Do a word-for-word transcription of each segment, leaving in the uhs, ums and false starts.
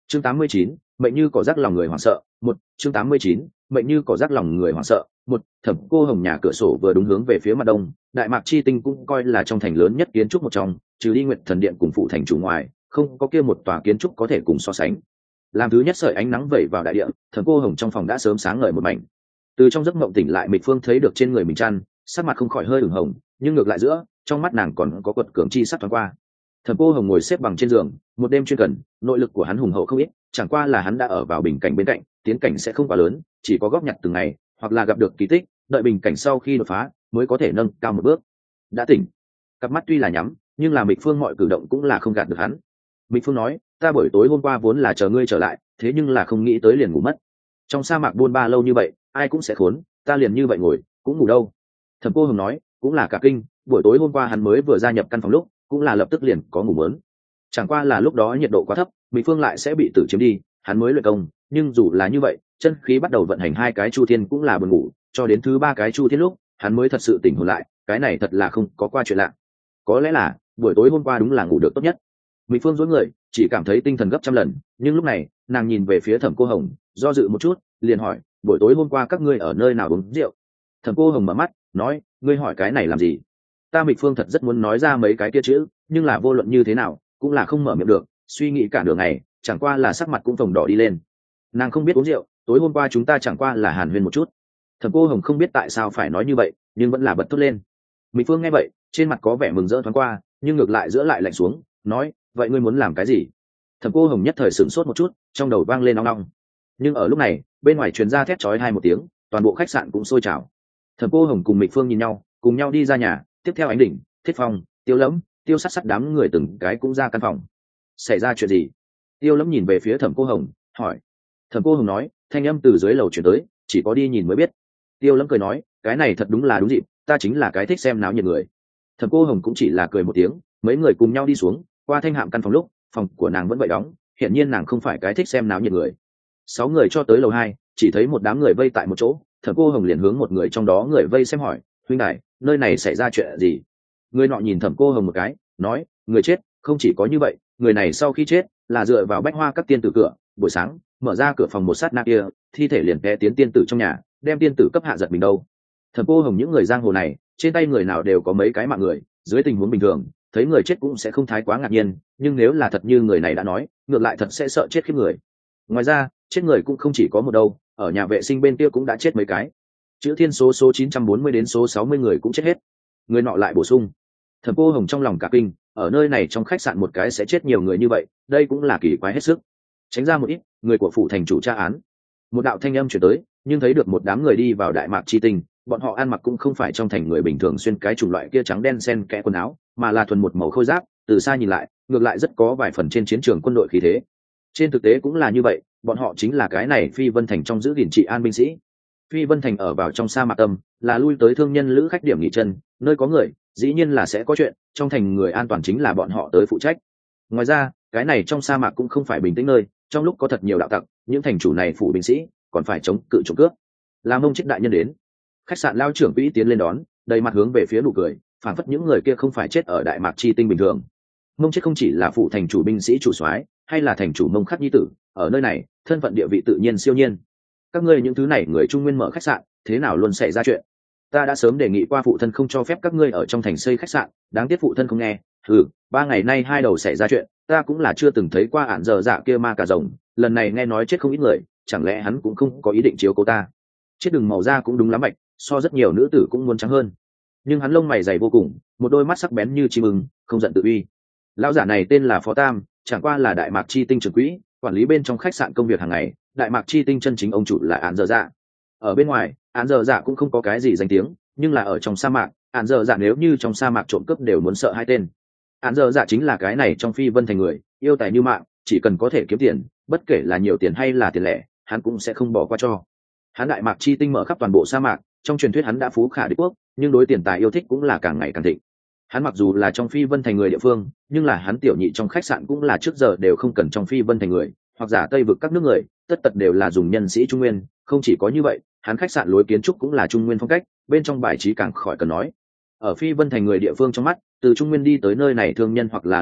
chương tám mươi chín, mệnh như cỏ rác lòng người hoảng sợ một chương tám mươi chín, mệnh như cỏ rác lòng người hoảng sợ một Thẩm Cô Hồng nhà cửa sổ vừa đúng hướng về phía mặt đông, đại mạc chi tinh cũng coi là trong thành lớn nhất kiến trúc một trong, trừ đi Nguyệt Thần Điện cùng phụ thành chủ ngoài, không có kia một tòa kiến trúc có thể cùng so sánh. Làm thứ nhất sợi ánh nắng vẩy vào đại địa, Thẩm Cô Hồng trong phòng đã sớm sáng ngời một mảnh. Từ trong giấc mộng tỉnh lại, Mịch Phương thấy được trên người mình chăn, sắc mặt không khỏi hơi ửng hồng, nhưng ngược lại giữa trong mắt nàng còn có quật cường chi sắc thoáng qua. Thẩm Cô Hồng ngồi xếp bằng trên giường, một đêm chuyên cần, nội lực của hắn hùng hậu không ít, chẳng qua là hắn đã ở vào bình cảnh bên cạnh, tiến cảnh sẽ không quá lớn, chỉ có góp nhặt từng ngày, hoặc là gặp được kỳ tích, đợi bình cảnh sau khi đột phá mới có thể nâng cao một bước. Đã tỉnh, cặp mắt tuy là nhắm, nhưng là Mịch Phương mọi cử động cũng là không gạt được hắn. Mịch Phương nói, ta buổi tối hôm qua vốn là chờ ngươi trở lại, thế nhưng là không nghĩ tới liền ngủ mất. Trong sa mạc buôn ba lâu như vậy, ai cũng sẽ khốn, ta liền như vậy ngồi, cũng ngủ đâu. Thẩm Cô Hồng nói, cũng là cả kinh, buổi tối hôm qua hắn mới vừa gia nhập căn phòng lúc, cũng là lập tức liền có ngủ mớn. Chẳng qua là lúc đó nhiệt độ quá thấp, Mịch Phương lại sẽ bị tử chiếm đi, hắn mới luyện công, nhưng dù là như vậy, chân khí bắt đầu vận hành hai cái chu thiên cũng là buồn ngủ, cho đến thứ ba cái chu thiên lúc, hắn mới thật sự tỉnh hồn lại, cái này thật là không có qua chuyện lạ. Có lẽ là buổi tối hôm qua đúng là ngủ được tốt nhất. Mịch Phương dối người, chỉ cảm thấy tinh thần gấp trăm lần, nhưng lúc này, nàng nhìn về phía Thẩm Cô Hồng, do dự một chút, liền hỏi, buổi tối hôm qua các ngươi ở nơi nào uống rượu? Thẩm Cô Hồng mở mắt, nói, ngươi hỏi cái này làm gì? Ta Mịch Phương thật rất muốn nói ra mấy cái kia chữ, nhưng là vô luận như thế nào, cũng là không mở miệng được, suy nghĩ cả đường ngày, chẳng qua là sắc mặt cũng phồng đỏ đi lên. Nàng không biết uống rượu, tối hôm qua chúng ta chẳng qua là hàn huyên một chút. Thẩm Cô Hồng không biết tại sao phải nói như vậy, nhưng vẫn là bật thốt lên. Mịch Phương nghe vậy, trên mặt có vẻ mừng rỡ thoáng qua, nhưng ngược lại giữa lại lạnh xuống, nói, vậy ngươi muốn làm cái gì? Thẩm Cô Hồng nhất thời sửng sốt một chút, trong đầu vang lên ong ong. Nhưng ở lúc này, bên ngoài truyền ra thét chói hai một tiếng, toàn bộ khách sạn cũng sôi trào. Thẩm Cô Hồng cùng Mịch Phương nhìn nhau, cùng nhau đi ra nhà, tiếp theo Ánh Đỉnh, Thiết Phong, Tiêu Lẫm, Tiêu Sắt Sắt đám người từng cái cũng ra căn phòng. Xảy ra chuyện gì? Tiêu Lẫm nhìn về phía Thẩm Cô Hồng, hỏi. Thẩm Cô Hồng nói, thanh âm từ dưới lầu truyền tới, chỉ có đi nhìn mới biết. Tiêu Lẫm cười nói, cái này thật đúng là đúng dịp, ta chính là cái thích xem náo nhiệt người. Thẩm Cô Hồng cũng chỉ là cười một tiếng, mấy người cùng nhau đi xuống, qua thanh hạm căn phòng lúc, phòng của nàng vẫn vậy đóng, hiện nhiên nàng không phải cái thích xem náo nhiệt người. Sáu người cho tới lầu hai, chỉ thấy một đám người vây tại một chỗ, Thẩm Cô Hồng liền hướng một người trong đó người vây xem hỏi, huynh đại, nơi này xảy ra chuyện gì? Người nọ nhìn Thẩm Cô Hồng một cái, nói, người chết, không chỉ có như vậy, người này sau khi chết là dựa vào bách hoa các tiên tử cửa, buổi sáng mở ra cửa phòng một sát na kia, thi thể liền té tiến tiên tử trong nhà, đem tiên tử cấp hạ giật mình đâu. Thẩm Cô Hồng những người giang hồ này, trên tay người nào đều có mấy cái mạng người, dưới tình huống bình thường, thấy người chết cũng sẽ không thái quá ngạc nhiên, nhưng nếu là thật như người này đã nói, ngược lại thật sẽ sợ chết khiếp người. Ngoài ra, chết người cũng không chỉ có một đâu, ở nhà vệ sinh bên kia cũng đã chết mấy cái. Chữ thiên số số chín trăm bốn mươi đến số sáu mươi người cũng chết hết. Người nọ lại bổ sung. Thẩm Cô Hồng trong lòng cả kinh, ở nơi này trong khách sạn một cái sẽ chết nhiều người như vậy, đây cũng là kỳ quái hết sức. Tránh ra một ít, người của phủ thành chủ tra án. Một đạo thanh âm truyền tới, nhưng thấy được một đám người đi vào đại mạc chi tinh, bọn họ ăn mặc cũng không phải trong thành người bình thường xuyên cái chủng loại kia trắng đen xen kẽ quần áo, mà là thuần một màu khôi giáp, từ xa nhìn lại, ngược lại rất có vài phần trên chiến trường quân đội khí thế. Trên thực tế cũng là như vậy, bọn họ chính là cái này Phi Vân Thành trong giữ gìn trị an binh sĩ. Phi Vân Thành ở vào trong sa mạc tâm, là lui tới thương nhân lữ khách điểm nghỉ chân, nơi có người, dĩ nhiên là sẽ có chuyện, trong thành người an toàn chính là bọn họ tới phụ trách. Ngoài ra, cái này trong sa mạc cũng không phải bình tĩnh nơi, trong lúc có thật nhiều đạo tặc, những thành chủ này phủ binh sĩ, còn phải chống cự trộm cướp. Làm Mông Chết đại nhân đến, khách sạn lao trưởng quỹ tiến lên đón, đầy mặt hướng về phía nụ cười, phản phất những người kia không phải chết ở đại mạc chi tinh bình thường. Mông Chết không chỉ là phụ thành chủ binh sĩ chủ soái, hay là thành chủ Mông Khắc nhi tử, ở nơi này, thân phận địa vị tự nhiên siêu nhiên. Các ngươi những thứ này người Trung Nguyên mở khách sạn, thế nào luôn xảy ra chuyện? Ta đã sớm đề nghị qua phụ thân không cho phép các ngươi ở trong thành xây khách sạn, đáng tiếc phụ thân không nghe. Ừ, ba ngày nay hai đầu xảy ra chuyện, ta cũng là chưa từng thấy qua ản giờ dạ kia ma cà rồng, lần này nghe nói chết không ít người, chẳng lẽ hắn cũng không có ý định chiếu cố ta? Chết đừng màu da cũng đúng lắm bạch, so rất nhiều nữ tử cũng muốn trắng hơn. Nhưng hắn lông mày dày vô cùng, một đôi mắt sắc bén như chim ưng, không giận tự uy. Lão giả này tên là Phó Tam, chẳng qua là đại mạc chi tinh trưởng quỹ, quản lý bên trong khách sạn công việc hàng ngày. Đại mạc chi tinh chân chính ông chủ là ản giờ dạ. Ở bên ngoài, ản giờ dạ cũng không có cái gì danh tiếng, nhưng là ở trong sa mạc, ản giờ dạ nếu như trong sa mạc trộm cướp đều muốn sợ hai tên. Ản giờ dạ chính là cái này trong Phi Vân Thành người, yêu tài như mạng, chỉ cần có thể kiếm tiền, bất kể là nhiều tiền hay là tiền lẻ, hắn cũng sẽ không bỏ qua cho. Hắn đại mạc chi tinh mở khắp toàn bộ sa mạc, trong truyền thuyết hắn đã phú khả đế quốc, nhưng đối tiền tài yêu thích cũng là càng ngày càng thịnh. Hắn mặc dù là trong Phi Vân Thành người địa phương, nhưng là hắn tiểu nhị trong khách sạn cũng là trước giờ đều không cần trong Phi Vân Thành người, hoặc giả Tây vực các nước người, tất tật đều là dùng nhân sĩ Trung Nguyên. Không chỉ có như vậy, hắn khách sạn lối kiến trúc cũng là Trung Nguyên phong cách, bên trong bài trí càng khỏi cần nói. Ở Phi Vân Thành người địa phương trong mắt, từ Trung Nguyên đi tới nơi này thương nhân hoặc là lữ khách,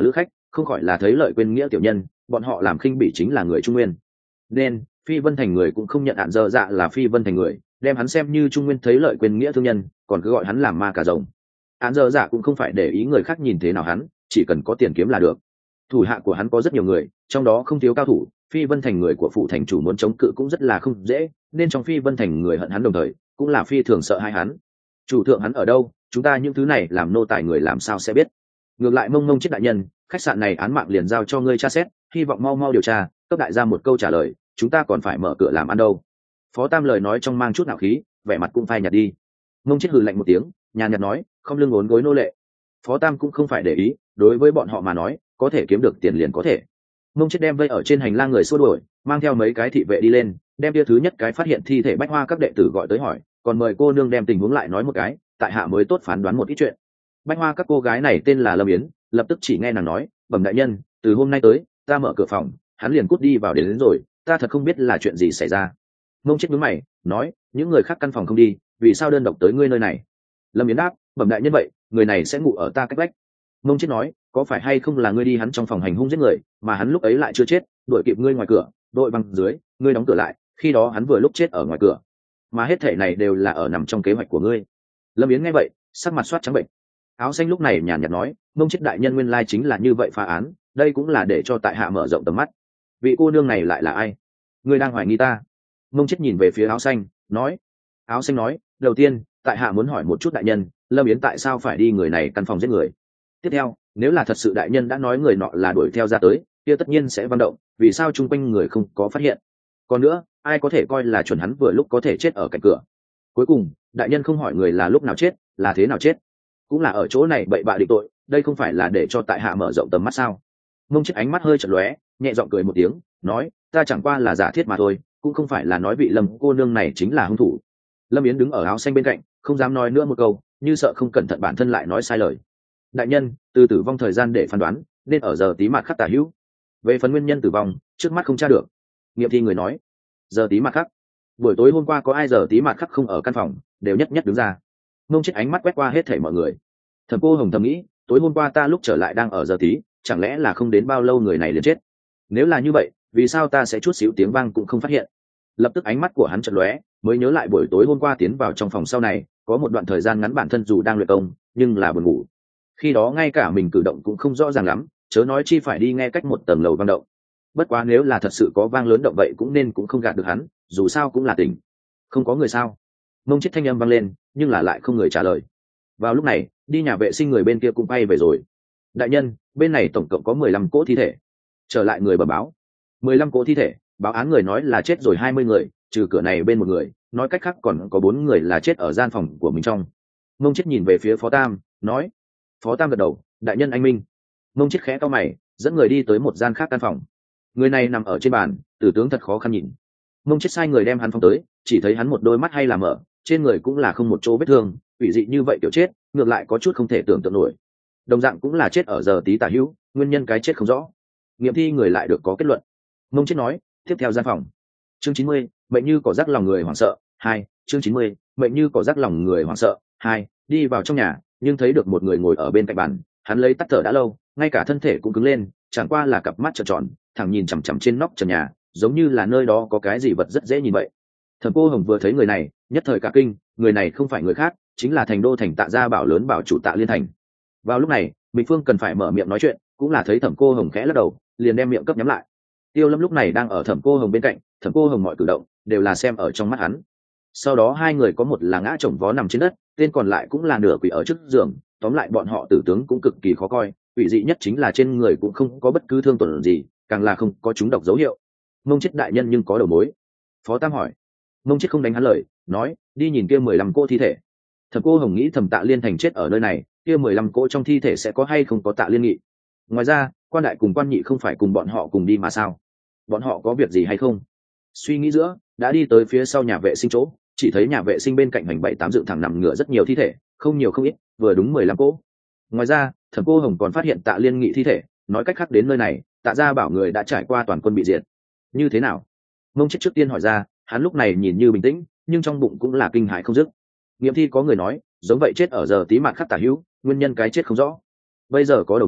không khỏi là thấy lợi quên nghĩa tiểu nhân, bọn họ làm khinh bỉ chính là người Trung Nguyên, nên Phi Vân Thành người cũng không nhận Án Dơ Dạ là Phi Vân Thành người, đem hắn xem như Trung Nguyên thấy lợi quên nghĩa thương nhân, còn cứ gọi hắn làm ma cà rồng. Án Dơ Dạ cũng không phải để ý người khác nhìn thế nào hắn, chỉ cần có tiền kiếm là được. Thủ hạ của hắn có rất nhiều người, trong đó không thiếu cao thủ, Phi Vân Thành người của phụ thành chủ muốn chống cự cũng rất là không dễ, nên trong Phi Vân Thành người hận hắn đồng thời cũng là phi thường sợ hai hắn. Chủ thượng hắn ở đâu, chúng ta những thứ này làm nô tài người làm sao sẽ biết. Ngược lại Mông Mông chết đại nhân, khách sạn này án mạng liền giao cho ngươi tra xét, hy vọng mau mau điều tra, cấp đại gia một câu trả lời, chúng ta còn phải mở cửa làm ăn đâu. Phó Tam lời nói trong mang chút nạo khí, vẻ mặt cũng phai nhạt đi. Mông chết hừ lạnh một tiếng, nhàn nhạt nói, không lưng ốn gối nô lệ. Phó Tam cũng không phải để ý, đối với bọn họ mà nói, có thể kiếm được tiền liền có thể. Mông chết đem vây ở trên hành lang người xua đuổi, mang theo mấy cái thị vệ đi lên, đem tia thứ nhất cái phát hiện thi thể Bách Hoa các đệ tử gọi tới hỏi, còn mời cô nương đem tình huống lại nói một cái, tại hạ mới tốt phán đoán một ít chuyện. Bách Hoa các cô gái này tên là Lâm Yến, lập tức chỉ nghe nàng nói, bẩm đại nhân, từ hôm nay tới, ta mở cửa phòng, hắn liền cút đi vào đến, đến rồi, ta thật không biết là chuyện gì xảy ra. Mông chết nhướng mày, nói, những người khác căn phòng không đi, vì sao đơn độc tới ngươi nơi này? Lâm Yến đáp, bẩm đại nhân vậy, người này sẽ ngủ ở ta cách vách. Mông chết nói, có phải hay không là ngươi đi hắn trong phòng hành hung giết người, mà hắn lúc ấy lại chưa chết, đuổi kịp ngươi ngoài cửa, đội bằng dưới, ngươi đóng cửa lại, khi đó hắn vừa lúc chết ở ngoài cửa, mà hết thể này đều là ở nằm trong kế hoạch của ngươi. Lâm Yến nghe vậy, sắc mặt soát trắng bệnh. Áo xanh lúc này nhàn nhạt nói, Mông chết đại nhân nguyên lai chính là như vậy phá án, đây cũng là để cho tại hạ mở rộng tầm mắt. Vị cô nương này lại là ai? Ngươi đang hoài nghi ta? Mông chết nhìn về phía áo xanh, nói. Áo xanh nói, đầu tiên, tại hạ muốn hỏi một chút đại nhân, Lâm Yến tại sao phải đi người này căn phòng giết người? Tiếp theo, nếu là thật sự đại nhân đã nói người nọ là đuổi theo ra tới, kia tất nhiên sẽ vận động, vì sao chung quanh người không có phát hiện? Còn nữa, ai có thể coi là chuẩn hắn vừa lúc có thể chết ở cạnh cửa? Cuối cùng, đại nhân không hỏi người là lúc nào chết, là thế nào chết, cũng là ở chỗ này bậy bạ định tội, đây không phải là để cho tại hạ mở rộng tầm mắt sao? Mông chết ánh mắt hơi chật lóe, nhẹ giọng cười một tiếng, nói, ta chẳng qua là giả thiết mà thôi, cũng không phải là nói vị Lâm cô nương này chính là hung thủ. Lâm Yến đứng ở áo xanh bên cạnh, không dám nói nữa một câu, như sợ không cẩn thận bản thân lại nói sai lời. Đại nhân, từ tử vong thời gian để phán đoán, nên ở giờ tí mạt khắc tả hữu. Về phần nguyên nhân tử vong, trước mắt không tra được. Nghiệm thi người nói, giờ tí mạt khắc, buổi tối hôm qua có ai giờ tí mạt khắc không ở căn phòng, đều nhất nhất đứng ra. Mông chết ánh mắt quét qua hết thảy mọi người. Thẩm Cô Hồng thầm nghĩ, tối hôm qua ta lúc trở lại đang ở giờ tí, chẳng lẽ là không đến bao lâu người này liền chết? Nếu là như vậy, vì sao ta sẽ chút xíu tiếng vang cũng không phát hiện? Lập tức ánh mắt của hắn chợt lóe, mới nhớ lại buổi tối hôm qua tiến vào trong phòng sau này, có một đoạn thời gian ngắn bản thân dù đang luyện công, nhưng là buồn ngủ. Khi đó ngay cả mình cử động cũng không rõ ràng lắm, chớ nói chi phải đi nghe cách một tầng lầu vang động. Bất quá nếu là thật sự có vang lớn động vậy cũng nên cũng không gạt được hắn, dù sao cũng là tỉnh. Không có người sao? Mông chết thanh âm vang lên, nhưng là lại không người trả lời. Vào lúc này, đi nhà vệ sinh người bên kia cũng bay về rồi. Đại nhân, bên này tổng cộng có mười lăm cỗ thi thể. Trở lại người bẩm báo, mười lăm cỗ thi thể, báo án người nói là chết rồi hai mươi người, trừ cửa này bên một người, nói cách khác còn có bốn người là chết ở gian phòng của mình trong. Mông chết nhìn về phía Phó Tam, nói. Phó Tam gật đầu, đại nhân anh minh. Mông chết khẽ cau mày, dẫn người đi tới một gian khác căn phòng. Người này nằm ở trên bàn, tử tướng thật khó khăn nhìn. Mông chết sai người đem hắn phóng tới, chỉ thấy hắn một đôi mắt hay là mở, trên người cũng là không một chỗ vết thương, ủy dị như vậy kiểu chết, ngược lại có chút không thể tưởng tượng nổi. Đồng dạng cũng là chết ở giờ tí tả hữu, nguyên nhân cái chết không rõ. Nghiệm thi người lại được có kết luận. Mông chết nói, tiếp theo gian phòng. Chương chín mươi, mệnh như cỏ rác lòng người hoảng sợ. Hai, chương chín mươi, mệnh như cỏ rác lòng người hoảng sợ. Hai, đi vào trong nhà, nhưng thấy được một người ngồi ở bên cạnh bàn, hắn lấy tắt thở đã lâu, ngay cả thân thể cũng cứng lên, chẳng qua là cặp mắt tròn tròn, thẳng nhìn chằm chằm trên nóc trần nhà, giống như là nơi đó có cái gì vật rất dễ nhìn vậy. Thẩm Cô Hồng vừa thấy người này, nhất thời cả kinh, người này không phải người khác, chính là thành đô thành Tạ Gia Bảo lớn bảo chủ Tạ Liên Thành. Vào lúc này, Bình Phương cần phải mở miệng nói chuyện, cũng là thấy Thẩm Cô Hồng khẽ lắc đầu, liền đem miệng cấp nhắm lại. Tiêu Lâm lúc này đang ở Thẩm Cô Hồng bên cạnh, Thẩm Cô Hồng mọi cử động đều là xem ở trong mắt hắn. Sau đó hai người có một là ngã chồng vó nằm trên đất, tên còn lại cũng là nửa quỷ ở trước giường, tóm lại bọn họ tử tướng cũng cực kỳ khó coi, quỷ dị nhất chính là trên người cũng không có bất cứ thương tổn gì, càng là không có trúng độc dấu hiệu. Mông chết đại nhân nhưng có đầu mối. Phó Tam hỏi. Mông chết không đánh hắn lời, nói, đi nhìn kia mười lăm cô thi thể. Thẩm Cô Hồng nghĩ Thẩm Tạ Liên Thành chết ở nơi này, kia mười lăm cô trong thi thể sẽ có hay không có Tạ Liên Nghị. Ngoài ra, quan đại cùng quan nhị không phải cùng bọn họ cùng đi mà sao? Bọn họ có việc gì hay không? Suy nghĩ giữa, đã đi tới phía sau nhà vệ sinh chỗ, chỉ thấy nhà vệ sinh bên cạnh hành bảy tám dựng thẳng nằm ngửa rất nhiều thi thể, không nhiều không ít, vừa đúng mười lăm cỗ. Ngoài ra, Thẩm Cô Hồng còn phát hiện Tạ Liên Nghị thi thể, nói cách khác đến nơi này, Tạ Gia Bảo người đã trải qua toàn quân bị diệt. Như thế nào? Mông chết trước tiên hỏi ra, hắn lúc này nhìn như bình tĩnh, nhưng trong bụng cũng là kinh hãi không dứt. Nghiệm thi có người nói, giống vậy chết ở giờ tí mạt khắc tả hữu, nguyên nhân cái chết không rõ. Bây giờ có đầu mối,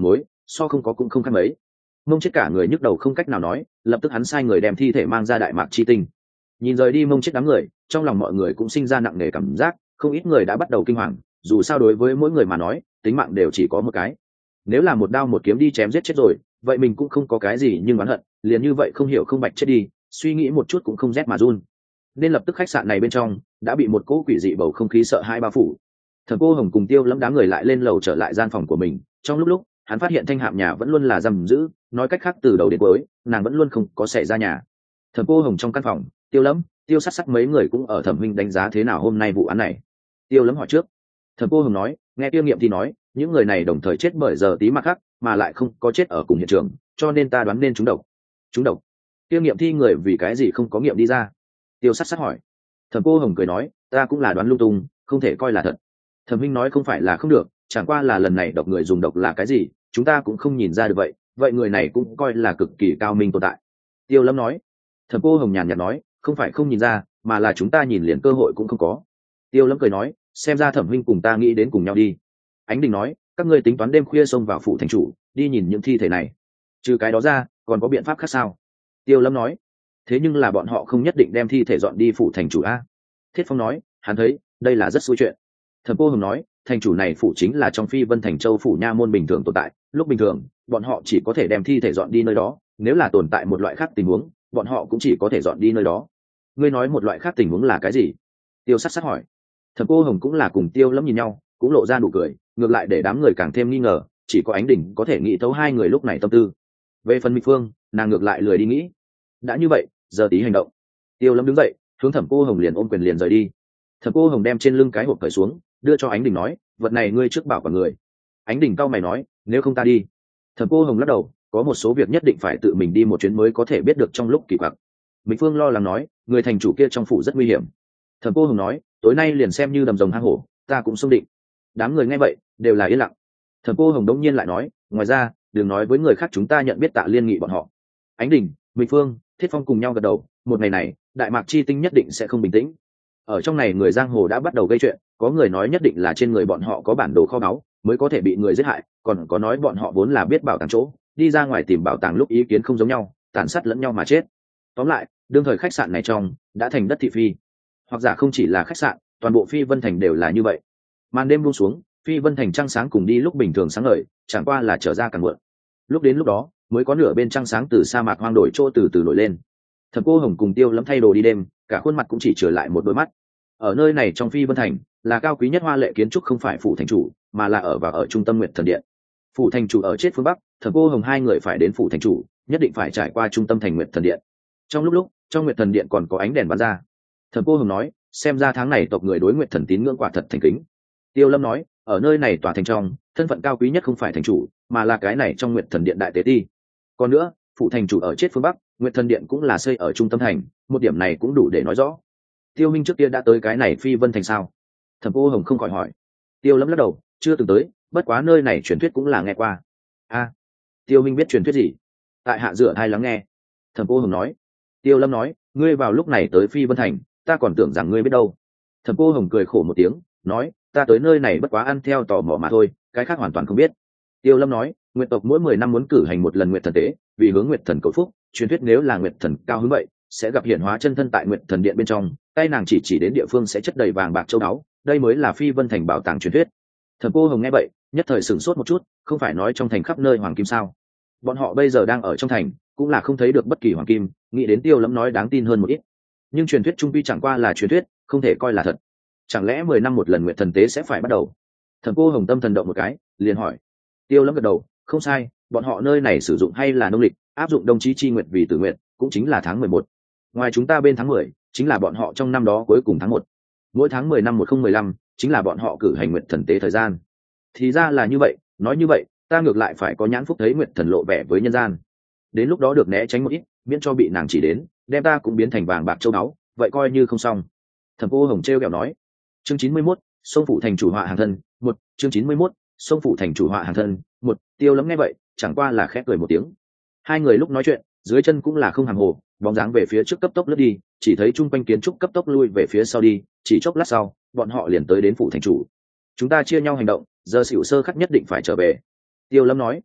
so không có cũng không khác mấy. Mông chết cả người nhức đầu không cách nào nói, lập tức hắn sai người đem thi thể mang ra đại mạc chi tinh. Nhìn rời đi mông chết đám người, trong lòng mọi người cũng sinh ra nặng nề cảm giác, không ít người đã bắt đầu kinh hoàng, dù sao đối với mỗi người mà nói tính mạng đều chỉ có một cái, nếu là một đao một kiếm đi chém giết chết rồi vậy mình cũng không có cái gì nhưng oán hận, liền như vậy không hiểu không bạch chết đi, suy nghĩ một chút cũng không rét mà run. Nên lập tức khách sạn này bên trong đã bị một cỗ quỷ dị bầu không khí sợ hãi bao phủ. Thẩm Cô Hồng cùng Tiêu Lâm đám người lại lên lầu trở lại gian phòng của mình, trong lúc lúc hắn phát hiện thanh hạm nhà vẫn luôn là giam giữ, nói cách khác từ đầu đến cuối nàng vẫn luôn không có xảy ra nhà. Thẩm Cô Hồng trong căn phòng, Tiêu Lâm, Tiêu Sát Sắc mấy người cũng ở thẩm minh đánh giá thế nào hôm nay vụ án này. Tiêu Lâm hỏi trước. Thẩm Cô Hồng nói, nghe Tiêu Nghiệm thì nói những người này đồng thời chết bởi giờ tí mặt khác mà lại không có chết ở cùng hiện trường, cho nên ta đoán nên trúng độc. Trúng độc? Tiêu Nghiệm thi người vì cái gì không có nghiệm đi ra? Tiêu Sát Sắc hỏi. Thẩm Cô Hồng cười nói, ta cũng là đoán lung tung, không thể coi là thật. Thẩm minh nói không phải là không được, chẳng qua là lần này độc người dùng độc là cái gì chúng ta cũng không nhìn ra được, vậy vậy người này cũng coi là cực kỳ cao minh tồn tại. Tiêu Lâm nói. Thẩm Cô Hồng nhàn nhạt nói, không phải không nhìn ra mà là chúng ta nhìn liền cơ hội cũng không có. Tiêu Lâm cười nói, xem ra Thẩm huynh cùng ta nghĩ đến cùng nhau đi. Ánh Đình nói, các ngươi tính toán đêm khuya xông vào phủ thành chủ đi nhìn những thi thể này, trừ cái đó ra còn có biện pháp khác sao? Tiêu Lâm nói, thế nhưng là bọn họ không nhất định đem thi thể dọn đi phủ thành chủ a. Thiết Phong nói, hắn thấy đây là rất xui chuyện. Thẩm Cô Hồng nói, thành chủ này phủ chính là trong Phi Vân Thành Châu phủ nha môn bình thường tồn tại, lúc bình thường bọn họ chỉ có thể đem thi thể dọn đi nơi đó, nếu là tồn tại một loại khác tình huống bọn họ cũng chỉ có thể dọn đi nơi đó. Ngươi nói một loại khác tình huống là cái gì? Tiêu Sát Sắc hỏi. Thẩm Cô Hồng cũng là cùng Tiêu Lâm nhìn nhau, cũng lộ ra nụ cười, ngược lại để đám người càng thêm nghi ngờ, chỉ có Ánh Đỉnh có thể nghĩ thấu hai người lúc này tâm tư. Về phần Mịch Phương, nàng ngược lại lười đi nghĩ. Đã như vậy, giờ tí hành động. Tiêu Lâm đứng dậy, hướng Thẩm Cô Hồng liền ôm quyền liền rời đi. Thẩm Cô Hồng đem trên lưng cái hộp cởi xuống, đưa cho Ánh Đỉnh nói, vật này ngươi trước bảo cả người. Ánh Đỉnh cau mày nói, nếu không ta đi. Thẩm Cô Hồng lắc đầu, có một số việc nhất định phải tự mình đi một chuyến mới có thể biết được trong lúc kỳ quặc. Mịch Phương lo lắng nói, người thành chủ kia trong phủ rất nguy hiểm. Thẩm Cô Hồng nói, tối nay liền xem như đầm rồng hang hổ, ta cũng xông định. Đám người nghe vậy đều là yên lặng. Thẩm Cô Hồng đống nhiên lại nói, ngoài ra đừng nói với người khác chúng ta nhận biết Tạ Liên nghị bọn họ. Ánh Đình, Mịch Phương, Thiết Phong cùng nhau gật đầu, một ngày này đại mạc chi tinh nhất định sẽ không bình tĩnh. Ở trong này người giang hồ đã bắt đầu gây chuyện, có người nói nhất định là trên người bọn họ có bản đồ kho báu mới có thể bị người giết hại, còn có nói bọn họ vốn là biết bảo tàng chỗ, đi ra ngoài tìm bảo tàng lúc ý kiến không giống nhau, tàn sát lẫn nhau mà chết. Tóm lại đương thời khách sạn này trong đã thành đất thị phi, hoặc giả không chỉ là khách sạn, toàn bộ Phi Vân Thành đều là như vậy. Màn đêm buông xuống, Phi Vân Thành trăng sáng cùng đi lúc bình thường sáng ngời, chẳng qua là trở ra càng muộn. Lúc đến lúc đó mới có nửa bên trăng sáng từ sa mạc hoang đổi chỗ từ từ nổi lên. Thẩm Cô Hồng cùng Tiêu Lâm thay đồ đi đêm, cả khuôn mặt cũng chỉ trở lại một đôi mắt. Ở nơi này trong Phi Vân Thành là cao quý nhất hoa lệ kiến trúc, không phải phủ thành chủ mà là ở và ở trung tâm Nguyệt Thần Điện. Phủ thành chủ ở chết phương bắc, Thẩm Cô Hồng hai người phải đến phủ thành chủ nhất định phải trải qua trung tâm thành Nguyệt Thần Điện. Trong lúc lúc trong Nguyệt Thần Điện còn có ánh đèn bắn ra. Thẩm Cô Hồng nói, xem ra tháng này tộc người đối Nguyệt Thần tín ngưỡng quả thật thành kính. Tiêu Lâm nói, ở nơi này tòa thành trong thân phận cao quý nhất không phải thành chủ mà là cái này trong Nguyệt Thần Điện đại tế ti. Còn nữa phụ thành chủ ở chết phương bắc, Nguyệt Thần Điện cũng là xây ở trung tâm thành, một điểm này cũng đủ để nói rõ. Tiêu Minh trước kia đã tới cái này Phi Vân Thành sao? Thẩm Cô Hồng không khỏi hỏi. Tiêu Lâm lắc đầu, chưa từng tới, bất quá nơi này truyền thuyết cũng là nghe qua. A, à, Tiêu Minh biết truyền thuyết gì? Tại hạ dựa hai lắng nghe. Thẩm Cô Hồng nói. Tiêu Lâm nói, ngươi vào lúc này tới Phi Vân Thành, ta còn tưởng rằng ngươi biết đâu. Thẩm Cô Hồng cười khổ một tiếng, nói, ta tới nơi này bất quá ăn theo tò mò mà thôi, cái khác hoàn toàn không biết. Tiêu Lâm nói, Nguyệt tộc mỗi mười năm muốn cử hành một lần Nguyệt Thần tế, vì hướng Nguyệt Thần cầu phúc, truyền thuyết nếu là Nguyệt Thần cao hứng vậy, sẽ gặp hiển hóa chân thân tại Nguyệt Thần Điện bên trong, tay nàng chỉ chỉ đến địa phương sẽ chất đầy vàng bạc châu báu, đây mới là Phi Vân Thành bảo tàng truyền thuyết. Thẩm Cô Hồng nghe vậy, nhất thời sửng sốt một chút, không phải nói trong thành khắp nơi hoàng kim sao? Bọn họ bây giờ đang ở trong thành, cũng là không thấy được bất kỳ hoàng kim, nghĩ đến Tiêu Lâm nói đáng tin hơn một ít. Nhưng truyền thuyết trung quy chẳng qua là truyền thuyết, không thể coi là thật. Chẳng lẽ mười năm một lần Nguyệt Thần tế sẽ phải bắt đầu? Thẩm Cô Hồng tâm thần động một cái, liền hỏi. Tiêu Lâm gật đầu, không sai, bọn họ nơi này sử dụng hay là nông lịch, áp dụng đông chí chi nguyệt vì tử nguyệt, cũng chính là tháng mười một. Ngoài chúng ta bên tháng mười, chính là bọn họ trong năm đó cuối cùng tháng một. Mỗi tháng mười năm một không mười lăm, chính là bọn họ cử hành Nguyệt Thần tế thời gian. Thì ra là như vậy, nói như vậy, ta ngược lại phải có nhãn phúc thấy Nguyệt Thần lộ vẻ với nhân gian. Đến lúc đó được né tránh một ít, miễn cho bị nàng chỉ đến, đem ta cũng biến thành vàng bạc châu báu, vậy coi như không xong. Thẩm Cô Hồng trêu ghẹo nói. Chương chín mươi mốt, sông phủ thành chủ họa hàng thân, một, chương chín mươi mốt, sông phủ thành chủ họa hàng thân, một. Tiêu Lâm nghe vậy, chẳng qua là khẽ cười một tiếng. Hai người lúc nói chuyện, dưới chân cũng là không hàng hồ, bóng dáng về phía trước cấp tốc lướt đi, chỉ thấy trung quanh kiến trúc cấp tốc lui về phía sau đi, chỉ chốc lát sau, bọn họ liền tới đến phủ thành chủ. Chúng ta chia nhau hành động, giờ xỉu sơ khắc nhất định phải trở về. Tiêu Lâm nói.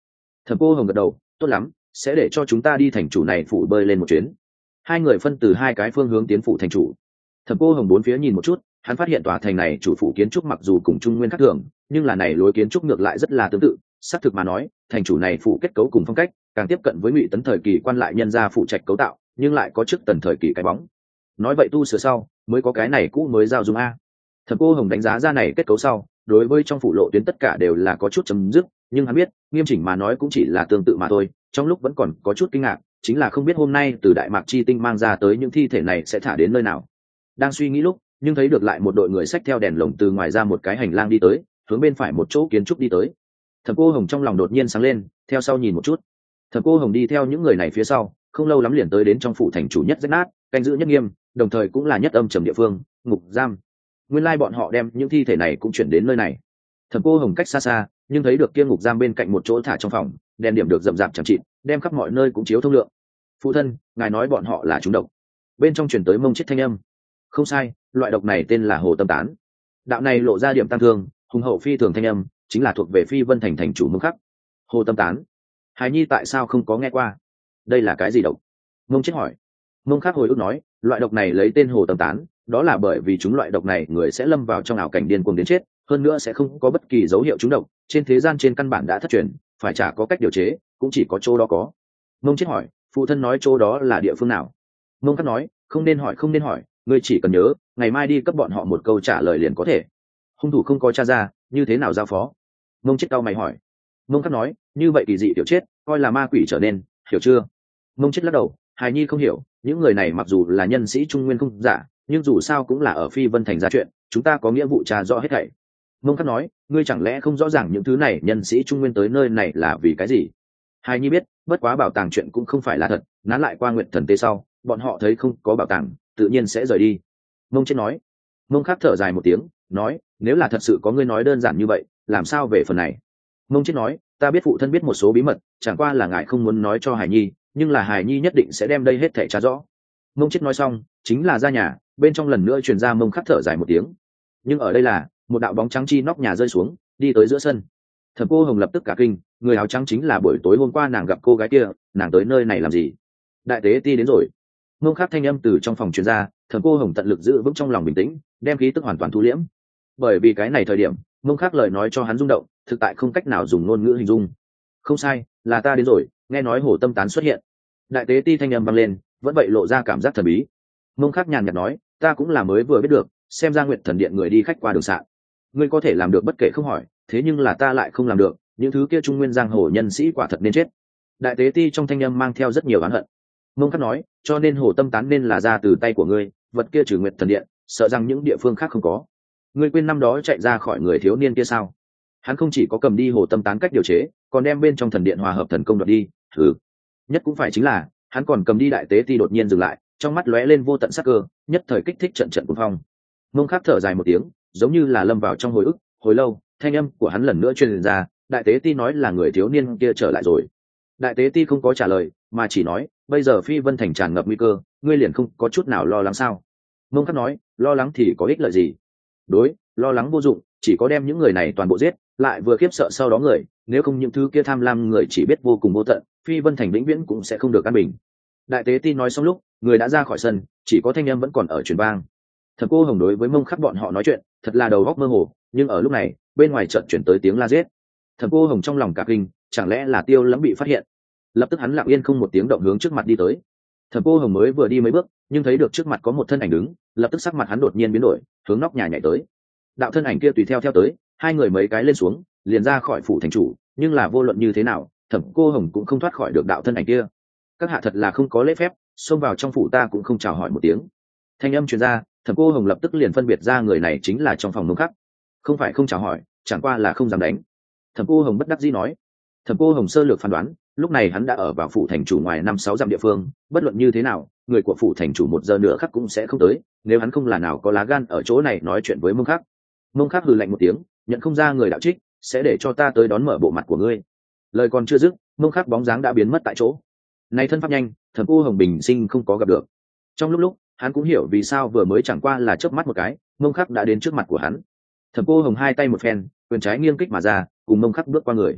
Thẩm Cô Hồng gật đầu, tốt lắm, sẽ để cho chúng ta đi thành chủ này phủ bơi lên một chuyến. Hai người phân từ hai cái phương hướng tiến phủ thành chủ. Thẩm Cô Hồng bốn phía nhìn một chút, hắn phát hiện tòa thành này chủ phủ kiến trúc mặc dù cùng Trung Nguyên khác thường, nhưng là này lối kiến trúc ngược lại rất là tương tự. Xác thực mà nói, thành chủ này phủ kết cấu cùng phong cách càng tiếp cận với Ngụy Tấn thời kỳ quan lại nhân gia phụ trạch cấu tạo, nhưng lại có trước tần thời kỳ cái bóng. Nói vậy tu sửa sau, mới có cái này cũ mới giao dung a. Thẩm Cô Hồng đánh giá ra này kết cấu sau, đối với trong phủ lộ tuyến tất cả đều là có chút chấm dứt, nhưng hắn biết, nghiêm chỉnh mà nói cũng chỉ là tương tự mà thôi, trong lúc vẫn còn có chút kinh ngạc, chính là không biết hôm nay từ Đại Mạc Chi Tinh mang ra tới những thi thể này sẽ thả đến nơi nào. Đang suy nghĩ lúc, nhưng thấy được lại một đội người xách theo đèn lồng từ ngoài ra một cái hành lang đi tới, hướng bên phải một chỗ kiến trúc đi tới. Thẩm Cô Hồng trong lòng đột nhiên sáng lên, theo sau nhìn một chút. Thẩm Cô Hồng đi theo những người này phía sau, không lâu lắm liền tới đến trong phủ thành chủ nhất rách nát, canh giữ nhất nghiêm, đồng thời cũng là nhất âm trầm địa phương, ngục giam. Nguyên lai bọn họ đem những thi thể này cũng chuyển đến nơi này. Thẩm Cô Hồng cách xa xa, nhưng thấy được kia ngục giam bên cạnh một chỗ thả trong phòng, đèn điểm được rậm rạp chẳng chịt, đem khắp mọi nơi cũng chiếu thông lượng. Phụ thân, ngài nói bọn họ là trúng độc. Bên trong truyền tới mông chết thanh âm. Không sai, loại độc này tên là hồ tâm tán. Đạo này lộ ra điểm tăng thương, hùng hậu phi thường thanh âm, chính là thuộc về Phi Vân thành thành chủ Mông Khắc. Hồ tâm tán, Hải Nhi tại sao không có nghe qua? Đây là cái gì độc? Mông chết hỏi. Mông Khắc hồi ức nói, loại độc này lấy tên hồ tâm tán, đó là bởi vì chúng loại độc này người sẽ lâm vào trong ảo cảnh điên cuồng đến chết, hơn nữa sẽ không có bất kỳ dấu hiệu trúng độc, trên thế gian trên căn bản đã thất truyền, phải chả có cách điều chế, cũng chỉ có chỗ đó có. Mông chết hỏi, phụ thân nói chỗ đó là địa phương nào? Mông Khắc nói, không nên hỏi không nên hỏi, ngươi chỉ cần nhớ, ngày mai đi cấp bọn họ một câu trả lời liền có thể. Hung thủ không có tra ra, như thế nào giao phó? Mông chết cau mày hỏi. Mông Khắc nói, như vậy kỳ dị tiểu chết, coi là ma quỷ trở nên, hiểu chưa? Mông chết lắc đầu, Hài Nhi không hiểu, những người này mặc dù là nhân sĩ Trung Nguyên không giả, nhưng dù sao cũng là ở Phi Vân thành ra chuyện, chúng ta có nghĩa vụ tra rõ hết thảy. Mông Khắc nói, ngươi chẳng lẽ không rõ ràng những thứ này nhân sĩ Trung Nguyên tới nơi này là vì cái gì? Hài Nhi biết, bất quá bảo tàng chuyện cũng không phải là thật, nán lại qua Nguyệt Thần Tế sau, bọn họ thấy không có bảo tàng, tự nhiên sẽ rời đi. Mông chết nói. Mông Khắc thở dài một tiếng, nói, nếu là thật sự có ngươi nói đơn giản như vậy, làm sao về phần này? Mông chết nói, ta biết phụ thân biết một số bí mật, chẳng qua là ngài không muốn nói cho Hải Nhi, nhưng là Hải Nhi nhất định sẽ đem đây hết thảy tra rõ. Mông chết nói xong, chính là ra nhà, bên trong lần nữa truyền ra Mông Khắc thở dài một tiếng. Nhưng ở đây là một đạo bóng trắng chi nóc nhà rơi xuống, đi tới giữa sân. Thẩm Cô Hồng lập tức cả kinh, người áo trắng chính là buổi tối hôm qua nàng gặp cô gái kia, nàng tới nơi này làm gì? Đại tế ti đến rồi. Mông Khắc thanh âm từ trong phòng truyền ra, Thẩm Cô Hồng tận lực giữ vững trong lòng bình tĩnh, đem khí tức hoàn toàn thu liễm. Bởi vì cái này thời điểm, Mông Khắc lời nói cho hắn rung động, thực tại không cách nào dùng ngôn ngữ hình dung. Không sai, là ta đến rồi, nghe nói hồ tâm tán xuất hiện. Đại tế ti thanh âm vang lên, vẫn vậy lộ ra cảm giác thần bí. Mông Khắc nhàn nhạt nói, ta cũng là mới vừa biết được, xem ra Nguyệt Thần Điện người đi khách qua đường sạn. Ngươi có thể làm được bất kể không hỏi, thế nhưng là ta lại không làm được, những thứ kia Trung Nguyên giang hồ nhân sĩ quả thật nên chết. Đại tế ti trong thanh âm mang theo rất nhiều oán hận. Mông Khắc nói, cho nên hồ tâm tán nên là ra từ tay của ngươi, vật kia trừ Nguyệt Thần Điện, sợ rằng những địa phương khác không có. Ngươi quên năm đó chạy ra khỏi người thiếu niên kia sao? Hắn không chỉ có cầm đi hồ tâm tán cách điều chế, còn đem bên trong thần điện hòa hợp thần công đoạt đi. Thử nhất cũng phải chính là hắn còn cầm đi đại tế ti đột nhiên dừng lại, trong mắt lóe lên vô tận sắc cơ, nhất thời kích thích trận trận cuồng phong. Mông Khắc thở dài một tiếng, giống như là lâm vào trong hồi ức, hồi lâu, thanh âm của hắn lần nữa truyền ra, đại tế ti nói là người thiếu niên kia trở lại rồi. Đại tế ti không có trả lời, mà chỉ nói, bây giờ Phi Vân thành tràn ngập nguy cơ, ngươi liền không có chút nào lo lắng sao? Mông Khắc nói, lo lắng thì có ích lợi gì? Đối, lo lắng vô dụng, chỉ có đem những người này toàn bộ giết, lại vừa khiếp sợ sau đó người, nếu không những thứ kia tham lam người chỉ biết vô cùng vô tận, Phi Vân thành vĩnh viễn cũng sẽ không được an bình. Đại tế ti nói xong lúc, người đã ra khỏi sân, chỉ có thanh âm vẫn còn ở truyền vang. Thẩm Cô Hồng đối với Mông Khắc bọn họ nói chuyện, thật là đầu óc mơ hồ, nhưng ở lúc này, bên ngoài chợt chuyển tới tiếng la giết. Thẩm Cô Hồng trong lòng cả kinh, chẳng lẽ là Tiêu Lâm bị phát hiện? Lập tức hắn lặng yên không một tiếng động hướng trước mặt đi tới. Thẩm Cô Hồng mới vừa đi mấy bước, nhưng thấy được trước mặt có một thân ảnh đứng, lập tức sắc mặt hắn đột nhiên biến đổi, hướng nóc nhà nhảy tới. Đạo thân ảnh kia tùy theo theo tới, hai người mấy cái lên xuống, liền ra khỏi phủ thành chủ, nhưng là vô luận như thế nào, Thẩm Cô Hồng cũng không thoát khỏi được đạo thân ảnh kia. Các hạ thật là không có lễ phép, xông vào trong phủ ta cũng không chào hỏi một tiếng. Thanh âm truyền ra, Thẩm Cô Hồng lập tức liền phân biệt ra người này chính là trong phòng Mông Khắc. Không phải không chào hỏi, chẳng qua là không dám đánh. Thẩm Cô Hồng bất đắc dĩ nói. Thẩm Cô Hồng sơ lược phán đoán, lúc này hắn đã ở vào phủ thành chủ ngoài năm sáu dặm địa phương, bất luận như thế nào, người của phủ thành chủ một giờ nữa khắc cũng sẽ không tới, nếu hắn không là nào có lá gan ở chỗ này nói chuyện với Mông Khắc. Mông Khắc hừ lạnh một tiếng, nhận không ra người đạo trích, sẽ để cho ta tới đón mở bộ mặt của ngươi. Lời còn chưa dứt, Mông Khắc bóng dáng đã biến mất tại chỗ. Nay thân pháp nhanh, Thẩm Cô Hồng bình sinh không có gặp được. Trong lúc lúc, hắn cũng hiểu vì sao vừa mới chẳng qua là chớp mắt một cái, Mông Khắc đã đến trước mặt của hắn. Thẩm Cô Hồng hai tay một phen, quyền trái nghiêng kích mà ra, cùng Mông Khắc bước qua người.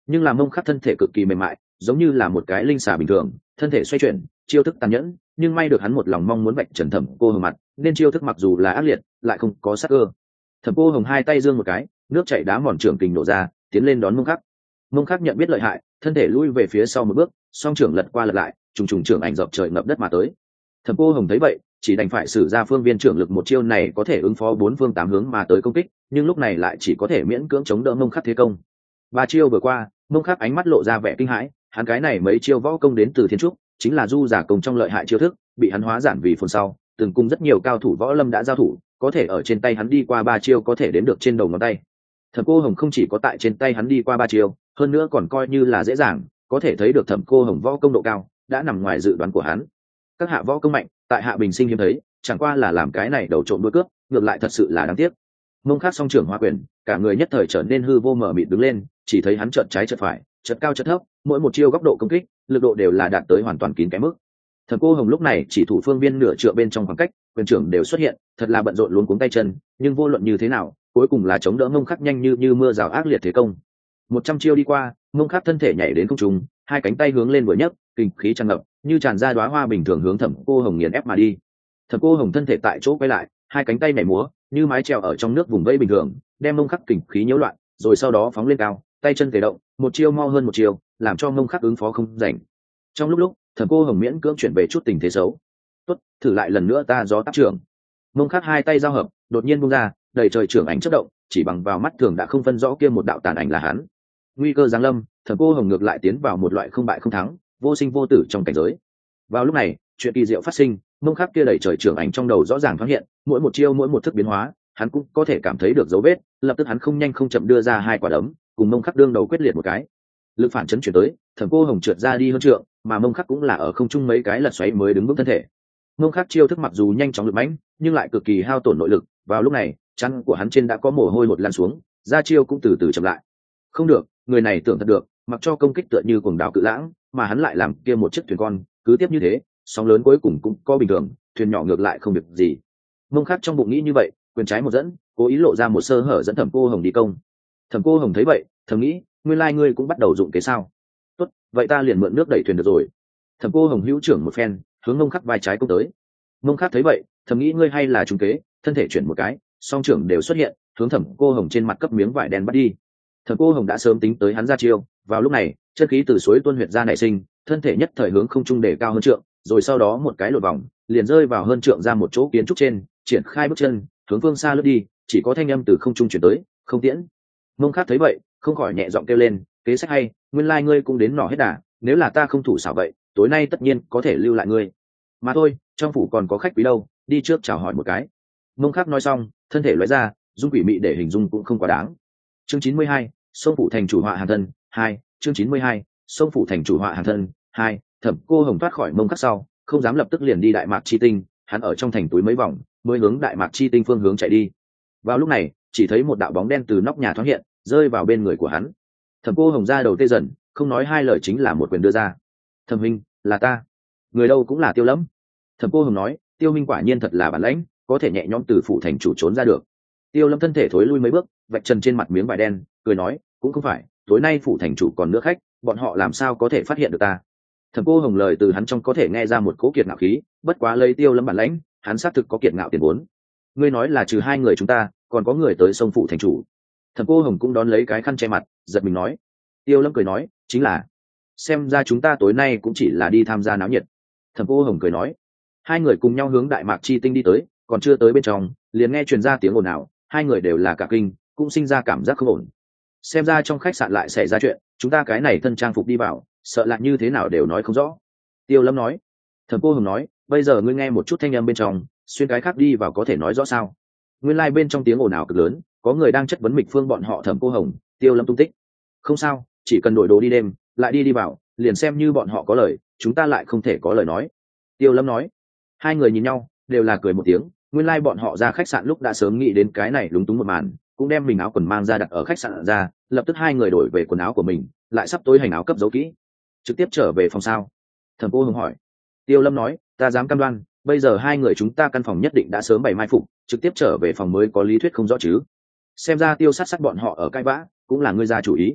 nhưng làm mông khắc thân thể cực kỳ mềm mại, giống như là một cái linh xà bình thường, thân thể xoay chuyển, chiêu thức tàn nhẫn, nhưng may được hắn một lòng mong muốn vạch trần Thẩm Cô Hồng mặt, nên chiêu thức mặc dù là ác liệt, lại không có sát cơ. Thẩm Cô Hồng hai tay giương một cái, nước chảy đá mòn trưởng kình nổ ra, tiến lên đón mông khắc. Mông khắc nhận biết lợi hại, thân thể lui về phía sau một bước, song trưởng lật qua lật lại, trùng trùng trưởng ảnh dọc trời ngập đất mà tới. Thẩm Cô Hồng thấy vậy, chỉ đành phải sử ra phương viên trưởng lực, một chiêu này có thể ứng phó bốn phương tám hướng mà tới công kích, nhưng lúc này lại chỉ có thể miễn cưỡng chống đỡ mông khắc thế công. Ba chiêu vừa qua, mông khắc ánh mắt lộ ra vẻ kinh hãi, hắn cái này mấy chiêu võ công đến từ thiên trúc, chính là du giả công trong lợi hại chiêu thức, bị hắn hóa giản vì phần sau, từng cùng rất nhiều cao thủ võ lâm đã giao thủ, có thể ở trên tay hắn đi qua ba chiêu có thể đếm được trên đầu ngón tay. Thẩm Cô Hồng không chỉ có tại trên tay hắn đi qua ba chiêu, hơn nữa còn coi như là dễ dàng, có thể thấy được Thẩm Cô Hồng võ công độ cao đã nằm ngoài dự đoán của hắn. Các hạ võ công mạnh, tại hạ bình sinh hiếm thấy, chẳng qua là làm cái này đầu trộm đuôi cướp, ngược lại thật sự là đáng tiếc. Mông khắc song trưởng hóa quyền, cả người nhất thời trở nên hư vô mờ mịt đứng lên, chỉ thấy hắn trợn trái trợn phải, trợn cao trợn thấp, mỗi một chiêu góc độ công kích, lực độ đều là đạt tới hoàn toàn kín cái mức. Thẩm Cô Hồng lúc này chỉ thủ phương viên nửa trượng bên trong khoảng cách, quyền trưởng đều xuất hiện, thật là bận rộn luống cuống tay chân, nhưng vô luận như thế nào, cuối cùng là chống đỡ Mông khắc nhanh như như mưa rào ác liệt thế công. Một trăm chiêu đi qua, Mông khắc thân thể nhảy đến không trung, hai cánh tay hướng lên vừa nhấc, kinh khí tràn ngập, như tràn ra đóa hoa bình thường hướng Thẩm Cô Hồng nghiền ép mà đi. Thẩm Cô Hồng thân thể tại chỗ quay lại, hai cánh tay nhảy múa, như mái trèo ở trong nước vùng vẫy bình thường, đem Mông khắc kình khí nhiễu loạn, rồi sau đó phóng lên cao, tay chân thể động, một chiêu mau hơn một chiêu, làm cho Mông khắc ứng phó không rảnh. Trong lúc lúc, Thẩm Cô Hồng miễn cưỡng chuyển về chút tình thế xấu. Tốt, thử lại lần nữa ta gió tác trưởng. Mông khắc hai tay giao hợp, đột nhiên buông ra, đầy trời trưởng ảnh chớp động, chỉ bằng vào mắt thường đã không phân rõ kia một đạo tàn ảnh là hắn. Nguy cơ giáng lâm, Thẩm Cô Hồng ngược lại tiến vào một loại không bại không thắng, vô sinh vô tử trong cảnh giới. Vào lúc này, chuyện kỳ diệu phát sinh, Mông khắc kia đầy trời trưởng ảnh trong đầu rõ ràng thoáng hiện, mỗi một chiêu mỗi một thức biến hóa, hắn cũng có thể cảm thấy được dấu vết, lập tức hắn không nhanh không chậm đưa ra hai quả đấm, cùng Mông khắc đương đầu quyết liệt một cái. Lực phản chấn chuyển tới, Thẩm Cô Hồng trượt ra đi hơn trượng, mà Mông khắc cũng là ở không trung mấy cái lật xoáy mới đứng vững thân thể. Mông khắc chiêu thức mặc dù nhanh chóng lực mãnh, nhưng lại cực kỳ hao tổn nội lực, vào lúc này, chắn của hắn trên đã có mồ hôi hột lan xuống, ra chiêu cũng từ từ chậm lại. Không được, người này tưởng thật được, mặc cho công kích tựa như cuồng đảo cự lãng, mà hắn lại làm kia một chiếc thuyền con, cứ tiếp như thế, sóng lớn cuối cùng cũng có bình thường, thuyền nhỏ ngược lại không việc gì. Mông khắc trong bụng nghĩ như vậy, quyền trái một dẫn, cố ý lộ ra một sơ hở dẫn Thẩm Cô Hồng đi công. Thẩm Cô Hồng thấy vậy, thầm nghĩ, nguyên lai ngươi cũng bắt đầu dụng kế sao? Tốt, vậy ta liền mượn nước đẩy thuyền được rồi. Thẩm Cô Hồng hữu trưởng một phen, hướng Mông khắc vai trái công tới. Mông khắc thấy vậy, thầm nghĩ ngươi hay là trúng kế, thân thể chuyển một cái, song trưởng đều xuất hiện, hướng Thẩm Cô Hồng trên mặt cấp miếng vải đen bắt đi. Thẩm Cô Hồng đã sớm tính tới hắn ra chiêu, vào lúc này, chân khí từ suối tuôn huyệt ra nảy sinh, thân thể nhất thời hướng không trung để cao hơn trượng, rồi sau đó một cái lột vòng, liền rơi vào hơn trượng ra một chỗ kiến trúc trên, triển khai bước chân, hướng phương xa lướt đi, chỉ có thanh âm từ không trung chuyển tới, không tiễn. Mông khắc thấy vậy, không khỏi nhẹ giọng kêu lên, kế sách hay, nguyên lai ngươi cũng đến nỏ hết đà, nếu là ta không thủ xảo vậy, tối nay tất nhiên có thể lưu lại ngươi. Mà thôi, trong phủ còn có khách quý đâu, đi trước chào hỏi một cái. Mông khắc nói xong, thân thể lóe ra, dung quỷ mị để hình dung cũng không quá đáng. Chương chín mươi hai, sông phủ thành chủ họa hàn thân hai. Chương chín mươi hai, sông phủ thành chủ họa hàn thân hai. Thẩm Cô Hồng thoát khỏi Mông khắc sau, không dám lập tức liền đi Đại Mạc Chi Tinh, hắn ở trong thành túi mấy vòng, mới hướng Đại Mạc Chi Tinh phương hướng chạy đi. Vào lúc này, chỉ thấy một đạo bóng đen từ nóc nhà thoáng hiện, rơi vào bên người của hắn. Thẩm Cô Hồng ra đầu tê dần, không nói hai lời chính là một quyền đưa ra. Thẩm huynh, là ta. Người đâu cũng là Tiêu Lâm. Thẩm Cô Hồng nói, Tiêu huynh quả nhiên thật là bản lãnh, có thể nhẹ nhõm từ phủ thành chủ trốn ra được. Tiêu Lâm thân thể thối lui mấy bước, vạch trần trên mặt miếng vải đen, cười nói, cũng không phải, tối nay phủ thành chủ còn nữa khách, bọn họ làm sao có thể phát hiện được ta. Thẩm Cô Hồng lời từ hắn trong có thể nghe ra một cố kiệt ngạo khí, bất quá lấy Tiêu Lâm bản lãnh, hắn xác thực có kiệt ngạo tiền vốn. Ngươi nói là trừ hai người chúng ta, còn có người tới sông phủ thành chủ. Thẩm Cô Hồng cũng đón lấy cái khăn che mặt, giật mình nói. Tiêu Lâm cười nói, chính là, xem ra chúng ta tối nay cũng chỉ là đi tham gia náo nhiệt. Thẩm Cô Hồng cười nói. Hai người cùng nhau hướng Đại Mạc Chi Tinh đi tới, còn chưa tới bên trong, liền nghe truyền ra tiếng ồn ào, hai người đều là cả kinh, cũng sinh ra cảm giác không ổn. Xem ra trong khách sạn lại xảy ra chuyện, chúng ta cái này thân trang phục đi vào, sợ là như thế nào đều nói không rõ. Tiêu Lâm nói. Thẩm Cô Hồng nói, bây giờ ngươi nghe một chút thanh âm bên trong, xuyên cái khác đi vào có thể nói rõ sao? Nguyên lai like bên trong tiếng ồn ào cực lớn, có người đang chất vấn Mịch Phương bọn họ Thẩm Cô Hồng, Tiêu Lâm tung tích. Không sao, chỉ cần đổi đồ đi đêm, lại đi đi vào, liền xem như bọn họ có lời, chúng ta lại không thể có lời nói. Tiêu Lâm nói. Hai người nhìn nhau, đều là cười một tiếng, nguyên lai like bọn họ ra khách sạn lúc đã sớm nghĩ đến cái này lúng túng một màn, cũng đem mình áo quần mang ra đặt ở khách sạn ra, lập tức hai người đổi về quần áo của mình, lại sắp tối hành áo cấp giấu kỹ, trực tiếp trở về phòng sao? Thẩm Cô Hồng hỏi. Tiêu Lâm nói, ta dám cam đoan, bây giờ hai người chúng ta căn phòng nhất định đã sớm bày mai phục, trực tiếp trở về phòng mới có lý thuyết không rõ chứ. Xem ra Tiêu sát sát bọn họ ở cãi vã, cũng là ngươi ra chủ ý.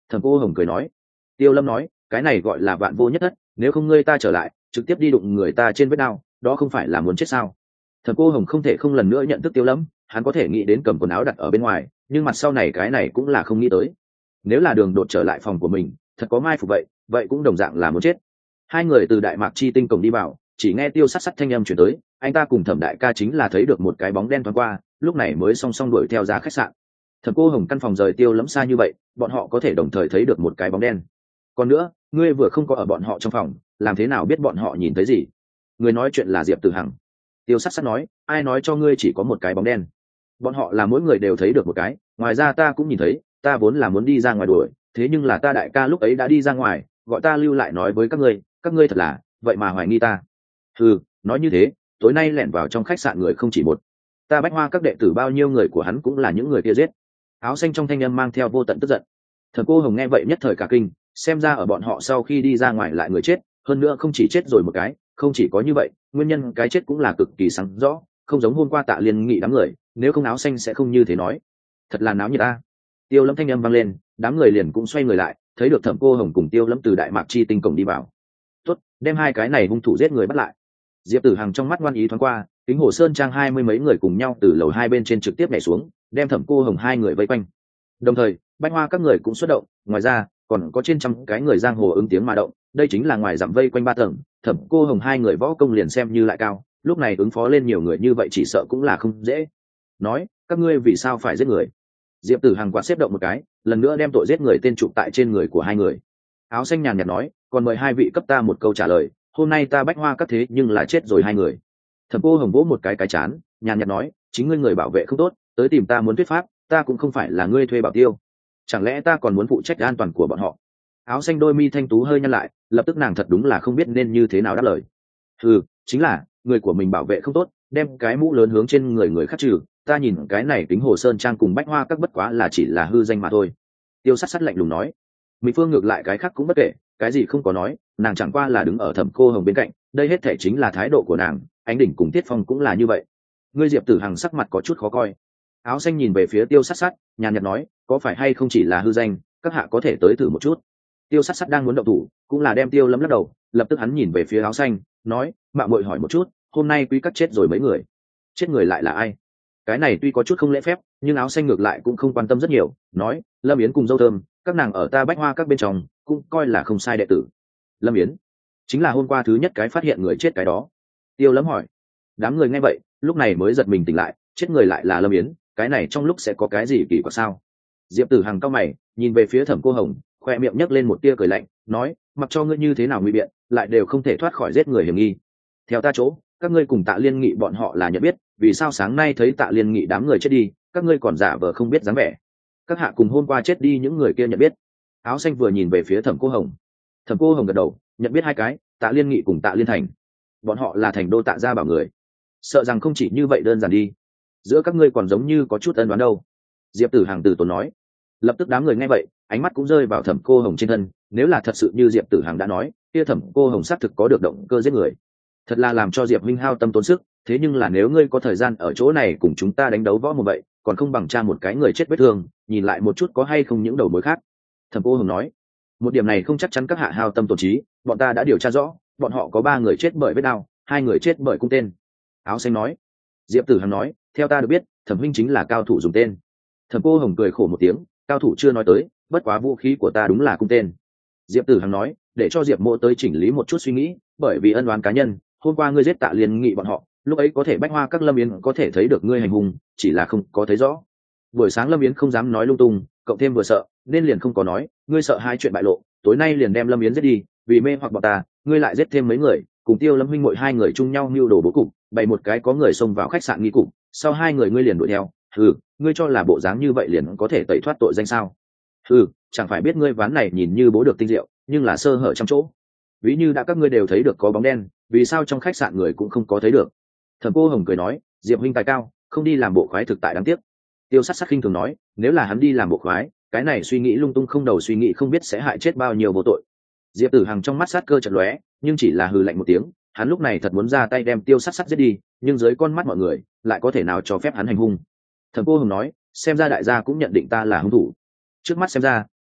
Thẩm Cô Hồng cười nói. Tiêu Lâm nói, cái này gọi là vạn vô nhất thất, nếu không ngươi ta trở lại trực tiếp đi đụng người ta trên vết đao, đó không phải là muốn chết sao? Thẩm Cô Hồng không thể không lần nữa nhận thức Tiêu Lâm, hắn có thể nghĩ đến cầm quần áo đặt ở bên ngoài, nhưng mặt sau này cái này cũng là không nghĩ tới. Nếu là đường đột trở lại phòng của mình, thật có mai phục vậy, vậy cũng đồng dạng là muốn chết. Hai người từ Đại Mạc Chi Tinh cổng đi vào, chỉ nghe Tiêu Sắt Sắt thanh âm chuyển tới, anh ta cùng Thẩm đại ca chính là thấy được một cái bóng đen thoáng qua, lúc này mới song song đuổi theo ra khách sạn. Thẩm Cô Hồng căn phòng rời Tiêu Lâm xa như vậy, bọn họ có thể đồng thời thấy được một cái bóng đen. Còn nữa, ngươi vừa không có ở bọn họ trong phòng, làm thế nào biết bọn họ nhìn thấy gì? Người nói chuyện là Diệp Tử Hằng. Tiêu Sắt Sắt nói, ai nói cho ngươi chỉ có một cái bóng đen? Bọn họ là mỗi người đều thấy được một cái, ngoài ra ta cũng nhìn thấy, ta vốn là muốn đi ra ngoài đuổi, thế nhưng là ta đại ca lúc ấy đã đi ra ngoài, gọi ta lưu lại nói với các ngươi, các ngươi thật là, vậy mà hoài nghi ta. Ừ, nói như thế, tối nay lẻn vào trong khách sạn người không chỉ một. Ta Bách Hoa các đệ tử bao nhiêu người của hắn cũng là những người kia giết. Áo xanh trong thanh âm mang theo vô tận tức giận. Thẩm Cô Hồng nghe vậy nhất thời cả kinh, xem ra ở bọn họ sau khi đi ra ngoài lại người chết, hơn nữa không chỉ chết rồi một cái, không chỉ có như vậy, nguyên nhân cái chết cũng là cực kỳ sáng rõ, không giống hôm qua Tạ Liên Nghị đám người, nếu không áo xanh sẽ không như thế nói. Thật là náo nhiệt ta. Tiêu Lâm thanh âm vang lên, đám người liền cũng xoay người lại, thấy được Thẩm Cô Hồng cùng Tiêu Lâm từ Đại Mạc Chi Tinh cổng đi vào. Tốt, đem hai cái này hung thủ giết người bắt lại. Diệp Tử Hằng trong mắt ngoan ý thoáng qua, Kính Hồ Sơn trang hai mươi mấy người cùng nhau từ lầu hai bên trên trực tiếp nhảy xuống, đem Thẩm Cô Hồng hai người vây quanh. Đồng thời, Bách Hoa các người cũng xuất động, ngoài ra còn có trên trăm cái người giang hồ ứng tiếng mà động, đây chính là ngoài dặm vây quanh ba tầng, Thẩm Cô Hồng hai người võ công liền xem như lại cao, lúc này ứng phó lên nhiều người như vậy chỉ sợ cũng là không dễ. Nói, các ngươi vì sao phải giết người? Diệp Tử Hằng quạt xếp động một cái, lần nữa đem tội giết người tên chụp tại trên người của hai người. Áo xanh nhàn nhạt nói, còn mời hai vị cấp ta một câu trả lời, hôm nay ta Bách Hoa các thế nhưng là chết rồi hai người. Thẩm Cô Hồng vỗ một cái cái chán, nhàn nhạt nói, chính ngươi người bảo vệ không tốt, tới tìm ta muốn thuyết pháp, ta cũng không phải là ngươi thuê bảo tiêu, chẳng lẽ ta còn muốn phụ trách an toàn của bọn họ? Áo xanh đôi mi thanh tú hơi nhăn lại, lập tức nàng thật đúng là không biết nên như thế nào đáp lời. Ừ, chính là người của mình bảo vệ không tốt, đem cái mũ lớn hướng trên người người khác trừ, ta nhìn cái này Kính Hồ Sơn trang cùng Bách Hoa các bất quá là chỉ là hư danh mà thôi. Tiêu Sắt Sắt lạnh lùng nói. Mỹ Phương ngược lại cái khác cũng bất kể, cái gì không có nói, nàng chẳng qua là đứng ở Thẩm Cô Hồng bên cạnh, đây hết thể chính là thái độ của nàng, Ánh Đỉnh cùng Tiết Phong cũng là như vậy. Ngươi Diệp Tử Hằng sắc mặt có chút khó coi. Áo xanh nhìn về phía Tiêu Sắt Sắt, nhàn nhạt nói, có phải hay không chỉ là hư danh, các hạ có thể tới thử một chút. Tiêu Sắt Sắt đang muốn động thủ, cũng là đem Tiêu Lâm lắc đầu, lập tức hắn nhìn về phía áo xanh, nói, mạo muội hỏi một chút, hôm nay quý các chết rồi mấy người? Chết người lại là ai? Cái này tuy có chút không lễ phép, nhưng áo xanh ngược lại cũng không quan tâm rất nhiều, nói, Lâm Yến cùng Dâu Thơm, các nàng ở ta Bách Hoa các bên trong, cũng coi là không sai đệ tử. Lâm Yến, chính là hôm qua thứ nhất cái phát hiện người chết cái đó. Tiêu Lâm hỏi. Đám người nghe vậy, lúc này mới giật mình tỉnh lại, chết người lại là Lâm Yến, cái này trong lúc sẽ có cái gì kỳ quặc sao? Diệp Tử Hằng cau mày, nhìn về phía Thẩm Cô Hồng, khoe miệng nhấc lên một tia cười lạnh, nói, mặc cho ngươi như thế nào nguy biện, lại đều không thể thoát khỏi giết người hiểm nghi. Theo ta chỗ, các ngươi cùng Tạ Liên Nghị bọn họ là nhận biết, vì sao sáng nay thấy Tạ Liên Nghị đám người chết đi, các ngươi còn giả vờ không biết dáng vẻ? Các hạ cùng hôm qua chết đi những người kia nhận biết. Áo xanh vừa nhìn về phía Thẩm Cô Hồng. Thẩm Cô Hồng gật đầu, nhận biết hai cái, Tạ Liên Nghị cùng Tạ Liên Thành. Bọn họ là thành đô Tạ gia bảo người. Sợ rằng không chỉ như vậy đơn giản đi. Giữa các ngươi còn giống như có chút ân đoán đâu. Diệp Tử Hằng từ tốn nói. Lập tức đám người nghe vậy, ánh mắt cũng rơi vào Thẩm Cô Hồng trên thân, nếu là thật sự như Diệp Tử Hằng đã nói, kia Thẩm Cô Hồng xác thực có được động cơ giết người. Thật là làm cho Diệp huynh hao tâm tốn sức, thế nhưng là nếu ngươi có thời gian ở chỗ này cùng chúng ta đánh đấu võ một vậy, còn không bằng tra một cái người chết vết thương, nhìn lại một chút có hay không những đầu mối khác. Thẩm Cô Hồng nói, một điểm này không chắc chắn các hạ hao tâm tổn trí, bọn ta đã điều tra rõ, bọn họ có ba người chết bởi vết đao, hai người chết bởi cung tên. Áo xanh nói. Diệp Tử Hằng nói, theo ta được biết, Thẩm huynh chính là cao thủ dùng tên. Thẩm Cô Hồng cười khổ một tiếng, cao thủ chưa nói tới, bất quá vũ khí của ta đúng là cung tên. Diệp Tử Hằng nói, để cho Diệp Mộ tới chỉnh lý một chút suy nghĩ, bởi vì ân oán cá nhân, hôm qua ngươi giết Tạ Liên Nghị bọn họ, lúc ấy có thể Bách Hoa các Lâm Yến có thể thấy được ngươi hành hung, chỉ là không có thấy rõ. Buổi sáng Lâm Yến không dám nói lung tung, cộng thêm vừa sợ nên liền không có nói, ngươi sợ hai chuyện bại lộ, tối nay liền đem Lâm Yến giết đi, vì mê hoặc bọn ta, ngươi lại giết thêm mấy người, cùng Tiêu Lâm huynh muội hai người chung nhau mưu đồ bố cục, bày một cái có người xông vào khách sạn nghi cục, sau hai người ngươi liền đuổi theo, ừ, ngươi cho là bộ dáng như vậy liền có thể tẩy thoát tội danh sao? Ừ, chẳng phải biết ngươi ván này nhìn như bố được tinh diệu, nhưng là sơ hở trong chỗ. Ví như đã các ngươi đều thấy được có bóng đen, vì sao trong khách sạn người cũng không có thấy được? Thẩm Cô Hồng cười nói, Diệp huynh tài cao, không đi làm bộ khoái thực tại đáng tiếc. Tiêu Sắt Sắt khinh thường nói, nếu là hắn đi làm bộ khoái, cái này suy nghĩ lung tung không đầu suy nghĩ không biết sẽ hại chết bao nhiêu vô tội. Diệp Tử Hằng trong mắt sát cơ chợt lóe, nhưng chỉ là hừ lạnh một tiếng, hắn lúc này thật muốn ra tay đem Tiêu Sắt Sắt giết đi, nhưng dưới con mắt mọi người, lại có thể nào cho phép hắn hành hung? Thẩm Cô Hồng nói, xem ra đại gia cũng nhận định ta là hung thủ. Trước mắt xem ra,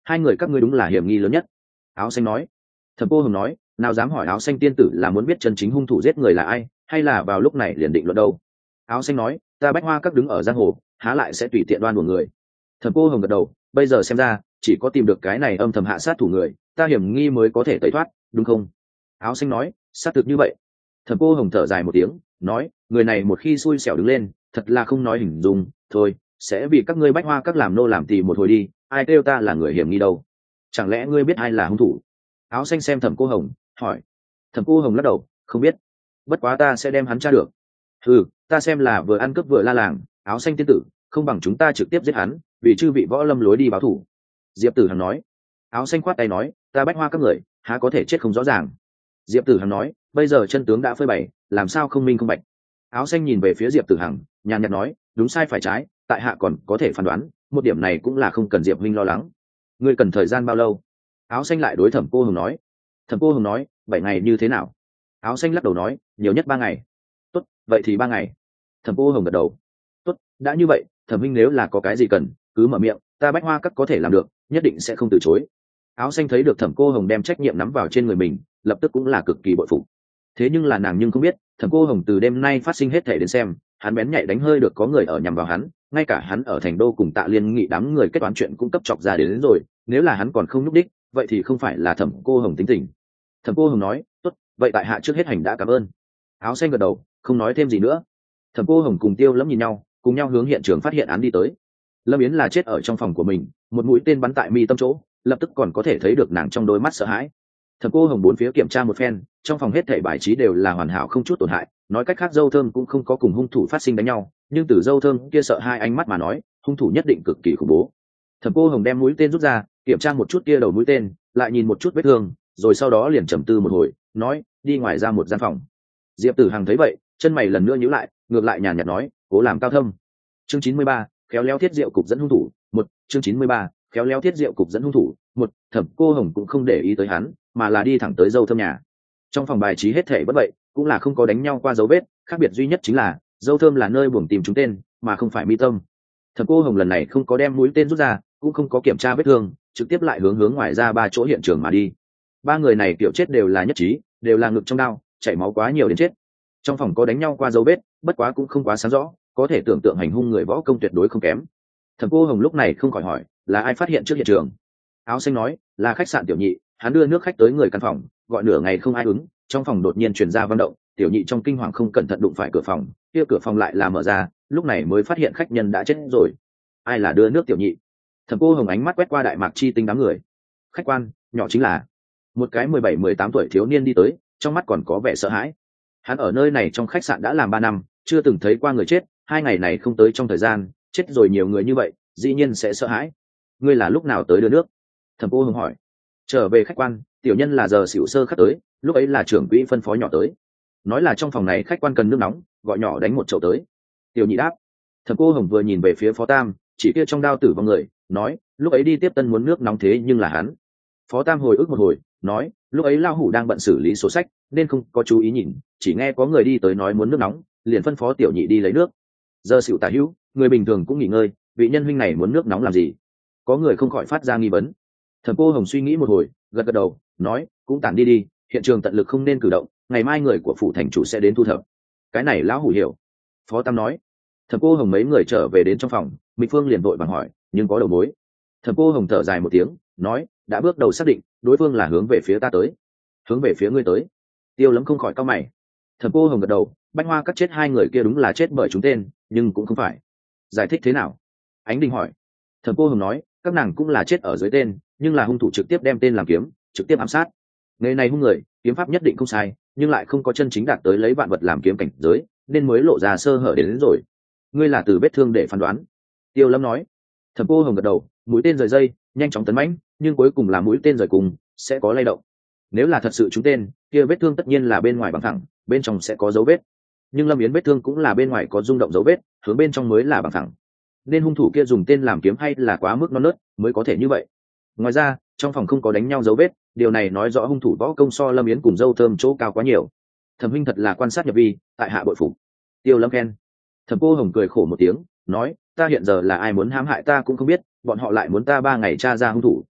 hai người các ngươi đúng là hiểm nghi lớn nhất. Áo xanh nói. Thẩm cô hồng nói, nào dám hỏi áo xanh tiên tử là muốn biết chân chính hung thủ giết người là ai, hay là vào lúc này liền định luận đâu? Áo xanh nói, ta Bách Hoa các đứng ở giang hồ, há lại sẽ tùy tiện đoan của người. Thẩm cô hồng gật đầu, bây giờ xem ra chỉ có tìm được cái này âm thầm hạ sát thủ người, ta hiểm nghi mới có thể tẩy thoát, đúng không? Áo xanh nói, xác thực như vậy. Thẩm cô hồng thở dài một tiếng, nói, người này một khi xui xẻo đứng lên, thật là không nói hình dung, thôi, sẽ vì các ngươi Bách Hoa các làm nô làm tỳ một hồi đi, ai kêu ta là người hiểm nghi đâu? Chẳng lẽ ngươi biết ai là hung thủ? Áo xanh xem Thẩm cô hồng, hỏi. Thẩm cô hồng lắc đầu, không biết, bất quá ta sẽ đem hắn tra được. Ừ, ta xem là vừa ăn cướp vừa la làng, áo xanh tiên tử, không bằng chúng ta trực tiếp giết hắn, vì chư vị võ lâm lối đi báo thủ. Diệp Tử Hằng nói. Áo xanh khoát tay nói, ta Bách Hoa các người há có thể chết không rõ ràng. Diệp Tử Hằng nói, bây giờ chân tướng đã phơi bày, làm sao không minh không bạch. Áo xanh nhìn về phía Diệp Tử Hằng, nhàn nhạt nói, đúng sai phải trái, tại hạ còn có thể phán đoán, một điểm này cũng là không cần Diệp huynh lo lắng. Ngươi cần thời gian bao lâu? Áo xanh lại đối Thẩm cô hồng nói. Thẩm cô hồng nói, bảy ngày như thế nào? Áo xanh lắc đầu nói, nhiều nhất ba ngày. Tốt, vậy thì ba ngày. Thẩm cô hồng gật đầu. Tốt, đã như vậy, Thẩm huynh nếu là có cái gì cần, cứ mở miệng, ta Bách Hoa các có thể làm được, nhất định sẽ không từ chối. Áo xanh thấy được Thẩm cô hồng đem trách nhiệm nắm vào trên người mình, lập tức cũng là cực kỳ bội phục. Thế nhưng là nàng nhưng không biết, Thẩm cô hồng từ đêm nay phát sinh hết thể đến xem, hắn bén nhạy đánh hơi được có người ở nhằm vào hắn, ngay cả hắn ở thành đô cùng Tạ Liên nghị đám người kết toán chuyện cũng cấp chọc ra đến, đến rồi, nếu là hắn còn không nhúc đích, vậy thì không phải là Thẩm cô hồng tính tình. Thẩm cô hồng nói, tốt, vậy tại hạ trước hết hành đã cảm ơn. Áo xanh gật đầu, không nói thêm gì nữa. Thẩm cô hồng cùng Tiêu Lâm nhìn nhau, cùng nhau hướng hiện trường phát hiện án đi tới. Lâm Yến là chết ở trong phòng của mình, một mũi tên bắn tại mi tâm chỗ, lập tức còn có thể thấy được nàng trong đôi mắt sợ hãi. Thẩm cô hồng bốn phía kiểm tra một phen, trong phòng hết thảy bài trí đều là hoàn hảo không chút tổn hại, nói cách khác dâu thơm cũng không có cùng hung thủ phát sinh đánh nhau, nhưng từ dâu thơm kia sợ hai ánh mắt mà nói, hung thủ nhất định cực kỳ khủng bố. Thẩm cô hồng đem mũi tên rút ra, kiểm tra một chút kia đầu mũi tên, lại nhìn một chút vết thương, rồi sau đó liền trầm tư một hồi, nói, đi ngoài ra một gian phòng. Diệp Tử Hằng thấy vậy, chân mày lần nữa nhíu lại, ngược lại nhàn nhạt nói, cố làm cao thâm. Chương chín mươi ba, khéo léo thiết diệu cục dẫn hung thủ. Một, chương chín mươi ba, khéo léo thiết diệu cục dẫn hung thủ. Một, Thẩm cô hồng cũng không để ý tới hắn, mà là đi thẳng tới dâu thơm nhà. Trong phòng bài trí hết thể bất vậy, cũng là không có đánh nhau qua dấu vết, khác biệt duy nhất chính là dâu thơm là nơi buồng tìm trúng tên, mà không phải mi tâm. Thẩm cô hồng lần này không có đem mũi tên rút ra, cũng không có kiểm tra vết thương, trực tiếp lại hướng hướng ngoài ra ba chỗ hiện trường mà đi. Ba người này kiểu chết đều là nhất trí, đều là ngực trong đao, chảy máu quá nhiều đến chết. Trong phòng có đánh nhau qua dấu vết, bất quá cũng không quá sáng rõ, có thể tưởng tượng hành hung người võ công tuyệt đối không kém. Thẩm cô hồng lúc này không khỏi hỏi, là ai phát hiện trước hiện trường? Áo xanh nói, là khách sạn Tiểu Nhị, hắn đưa nước khách tới người căn phòng, gọi nửa ngày không ai ứng, trong phòng đột nhiên truyền ra vang động, Tiểu Nhị trong kinh hoàng không cẩn thận đụng phải cửa phòng, kia cửa phòng lại là mở ra, lúc này mới phát hiện khách nhân đã chết rồi. Ai là đưa nước Tiểu Nhị? Thẩm cô hồng ánh mắt quét qua Đại Mạc Chi Tinh đám người. Khách quan, nhỏ chính là một cái mười bảy mười tám tuổi thiếu niên đi tới, trong mắt còn có vẻ sợ hãi. Hắn ở nơi này trong khách sạn đã làm ba năm, chưa từng thấy qua người chết, hai ngày này không tới trong thời gian, chết rồi nhiều người như vậy, dĩ nhiên sẽ sợ hãi. Ngươi là lúc nào tới đưa nước? Thẩm cô hồng hỏi. Trở về khách quan, tiểu nhân là giờ xỉu sơ khắc tới, lúc ấy là trưởng quỹ phân phó nhỏ tới, nói là trong phòng này khách quan cần nước nóng, gọi nhỏ đánh một chậu tới. Tiểu Nhị đáp. Thẩm cô hồng vừa nhìn về phía Phó Tam, chỉ kia trong đao tử vong người, nói, lúc ấy đi tiếp tân muốn nước nóng thế nhưng là hắn. Phó Tam hồi ức một hồi, nói, lúc ấy Lao Hủ đang bận xử lý sổ sách, nên không có chú ý nhìn, chỉ nghe có người đi tới nói muốn nước nóng, liền phân phó Tiểu Nhị đi lấy nước. Giờ xỉu tả hữu, người bình thường cũng nghỉ ngơi, vị nhân huynh này muốn nước nóng làm gì? Có người không khỏi phát ra nghi vấn. Thẩm cô hồng suy nghĩ một hồi, gật gật đầu, nói, cũng tản đi đi, hiện trường tận lực không nên cử động, ngày mai người của phủ thành chủ sẽ đến thu thập. Cái này lão hủ hiểu. Phó Tam nói. Thẩm cô hồng mấy người trở về đến trong phòng, Mịch Phương liền vội vàng hỏi, nhưng có đầu mối. Thẩm cô hồng thở dài một tiếng, nói, đã bước đầu xác định, đối phương là hướng về phía ta tới. Hướng về phía ngươi tới? Tiêu Lâm không khỏi cau mày. Thẩm cô hồng gật đầu, Bách Hoa cắt chết hai người kia đúng là chết bởi chúng tên, nhưng cũng không phải. Giải thích thế nào? Ánh Đình hỏi. Thẩm cô hồng nói, các nàng cũng là chết ở dưới tên, nhưng là hung thủ trực tiếp đem tên làm kiếm, trực tiếp ám sát. Nghề này hung người, kiếm pháp nhất định không sai, nhưng lại không có chân chính đạt tới lấy vạn vật làm kiếm cảnh giới, nên mới lộ ra sơ hở đến, đến rồi. Ngươi là từ vết thương để phán đoán. Tiêu Lâm nói. Thẩm cô hồng gật đầu, mũi tên rời dây, nhanh chóng tấn mãnh, nhưng cuối cùng là mũi tên rời cùng, sẽ có lay động. Nếu là thật sự trúng tên, kia vết thương tất nhiên là bên ngoài bằng thẳng, bên trong sẽ có dấu vết. Nhưng Lâm Yến vết thương cũng là bên ngoài có rung động dấu vết, hướng bên trong mới là bằng thẳng. Nên hung thủ kia dùng tên làm kiếm hay là quá mức non nớt, mới có thể như vậy. Ngoài ra, trong phòng không có đánh nhau dấu vết, điều này nói rõ hung thủ võ công so Lâm Yến cùng dâu thơm chỗ cao quá nhiều. Thẩm huynh thật là quan sát nhập vi, tại hạ bội phục. Tiêu Lâm khen. Thẩm cô hồng cười khổ một tiếng, nói, ta hiện giờ là ai muốn hãm hại ta cũng không biết, bọn họ lại muốn ta ba ngày tra ra hung thủ,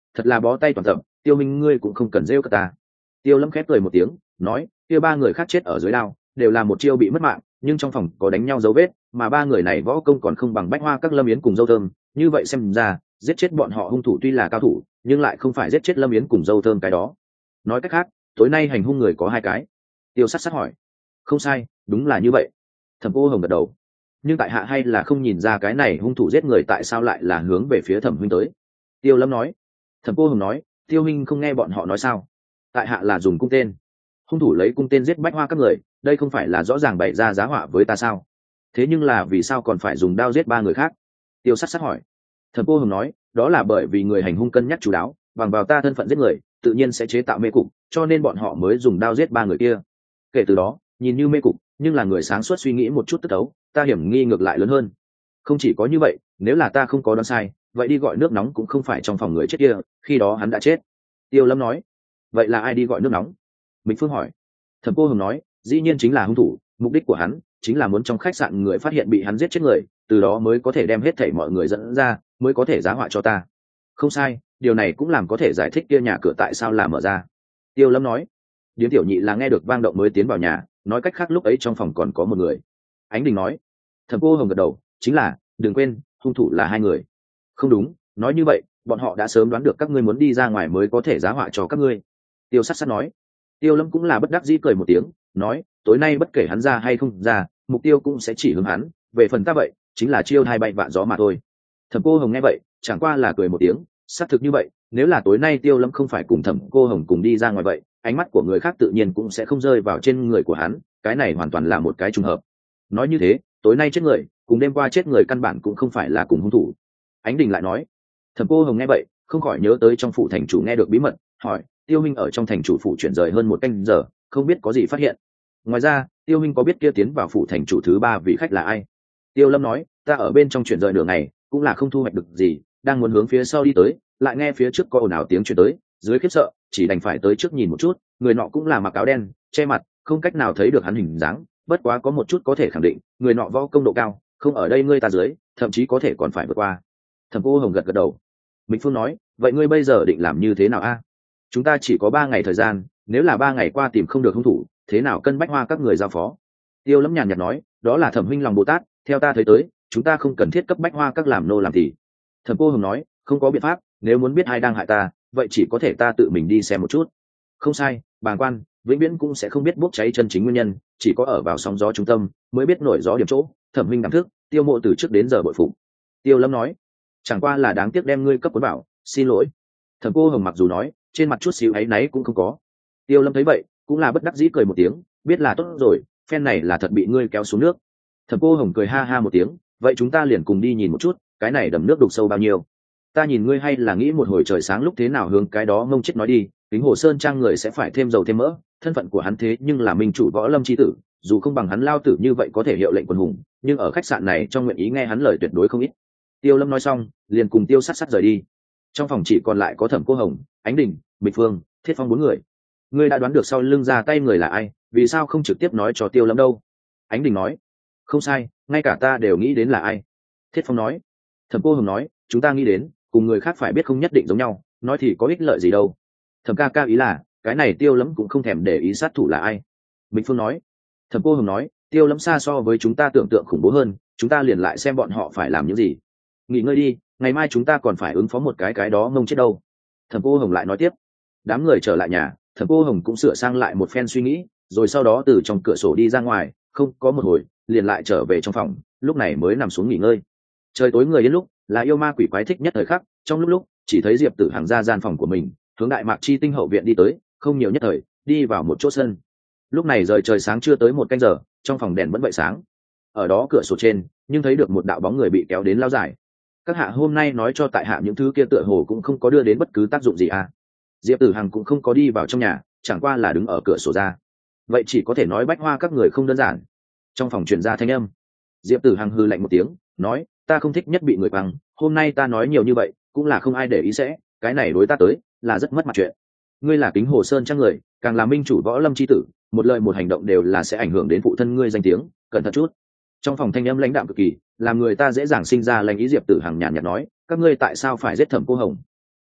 thật là bó tay toàn tập. Tiêu minh ngươi cũng không cần rêu cả ta. Tiêu Lâm khép cười một tiếng nói, kia ba người khác chết ở dưới đao đều là một chiêu bị mất mạng, nhưng trong phòng có đánh nhau dấu vết, mà ba người này võ công còn không bằng Bách Hoa các Lâm Yến cùng Dâu Thơm, như vậy xem ra giết chết bọn họ hung thủ tuy là cao thủ, nhưng lại không phải giết chết Lâm Yến cùng Dâu Thơm cái đó. Nói cách khác, tối nay hành hung người có hai cái. Tiêu Sát Sát hỏi. Không sai, đúng là như vậy. Thẩm Cô Hồng gật đầu. Nhưng tại hạ hay là không nhìn ra cái này hung thủ giết người tại sao lại là hướng về phía Thẩm huynh tới. Tiêu Lâm nói. Thẩm Cô Hồng nói, Tiêu huynh không nghe bọn họ nói sao? Tại hạ là dùng cung tên. Hung thủ lấy cung tên giết Bách Hoa các người, đây không phải là rõ ràng bày ra giá họa với ta sao? Thế nhưng là vì sao còn phải dùng đao giết ba người khác? Tiêu Sát Sát hỏi. Thẩm Cô Hồng nói, đó là bởi vì người hành hung cân nhắc chú đáo, bằng vào ta thân phận giết người, tự nhiên sẽ chế tạo mê cục, cho nên bọn họ mới dùng đao giết ba người kia. Kể từ đó, nhìn như mê cục, nhưng là người sáng suốt suy nghĩ một chút tức đấu, ta hiểm nghi ngược lại lớn hơn. Không chỉ có như vậy, nếu là ta không có đoán sai, vậy đi gọi nước nóng cũng không phải trong phòng người chết kia, khi đó hắn đã chết. Tiêu Lâm nói. Vậy là ai đi gọi nước nóng? Mịch Phương hỏi. Thẩm Cô Hồng nói, dĩ nhiên chính là hung thủ, mục đích của hắn chính là muốn trong khách sạn người phát hiện bị hắn giết chết người, từ đó mới có thể đem hết thảy mọi người dẫn ra, mới có thể giá họa cho ta. Không sai, điều này cũng làm có thể giải thích kia nhà cửa tại sao là mở ra. Tiêu Lâm nói. Điếm tiểu nhị là nghe được vang động mới tiến vào nhà, nói cách khác lúc ấy trong phòng còn có một người. Ánh Đình nói. Thẩm Cô Hồng gật đầu, chính là, đừng quên, hung thủ là hai người. Không đúng, nói như vậy, bọn họ đã sớm đoán được các ngươi muốn đi ra ngoài mới có thể giá họa cho các ngươi. Tiêu Sát Sát nói. Tiêu Lâm cũng là bất đắc dĩ cười một tiếng, nói, tối nay bất kể hắn ra hay không ra, mục tiêu cũng sẽ chỉ hướng hắn, về phần ta vậy, chính là chiêu hai bay vạn gió mà thôi. Thẩm Cô Hồng nghe vậy, chẳng qua là cười một tiếng, xác thực như vậy, nếu là tối nay Tiêu Lâm không phải cùng Thẩm Cô Hồng cùng đi ra ngoài vậy, ánh mắt của người khác tự nhiên cũng sẽ không rơi vào trên người của hắn, cái này hoàn toàn là một cái trùng hợp. Nói như thế, tối nay chết người, cùng đêm qua chết người căn bản cũng không phải là cùng hung thủ. Ánh Đình lại nói. Thẩm Cô Hồng nghe vậy, không khỏi nhớ tới trong phủ thành chủ nghe được bí mật, hỏi, Tiêu Minh ở trong thành chủ phủ chuyển rời hơn một canh giờ, không biết có gì phát hiện. Ngoài ra, Tiêu Minh có biết kia tiến vào phủ thành chủ thứ ba vị khách là ai? Tiêu Lâm nói, ta ở bên trong chuyển rời nửa ngày, cũng là không thu hoạch được gì, đang muốn hướng phía sau đi tới, lại nghe phía trước có ồn ào tiếng truyền tới, dưới khiếp sợ, chỉ đành phải tới trước nhìn một chút, người nọ cũng là mặc áo đen, che mặt, không cách nào thấy được hắn hình dáng, bất quá có một chút có thể khẳng định, người nọ võ công độ cao, không ở đây ngươi ta dưới, thậm chí có thể còn phải vượt qua. Thẩm Cô Hồng gật gật đầu. Minh Phương nói, vậy ngươi bây giờ định làm như thế nào a? Chúng ta chỉ có ba ngày thời gian, nếu là ba ngày qua tìm không được hung thủ, thế nào cân Bách Hoa các người giao phó? Tiêu Lâm nhàn nhạt nói, đó là Thẩm huynh lòng Bồ Tát, theo ta thấy tới, chúng ta không cần thiết cấp Bách Hoa các làm nô làm thì. Thẩm Cô Hồng nói, không có biện pháp, nếu muốn biết ai đang hại ta, vậy chỉ có thể ta tự mình đi xem một chút. Không sai, bàng quan vĩnh viễn cũng sẽ không biết bốc cháy chân chính nguyên nhân, chỉ có ở vào sóng gió trung tâm mới biết nổi gió điểm chỗ. Thẩm huynh đảm thức, Tiêu mộ từ trước đến giờ bội phục. Tiêu Lâm nói, chẳng qua là đáng tiếc đem ngươi cấp cuốn bảo, xin lỗi. Thẩm Cô Hồng mặc dù nói, trên mặt chút xíu áy náy cũng không có. Tiêu Lâm thấy vậy, cũng là bất đắc dĩ cười một tiếng, biết là tốt rồi, phen này là thật bị ngươi kéo xuống nước. Thẩm Cô Hồng cười ha ha một tiếng, vậy chúng ta liền cùng đi nhìn một chút, cái này đầm nước đục sâu bao nhiêu. Ta nhìn ngươi hay là nghĩ một hồi trời sáng lúc thế nào hướng cái đó mông chết nói đi, Kính Hồ Sơn trang người sẽ phải thêm dầu thêm mỡ, thân phận của hắn thế nhưng là minh chủ võ lâm chi tử, dù không bằng hắn lao tử như vậy có thể hiệu lệnh quần hùng, nhưng ở khách sạn này trong nguyện ý nghe hắn lời tuyệt đối không ít. Tiêu Lâm nói xong, liền cùng Tiêu Sát Sát rời đi. Trong phòng chỉ còn lại có Thẩm Cô Hồng, Ánh Đình, Bịch Phương, Thiết Phong bốn người. Ngươi đã đoán được sau lưng ra tay người là ai, vì sao không trực tiếp nói cho Tiêu Lâm đâu? Ánh Đình nói. Không sai, ngay cả ta đều nghĩ đến là ai. Thiết Phong nói. Thẩm Cô Hồng nói, chúng ta nghĩ đến, cùng người khác phải biết không nhất định giống nhau, nói thì có ích lợi gì đâu. Thẩm ca ca ý là, cái này Tiêu Lâm cũng không thèm để ý sát thủ là ai. Bịch Phương nói. Thẩm Cô Hồng nói, Tiêu Lâm xa so với chúng ta tưởng tượng khủng bố hơn, chúng ta liền lại xem bọn họ phải làm những gì. Nghỉ ngơi đi, ngày mai chúng ta còn phải ứng phó một cái cái đó mông chết đâu. Thẩm Cô Hồng lại nói tiếp. Đám người trở lại nhà, Thẩm Cô Hồng cũng sửa sang lại một phen suy nghĩ, rồi sau đó từ trong cửa sổ đi ra ngoài, không có một hồi liền lại trở về trong phòng, lúc này mới nằm xuống nghỉ ngơi. Trời tối người đến lúc là yêu ma quỷ quái thích nhất thời khắc, trong lúc lúc chỉ thấy Diệp Tử Hằng ra gian phòng của mình, hướng Đại Mạc Chi Tinh hậu viện đi tới, không nhiều nhất thời đi vào một chỗ sân. Lúc này rời trời sáng chưa tới một canh giờ, trong phòng đèn vẫn vậy sáng. Ở đó cửa sổ trên, nhưng thấy được một đạo bóng người bị kéo đến lao dài. Các hạ hôm nay nói cho tại hạ những thứ kia tựa hồ cũng không có đưa đến bất cứ tác dụng gì à? Diệp Tử Hằng cũng không có đi vào trong nhà, chẳng qua là đứng ở cửa sổ ra. Vậy chỉ có thể nói Bách Hoa các người không đơn giản. Trong phòng truyền ra thanh âm, Diệp Tử Hằng hừ lạnh một tiếng, nói, ta không thích nhất bị người bằng, hôm nay ta nói nhiều như vậy, cũng là không ai để ý sẽ, cái này đối ta tới, là rất mất mặt chuyện. Ngươi là Kính Hồ Sơn trang người, càng là minh chủ võ lâm chi tử, một lời một hành động đều là sẽ ảnh hưởng đến phụ thân ngươi danh tiếng, cẩn thận chút. Trong phòng thanh âm lãnh đạm cực kỳ, làm người ta dễ dàng sinh ra lãnh ý. Diệp Tử Hằng nhàn nhạt nói, các ngươi tại sao phải giết Thẩm Cô Hồng?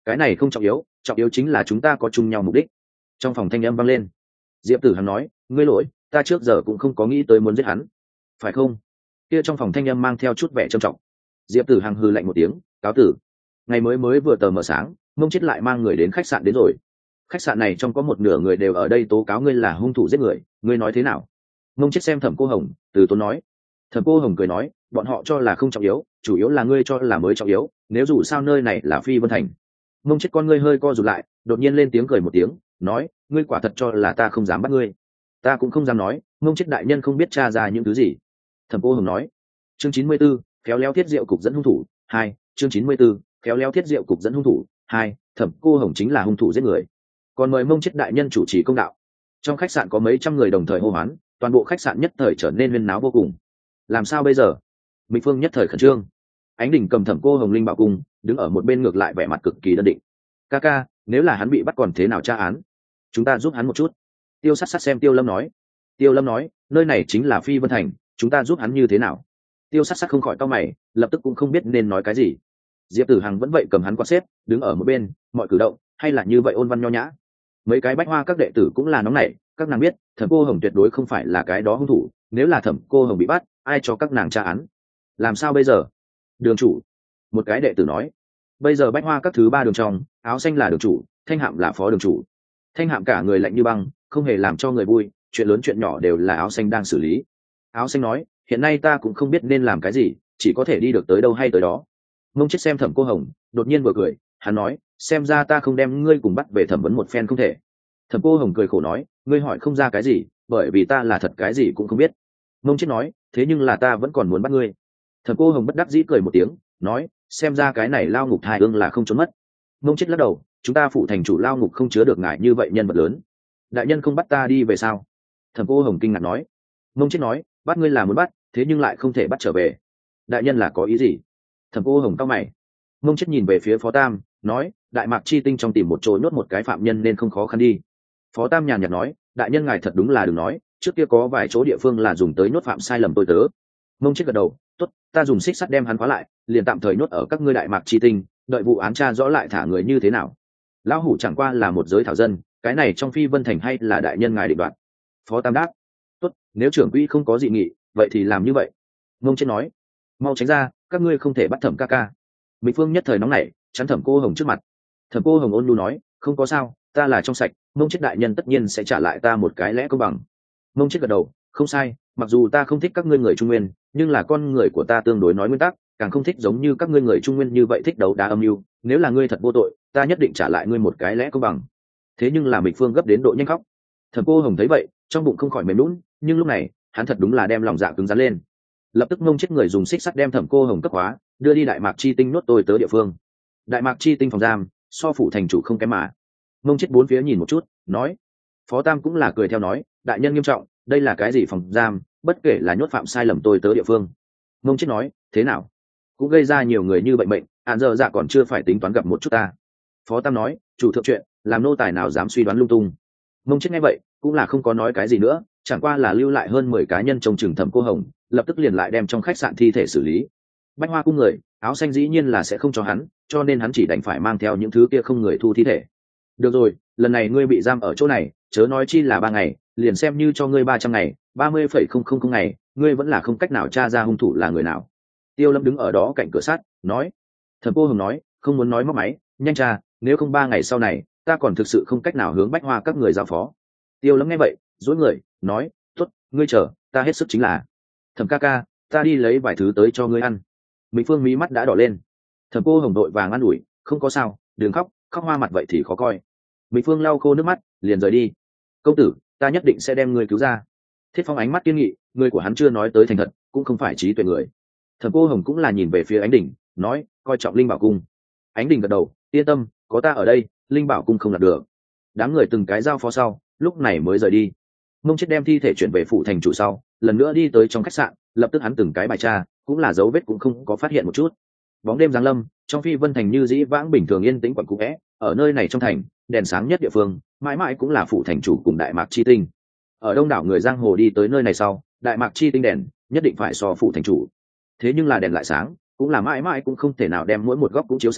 cái này không trọng yếu, trọng yếu chính là chúng ta có chung nhau mục đích. Trong phòng thanh âm vang lên. Diệp Tử Hằng nói, ngươi lỗi, ta trước giờ cũng không có nghĩ tới muốn giết hắn, phải không? Kia trong phòng thanh âm mang theo chút vẻ trầm trọng. Diệp Tử Hằng hừ lạnh một tiếng, cáo tử. Ngày mới mới vừa tờ mờ sáng, Mông Chết lại mang người đến khách sạn đến rồi. Khách sạn này trong có một nửa người đều ở đây tố cáo ngươi là hung thủ giết người, ngươi nói thế nào? Mông Chết xem Thẩm Cô Hồng, từ tốn nói. Thẩm Cô Hồng cười nói, bọn họ cho là không trọng yếu, chủ yếu là ngươi cho là mới trọng yếu, nếu dù sao nơi này là Phi Vân Thành. Mông Chết con ngươi hơi co rụt lại, đột nhiên lên tiếng cười một tiếng, nói, ngươi quả thật cho là ta không dám bắt ngươi. Ta cũng không dám nói, Mông Chết đại nhân không biết tra ra những thứ gì. Thẩm Cô Hồng nói. Chương chín mươi 'bốn, khéo léo thiết diệu cục dẫn hung thủ hai. Chương chín mươi 'bốn, khéo léo thiết diệu cục dẫn hung thủ hai. Thẩm Cô Hồng chính là hung thủ giết người, còn mời Mông Chết đại nhân chủ trì công đạo. Trong khách sạn có mấy trăm người đồng thời hô hoán, toàn bộ khách sạn nhất thời trở nên huyên náo vô cùng. Làm sao bây giờ? Mịch Phương nhất thời khẩn trương. Ánh Đình cầm Thẩm Cô Hồng linh bảo cung, đứng ở một bên ngược lại vẻ mặt cực kỳ đơn định. Ca ca, nếu là hắn bị bắt còn thế nào tra án? Chúng ta giúp hắn một chút. Tiêu Sát Sát xem Tiêu Lâm nói. Tiêu Lâm nói, nơi này chính là Phi Vân Thành, chúng ta giúp hắn như thế nào? Tiêu Sát Sát không khỏi cau mày, lập tức cũng không biết nên nói cái gì. Diệp Tử Hằng vẫn vậy cầm hắn quạt xếp, đứng ở một bên, mọi cử động hay là như vậy ôn văn nho nhã. Mấy cái bách hoa các đệ tử cũng là nóng nảy, các nàng biết Thẩm Cô Hồng tuyệt đối không phải là cái đó hung thủ, nếu là Thẩm Cô Hồng bị bắt, ai cho các nàng tra án? Làm sao bây giờ? Đường chủ, một cái đệ tử nói. Bây giờ bách hoa các thứ ba đường trong, áo xanh là đường chủ, Thanh Hạm là phó đường chủ. Thanh Hạm cả người lạnh như băng, không hề làm cho người vui, chuyện lớn chuyện nhỏ đều là áo xanh đang xử lý. Áo xanh nói, hiện nay ta cũng không biết nên làm cái gì, chỉ có thể đi được tới đâu hay tới đó. Mông Chết xem Thẩm Cô Hồng, đột nhiên vừa cười, hắn nói, xem ra ta không đem ngươi cùng bắt về thẩm vấn một phen không thể. Thẩm Cô Hồng cười khổ nói, ngươi hỏi không ra cái gì, bởi vì ta là thật cái gì cũng không biết. Mông Chết nói, thế nhưng là ta vẫn còn muốn bắt ngươi. Thẩm Cô Hồng bất đắc dĩ cười một tiếng, nói, xem ra cái này lao ngục thai ương là không trốn mất. Mông Chết lắc đầu, chúng ta phụ thành chủ lao ngục không chứa được ngài như vậy nhân vật lớn. Đại nhân không bắt ta đi về sao? Thẩm Cô Hồng kinh ngạc nói. Mông Chết nói, bắt ngươi là muốn bắt, thế nhưng lại không thể bắt trở về. Đại nhân là có ý gì? Thẩm Cô Hồng cau mày. Mông Chết nhìn về phía Phó Tam, nói, Đại Mạc Chi Tinh trong tìm một chỗ nhốt một cái phạm nhân nên không khó khăn đi. Phó Tam nhàn nhạt nói, đại nhân ngài thật đúng là đừng nói, trước kia có vài chỗ địa phương là dùng tới nhốt phạm sai lầm tôi tớ. Mông Chết gật đầu, tốt, ta dùng xích sắt đem hắn khóa lại, liền tạm thời nhốt ở các ngươi Đại Mạc Chi Tinh, đợi vụ án tra rõ lại thả người như thế nào. Lão hủ chẳng qua là một giới thảo dân, cái này trong Phi Vân Thành hay là đại nhân ngài định đoạt. Phó Tam đáp, tốt, nếu trưởng quỹ không có dị nghị, vậy thì làm như vậy. Mông Chết nói, mau tránh ra, các ngươi không thể bắt Thẩm ca ca. Mỹ Phương nhất thời nóng nảy, chắn Thẩm Cô Hồng trước mặt. Thẩm Cô Hồng ôn nhu nói, không có sao, ta là trong sạch, Mông Chết đại nhân tất nhiên sẽ trả lại ta một cái lẽ công bằng. Mông Chết gật đầu, không sai, mặc dù ta không thích các ngươi người Trung Nguyên, nhưng là con người của ta tương đối nói nguyên tắc, càng không thích giống như các ngươi người Trung Nguyên như vậy thích đấu đá âm mưu. Nếu là ngươi thật vô tội, ta nhất định trả lại ngươi một cái lẽ công bằng. Thế nhưng là Mịch Phương gấp đến độ nhanh khóc. Thẩm Cô Hồng thấy vậy, trong bụng không khỏi mềm nhũn, nhưng lúc này, hắn thật đúng là đem lòng dạ cứng rắn lên. Lập tức Mông Chết người dùng xích sắt đem Thẩm Cô Hồng cấp hóa, đưa đi Đại Mạc Chi Tinh nuốt tôi tới địa phương. Đại Mạc Chi Tinh phòng giam, so phủ thành chủ không kém mà. Mông Chết bốn phía nhìn một chút, nói. Phó Tam cũng là cười theo nói, đại nhân nghiêm trọng, đây là cái gì phòng giam, bất kể là nhốt phạm sai lầm tôi tới địa phương. Mông Chết nói, thế nào, cũng gây ra nhiều người như bệnh bệnh, hạn giờ dạ còn chưa phải tính toán gặp một chút ta. Phó Tam nói, chủ thượng chuyện, làm nô tài nào dám suy đoán lung tung. Mông Chết nghe vậy, cũng là không có nói cái gì nữa, chẳng qua là lưu lại hơn mười cá nhân trông chừng Thẩm Cô Hồng, lập tức liền lại đem trong khách sạn thi thể xử lý. Bách Hoa cung người, áo xanh dĩ nhiên là sẽ không cho hắn, cho nên hắn chỉ đành phải mang theo những thứ kia không người thu thi thể. Được rồi, lần này ngươi bị giam ở chỗ này, chớ nói chi là ba ngày, liền xem như cho ngươi ba trăm ngày, ba mươi phẩy không không không ngày, ngươi vẫn là không cách nào tra ra hung thủ là người nào. Tiêu Lâm đứng ở đó cạnh cửa sắt, nói. Thẩm Cô Hồng nói, không muốn nói móc máy, nhanh tra, nếu không ba ngày sau này, ta còn thực sự không cách nào hướng Bách Hoa các người giao phó. Tiêu Lâm nghe vậy, dối người, nói, tốt, ngươi chờ, ta hết sức chính là. Thẩm ca ca, ta đi lấy vài thứ tới cho ngươi ăn. Mỹ Phương mí mắt đã đỏ lên. Thẩm Cô Hồng đội vàng ăn ủi, không có sao, đừng khóc, khóc hoa mặt vậy thì khó coi. Mỹ Phương lau khô nước mắt, liền rời đi. Công tử, ta nhất định sẽ đem ngươi cứu ra. Thiết Phong ánh mắt kiên nghị, người của hắn chưa nói tới thành thật, cũng không phải trí tuệ người. Thẩm Cô Hồng cũng là nhìn về phía Ánh Đình, nói, coi trọng Linh Bảo cung. Ánh Đình gật đầu, yên tâm, có ta ở đây, Linh Bảo cung không đạt được. Đám người từng cái giao phó sau, lúc này mới rời đi. Mông Chết đem thi thể chuyển về phủ thành chủ sau, lần nữa đi tới trong khách sạn, lập tức hắn từng cái bài tra, cũng là dấu vết cũng không có phát hiện một chút. Bóng đêm giáng lâm, trong Phi Vân Thành như dĩ vãng bình thường yên tĩnh quẩn cũ é, ở nơi này trong thành, đèn sáng nhất địa phương, mãi mãi cũng là phủ thành chủ cùng Đại Mạc Chi Tinh. Ở đông đảo người giang hồ đi tới nơi này sau, Đại Mạc Chi Tinh đèn nhất định phải so phủ thành chủ. Thế nhưng là đèn lại sáng, cũng là mãi mãi cũng không thể nào đem mỗi một góc cũng chiếu sáng,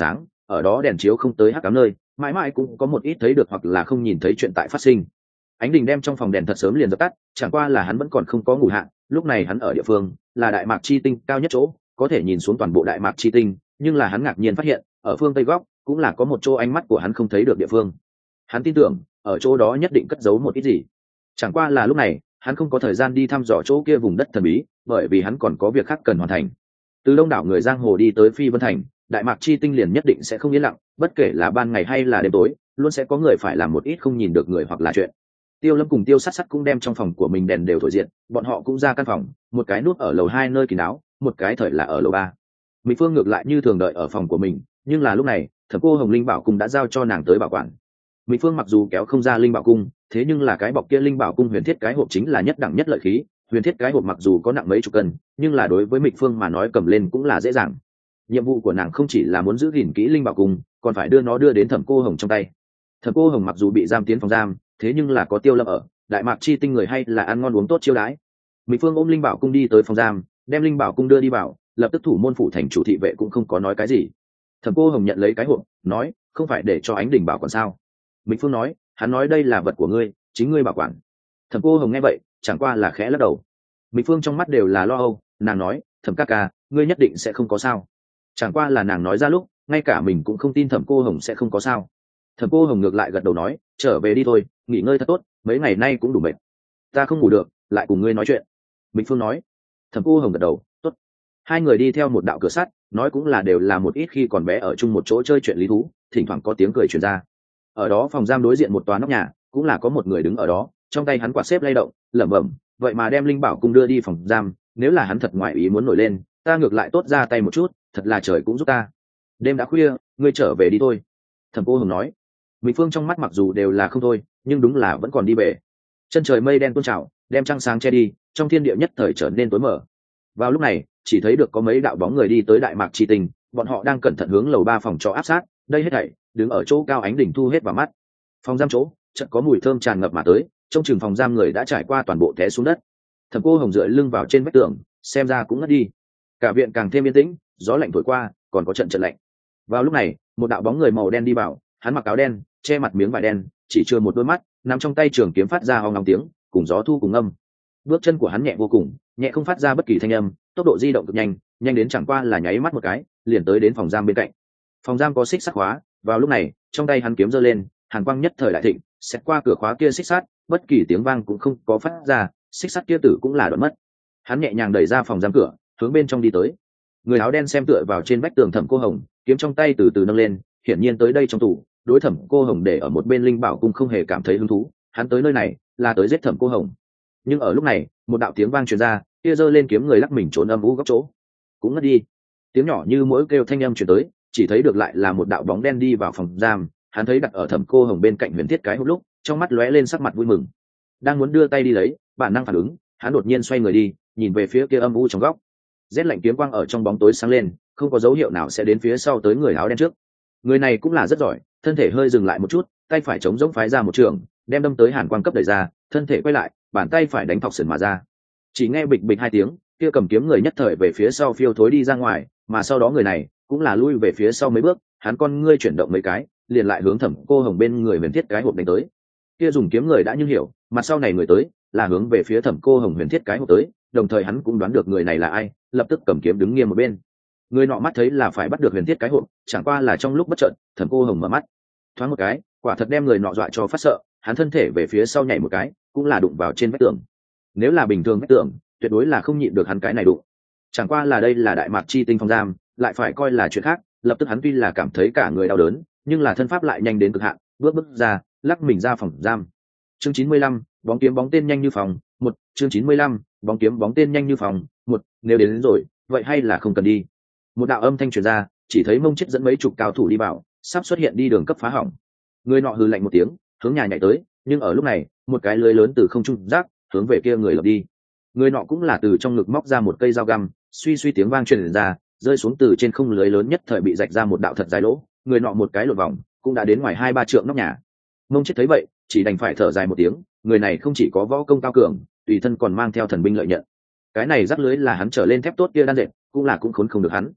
ở đó đèn chiếu không tới hắc ám nơi mãi mãi cũng có một ít thấy được hoặc là không nhìn thấy chuyện tại phát sinh. Ánh đình đem trong phòng đèn thật sớm liền dập tắt, chẳng qua là hắn vẫn còn không có ngủ hạn. Lúc này hắn ở địa phương là đại mạc chi tinh cao nhất chỗ, có thể nhìn xuống toàn bộ đại mạc chi tinh, nhưng là hắn ngạc nhiên phát hiện ở phương tây góc cũng là có một chỗ ánh mắt của hắn không thấy được địa phương. Hắn tin tưởng ở chỗ đó nhất định cất giấu một ít gì, chẳng qua là lúc này hắn không có thời gian đi thăm dò chỗ kia vùng đất thần bí, bởi vì hắn còn có việc khác cần hoàn thành. Từ đông đảo người giang hồ đi tới Phi Vân Thành, đại mạc chi tinh liền nhất định sẽ không yên lặng, bất kể là ban ngày hay là đêm tối, luôn sẽ có người phải làm một ít không nhìn được người hoặc là chuyện. Tiêu Lâm cùng Tiêu Sát Sát cũng đem trong phòng của mình đèn đều thổi diện, bọn họ cũng ra căn phòng, một cái núp ở lầu hai nơi kín đáo, một cái thời là ở lầu ba. Mỹ Phương ngược lại như thường đợi ở phòng của mình, nhưng là lúc này, Thẩm Cô Hồng Linh Bảo Cung đã giao cho nàng tới bảo quản. Mỹ Phương mặc dù kéo không ra Linh Bảo Cung, thế nhưng là cái bọc kia Linh Bảo Cung huyền thiết cái hộp chính là nhất đẳng nhất lợi khí, huyền thiết cái hộp mặc dù có nặng mấy chục cân, nhưng là đối với Mỹ Phương mà nói cầm lên cũng là dễ dàng. Nhiệm vụ của nàng không chỉ là muốn giữ gìn kỹ Linh Bảo Cung, còn phải đưa nó đưa đến Thẩm Cô Hồng trong tay. Thẩm Cô Hồng mặc dù bị giam tiến phòng giam, thế nhưng là có Tiêu Lâm ở, đại mạc chi tinh người hay là ăn ngon uống tốt chiêu đãi. Mỹ Phương ôm Linh Bảo Cung đi tới phòng giam, đem Linh Bảo Cung đưa đi vào, lập tức thủ môn phủ thành chủ thị vệ cũng không có nói cái gì. Thẩm Cô Hồng nhận lấy cái hộp, nói, không phải để cho Ánh Đình bảo quản sao? Mỹ Phương nói, hắn nói đây là vật của ngươi, chính ngươi bảo quản. Thẩm Cô Hồng nghe vậy, chẳng qua là khẽ lắc đầu. Mỹ Phương trong mắt đều là lo âu, nàng nói, Thẩm ca ca, ngươi nhất định sẽ không có sao. Chẳng qua là nàng nói ra lúc, ngay cả mình cũng không tin Thẩm Cô Hồng sẽ không có sao. Thẩm Cô Hồng ngược lại gật đầu nói, trở về đi thôi, nghỉ ngơi thật tốt, mấy ngày nay cũng đủ mệt. Ta không ngủ được, lại cùng ngươi nói chuyện. Mỹ Phương nói. Thẩm Cô Hồng gật đầu, tốt. Hai người đi theo một đạo cửa sắt, nói cũng là đều là một ít khi còn bé ở chung một chỗ chơi chuyện lý thú, thỉnh thoảng có tiếng cười truyền ra. Ở đó phòng giam đối diện một tòa nóc nhà, cũng là có một người đứng ở đó, trong tay hắn quạt xếp lay động, lẩm bẩm, vậy mà đem Linh Bảo Cung đưa đi phòng giam, nếu là hắn thật ngoại ý muốn nổi lên, ta ngược lại tốt ra tay một chút, thật là trời cũng giúp ta. Đêm đã khuya, ngươi trở về đi thôi. Thẩm Cô Hồng nói. Mỹ Phương trong mắt mặc dù đều là không thôi, nhưng đúng là vẫn còn đi về. Chân trời mây đen tuôn trào, đem trăng sáng che đi, trong thiên địa nhất thời trở nên tối mờ. Vào lúc này, chỉ thấy được có mấy đạo bóng người đi tới đại mạc chi tình, bọn họ đang cẩn thận hướng lầu ba phòng cho áp sát, đây hết thảy đứng ở chỗ cao ánh đỉnh thu hết vào mắt. Phòng giam chỗ, chợt có mùi thơm tràn ngập mà tới, trong chừng phòng giam người đã trải qua toàn bộ té xuống đất. Thẩm Cô Hồng dựa lưng vào trên vách tường, xem ra cũng ngất đi. Cả viện càng thêm yên tĩnh, gió lạnh thổi qua, còn có trận trận lạnh. Vào lúc này, một đạo bóng người màu đen đi vào, hắn mặc áo đen, che mặt miếng vải đen, chỉ chưa một đôi mắt, nằm trong tay trường kiếm phát ra hoang long tiếng, cùng gió thu cùng âm. Bước chân của hắn nhẹ vô cùng, nhẹ không phát ra bất kỳ thanh âm, tốc độ di động cực nhanh, nhanh đến chẳng qua là nháy mắt một cái, liền tới đến phòng giam bên cạnh. Phòng giam có xích sắt khóa, vào lúc này, trong tay hắn kiếm giơ lên, hàn quang nhất thời đại thịnh, xét qua cửa khóa kia xích sắt, bất kỳ tiếng vang cũng không có phát ra, xích sắt kia tử cũng là đoạn mất. Hắn nhẹ nhàng đẩy ra phòng giam cửa, hướng bên trong đi tới. Người áo đen xem tựa vào trên vách tường Thẩm Cô Hồng, kiếm trong tay từ từ nâng lên, hiển nhiên tới đây trong tủ, đối Thẩm Cô Hồng để ở một bên Linh Bảo Cung không hề cảm thấy hứng thú, hắn tới nơi này là tới giết Thẩm Cô Hồng. Nhưng ở lúc này, một đạo tiếng vang truyền ra, kia giơ lên kiếm người lắc mình trốn âm u góc chỗ, cũng ngất đi. Tiếng nhỏ như mỗi kêu thanh âm truyền tới, chỉ thấy được lại là một đạo bóng đen đi vào phòng giam, hắn thấy đặt ở Thẩm Cô Hồng bên cạnh huyền thiết cái hộp lúc, trong mắt lóe lên sắc mặt vui mừng, đang muốn đưa tay đi lấy, bản năng phản ứng, hắn đột nhiên xoay người đi, nhìn về phía kia âm u trong góc. Rét lạnh kiếm quang ở trong bóng tối sáng lên, không có dấu hiệu nào sẽ đến phía sau tới người áo đen trước. Người này cũng là rất giỏi, thân thể hơi dừng lại một chút, tay phải chống giống phái ra một trường, đem đâm tới hàn quang cấp đẩy ra, thân thể quay lại, bàn tay phải đánh thọc sườn mà ra. Chỉ nghe bịch bịch hai tiếng, kia cầm kiếm người nhất thời về phía sau phiêu thối đi ra ngoài, mà sau đó người này cũng là lui về phía sau mấy bước, hắn con ngươi chuyển động mấy cái, liền lại hướng Thẩm Cô Hồng bên người huyền thiết cái hộp đánh tới. Kia dùng kiếm người đã như hiểu, mặt sau này người tới là hướng về phía Thẩm Cô Hồng huyền thiết cái hộp tới, đồng thời hắn cũng đoán được người này là ai, lập tức cầm kiếm đứng nghiêm một bên. Người nọ mắt thấy là phải bắt được huyền thiết cái hộp, chẳng qua là trong lúc bất chợt, Thẩm Cô Hồng mở mắt, thoáng một cái, quả thật đem người nọ dọa cho phát sợ, hắn thân thể về phía sau nhảy một cái, cũng là đụng vào trên vách tường. Nếu là bình thường vách tường, tuyệt đối là không nhịn được hắn cái này đụng. Chẳng qua là đây là đại mạc chi tinh phòng giam, lại phải coi là chuyện khác, lập tức hắn tuy là cảm thấy cả người đau đớn, nhưng là thân pháp lại nhanh đến cực hạn, bước bước ra, lắc mình ra phòng giam. Chương chín mươi lăm, bóng kiếm bóng tên nhanh như phòng, một, chương chín mươi lăm, bóng kiếm bóng tên nhanh như phòng, một, nếu đến, đến rồi, vậy hay là không cần đi. Một đạo âm thanh truyền ra, chỉ thấy Mông Chết dẫn mấy chục cao thủ đi vào, sắp xuất hiện đi đường cấp phá hỏng. Người nọ hừ lạnh một tiếng, hướng nhà nhảy tới, nhưng ở lúc này, một cái lưới lớn từ không trung rác, hướng về kia người lập đi. Người nọ cũng là từ trong ngực móc ra một cây dao găm, suy suy tiếng vang truyền ra, rơi xuống từ trên không, lưới lớn nhất thời bị rạch ra một đạo thật dài lỗ, người nọ một cái lộn vòng, cũng đã đến ngoài hai ba trượng nóc nhà. Mông Chết thấy vậy, chỉ đành phải thở dài một tiếng, người này không chỉ có võ công cao cường, tùy thân còn mang theo thần binh lợi nhận. Cái này rắc lưới là hắn trở lên thép tốt kia đan dệt, cũng là cũng khốn không được hắn.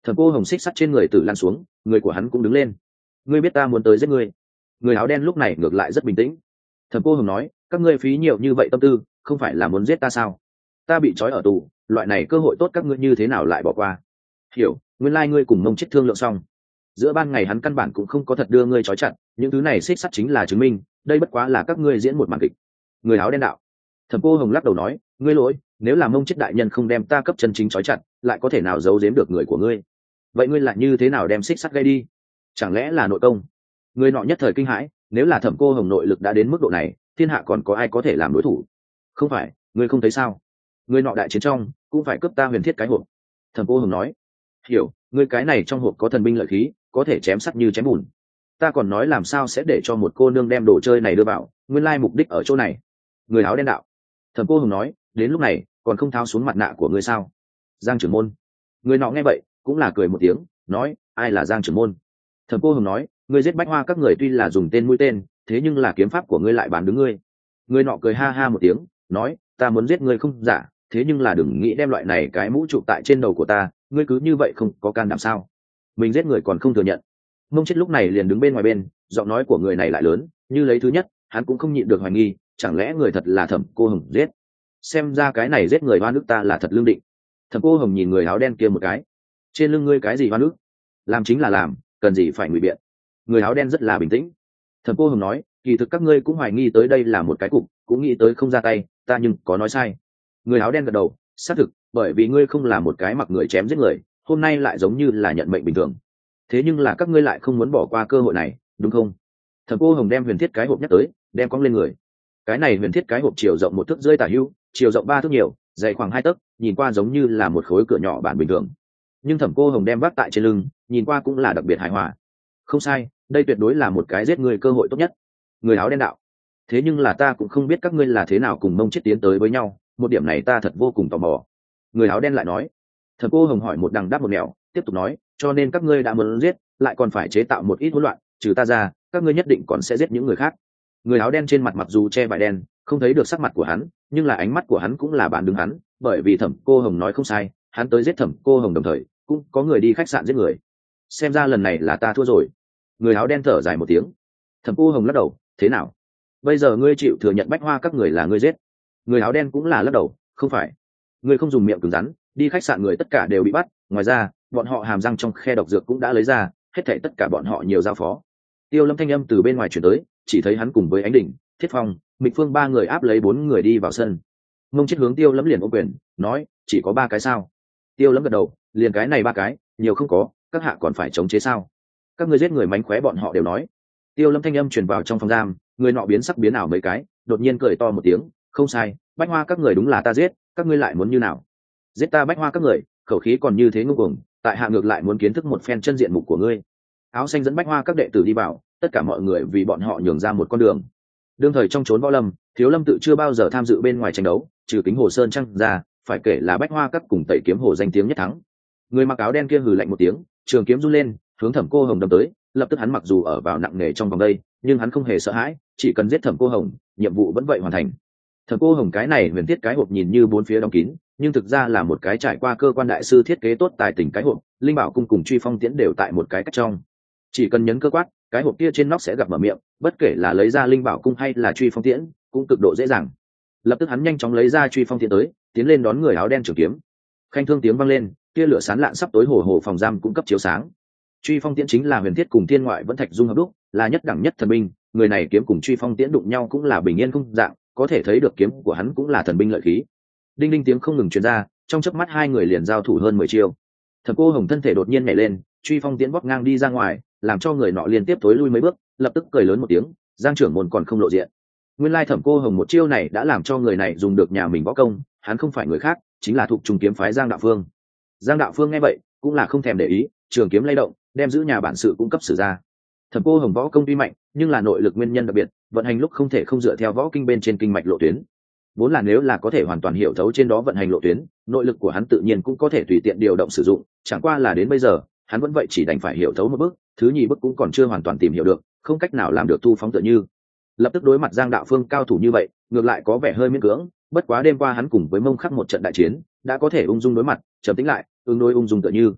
Thẩm Cô Hồng xích sắt trên người Tử Lan xuống, người của hắn cũng đứng lên. Ngươi biết ta muốn tới giết ngươi. Người áo đen lúc này ngược lại rất bình tĩnh. Thẩm Cô Hồng nói, các ngươi phí nhiều như vậy tâm tư, không phải là muốn giết ta sao? Ta bị trói ở tù, loại này cơ hội tốt các ngươi như thế nào lại bỏ qua? Hiểu, nguyên lai ngươi cùng Mông Chết thương lượng xong. Giữa ban ngày hắn căn bản cũng không có thật đưa ngươi trói chặt, những thứ này xích sắt chính là chứng minh, đây bất quá là các ngươi diễn một màn kịch. Người áo đen đạo. Thẩm Cô Hồng lắc đầu nói, ngươi lỗi, nếu là Mông Chết đại nhân không đem ta cấp chân chính trói chặt, lại có thể nào giấu giếm được người của ngươi? Vậy ngươi lại như thế nào đem xích sắt gây đi? Chẳng lẽ là nội công? Người nọ nhất thời kinh hãi, nếu là Thẩm Cô Hồng nội lực đã đến mức độ này, thiên hạ còn có ai có thể làm đối thủ? Không phải, ngươi không thấy sao? Người nọ đại chiến trong cũng phải cướp ta huyền thiết cái hộp. Thẩm Cô Hồng nói, hiểu, ngươi cái này trong hộp có thần binh lợi khí, có thể chém sắt như chém bùn. Ta còn nói làm sao sẽ để cho một cô nương đem đồ chơi này đưa vào, nguyên lai mục đích ở chỗ này. Người áo đen đạo. Thẩm Cô Hồng nói, đến lúc này còn không tháo xuống mặt nạ của ngươi sao? Giang trưởng môn. Người nọ nghe vậy cũng là cười một tiếng, nói, ai là Giang trưởng môn? Thẩm Cô Hồng nói, ngươi giết Bách Hoa các người tuy là dùng tên mũi tên, thế nhưng là kiếm pháp của ngươi lại bán đứng ngươi. Người nọ cười ha ha một tiếng, nói, ta muốn giết ngươi không giả, thế nhưng là đừng nghĩ đem loại này cái mũ trụ tại trên đầu của ta, ngươi cứ như vậy không có can đảm sao? Mình giết người còn không thừa nhận. Mông Chết lúc này liền đứng bên ngoài bên, giọng nói của người này lại lớn, như lấy thứ nhất, hắn cũng không nhịn được hoài nghi, chẳng lẽ người thật là Thẩm Cô Hồng giết? Xem ra cái này giết người hoa nước ta là thật lương định. Thẩm Cô Hồng nhìn người áo đen kia một cái, trên lưng ngươi cái gì hoa nước? Làm chính là làm, cần gì phải ngụy biện? Người áo đen rất là bình tĩnh. Thẩm Cô Hồng nói, kỳ thực các ngươi cũng hoài nghi tới đây là một cái cục, cũng nghĩ tới không ra tay, ta nhưng có nói sai. Người áo đen gật đầu, xác thực, bởi vì ngươi không là một cái mặc người chém giết người, hôm nay lại giống như là nhận mệnh bình thường. Thế nhưng là các ngươi lại không muốn bỏ qua cơ hội này, đúng không? Thẩm Cô Hồng đem huyền thiết cái hộp nhắc tới, đem cong lên người. Cái này huyền thiết cái hộp chiều rộng một thước rưỡi tả hữu, chiều rộng ba thước nhiều, dày khoảng hai tấc, nhìn qua giống như là một khối cửa nhỏ bản bình thường. Nhưng Thẩm Cô Hồng đem vác tại trên lưng, nhìn qua cũng là đặc biệt hài hòa. Không sai, đây tuyệt đối là một cái giết người cơ hội tốt nhất. Người áo đen đạo. Thế nhưng là ta cũng không biết các ngươi là thế nào cùng Mông Chết tiến tới với nhau, một điểm này ta thật vô cùng tò mò. Người áo đen lại nói. Thẩm Cô Hồng hỏi một đằng đáp một nẻo, tiếp tục nói, cho nên các ngươi đã muốn giết, lại còn phải chế tạo một ít hỗn loạn, trừ ta ra, các ngươi nhất định còn sẽ giết những người khác. Người áo đen trên mặt mặc dù che vải đen, không thấy được sắc mặt của hắn, nhưng là ánh mắt của hắn cũng là bản đứng hắn, bởi vì Thẩm Cô Hồng nói không sai, hắn tới giết Thẩm Cô Hồng đồng thời, cũng có người đi khách sạn giết người. Xem ra lần này là ta thua rồi. Người áo đen thở dài một tiếng. Thẩm Cô Hồng lắc đầu, thế nào? Bây giờ ngươi chịu thừa nhận Bách Hoa các người là ngươi giết? Người áo đen cũng là lắc đầu, không phải. Ngươi không dùng miệng cứng rắn, đi khách sạn người tất cả đều bị bắt, ngoài ra, bọn họ hàm răng trong khe độc dược cũng đã lấy ra, hết thảy tất cả bọn họ nhiều giao phó. Tiêu Lâm thanh âm từ bên ngoài truyền tới, chỉ thấy hắn cùng với Ánh Đỉnh, Thiết Phong, Mịch Phương ba người áp lấy bốn người đi vào sân. Mông Chết hướng Tiêu Lâm liền ôm quyền, nói, chỉ có ba cái sao? Tiêu Lâm gật đầu, liền cái này ba cái, nhiều không có, các hạ còn phải chống chế sao? Các ngươi giết người mánh khóe bọn họ đều nói. Tiêu Lâm thanh âm truyền vào trong phòng giam, người nọ biến sắc biến ảo mấy cái, đột nhiên cười to một tiếng, không sai, Bách Hoa các người đúng là ta giết, các ngươi lại muốn như nào? Giết ta Bách Hoa các người, khẩu khí còn như thế ngông cuồng, tại hạ ngược lại muốn kiến thức một phen chân diện mục của ngươi. Áo xanh dẫn Bách Hoa các đệ tử đi vào, tất cả mọi người vì bọn họ nhường ra một con đường. Đương thời trong chốn võ lâm, Thiếu Lâm tự chưa bao giờ tham dự bên ngoài tranh đấu, trừ Kính Hồ Sơn trăng ra, phải kể là Bách Hoa các cùng Tẩy Kiếm Hồ danh tiếng nhất thắng. Người mặc áo đen kia hừ lạnh một tiếng, trường kiếm run lên, hướng Thẩm Cô Hồng đâm tới, lập tức hắn mặc dù ở vào nặng nề trong vòng đây, nhưng hắn không hề sợ hãi, chỉ cần giết Thẩm Cô Hồng, nhiệm vụ vẫn vậy hoàn thành. Thẩm Cô Hồng cái này huyền thiết cái hộp nhìn như bốn phía đóng kín, nhưng thực ra là một cái trải qua cơ quan đại sư thiết kế tốt tài tình cái hộp, linh bảo cung cùng truy phong tiễn đều tại một cái cách trong. Chỉ cần nhấn cơ quát, cái hộp kia trên nóc sẽ gặp mở miệng, bất kể là lấy ra linh bảo cung hay là truy phong tiễn, cũng cực độ dễ dàng. Lập tức hắn nhanh chóng lấy ra truy phong tiễn tới, tiến lên đón người áo đen trường kiếm. Khanh thương tiếng vang lên, kia lửa sáng lạn sắp tối hồ hồ phòng giam cũng cấp chiếu sáng. Truy phong tiễn chính là huyền thiết cùng thiên ngoại vẫn thạch dung hợp đúc, là nhất đẳng nhất thần binh, người này kiếm cùng truy phong tiễn đụng nhau cũng là bình yên không dạng, có thể thấy được kiếm của hắn cũng là thần binh lợi khí. Đinh đinh tiếng không ngừng truyền ra, trong chớp mắt hai người liền giao thủ hơn mười chiêu. Thẩm Cô Hồng thân thể đột nhiên nhảy lên, truy phong tiễn bóc ngang đi ra ngoài, làm cho người nọ liên tiếp tối lui mấy bước, lập tức cười lớn một tiếng, Giang trưởng môn còn không lộ diện. Nguyên lai Thẩm Cô Hồng một chiêu này đã làm cho người này dùng được nhà mình võ công, hắn không phải người khác, chính là thuộc trùng kiếm phái Giang Đạo Phương. Giang Đạo Phương nghe vậy, cũng là không thèm để ý, trường kiếm lay động, đem giữ nhà bản sự cung cấp sử ra. Thẩm Cô Hồng võ công tuy mạnh, nhưng là nội lực nguyên nhân đặc biệt, vận hành lúc không thể không dựa theo võ kinh bên trên kinh mạch lộ tuyến. Vốn là nếu là có thể hoàn toàn hiểu thấu trên đó vận hành lộ tuyến, nội lực của hắn tự nhiên cũng có thể tùy tiện điều động sử dụng, chẳng qua là đến bây giờ, hắn vẫn vậy chỉ đành phải hiểu thấu một bước, thứ nhì bước cũng còn chưa hoàn toàn tìm hiểu được, không cách nào làm được thu phóng tự như. Lập tức đối mặt Giang Đạo Phương cao thủ như vậy, ngược lại có vẻ hơi miễn cưỡng, bất quá đêm qua hắn cùng với Mông Khắc một trận đại chiến, đã có thể ung dung đối mặt, trầm tĩnh lại, ứng đối ung dung tự như.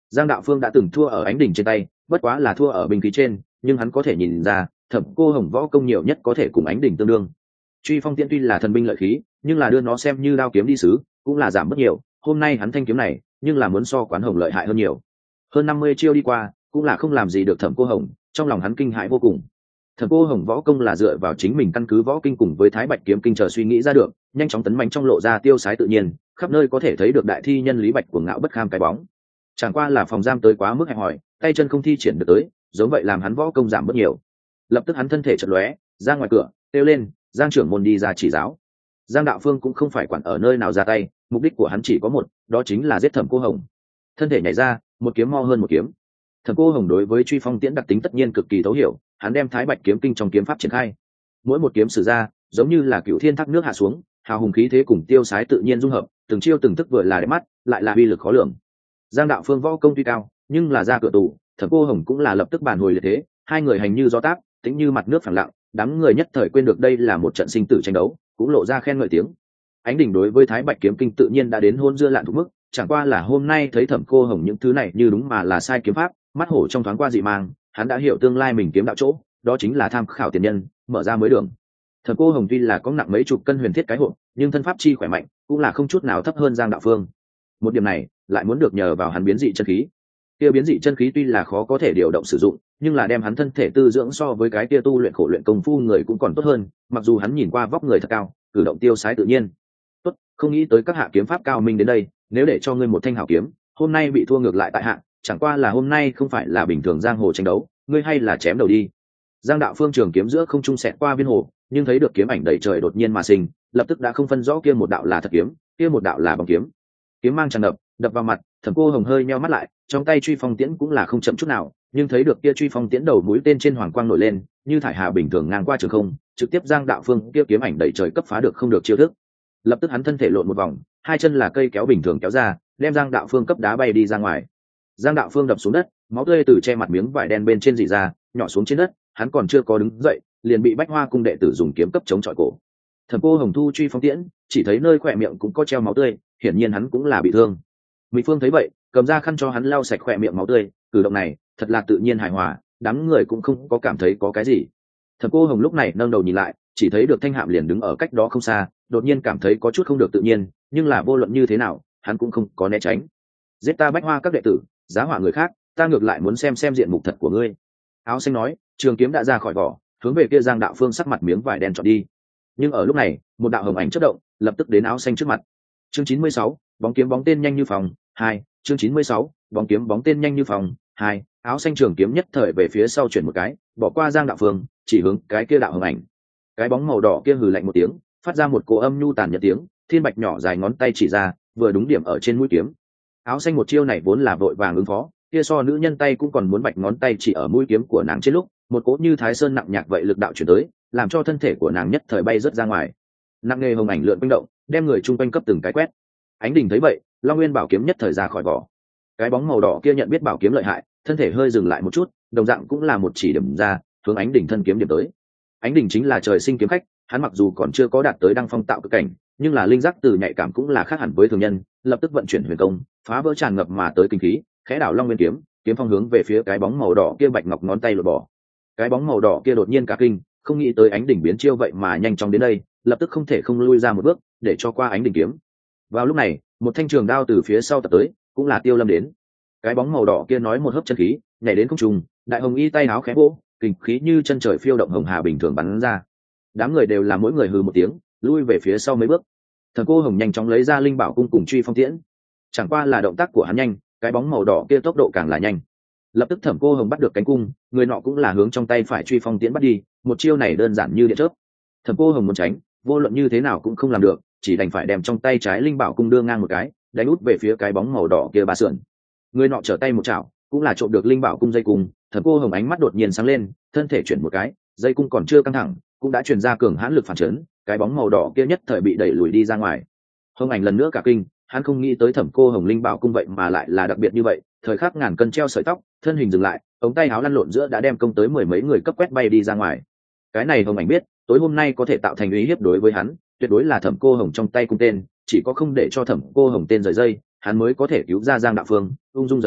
Giang Đạo Phương đã từng thua ở Ánh Đình trên tay, bất quá là thua ở binh khí trên, nhưng hắn có thể nhìn ra Thẩm Cô Hồng võ công nhiều nhất có thể cùng Ánh Đình tương đương. Truy Phong Tiễn tuy là thần binh lợi khí, nhưng là đưa nó xem như đao kiếm đi sứ, cũng là giảm bất nhiều. Hôm nay hắn thanh kiếm này, nhưng là muốn so Quán Hồng lợi hại hơn nhiều. Hơn năm mươi chiêu đi qua, cũng là không làm gì được Thẩm Cô Hồng, trong lòng hắn kinh hãi vô cùng. Thẩm Cô Hồng võ công là dựa vào chính mình căn cứ võ kinh cùng với Thái Bạch kiếm kinh chờ suy nghĩ ra được, nhanh chóng tấn mạnh trong lộ ra tiêu sái tự nhiên, khắp nơi có thể thấy được đại thi nhân Lý Bạch cuồng ngạo bất kham cái bóng. Chẳng qua là phòng giam tới quá mức hẹp hòi, tay chân không thi triển được tới, giống vậy làm hắn võ công giảm bất nhiều. Lập tức hắn thân thể chợt lóe, ra ngoài cửa, kêu lên, Giang trưởng môn đi ra chỉ giáo. Giang Đạo Phương cũng không phải quản ở nơi nào ra tay, mục đích của hắn chỉ có một, đó chính là giết Thẩm Cô Hồng. Thân thể nhảy ra, một kiếm mo hơn một kiếm. Thẩm Cô Hồng đối với Truy Phong Tiễn đặc tính tất nhiên cực kỳ thấu hiểu, hắn đem Thái Bạch kiếm kinh trong kiếm pháp triển khai. Mỗi một kiếm sử ra, giống như là cựu thiên thác nước hạ xuống, hào hùng khí thế cùng tiêu sái tự nhiên dung hợp, từng chiêu từng thức vừa là đẹp mắt, lại là uy lực khó lường. Giang Đạo Phương võ công tuy cao, nhưng là ra cửa tù, Thẩm Cô Hồng cũng là lập tức bàn hồi liệt thế, hai người hành như gió táp, tính như mặt nước phẳng lặng, đám người nhất thời quên được đây là một trận sinh tử tranh đấu, cũng lộ ra khen ngợi tiếng. Ánh Đình đối với Thái Bạch kiếm kinh tự nhiên đã đến hôn dưa lạn thuộc mức, chẳng qua là hôm nay thấy Thẩm Cô Hồng những thứ này như đúng mà là sai kiếm pháp, mắt hổ trong thoáng qua dị mang, hắn đã hiểu tương lai mình kiếm đạo chỗ, đó chính là tham khảo tiền nhân, mở ra mới đường. Thẩm Cô Hồng tuy là có nặng mấy chục cân huyền thiết cái hộp, nhưng thân pháp chi khỏe mạnh, cũng là không chút nào thấp hơn Giang Đạo Phương. Một điểm này lại muốn được nhờ vào hắn biến dị chân khí. Kia biến dị chân khí tuy là khó có thể điều động sử dụng, nhưng là đem hắn thân thể tư dưỡng so với cái kia tu luyện khổ luyện công phu người cũng còn tốt hơn, mặc dù hắn nhìn qua vóc người thật cao, cử động tiêu sái tự nhiên. Tốt, không nghĩ tới các hạ kiếm pháp cao minh đến đây, nếu để cho ngươi một thanh hảo kiếm, hôm nay bị thua ngược lại tại hạ, chẳng qua là hôm nay không phải là bình thường giang hồ tranh đấu, ngươi hay là chém đầu đi. Giang Đạo Phương trường kiếm giữa không trung xẹt qua viên hồ, nhưng thấy được kiếm ảnh đầy trời đột nhiên mà sinh, lập tức đã không phân rõ kia một đạo là thật kiếm, kia một đạo là bóng kiếm. Kiếm mang tràn ngập, đập vào mặt, Thẩm Cô Hồng hơi nheo mắt lại, trong tay Truy Phong Tiễn cũng là không chậm chút nào, nhưng thấy được kia Truy Phong Tiễn đầu mũi tên trên hoàng quang nổi lên, như thải hà bình thường ngang qua trường không, trực tiếp Giang Đạo Phương kia kiếm ảnh đầy trời cấp phá được không được chiêu thức. Lập tức hắn thân thể lộn một vòng, hai chân là cây kéo bình thường kéo ra, đem Giang Đạo Phương cấp đá bay đi ra ngoài. Giang Đạo Phương đập xuống đất, máu tươi từ che mặt miếng vải đen bên trên rỉ ra, nhỏ xuống trên đất, hắn còn chưa có đứng dậy, liền bị Bách Hoa cung đệ tử dùng kiếm cấp chống chọi cổ. Thẩm Cô Hồng thu Truy Phong Tiễn, chỉ thấy nơi khỏe miệng cũng có treo máu tươi, hiển nhiên hắn cũng là bị thương. Mỹ Phương thấy vậy, cầm ra khăn cho hắn lau sạch khỏe miệng máu tươi, cử động này thật là tự nhiên hài hòa, đám người cũng không có cảm thấy có cái gì. Thẩm Cô Hồng lúc này nâng đầu nhìn lại, chỉ thấy được Thanh Hạm liền đứng ở cách đó không xa, đột nhiên cảm thấy có chút không được tự nhiên, nhưng là vô luận như thế nào, hắn cũng không có né tránh. Giết ta Bách Hoa các đệ tử, giá họa người khác, ta ngược lại muốn xem xem diện mục thật của ngươi. Áo xanh nói, trường kiếm đã ra khỏi vỏ, hướng về kia Giang Đạo Phương sắc mặt miếng vải đen chọn đi. Nhưng ở lúc này, một đạo hồng ảnh chớp động, lập tức đến áo xanh trước mặt. Chương chín mươi sáu, bóng kiếm bóng tên nhanh như phòng, hai. Chương chín mươi sáu, bóng kiếm bóng tên nhanh như phòng, hai. Áo xanh trường kiếm nhất thời về phía sau chuyển một cái, bỏ qua Giang Đạo Phương, chỉ hướng cái kia đạo hồng ảnh. Cái bóng màu đỏ kia hừ lạnh một tiếng, phát ra một cỗ âm nhu tàn nhẫn tiếng, thiên bạch nhỏ dài ngón tay chỉ ra, vừa đúng điểm ở trên mũi kiếm. Áo xanh một chiêu này vốn là vội vàng ứng phó, kia so nữ nhân tay cũng còn muốn bạch ngón tay chỉ ở mũi kiếm của nàng trên lúc, một cỗ như thái sơn nặng nhạc vậy lực đạo chuyển tới, làm cho thân thể của nàng nhất thời bay rớt ra ngoài. Nặng nề hồng ảnh lượn quanh động, đem người chung quanh cấp từng cái quét. Ánh Đình thấy vậy, Long Nguyên bảo kiếm nhất thời ra khỏi vỏ. Cái bóng màu đỏ kia nhận biết bảo kiếm lợi hại, thân thể hơi dừng lại một chút, đồng dạng cũng là một chỉ điểm ra, hướng Ánh Đình thân kiếm điểm tới. Ánh Đình chính là trời sinh kiếm khách, hắn mặc dù còn chưa có đạt tới đăng phong tạo cực cảnh, nhưng là linh giác từ nhạy cảm cũng là khác hẳn với thường nhân, lập tức vận chuyển huyền công, phá vỡ tràn ngập mà tới kinh khí, khẽ đảo Long Nguyên kiếm, kiếm phong hướng về phía cái bóng màu đỏ kia bạch ngọc ngón tay lột bỏ. Cái bóng màu đỏ kia đột nhiên cả kinh, không nghĩ tới Ánh Đình biến chiêu vậy mà nhanh chóng đến đây, lập tức không thể không lui ra một bước, để cho qua Ánh Đình kiếm. Vào lúc này, một thanh trường đao từ phía sau tập tới, cũng là Tiêu Lâm đến. Cái bóng màu đỏ kia nói một hớp chân khí, nhảy đến không trung, đại hồng y tay áo khẽ vỗ, kình khí như chân trời phiêu động hồng hà bình thường bắn ra. Đám người đều là mỗi người hừ một tiếng, lui về phía sau mấy bước. Thẩm Cô Hồng nhanh chóng lấy ra linh bảo cung cùng Truy Phong Tiễn. Chẳng qua là động tác của hắn nhanh, cái bóng màu đỏ kia tốc độ càng là nhanh. Lập tức Thẩm Cô Hồng bắt được cánh cung, người nọ cũng là hướng trong tay phải Truy Phong Tiễn bắt đi, một chiêu này đơn giản như điện chớp. Thẩm Cô Hồng muốn tránh, vô luận như thế nào cũng không làm được, chỉ đành phải đem trong tay trái linh bảo cung đưa ngang một cái, đánh út về phía cái bóng màu đỏ kia ba sườn. Người nọ trở tay một chảo, cũng là trộm được linh bảo cung dây cung. Thẩm Cô Hồng ánh mắt đột nhiên sáng lên, thân thể chuyển một cái, dây cung còn chưa căng thẳng, cũng đã truyền ra cường hãn lực phản chấn, cái bóng màu đỏ kia nhất thời bị đẩy lùi đi ra ngoài. Hồng Ảnh lần nữa cả kinh, hắn không nghĩ tới Thẩm Cô Hồng linh bảo cung vậy mà lại là đặc biệt như vậy, thời khắc ngàn cân treo sợi tóc, thân hình dừng lại, ống tay áo lăn lộn giữa đã đem công tới mười mấy người cấp quét bay đi ra ngoài. Cái này Hồng Ảnh biết, tối hôm nay có thể tạo thành uy hiếp đối với hắn, tuyệt đối là Thẩm Cô Hồng trong tay cung tên, chỉ có không để cho Thẩm Cô Hồng tên rời dây, hắn mới có thể cứu ra Giang Đạo Phương, ung dung rời đi,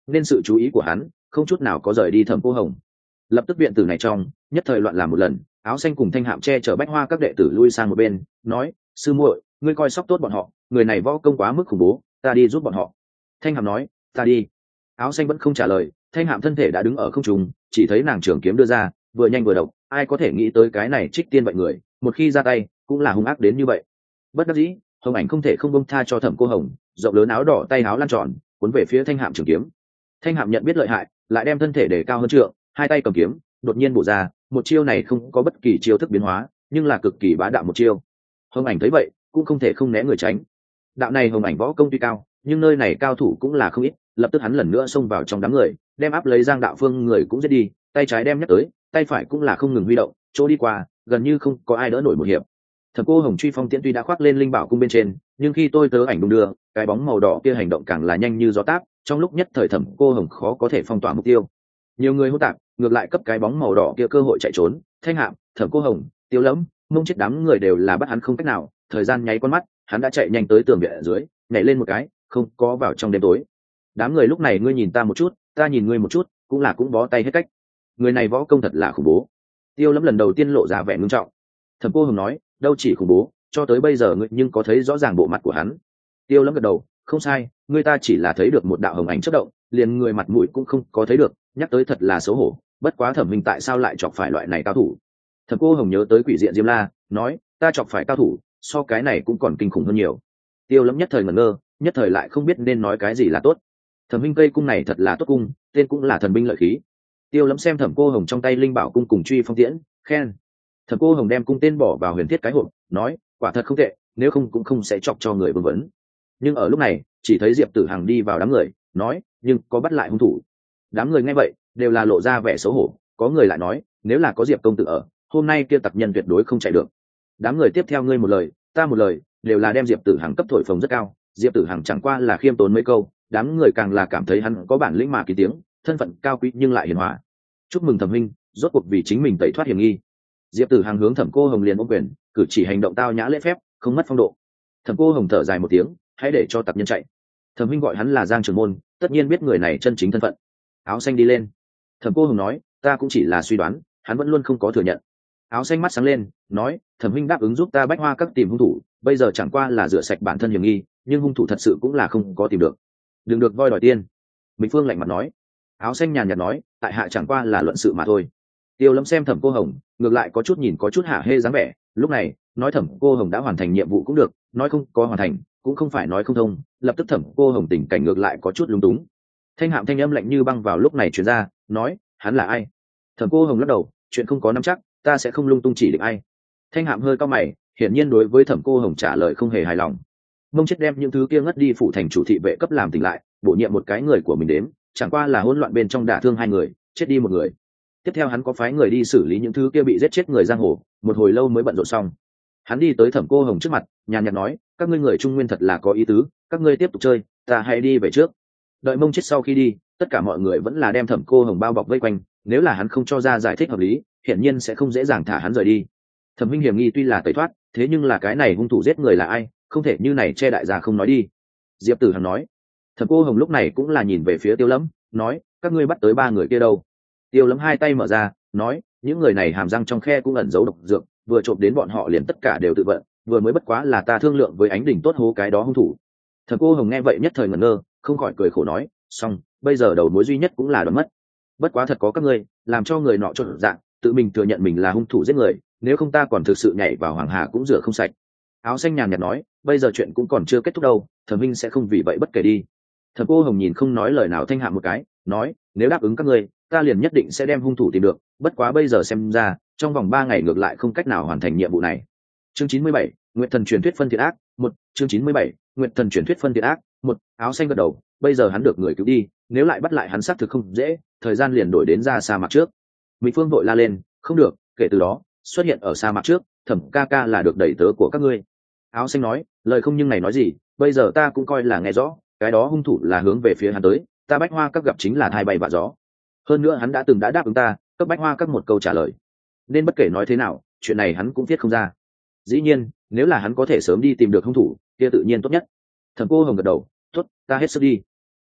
nên sự chú ý của hắn không chút nào có rời đi Thẩm Cô Hồng. Lập tức viện tử này trong nhất thời loạn làm một lần, áo xanh cùng Thanh Hạm che chở Bách Hoa các đệ tử lui sang một bên, nói: sư muội, ngươi coi sóc tốt bọn họ, người này võ công quá mức khủng bố, ta đi giúp bọn họ. Thanh Hạm nói: ta đi. Áo xanh vẫn không trả lời. Thanh Hạm thân thể đã đứng ở không trung, chỉ thấy nàng trường kiếm đưa ra, vừa nhanh vừa độc, ai có thể nghĩ tới cái này trích tiên vậy người, một khi ra tay cũng là hung ác đến như vậy. Bất đắc dĩ, Hồng Ảnh không thể không bông tha cho Thẩm Cô Hồng, rộng lớn áo đỏ tay áo lan tròn, cuốn về phía Thanh Hạm trường kiếm. Thanh Hạm nhận biết lợi hại, lại đem thân thể để cao hơn trượng, hai tay cầm kiếm, đột nhiên bổ ra, một chiêu này không có bất kỳ chiêu thức biến hóa, nhưng là cực kỳ bá đạo một chiêu. Hồng Ảnh thấy vậy, cũng không thể không né người tránh. Đạo này Hồng Ảnh võ công tuy cao, nhưng nơi này cao thủ cũng là không ít, lập tức hắn lần nữa xông vào trong đám người, đem áp lấy Giang Đạo Phương người cũng giết đi, tay trái đem nhắc tới, tay phải cũng là không ngừng huy động, chỗ đi qua, gần như không có ai đỡ nổi một hiệp. Thẩm Cô Hồng truy phong tiễn tuy đã khoác lên linh bảo cung bên trên, nhưng khi tôi tớ ảnh đung đưa, cái bóng màu đỏ kia hành động càng là nhanh như gió táp, trong lúc nhất thời Thẩm Cô Hồng khó có thể phong tỏa mục tiêu. Nhiều người hỗn tạp, ngược lại cấp cái bóng màu đỏ kia cơ hội chạy trốn. Thanh Hạm, Thẩm Cô Hồng, Tiêu Lẫm, Mông Chết đám người đều là bắt hắn không cách nào, thời gian nháy con mắt, hắn đã chạy nhanh tới tường viện ở dưới, nhảy lên một cái, không có vào trong đêm tối. Đám người lúc này ngươi nhìn ta một chút, ta nhìn ngươi một chút, cũng là cũng bó tay hết cách. Người này võ công thật là khủng bố. Tiêu Lẫm lần đầu tiên lộ ra vẻ ngưng trọng. Thẩm Cô Hồng nói: đâu chỉ khủng bố, cho tới bây giờ ngươi nhưng có thấy rõ ràng bộ mặt của hắn. Tiêu Lẫm gật đầu: không sai, ngươi ta chỉ là thấy được một đạo hồng ảnh chớp động, liền người mặt mũi cũng không có thấy được, nhắc tới thật là xấu hổ. Bất quá Thẩm Minh tại sao lại chọc phải loại này cao thủ? Thẩm Cô Hồng nhớ tới quỷ diện Diêm La, nói: ta chọc phải cao thủ, so cái này cũng còn kinh khủng hơn nhiều. Tiêu Lẫm nhất thời ngẩn ngơ, nhất thời lại không biết nên nói cái gì là tốt. Thẩm Minh cây cung này thật là tốt cung, tên cũng là thần binh lợi khí. Tiêu Lẫm xem Thẩm Cô Hồng trong tay linh bảo cung cùng truy phong tiễn, khen. Thẩm Cô Hồng đem cung tên bỏ vào huyền thiết cái hộp, nói: quả thật không tệ, nếu không cũng không sẽ chọc cho người vương vấn. Nhưng ở lúc này, chỉ thấy Diệp Tử Hằng đi vào đám người, nói: nhưng có bắt lại hung thủ. Đám người nghe vậy đều là lộ ra vẻ xấu hổ, có người lại nói: nếu là có Diệp công tử ở, hôm nay kia tặc nhân tuyệt đối không chạy được. Đám người tiếp theo ngươi một lời ta một lời, đều là đem Diệp Tử Hằng cấp thổi phồng rất cao. Diệp Tử Hằng chẳng qua là khiêm tốn mấy câu, đám người càng là cảm thấy hắn có bản lĩnh mà kỳ tiếng, thân phận cao quý nhưng lại hiền hòa. Chúc mừng Thẩm huynh, rốt cuộc vì chính mình tẩy thoát hiểm nghi. Diệp Tử Hằng hướng Thẩm Cô Hồng liền ôm quyền, cử chỉ hành động tao nhã lễ phép, không mất phong độ. Thẩm Cô Hồng thở dài một tiếng, hãy để cho tặc nhân chạy. Thẩm huynh gọi hắn là Giang Trường Môn, tất nhiên biết người này chân chính thân phận. Áo xanh đi lên. Thẩm Cô Hồng nói: ta cũng chỉ là suy đoán, hắn vẫn luôn không có thừa nhận. Áo xanh mắt sáng lên, nói: Thẩm huynh đáp ứng giúp ta Bách Hoa các tìm hung thủ, bây giờ chẳng qua là rửa sạch bản thân hiểm nghi, nhưng hung thủ thật sự cũng là không có tìm được. Đừng được voi đòi tiên. Minh Phương lạnh mặt nói. Áo xanh nhàn nhạt nói: tại hạ chẳng qua là luận sự mà thôi. Tiêu Lẫm xem Thẩm Cô Hồng, ngược lại có chút nhìn có chút hả hê dáng vẻ, lúc này nói Thẩm Cô Hồng đã hoàn thành nhiệm vụ cũng được, nói không có hoàn thành cũng không phải nói không thông. Lập tức Thẩm Cô Hồng tình cảnh ngược lại có chút lúng túng. Thanh Hạm thanh âm lạnh như băng vào lúc này truyền ra, nói: hắn là ai? Thẩm Cô Hồng lắc đầu: chuyện không có nắm chắc, ta sẽ không lung tung chỉ định ai. Thanh Hạm hơi cao mày, hiển nhiên đối với Thẩm Cô Hồng trả lời không hề hài lòng. Mông Chết đem những thứ kia ngất đi phụ thành chủ thị vệ cấp làm tỉnh lại, bổ nhiệm một cái người của mình đếm, chẳng qua là hỗn loạn bên trong đả thương hai người, chết đi một người. Tiếp theo hắn có phái người đi xử lý những thứ kia bị giết chết người giang hồ, một hồi lâu mới bận rộn xong. Hắn đi tới Thẩm Cô Hồng trước mặt, nhàn nhạt nói: các ngươi người Trung Nguyên thật là có ý tứ, các ngươi tiếp tục chơi, ta hãy đi về trước. Đợi Mông Chết sau khi đi, tất cả mọi người vẫn là đem Thẩm Cô Hồng bao bọc vây quanh, nếu là hắn không cho ra giải thích hợp lý, hiển nhiên sẽ không dễ dàng thả hắn rời đi. Thẩm huynh hiểm nghi tuy là tẩy thoát, thế nhưng là cái này hung thủ giết người là ai, không thể như này che đại gia không nói đi. Diệp Tử Hằng nói. Thẩm Cô Hồng lúc này cũng là nhìn về phía Tiêu Lẫm, nói: các ngươi bắt tới ba người kia đâu? Tiêu Lẫm hai tay mở ra, nói: những người này hàm răng trong khe cũng ẩn giấu độc dược, vừa trộm đến bọn họ liền tất cả đều tự vận, vừa mới bất quá là ta thương lượng với Ánh Đỉnh tốt hố cái đó hung thủ. Thẩm Cô Hồng nghe vậy nhất thời ngẩn ngơ, không khỏi cười khổ nói: xong, bây giờ đầu mối duy nhất cũng là đoán mất. Bất quá thật có các ngươi, làm cho người nọ trộn dạng, tự mình thừa nhận mình là hung thủ giết người, nếu không ta còn thực sự nhảy vào Hoàng Hà cũng rửa không sạch. Áo xanh nhàn nhạt nói: bây giờ chuyện cũng còn chưa kết thúc đâu, Thẩm minh sẽ không vì vậy bất kể đi. Thẩm Cô Hồng nhìn không nói lời nào Thanh Hạm một cái, nói: nếu đáp ứng các ngươi, ta liền nhất định sẽ đem hung thủ tìm được, bất quá bây giờ xem ra trong vòng ba ngày ngược lại không cách nào hoàn thành nhiệm vụ này. Chương chín mươi bảy, Nguyệt Thần truyền thuyết phân thiện ác, một. Chương chín mươi bảy, Nguyệt Thần truyền thuyết phân thiện ác, một. Áo xanh gật đầu, bây giờ hắn được người cứu đi, nếu lại bắt lại hắn xác thực không dễ, thời gian liền đổi đến ra sa mạc trước. Mỹ Phương vội la lên: không được, kể từ đó xuất hiện ở sa mạc trước, Thẩm ca ca là được đẩy tớ của các ngươi. Áo xanh nói: lời không nhưng này nói gì, bây giờ ta cũng coi là nghe rõ, cái đó hung thủ là hướng về phía hắn tới, ta Bách Hoa các gặp chính là thai bay vạ gió. Hơn nữa hắn đã từng đã đáp ứng ta cấp Bách Hoa các một câu trả lời, nên bất kể nói thế nào, chuyện này hắn cũng viết không ra. Dĩ nhiên, nếu là hắn có thể sớm đi tìm được hung thủ, kia tự nhiên tốt nhất. Thẩm Cô Hồng gật đầu: tốt, ta hết sức đi.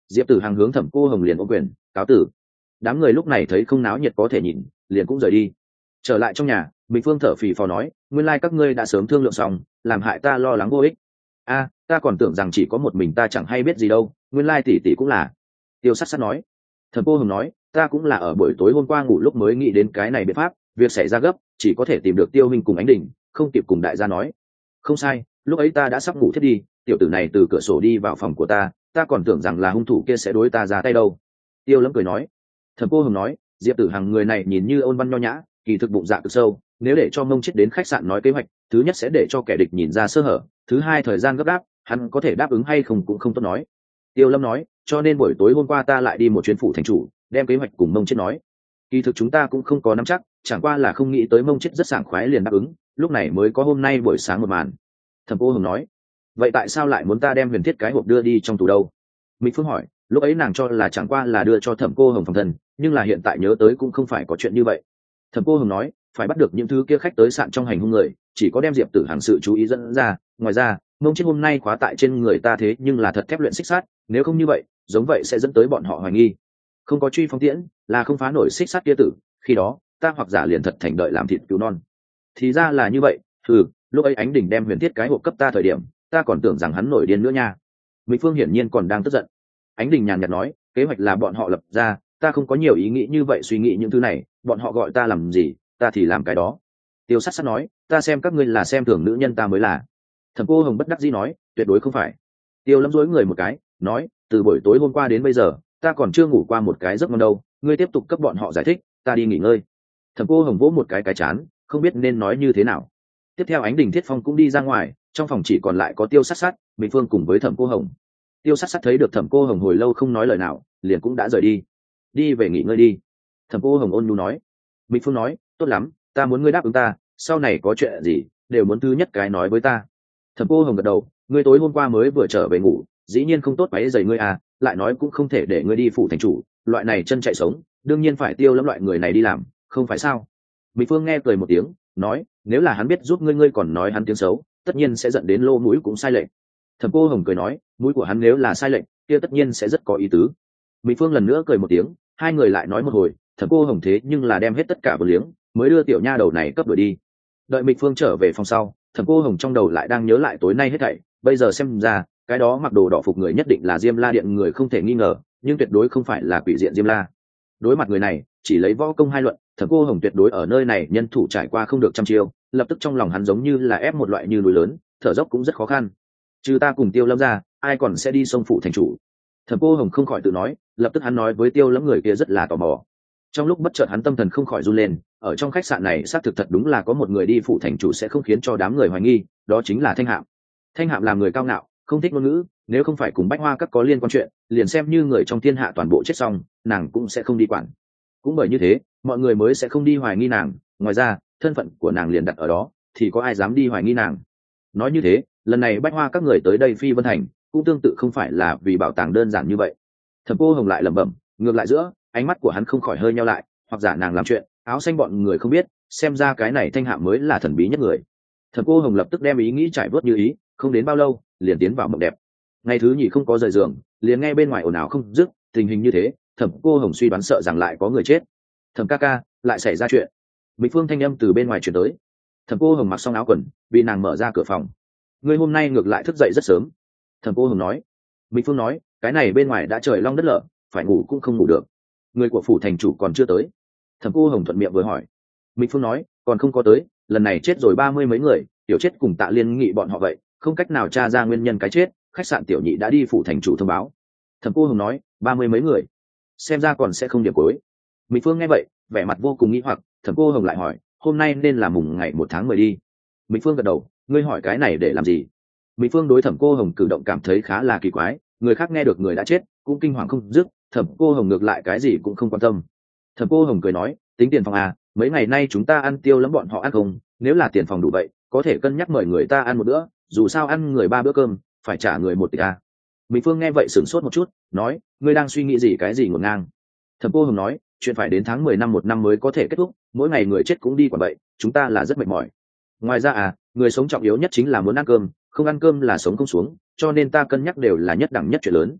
Diệp tử hằng hướng thẩm cô hồng liền ôm quyền cáo tử. Đám người lúc này thấy không náo nhiệt có thể nhìn, liền cũng rời đi. Trở lại trong nhà, Bình Phương thở phì phò nói, nguyên lai các ngươi đã sớm thương lượng xong, làm hại ta lo lắng vô ích. A, ta còn tưởng rằng chỉ có một mình ta chẳng hay biết gì đâu, nguyên lai tỷ tỷ cũng là. Tiêu Sát Sát nói. Thẩm cô hồng nói, ta cũng là ở buổi tối hôm qua ngủ lúc mới nghĩ đến cái này biện pháp, việc xảy ra gấp, chỉ có thể tìm được Tiêu Minh cùng Ánh Đình, không kịp cùng đại gia nói. Không sai, lúc ấy ta đã sắp ngủ thiết đi, tiểu tử này từ cửa sổ đi vào phòng của ta, ta còn tưởng rằng là hung thủ kia sẽ đối ta ra tay đâu. Tiêu Lâm cười nói. Thẩm cô hồng nói, Diệp Tử Hằng người này nhìn như ôn văn nho nhã, kỳ thực bụng dạ cực sâu, nếu để cho Mông Chết đến khách sạn nói kế hoạch, thứ nhất sẽ để cho kẻ địch nhìn ra sơ hở, thứ hai thời gian gấp gáp, hắn có thể đáp ứng hay không cũng không tốt nói. Tiêu Lâm nói, cho nên buổi tối hôm qua ta lại đi một chuyến phủ thành chủ, đem kế hoạch cùng Mông Chết nói. Kỳ thực chúng ta cũng không có nắm chắc, chẳng qua là không nghĩ tới Mông Chết rất sảng khoái liền đáp ứng, lúc này mới có hôm nay buổi sáng một màn. Thẩm cô hồng nói, vậy tại sao lại muốn ta đem huyền thiết cái hộp đưa đi trong tù đâu? Mỹ Phương hỏi, lúc ấy nàng cho là chẳng qua là đưa cho thẩm cô hồng phòng thân, nhưng là hiện tại nhớ tới cũng không phải có chuyện như vậy. Thẩm cô hồng nói, phải bắt được những thứ kia khách tới sạn trong hành hung người, chỉ có đem Diệp Tử Hằng sự chú ý dẫn ra, ngoài ra Mông Chết hôm nay khóa tại trên người ta thế nhưng là thật thép luyện xích sát, nếu không như vậy giống vậy sẽ dẫn tới bọn họ hoài nghi. Không có truy phong tiễn là không phá nổi xích sát kia tử, khi đó ta hoặc giả liền thật thành đợi làm thịt cứu non. Thì ra là như vậy. Ừ, lúc ấy Ánh Đình đem huyền thiết cái hộp cấp ta thời điểm, ta còn tưởng rằng hắn nổi điên nữa nha. Mỹ Phương hiển nhiên còn đang tức giận. Ánh Đình nhàn nhạt nói, kế hoạch là bọn họ lập ra, ta không có nhiều ý nghĩ như vậy, suy nghĩ những thứ này, bọn họ gọi ta làm gì ta thì làm cái đó. Tiêu Sát Sát nói, ta xem các ngươi là xem thường nữ nhân ta mới là. Thẩm cô hồng bất đắc dĩ nói, tuyệt đối không phải. Tiêu Lâm dối người một cái nói, từ buổi tối hôm qua đến bây giờ ta còn chưa ngủ qua một cái giấc ngon đâu, ngươi tiếp tục cấp bọn họ giải thích, ta đi nghỉ ngơi. Thẩm cô hồng vỗ một cái cái chán, không biết nên nói như thế nào. Tiếp theo Ánh Đình Thiết Phong cũng đi ra ngoài, trong phòng chỉ còn lại có Tiêu Sát Sát, Bình Phương cùng với Thẩm cô hồng. Tiêu Sát Sát thấy được Thẩm cô hồng hồi lâu không nói lời nào, liền cũng đã rời đi. Đi về nghỉ ngơi đi. Thẩm cô hồng ôn nhu nói. Bình Phương nói, tốt lắm, ta muốn ngươi đáp ứng ta, sau này có chuyện gì đều muốn thứ nhất cái nói với ta. Thẩm cô hồng gật đầu, ngươi tối hôm qua mới vừa trở về ngủ, dĩ nhiên không tốt váy giày ngươi à, lại nói cũng không thể để ngươi đi phủ thành chủ, loại này chân chạy sống đương nhiên phải Tiêu Lâm loại người này đi làm, không phải sao? Mỹ Phương nghe cười một tiếng, nói, nếu là hắn biết giúp ngươi ngươi còn nói hắn tiếng xấu, tất nhiên sẽ dẫn đến lô mũi cũng sai lệch. Thẩm cô hồng cười nói, mũi của hắn nếu là sai lệch kia tất nhiên sẽ rất có ý tứ. Mỹ Phương lần nữa cười một tiếng, hai người lại nói một hồi, Thẩm cô hồng thế nhưng là đem hết tất cả vừa liếng mới đưa tiểu nha đầu này cấp đuổi đi. Đợi Mỹ Phương trở về phòng sau, Thẩm cô hồng trong đầu lại đang nhớ lại tối nay hết thảy, bây giờ xem ra cái đó mặc đồ đỏ phục người nhất định là Diêm La Điện người không thể nghi ngờ, nhưng tuyệt đối không phải là quỷ diện Diêm La. Đối mặt người này chỉ lấy võ công hai luận, Thẩm cô hồng tuyệt đối ở nơi này nhân thủ trải qua không được trăm chiêu, lập tức trong lòng hắn giống như là ép một loại như núi lớn, thở dốc cũng rất khó khăn. Trừ ta cùng Tiêu Lâm ra, ai còn sẽ đi sông phủ thành chủ? Thẩm cô hồng không khỏi tự nói, lập tức hắn nói với Tiêu Lâm người kia rất là tò mò. Trong lúc bất chợt hắn tâm thần không khỏi run lên, ở trong khách sạn này xác thực thật đúng là có một người đi phủ thành chủ sẽ không khiến cho đám người hoài nghi, đó chính là Thanh Hạm. Thanh Hạm là người cao ngạo, không thích ngôn ngữ, nếu không phải cùng Bách Hoa các có liên quan chuyện, liền xem như người trong thiên hạ toàn bộ chết xong, nàng cũng sẽ không đi quản. Cũng bởi như thế, mọi người mới sẽ không đi hoài nghi nàng, ngoài ra, thân phận của nàng liền đặt ở đó, thì có ai dám đi hoài nghi nàng. Nói như thế, lần này Bách Hoa các người tới đây Phi Vân Thành, cũng tương tự không phải là vì bảo tàng đơn giản như vậy. Thẩm cô hồng lại lẩm bẩm, ngược lại giữa, ánh mắt của hắn không khỏi hơi nheo lại, hoặc giả nàng làm chuyện, áo xanh bọn người không biết, xem ra cái này Thanh Hạm mới là thần bí nhất người. Thẩm cô hồng lập tức đem ý nghĩ trải vớt như ý, không đến bao lâu, liền tiến vào mộng đẹp. Ngày thứ nhì không có rời giường, liền nghe bên ngoài ồn ào không dứt, tình hình như thế, Thẩm cô hồng suy đoán sợ rằng lại có người chết. Thẩm ca ca, lại xảy ra chuyện. Mỹ Phương thanh âm từ bên ngoài truyền tới. Thẩm cô hồng mặc xong áo quần, vì nàng mở ra cửa phòng. Ngươi hôm nay ngược lại thức dậy rất sớm. Thẩm cô hồng nói. Mỹ Phương nói, cái này bên ngoài đã trời long đất lở, phải ngủ cũng không ngủ được. Người của phủ thành chủ còn chưa tới. Thẩm cô hồng thuận miệng vừa hỏi. Mỹ Phương nói, còn không có tới, lần này chết rồi ba mươi mấy người, tiểu chết cùng Tạ Liên nghị bọn họ vậy, không cách nào tra ra nguyên nhân cái chết, khách sạn tiểu nhị đã đi phủ thành chủ thông báo. Thẩm cô hồng nói, ba mươi mấy người, xem ra còn sẽ không điểm cuối. Mỹ Phương nghe vậy, vẻ mặt vô cùng nghi hoặc. Thẩm cô hồng lại hỏi, hôm nay nên là mùng ngày một tháng mười đi. Mỹ Phương gật đầu, ngươi hỏi cái này để làm gì? Mỹ Phương đối Thẩm cô hồng cử động cảm thấy khá là kỳ quái, người khác nghe được người đã chết cũng kinh hoàng không dứt, Thẩm cô hồng ngược lại cái gì cũng không quan tâm. Thẩm cô hồng cười nói, tính tiền phòng à, mấy ngày nay chúng ta ăn Tiêu Lắm bọn họ ăn không, nếu là tiền phòng đủ vậy có thể cân nhắc mời người ta ăn một bữa, dù sao ăn người ba bữa cơm phải trả người một tỷ à. Mỹ Phương nghe vậy sửng sốt một chút, nói, ngươi đang suy nghĩ gì cái gì ngổn ngang? Thẩm cô hồng nói, chuyện phải đến tháng mười năm một năm mới có thể kết thúc, mỗi ngày người chết cũng đi quả vậy, chúng ta là rất mệt mỏi. Ngoài ra à, người sống trọng yếu nhất chính là muốn ăn cơm, không ăn cơm là sống không xuống, cho nên ta cân nhắc đều là nhất đẳng nhất chuyện lớn.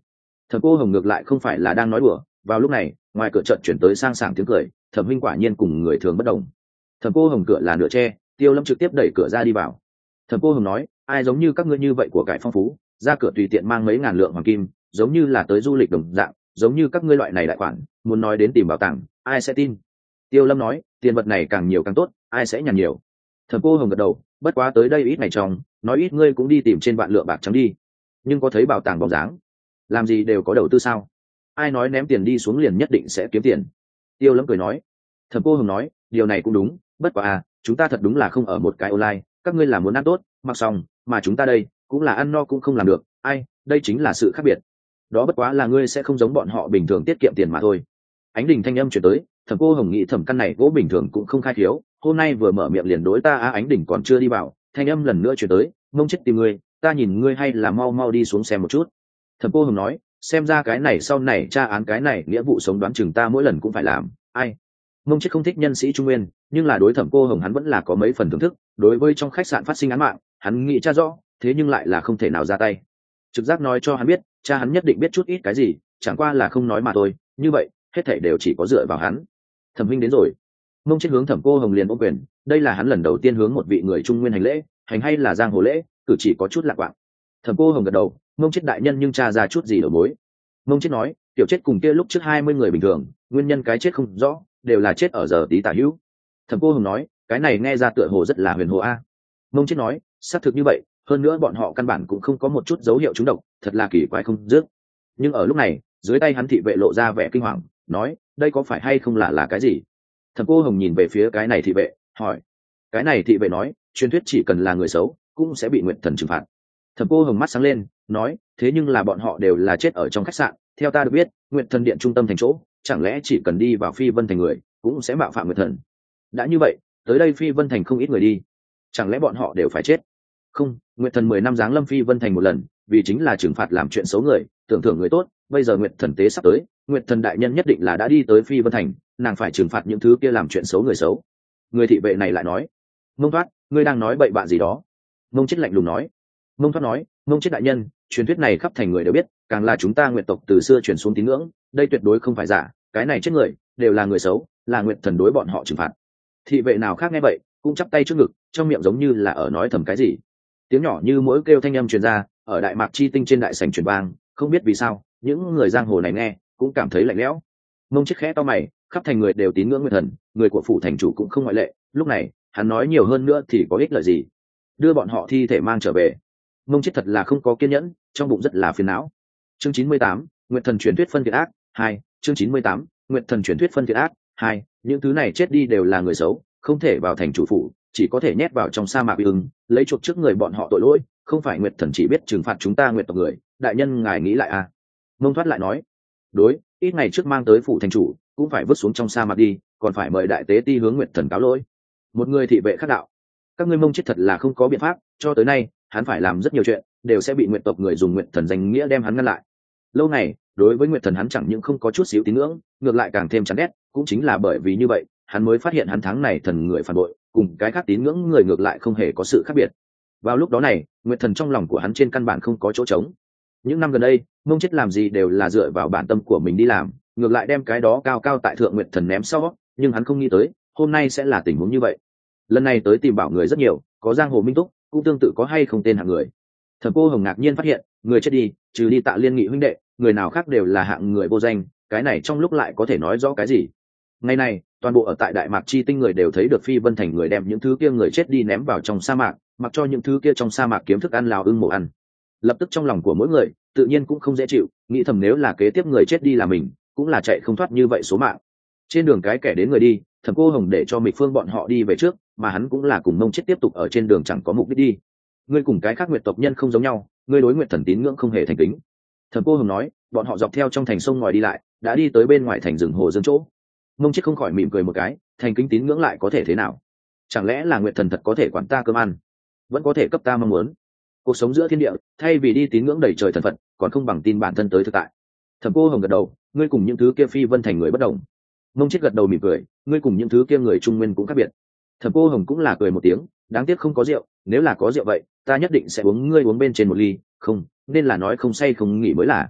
Thẩm Cô Hồng ngược lại không phải là đang nói đùa. Vào lúc này, ngoài cửa chợt chuyển tới sang sảng tiếng cười. Thẩm Minh quả nhiên cùng người thường bất đồng. Thẩm Cô Hồng cửa là nửa tre, Tiêu Lâm trực tiếp đẩy cửa ra đi vào. Thẩm Cô Hồng nói, ai giống như các ngươi như vậy của cải phong phú, ra cửa tùy tiện mang mấy ngàn lượng hoàng kim, giống như là tới du lịch đồng dạng, giống như các ngươi loại này đại khoản, muốn nói đến tìm bảo tàng, ai sẽ tin? Tiêu Lâm nói, tiền vật này càng nhiều càng tốt, ai sẽ nhàn nhiều. Thẩm Cô Hồng gật đầu, bất quá tới đây ít ngày trong, nói ít ngươi cũng đi tìm trên vạn lượng bạc trắng đi, nhưng có thấy bảo tàng bóng dáng, làm gì đều có đầu tư sao? Ai nói ném tiền đi xuống liền nhất định sẽ kiếm tiền? Tiêu Lâm cười nói. Thẩm Cô Hồng nói, điều này cũng đúng, bất quá à, chúng ta thật đúng là không ở một cái online, các ngươi là muốn ăn tốt, mặc xong, mà chúng ta đây cũng là ăn no cũng không làm được, ai, đây chính là sự khác biệt. Đó bất quá là ngươi sẽ không giống bọn họ bình thường tiết kiệm tiền mà thôi. Ánh Đình thanh âm chuyển tới, Thẩm Cô Hồng nghĩ thẩm căn này gỗ bình thường cũng không khai thiếu, hôm nay vừa mở miệng liền đối ta á. Ánh Đình còn chưa đi vào, thanh âm lần nữa chuyển tới, mông chết tìm ngươi, ta nhìn ngươi hay là mau mau đi xuống xem một chút. Thẩm Cô Hồng nói, xem ra cái này sau này tra án cái này nghĩa vụ sống đoán chừng ta mỗi lần cũng phải làm, ai. Mông chết không thích nhân sĩ trung nguyên, nhưng là đối Thẩm Cô Hồng hắn vẫn là có mấy phần thưởng thức, đối với trong khách sạn phát sinh án mạng, hắn nghĩ tra rõ, thế nhưng lại là không thể nào ra tay. Trực giác nói cho hắn biết, cha hắn nhất định biết chút ít cái gì, chẳng qua là không nói mà thôi, như vậy hết thảy đều chỉ có dựa vào hắn. Thẩm Minh đến rồi. Mông chết hướng Thẩm Cô Hồng liền ôm quyền, đây là hắn lần đầu tiên hướng một vị người trung nguyên hành lễ, hành hay là giang hồ lễ, cử chỉ có chút lạc quạng. Thẩm Cô Hồng gật đầu, Mông chết đại nhân nhưng tra ra chút gì đầu mối. Mông chết nói, tiểu chết cùng kia lúc trước hai mươi người bình thường, nguyên nhân cái chết không rõ, đều là chết ở giờ tí tả hữu. Thẩm Cô Hồng nói, cái này nghe ra tựa hồ rất là huyền hồ a. Mông chết nói, xác thực như vậy, hơn nữa bọn họ căn bản cũng không có một chút dấu hiệu trúng độc, thật là kỳ quái không dứt. Nhưng ở lúc này, dưới tay hắn thị vệ lộ ra vẻ kinh hoàng, nói, đây có phải hay không là là cái gì? Thẩm Cô Hồng nhìn về phía cái này thị vệ, hỏi. Cái này thị vệ nói, truyền thuyết chỉ cần là người xấu, cũng sẽ bị Nguyệt Thần trừng phạt. Thẩm Cô Hồng mắt sáng lên, nói, thế nhưng là bọn họ đều là chết ở trong khách sạn, theo ta được biết, Nguyệt Thần điện trung tâm thành chỗ, chẳng lẽ chỉ cần đi vào Phi Vân thành người, cũng sẽ mạo phạm Nguyệt Thần? Đã như vậy, tới đây Phi Vân thành không ít người đi, chẳng lẽ bọn họ đều phải chết? Không, Nguyệt Thần mười năm giáng lâm Phi Vân thành một lần, vì chính là trừng phạt làm chuyện xấu người, tưởng thưởng người tốt, bây giờ Nguyệt Thần tế sắp tới, Nguyệt Thần đại nhân nhất định là đã đi tới Phi Vân thành, nàng phải trừng phạt những thứ kia làm chuyện xấu người xấu. Người thị vệ này lại nói, Mông Thoát, ngươi đang nói bậy bạ gì đó? Mông Chết lạnh lùng nói. Mông Thoát nói, Mông Chết đại nhân, truyền thuyết này khắp thành người đều biết, càng là chúng ta Nguyệt tộc từ xưa truyền xuống tín ngưỡng, đây tuyệt đối không phải giả, cái này chết người đều là người xấu, là Nguyệt Thần đối bọn họ trừng phạt. Thị vệ nào khác nghe vậy, cũng chắp tay trước ngực, trong miệng giống như là ở nói thầm cái gì. Tiếng nhỏ như mỗi kêu thanh âm truyền ra, ở đại mạc chi tinh trên đại sảnh truyền vang, không biết vì sao, những người giang hồ này nghe cũng cảm thấy lạnh lẽo. Mông Chết khẽ to mày, khắp thành người đều tín ngưỡng Nguyệt Thần, người của phủ thành chủ cũng không ngoại lệ, lúc này hắn nói nhiều hơn nữa thì có ích lợi gì? Đưa bọn họ thi thể mang trở về. Mông Chết thật là không có kiên nhẫn, trong bụng rất là phiền não. Chương chín mươi tám, Nguyệt Thần truyền thuyết phân thiện ác hai. Chương chín mươi tám, Nguyệt Thần truyền thuyết phân thiện ác hai. Những thứ này chết đi đều là người xấu, không thể vào thành chủ phủ, chỉ có thể nhét vào trong sa mạc uy ưng, lấy chuộc trước người bọn họ tội lỗi, không phải Nguyệt Thần chỉ biết trừng phạt chúng ta Nguyệt tộc người, đại nhân ngài nghĩ lại à? Mông Thoát lại nói, đối, ít ngày trước mang tới phủ thành chủ, cũng phải vứt xuống trong sa mạc đi, còn phải mời đại tế ti hướng Nguyệt Thần cáo lỗi. Một người thị vệ khác đạo, các ngươi Mông Chết thật là không có biện pháp, cho tới nay hắn phải làm rất nhiều chuyện, đều sẽ bị Nguyệt tộc người dùng Nguyệt Thần danh nghĩa đem hắn ngăn lại. Lâu này, đối với Nguyệt Thần hắn chẳng những không có chút xíu tín ngưỡng, ngược lại càng thêm chán ghét, cũng chính là bởi vì như vậy, hắn mới phát hiện hắn tháng này thần người phản bội, cùng cái khác tín ngưỡng người ngược lại không hề có sự khác biệt. Vào lúc đó này, Nguyệt Thần trong lòng của hắn trên căn bản không có chỗ trống. Những năm gần đây, Mông Chết làm gì đều là dựa vào bản tâm của mình đi làm, ngược lại đem cái đó cao cao tại thượng Nguyệt Thần ném sau, nhưng hắn không nghĩ tới, hôm nay sẽ là tình huống như vậy. Lần này tới tìm bảo người rất nhiều, có giang hồ minh túc, cũng tương tự có hay không tên hạng người. Thẩm Cô Hồng ngạc nhiên phát hiện, người chết đi, trừ đi Tạ Liên Nghị huynh đệ, người nào khác đều là hạng người vô danh, cái này trong lúc lại có thể nói rõ cái gì? Ngày này, toàn bộ ở tại Đại Mạc Chi Tinh người đều thấy được Phi Vân thành người đem những thứ kia người chết đi ném vào trong sa mạc, mặc cho những thứ kia trong sa mạc kiếm thức ăn lào ưng mổ ăn. Lập tức trong lòng của mỗi người, tự nhiên cũng không dễ chịu, nghĩ thầm nếu là kế tiếp người chết đi là mình, cũng là chạy không thoát như vậy số mạng. Trên đường cái kẻ đến người đi, Thẩm Cô Hồng để cho Mịch Phương bọn họ đi về trước, mà hắn cũng là cùng Mông Chết tiếp tục ở trên đường chẳng có mục đích đi. Ngươi cùng cái khác Nguyệt tộc nhân không giống nhau, ngươi đối Nguyệt Thần tín ngưỡng không hề thành kính. Thẩm Cô Hồng nói, bọn họ dọc theo trong thành sông ngòi đi lại, đã đi tới bên ngoài thành rừng hồ dương chỗ. Mông Chết không khỏi mỉm cười một cái, thành kính tín ngưỡng lại có thể thế nào? Chẳng lẽ là Nguyệt Thần thật có thể quản ta cơm ăn, vẫn có thể cấp ta mong muốn? Cuộc sống giữa thiên địa, thay vì đi tín ngưỡng đầy trời thần phật, còn không bằng tin bản thân tới thực tại. Thẩm Cô Hồng gật đầu, ngươi cùng những thứ kia Phi Vân thành người bất đồng. Mông Chết gật đầu mỉm cười, ngươi cùng những thứ kia người trung nguyên cũng khác biệt. Thẩm Cô Hồng cũng là cười một tiếng, đáng tiếc không có rượu, nếu là có rượu vậy, ta nhất định sẽ uống ngươi uống bên trên một ly, không, nên là nói không say không nghỉ mới là.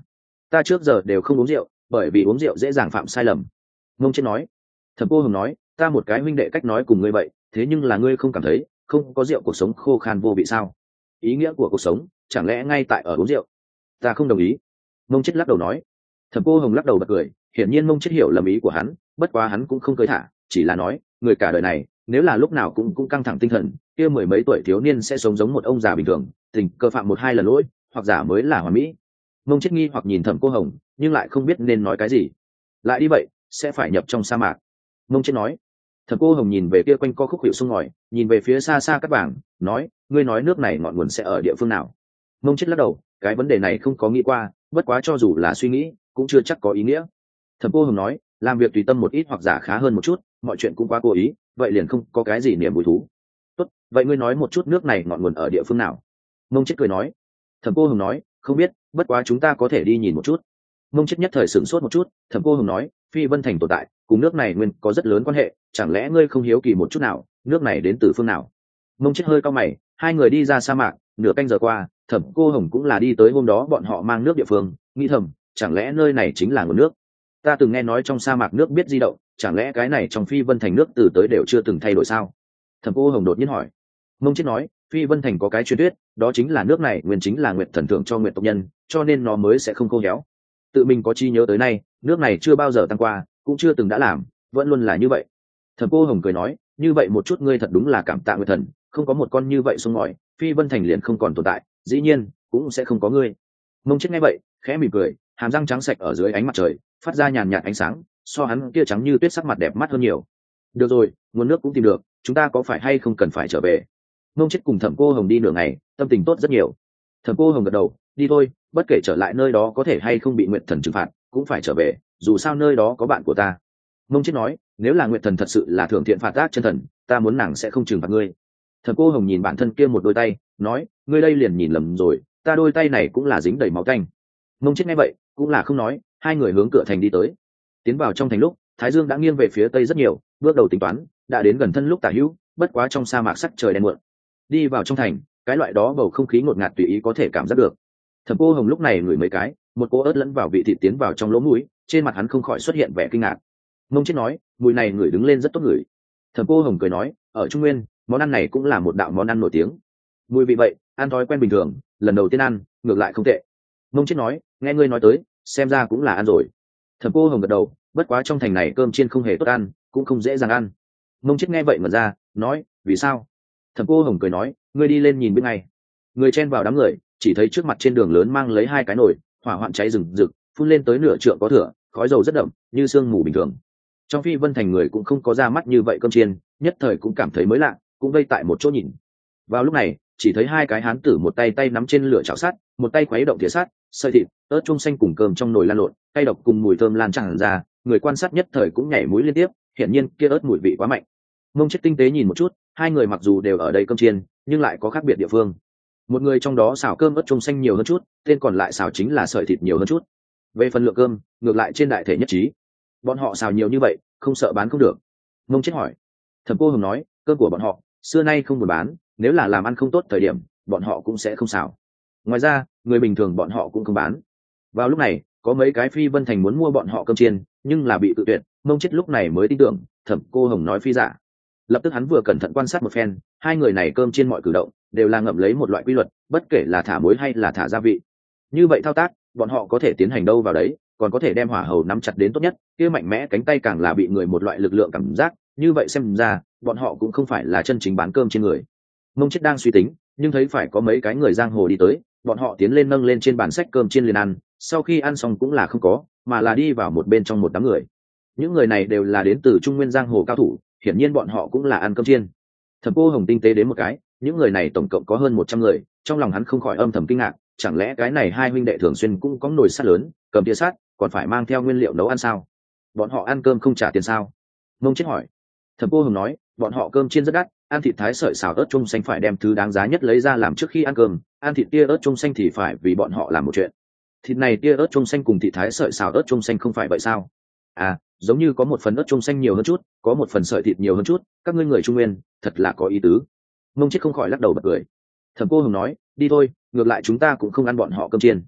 ta trước giờ đều không uống rượu, bởi vì uống rượu dễ dàng phạm sai lầm. Mông chết nói. Thẩm cô hồng nói, ta một cái huynh đệ cách nói cùng ngươi vậy, thế nhưng là ngươi không cảm thấy không có rượu cuộc sống khô khan vô vị sao? Ý nghĩa của cuộc sống chẳng lẽ ngay tại ở uống rượu? Ta không đồng ý. Mông chết lắc đầu nói. Thẩm cô hồng lắc đầu bật cười, hiển nhiên Mông chết hiểu lầm ý của hắn, bất quá hắn cũng không cưới thả, chỉ là nói, người cả đời này nếu là lúc nào cũng cũng căng thẳng tinh thần, kia mười mấy tuổi thiếu niên sẽ sống giống một ông già bình thường, tình cơ phạm một hai lần lỗi, hoặc giả mới là hoàn mỹ. Mông chết nghi hoặc nhìn Thẩm cô hồng, nhưng lại không biết nên nói cái gì. Lại đi vậy sẽ phải nhập trong sa mạc. Mông chết nói. Thẩm cô hồng nhìn về kia quanh co khúc hiệu sông ngòi, nhìn về phía xa xa các bảng, nói, ngươi nói nước này ngọn nguồn sẽ ở địa phương nào? Mông chết lắc đầu, cái vấn đề này không có nghĩ qua, bất quá cho dù là suy nghĩ cũng chưa chắc có ý nghĩa. Thẩm cô hồng nói, làm việc tùy tâm một ít hoặc giả khá hơn một chút, mọi chuyện cũng quá cố ý, vậy liền không có cái gì niềm vui thú. Tốt, vậy ngươi nói một chút nước này ngọn nguồn ở địa phương nào? Mông chết cười nói. Thẩm cô hồng nói, không biết, bất quá chúng ta có thể đi nhìn một chút. Mông chết nhất thời sửng sốt một chút, Thẩm cô hồng nói, phi vân thành tồn tại cùng nước này nguyên có rất lớn quan hệ, chẳng lẽ ngươi không hiếu kỳ một chút nào, nước này đến từ phương nào? Mông chết hơi cau mày, hai người đi ra sa mạc, nửa canh giờ qua, Thẩm cô hồng cũng là đi tới hôm đó bọn họ mang nước địa phương, nghĩ thầm, chẳng lẽ nơi này chính là nguồn nước? Ta từng nghe nói trong sa mạc nước biết di động, chẳng lẽ cái này trong phi vân thành nước từ tới đều chưa từng thay đổi sao? Thẩm cô hồng đột nhiên hỏi. Mông chết nói, phi vân thành có cái truyền thuyết, đó chính là nước này nguyên chính là nguyệt thần thượng cho nguyệt tộc nhân, cho nên nó mới sẽ không khô héo. Tự mình có chi nhớ tới nay, nước này chưa bao giờ tăng qua, cũng chưa từng đã làm, vẫn luôn là như vậy. Thẩm cô hồng cười nói, như vậy một chút ngươi thật đúng là cảm tạ nguyệt thần, không có một con như vậy sông ngòi, phi vân thành liền không còn tồn tại, dĩ nhiên cũng sẽ không có ngươi. Mông chết nghe vậy khẽ mỉm cười, hàm răng trắng sạch ở dưới ánh mặt trời phát ra nhàn nhạt ánh sáng, so hắn kia trắng như tuyết sắc mặt đẹp mắt hơn nhiều. Được rồi, nguồn nước cũng tìm được, chúng ta có phải hay không cần phải trở về? Mông chết cùng Thẩm cô hồng đi nửa ngày, tâm tình tốt rất nhiều. Thẩm cô hồng gật đầu, đi thôi, bất kể trở lại nơi đó có thể hay không bị nguyệt thần trừng phạt, cũng phải trở về, dù sao nơi đó có bạn của ta. Mông chết nói, nếu là nguyệt thần thật sự là thưởng thiện phạt ác chân thần, ta muốn nàng sẽ không trừng phạt ngươi. Thẩm cô hồng nhìn bản thân kia một đôi tay, nói, ngươi đây liền nhìn lầm rồi, ta đôi tay này cũng là dính đầy máu tanh. Mông chết nghe vậy cũng là không nói, hai người hướng cửa thành đi tới. Tiến vào trong thành lúc, thái dương đã nghiêng về phía tây rất nhiều, bước đầu tính toán đã đến gần thân lúc tả hữu, bất quá trong sa mạc sắc trời đen muộn. Đi vào trong thành, cái loại đó bầu không khí ngột ngạt tùy ý có thể cảm giác được. Thẩm cô hồng lúc này ngửi mấy cái, một cô ớt lẫn vào vị thịt tiến vào trong lỗ mũi, trên mặt hắn không khỏi xuất hiện vẻ kinh ngạc. Mông chết nói, mùi này ngửi đứng lên rất tốt ngửi. Thẩm cô hồng cười nói, ở Trung Nguyên món ăn này cũng là một đạo món ăn nổi tiếng. Mùi vị vậy ăn thói quen bình thường, lần đầu tiên ăn ngược lại không tệ. Mông chết nói, nghe ngươi nói tới xem ra cũng là ăn rồi. Thẩm cô hồng gật đầu, bất quá trong thành này cơm chiên không hề tốt ăn, cũng không dễ dàng ăn. Mông chết nghe vậy mà ra nói, vì sao? Thẩm cô hồng cười nói, ngươi đi lên nhìn bên ngay. Người chen vào đám người, chỉ thấy trước mặt trên đường lớn mang lấy hai cái nồi, hỏa hoạn cháy rừng rực, phun lên tới nửa trượng có thửa, khói dầu rất đậm, như sương mù bình thường. Trong phi vân thành người cũng không có ra mắt như vậy cơm chiên, nhất thời cũng cảm thấy mới lạ, cũng vây tại một chỗ nhìn. Vào lúc này, chỉ thấy hai cái hán tử một tay tay nắm trên lửa chảo sắt, một tay khuấy động thìa sắt, sợi thịt, ớt chuông xanh cùng cơm trong nồi lan lộn, cay độc cùng mùi thơm lan tràn ra, người quan sát nhất thời cũng nhảy mũi liên tiếp, hiển nhiên kia ớt mùi vị quá mạnh. Mông chết tinh tế nhìn một chút, hai người mặc dù đều ở đây cơm chiên, nhưng lại có khác biệt địa phương. Một người trong đó xào cơm ớt chuông xanh nhiều hơn chút, tên còn lại xào chính là sợi thịt nhiều hơn chút. Về phần lượng cơm, ngược lại trên đại thể nhất trí. Bọn họ xào nhiều như vậy, không sợ bán không được. Mông chết hỏi. Thẩm cô hồng nói, cơm của bọn họ xưa nay không buôn bán, nếu là làm ăn không tốt thời điểm, bọn họ cũng sẽ không xào. Ngoài ra, người bình thường bọn họ cũng không bán. Vào lúc này, có mấy cái phi vân thành muốn mua bọn họ cơm chiên, nhưng là bị tự tuyệt. Mông chết lúc này mới tin tưởng, Thẩm cô hồng nói phi giả. Lập tức hắn vừa cẩn thận quan sát một phen, hai người này cơm chiên mọi cử động đều là ngậm lấy một loại quy luật, bất kể là thả muối hay là thả gia vị. Như vậy thao tác, bọn họ có thể tiến hành đâu vào đấy, còn có thể đem hỏa hầu nắm chặt đến tốt nhất, kia mạnh mẽ cánh tay càng là bị người một loại lực lượng cảm giác, như vậy xem ra, bọn họ cũng không phải là chân chính bán cơm trên người. Mông chết đang suy tính, nhưng thấy phải có mấy cái người giang hồ đi tới, bọn họ tiến lên nâng lên trên bàn sách cơm chiên liền ăn, sau khi ăn xong cũng là không có, mà là đi vào một bên trong một đám người. Những người này đều là đến từ Trung Nguyên giang hồ cao thủ, hiển nhiên bọn họ cũng là ăn cơm chiên. Thẩm cô hồng tinh tế đến một cái, những người này tổng cộng có hơn một trăm người, trong lòng hắn không khỏi âm thầm kinh ngạc, chẳng lẽ cái này hai huynh đệ thường xuyên cũng có nồi sắt lớn, cầm tia sắt, còn phải mang theo nguyên liệu nấu ăn sao? Bọn họ ăn cơm không trả tiền sao? Mông chết hỏi. Thẩm cô hồng nói, bọn họ cơm chiên rất đắt, ăn thịt thái sợi xào ớt chuông xanh phải đem thứ đáng giá nhất lấy ra làm trước khi ăn cơm, ăn thịt tia ớt chuông xanh thì phải vì bọn họ làm một chuyện. Thịt này tia ớt chuông xanh cùng thịt thái sợi xào ớt chuông xanh không phải vậy sao? À, giống như có một phần ớt chuông xanh nhiều hơn chút, có một phần sợi thịt nhiều hơn chút, các ngươi người Trung Nguyên thật là có ý tứ. Mông chết không khỏi lắc đầu bật cười. Thẩm cô hồng nói, đi thôi, ngược lại chúng ta cũng không ăn bọn họ cơm chiên.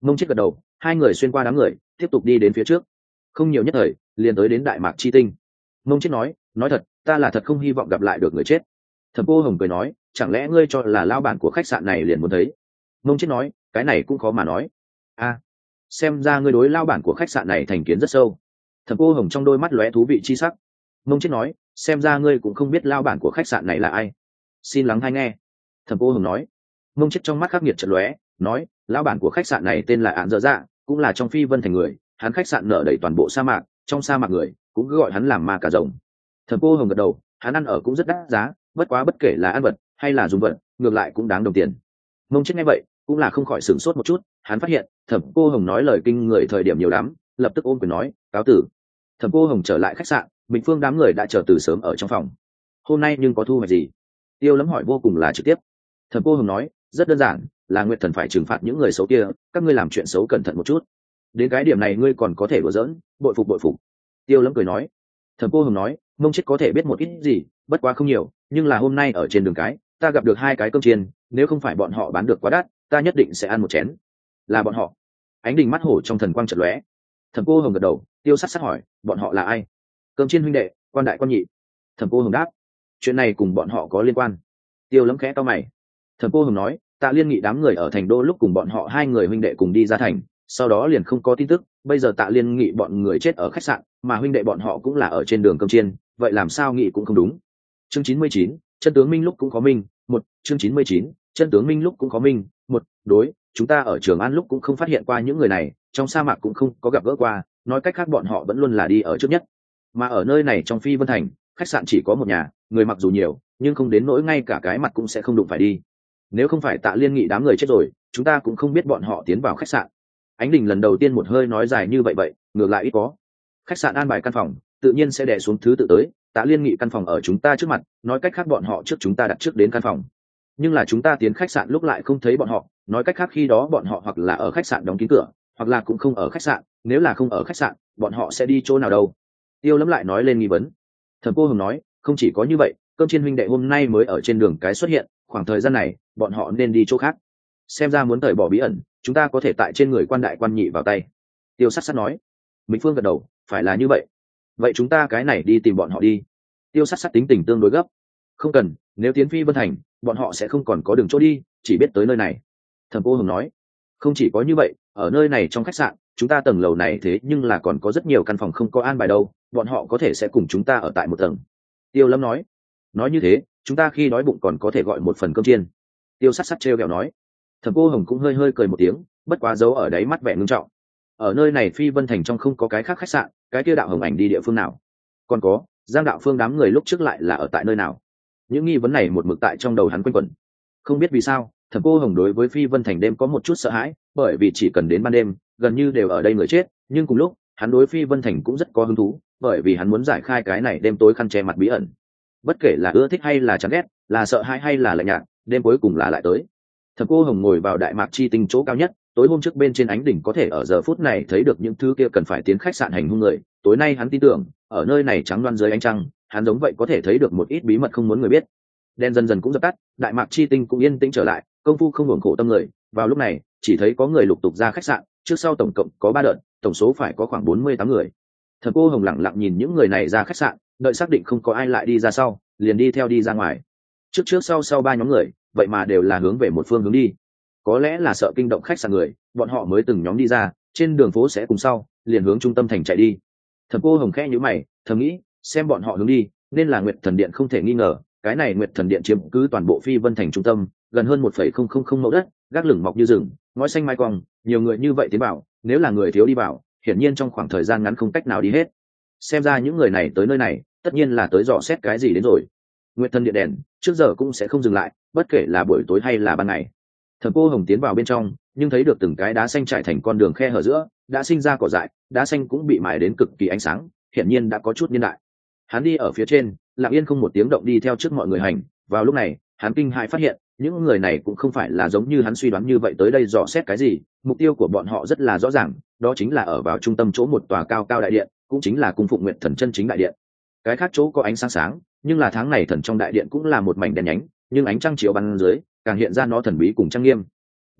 Mông Chết gật đầu, hai người xuyên qua đám người tiếp tục đi đến phía trước, không nhiều nhất thời liền tới đến đại mạc chi tinh. Mông Chết nói, nói thật, ta là thật không hy vọng gặp lại được người chết. Thẩm Cô Hồng cười nói, chẳng lẽ ngươi cho là lao bản của khách sạn này liền muốn thấy? Mông Chết nói, cái này cũng khó mà nói. A, xem ra ngươi đối lao bản của khách sạn này thành kiến rất sâu. Thẩm Cô Hồng trong đôi mắt lóe thú vị chi sắc. Mông Chết nói, xem ra ngươi cũng không biết lao bản của khách sạn này là ai. Xin lắng hay nghe. Thẩm Cô Hồng nói. Mông Chết trong mắt khắc nghiệt chợt lóe, nói, lao bản của khách sạn này tên là Án Dở Dạ, cũng là trong phi vân thành người, hắn khách sạn nở đầy toàn bộ sa mạc, trong sa mạc người cũng cứ gọi hắn làm ma cà rồng. Thẩm Cô Hồng gật đầu, hắn ăn ở cũng rất đắt giá, bất quá bất kể là ăn vật hay là dùng vật, ngược lại cũng đáng đồng tiền. Mông Chết nghe vậy cũng là không khỏi sửng sốt một chút, hắn phát hiện Thẩm Cô Hồng nói lời kinh người thời điểm nhiều lắm, lập tức ôm quyền nói, cáo tử. Thẩm Cô Hồng trở lại khách sạn, Bình Phương đám người đã chờ từ sớm ở trong phòng. Hôm nay nhưng có thu hoạch gì? Tiêu Lấm hỏi vô cùng là trực tiếp. Thẩm Cô Hồng nói, rất đơn giản, là Nguyệt Thần phải trừng phạt những người xấu kia, các ngươi làm chuyện xấu cẩn thận một chút. Đến cái điểm này ngươi còn có thể đùa giỡn, bội phục bội phục. Tiêu Lấm cười nói. Thẩm Cô Hồng nói, Mông Chết có thể biết một ít gì, bất quá không nhiều, nhưng là hôm nay ở trên đường cái ta gặp được hai cái cơm chiên, nếu không phải bọn họ bán được quá đắt, ta nhất định sẽ ăn một chén. Là bọn họ? Ánh Đình mắt hổ trong thần quang chợt lóe. Thẩm Cô Hồng gật đầu, Tiêu Sát Sát hỏi, bọn họ là ai? Cơm chiên huynh đệ, quan đại quan nhị. Thẩm Cô Hồng đáp, chuyện này cùng bọn họ có liên quan. Tiêu Lấm khẽ to mày. Thẩm Cô Hồng nói, Tạ Liên Nghị đám người ở thành đô lúc cùng bọn họ hai người huynh đệ cùng đi ra thành, sau đó liền không có tin tức, bây giờ Tạ Liên Nghị bọn người chết ở khách sạn, mà huynh đệ bọn họ cũng là ở trên đường cơm chiên, vậy làm sao nghị cũng không đúng. Chương chín mươi chín, chân tướng minh lúc cũng có minh, một, chương chín mươi chín, chân tướng minh lúc cũng có minh, một, đối, chúng ta ở Trường An lúc cũng không phát hiện qua những người này, trong sa mạc cũng không có gặp gỡ qua, nói cách khác bọn họ vẫn luôn là đi ở trước nhất. Mà ở nơi này trong Phi Vân Thành, khách sạn chỉ có một nhà, người mặc dù nhiều, nhưng không đến nỗi ngay cả cái mặt cũng sẽ không đụng phải đi. Nếu không phải Tạ Liên Nghị đám người chết rồi, chúng ta cũng không biết bọn họ tiến vào khách sạn. Ánh Đình lần đầu tiên một hơi nói dài như vậy vậy, ngược lại ít có. Khách sạn an bài căn phòng, tự nhiên sẽ đè xuống thứ tự tới, Tạ Liên Nghị căn phòng ở chúng ta trước mặt, nói cách khác bọn họ trước chúng ta đặt trước đến căn phòng. Nhưng là chúng ta tiến khách sạn lúc lại không thấy bọn họ, nói cách khác khi đó bọn họ hoặc là ở khách sạn đóng kín cửa, hoặc là cũng không ở khách sạn, nếu là không ở khách sạn, bọn họ sẽ đi chỗ nào đâu? Tiêu Lấm lại nói lên nghi vấn. Thẩm Cô Hồng nói, không chỉ có như vậy, Cơm Chiên huynh đệ hôm nay mới ở trên đường cái xuất hiện, khoảng thời gian này, bọn họ nên đi chỗ khác. Xem ra muốn tẩy bỏ bí ẩn, chúng ta có thể tại trên người quan đại quan nhị vào tay. Tiêu Sát Sát nói. Minh Phương gật đầu, phải là như vậy. Vậy chúng ta cái này đi tìm bọn họ đi. Tiêu Sát Sát tính tình tương đối gấp. Không cần, nếu tiến Phi Vân Thành, bọn họ sẽ không còn có đường chỗ đi, chỉ biết tới nơi này. Thẩm Cô Hồng nói. Không chỉ có như vậy, ở nơi này trong khách sạn, chúng ta tầng lầu này thế nhưng là còn có rất nhiều căn phòng không có an bài đâu, bọn họ có thể sẽ cùng chúng ta ở tại một tầng. Tiêu Lâm nói. Nói như thế, chúng ta khi đói bụng còn có thể gọi một phần cơm chiên. Tiêu Sát Sát trêu ghẹo nói. Thẩm Cô Hồng cũng hơi hơi cười một tiếng, bất quá giấu ở đáy mắt vẻ ngưng trọng. Ở nơi này Phi Vân Thành trong không có cái khác khách sạn, cái kia Đạo Hồng Ảnh đi địa phương nào? Còn có, Giang Đạo Phương đám người lúc trước lại là ở tại nơi nào? Những nghi vấn này một mực tại trong đầu hắn quanh quẩn. Không biết vì sao, Thẩm Cô Hồng đối với Phi Vân Thành đêm có một chút sợ hãi, bởi vì chỉ cần đến ban đêm, gần như đều ở đây người chết, nhưng cùng lúc, hắn đối Phi Vân Thành cũng rất có hứng thú, bởi vì hắn muốn giải khai cái này đêm tối khăn che mặt bí ẩn. Bất kể là ưa thích hay là chán ghét, là sợ hãi hay là lạnh nhạt, đêm cuối cùng là lại tới. Thẩm Cô Hồng ngồi vào đại mạc chi tinh chỗ cao nhất, tối hôm trước bên trên ánh đỉnh có thể ở giờ phút này thấy được những thứ kia cần phải tiến khách sạn hành hung người. Tối nay hắn tin tưởng, ở nơi này trắng loan dưới ánh trăng, hắn giống vậy có thể thấy được một ít bí mật không muốn người biết. Đèn dần dần cũng dập tắt, đại mạc chi tinh cũng yên tĩnh trở lại, công phu không hưởng khổ tâm người. Vào lúc này, chỉ thấy có người lục tục ra khách sạn, trước sau tổng cộng có ba đợt, tổng số phải có khoảng bốn mươi tám người. Thẩm Cô Hồng lặng lặng nhìn những người này ra khách sạn, đợi xác định không có ai lại đi ra sau, liền đi theo đi ra ngoài. Trước trước sau sau ba nhóm người, vậy mà đều là hướng về một phương hướng đi. Có lẽ là sợ kinh động khách sạn người, bọn họ mới từng nhóm đi ra, trên đường phố sẽ cùng sau, liền hướng trung tâm thành chạy đi. Thẩm Cô Hồng khẽ nhíu mày, thầm nghĩ, xem bọn họ hướng đi, nên là Nguyệt Thần Điện không thể nghi ngờ, cái này Nguyệt Thần Điện chiếm cứ toàn bộ Phi Vân Thành trung tâm, gần hơn một phẩy không không không mẫu đất, gác lửng mọc như rừng, ngói xanh mai cong, nhiều người như vậy tiến vào, nếu là người thiếu đi vào, hiển nhiên trong khoảng thời gian ngắn không cách nào đi hết. Xem ra những người này tới nơi này, tất nhiên là tới dò xét cái gì đến rồi. Nguyệt Thần Điện đèn, trước giờ cũng sẽ không dừng lại, bất kể là buổi tối hay là ban ngày. Thẩm Cô Hồng tiến vào bên trong, nhưng thấy được từng cái đá xanh trải thành con đường khe hở giữa, đã sinh ra cỏ dại, đá xanh cũng bị mài đến cực kỳ ánh sáng, hiển nhiên đã có chút niên đại. Hắn đi ở phía trên, lặng yên không một tiếng động đi theo trước mọi người hành. Vào lúc này, hắn kinh hãi phát hiện, những người này cũng không phải là giống như hắn suy đoán như vậy tới đây dò xét cái gì, mục tiêu của bọn họ rất là rõ ràng, đó chính là ở vào trung tâm chỗ một tòa cao cao đại điện, cũng chính là cung phụng Nguyệt Thần chân chính đại điện. Cái khác chỗ có ánh sáng sáng, nhưng là tháng này thần trong đại điện cũng là một mảnh đèn nhánh, nhưng ánh trăng chiếu bắn dưới, càng hiện ra nó thần bí cùng trang nghiêm.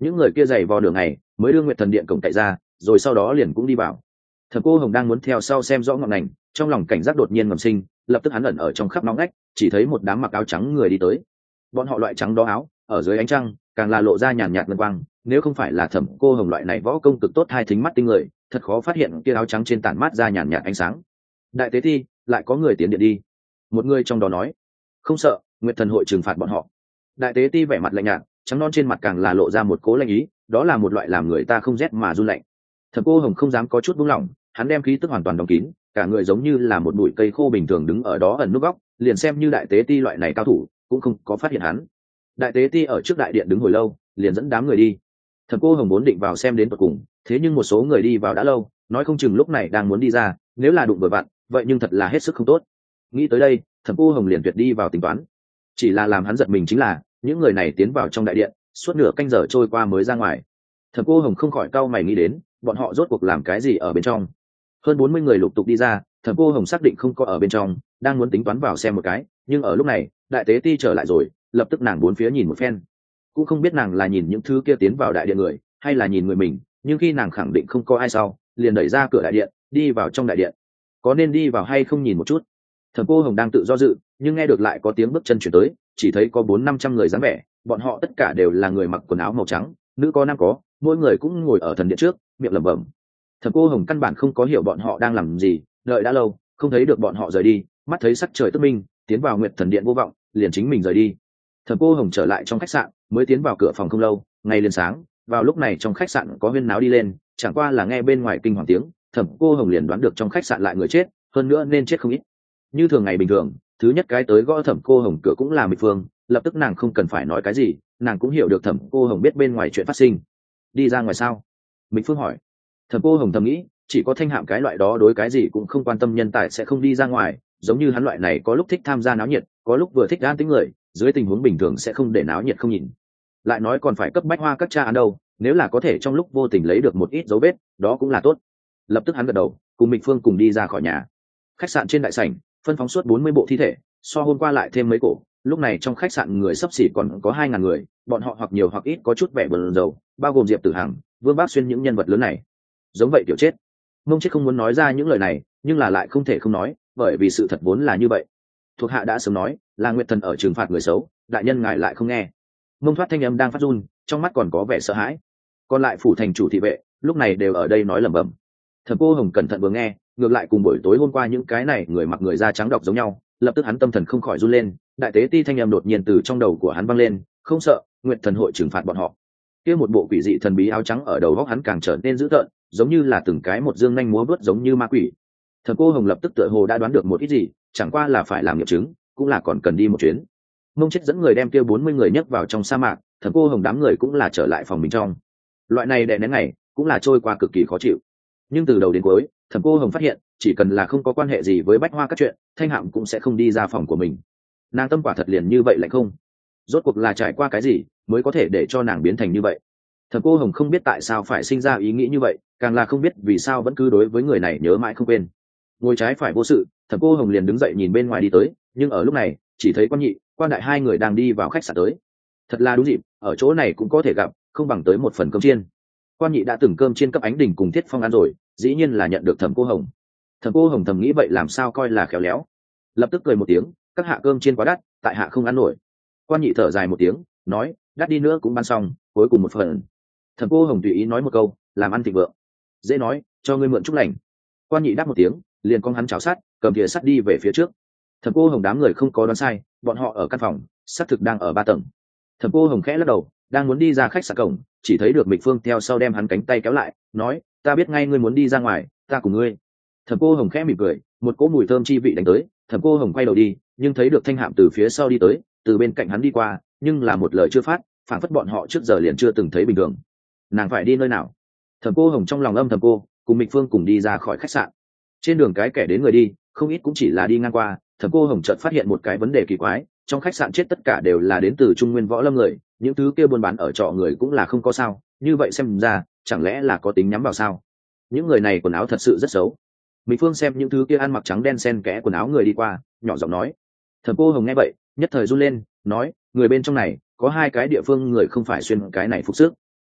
những người kia giày vò đường này mới đưa nguyệt thần điện cổng cậy ra, rồi sau đó liền cũng đi vào. Thẩm Cô Hồng đang muốn theo sau xem rõ ngọn ngành, trong lòng cảnh giác đột nhiên ngầm sinh, lập tức hắn ẩn ở trong khắp nóng ngách, chỉ thấy một đám mặc áo trắng người đi tới. Bọn họ loại trắng đó áo, ở dưới ánh trăng, càng là lộ ra nhàn nhạt ngân quang, nếu không phải là Thẩm Cô Hồng loại này võ công cực tốt hai thính mắt tinh người, thật khó phát hiện kia áo trắng trên tản mát ra nhàn nhạt ánh sáng. Đại tế thi, lại có người tiến điện đi. Một người trong đó nói, không sợ, Nguyệt thần hội trừng phạt bọn họ. Đại tế ti vẻ mặt lạnh nhạt, trắng non trên mặt càng là lộ ra một cố lạnh ý, đó là một loại làm người ta không rét mà run lạnh. Thẩm Cô Hồng không dám có chút buông lỏng, hắn đem khí tức hoàn toàn đóng kín, cả người giống như là một bụi cây khô bình thường đứng ở đó ẩn núp góc, liền xem như đại tế ti loại này cao thủ cũng không có phát hiện hắn. Đại tế ti ở trước đại điện đứng hồi lâu, liền dẫn đám người đi. Thẩm Cô Hồng vốn định vào xem đến tận cùng, thế nhưng một số người đi vào đã lâu, nói không chừng lúc này đang muốn đi ra, nếu là đụng vừa vặn, vậy nhưng thật là hết sức không tốt. Nghĩ tới đây, Thẩm Cô Hồng liền tuyệt đi vào tính toán. Chỉ là làm hắn giật mình chính là, những người này tiến vào trong đại điện, suốt nửa canh giờ trôi qua mới ra ngoài. Thẩm Cô Hồng không khỏi cau mày nghĩ đến, bọn họ rốt cuộc làm cái gì ở bên trong. Hơn bốn mươi người lục tục đi ra, Thẩm Cô Hồng xác định không có ở bên trong, đang muốn tính toán vào xem một cái, nhưng ở lúc này, đại tế ti trở lại rồi, lập tức nàng bốn phía nhìn một phen. Cũng không biết nàng là nhìn những thứ kia tiến vào đại điện người, hay là nhìn người mình, nhưng khi nàng khẳng định không có ai sau, liền đẩy ra cửa đại điện, đi vào trong đại điện. Có nên đi vào hay không nhìn một chút. Thẩm Cô Hồng đang tự do dự, nhưng nghe được lại có tiếng bước chân chuyển tới, chỉ thấy có bốn năm trăm người dáng vẻ, bọn họ tất cả đều là người mặc quần áo màu trắng, nữ có nam có, mỗi người cũng ngồi ở thần điện trước, miệng lẩm bẩm. Thẩm Cô Hồng căn bản không có hiểu bọn họ đang làm gì, đợi đã lâu, không thấy được bọn họ rời đi, mắt thấy sắc trời tức minh, tiến vào Nguyệt thần điện vô vọng, liền chính mình rời đi. Thẩm Cô Hồng trở lại trong khách sạn, mới tiến vào cửa phòng không lâu, ngày liền sáng, vào lúc này trong khách sạn có huyên náo đi lên, chẳng qua là nghe bên ngoài kinh hoàng tiếng, Thẩm Cô Hồng liền đoán được trong khách sạn lại người chết, hơn nữa nên chết không ít. Như thường ngày bình thường, thứ nhất cái tới gõ Thẩm Cô Hồng cửa cũng là Mịch Phương, lập tức nàng không cần phải nói cái gì, nàng cũng hiểu được Thẩm Cô Hồng biết bên ngoài chuyện phát sinh. Đi ra ngoài sao? Mịch Phương hỏi. Thẩm Cô Hồng thầm nghĩ, chỉ có Thanh Hạm cái loại đó đối cái gì cũng không quan tâm nhân tài sẽ không đi ra ngoài, giống như hắn loại này có lúc thích tham gia náo nhiệt, có lúc vừa thích an tĩnh người, dưới tình huống bình thường sẽ không để náo nhiệt không nhìn. Lại nói còn phải cấp bách hoa các cha án đâu, nếu là có thể trong lúc vô tình lấy được một ít dấu vết, đó cũng là tốt. Lập tức hắn gật đầu, cùng Mịch Phương cùng đi ra khỏi nhà. Khách sạn trên đại sảnh, phân phóng suốt bốn mươi bộ thi thể, so hôm qua lại thêm mấy cổ, lúc này trong khách sạn người sắp xỉ còn có hai ngàn người, bọn họ hoặc nhiều hoặc ít có chút vẻ bần dầu, bao gồm Diệp Tử Hằng, Vương Bác Xuyên những nhân vật lớn này. Giống vậy kiểu chết. Mông Chết không muốn nói ra những lời này, nhưng là lại không thể không nói, bởi vì sự thật vốn là như vậy. Thuộc hạ đã sớm nói, là Nguyệt thần ở trừng phạt người xấu, đại nhân ngài lại không nghe. Mông Thoát thanh âm đang phát run, trong mắt còn có vẻ sợ hãi. Còn lại phủ thành chủ thị vệ, lúc này đều ở đây nói lẩm bẩm. Thẩm Cô Hồng cẩn thận vừa nghe, ngược lại cùng buổi tối hôm qua những cái này người mặc người da trắng độc giống nhau, lập tức hắn tâm thần không khỏi run lên, đại tế ti thanh âm đột nhiên từ trong đầu của hắn vang lên, không sợ, Nguyệt thần hội trừng phạt bọn họ. Kia một bộ quỷ dị thần bí áo trắng ở đầu góc hắn càng trở nên dữ tợn, giống như là từng cái một dương nhanh múa vớt giống như ma quỷ. Thẩm Cô Hồng lập tức tựa hồ đã đoán được một ít gì, chẳng qua là phải làm nghiệm chứng, cũng là còn cần đi một chuyến. Mông Chết dẫn người đem kia bốn mươi người nhấc vào trong sa mạc, Thẩm Cô Hồng đám người cũng là trở lại phòng mình trong. Loại này đè nén ngày, cũng là trôi qua cực kỳ khó chịu. Nhưng từ đầu đến cuối, Thẩm Cô Hồng phát hiện, chỉ cần là không có quan hệ gì với Bách Hoa các chuyện, Thanh Hạm cũng sẽ không đi ra phòng của mình. Nàng tâm quả thật liền như vậy lại không? Rốt cuộc là trải qua cái gì mới có thể để cho nàng biến thành như vậy? Thẩm Cô Hồng không biết tại sao phải sinh ra ý nghĩ như vậy, càng là không biết vì sao vẫn cứ đối với người này nhớ mãi không quên. Ngồi trái phải vô sự, Thẩm Cô Hồng liền đứng dậy nhìn bên ngoài đi tới, nhưng ở lúc này, chỉ thấy Quan Nhị, Quan Đại hai người đang đi vào khách sạn tới. Thật là đúng dịp, ở chỗ này cũng có thể gặp, không bằng tới một phần cơm chiên. Quan Nhị đã từng cơm chiên cấp Ánh Đình cùng Thiết Phong ăn rồi, dĩ nhiên là nhận được Thẩm Cô Hồng. Thẩm Cô Hồng thầm nghĩ vậy làm sao coi là khéo léo, lập tức cười một tiếng, các hạ cơm chiên quá đắt, tại hạ không ăn nổi. Quan Nhị thở dài một tiếng, nói, đắt đi nữa cũng bán xong, cuối cùng một phần. Thẩm Cô Hồng tùy ý nói một câu, làm ăn thịnh vượng. Dễ nói, cho ngươi mượn chút lành. Quan Nhị đáp một tiếng, liền con hắn chảo sắt, cầm thìa sắt đi về phía trước. Thẩm Cô Hồng đám người không có đoán sai, bọn họ ở căn phòng, xác thực đang ở ba tầng. Thẩm Cô Hồng khẽ lắc đầu, đang muốn đi ra khách sạn cổng, chỉ thấy được Mịch Phương theo sau đem hắn cánh tay kéo lại, nói, ta biết ngay ngươi muốn đi ra ngoài, ta cùng ngươi. Thẩm Cô Hồng khẽ mỉm cười, một cỗ mùi thơm chi vị đánh tới, Thẩm Cô Hồng quay đầu đi, nhưng thấy được Thanh Hạm từ phía sau đi tới, từ bên cạnh hắn đi qua, nhưng là một lời chưa phát, phản phất bọn họ trước giờ liền chưa từng thấy bình thường. Nàng phải đi nơi nào? Thẩm Cô Hồng trong lòng âm thầm cô, cùng Mịch Phương cùng đi ra khỏi khách sạn. Trên đường cái kẻ đến người đi, không ít cũng chỉ là đi ngang qua, Thẩm Cô Hồng chợt phát hiện một cái vấn đề kỳ quái, trong khách sạn chết tất cả đều là đến từ Trung Nguyên võ lâm người, những thứ kia buôn bán ở trọ người cũng là không có sao, như vậy xem ra, chẳng lẽ là có tính nhắm vào sao? Những người này quần áo thật sự rất xấu. Mịch Phương xem những thứ kia ăn mặc trắng đen xen kẽ quần áo người đi qua, nhỏ giọng nói. Thẩm Cô Hồng nghe vậy, nhất thời run lên, nói, người bên trong này có hai cái địa phương người không phải xuyên cái này phục sức.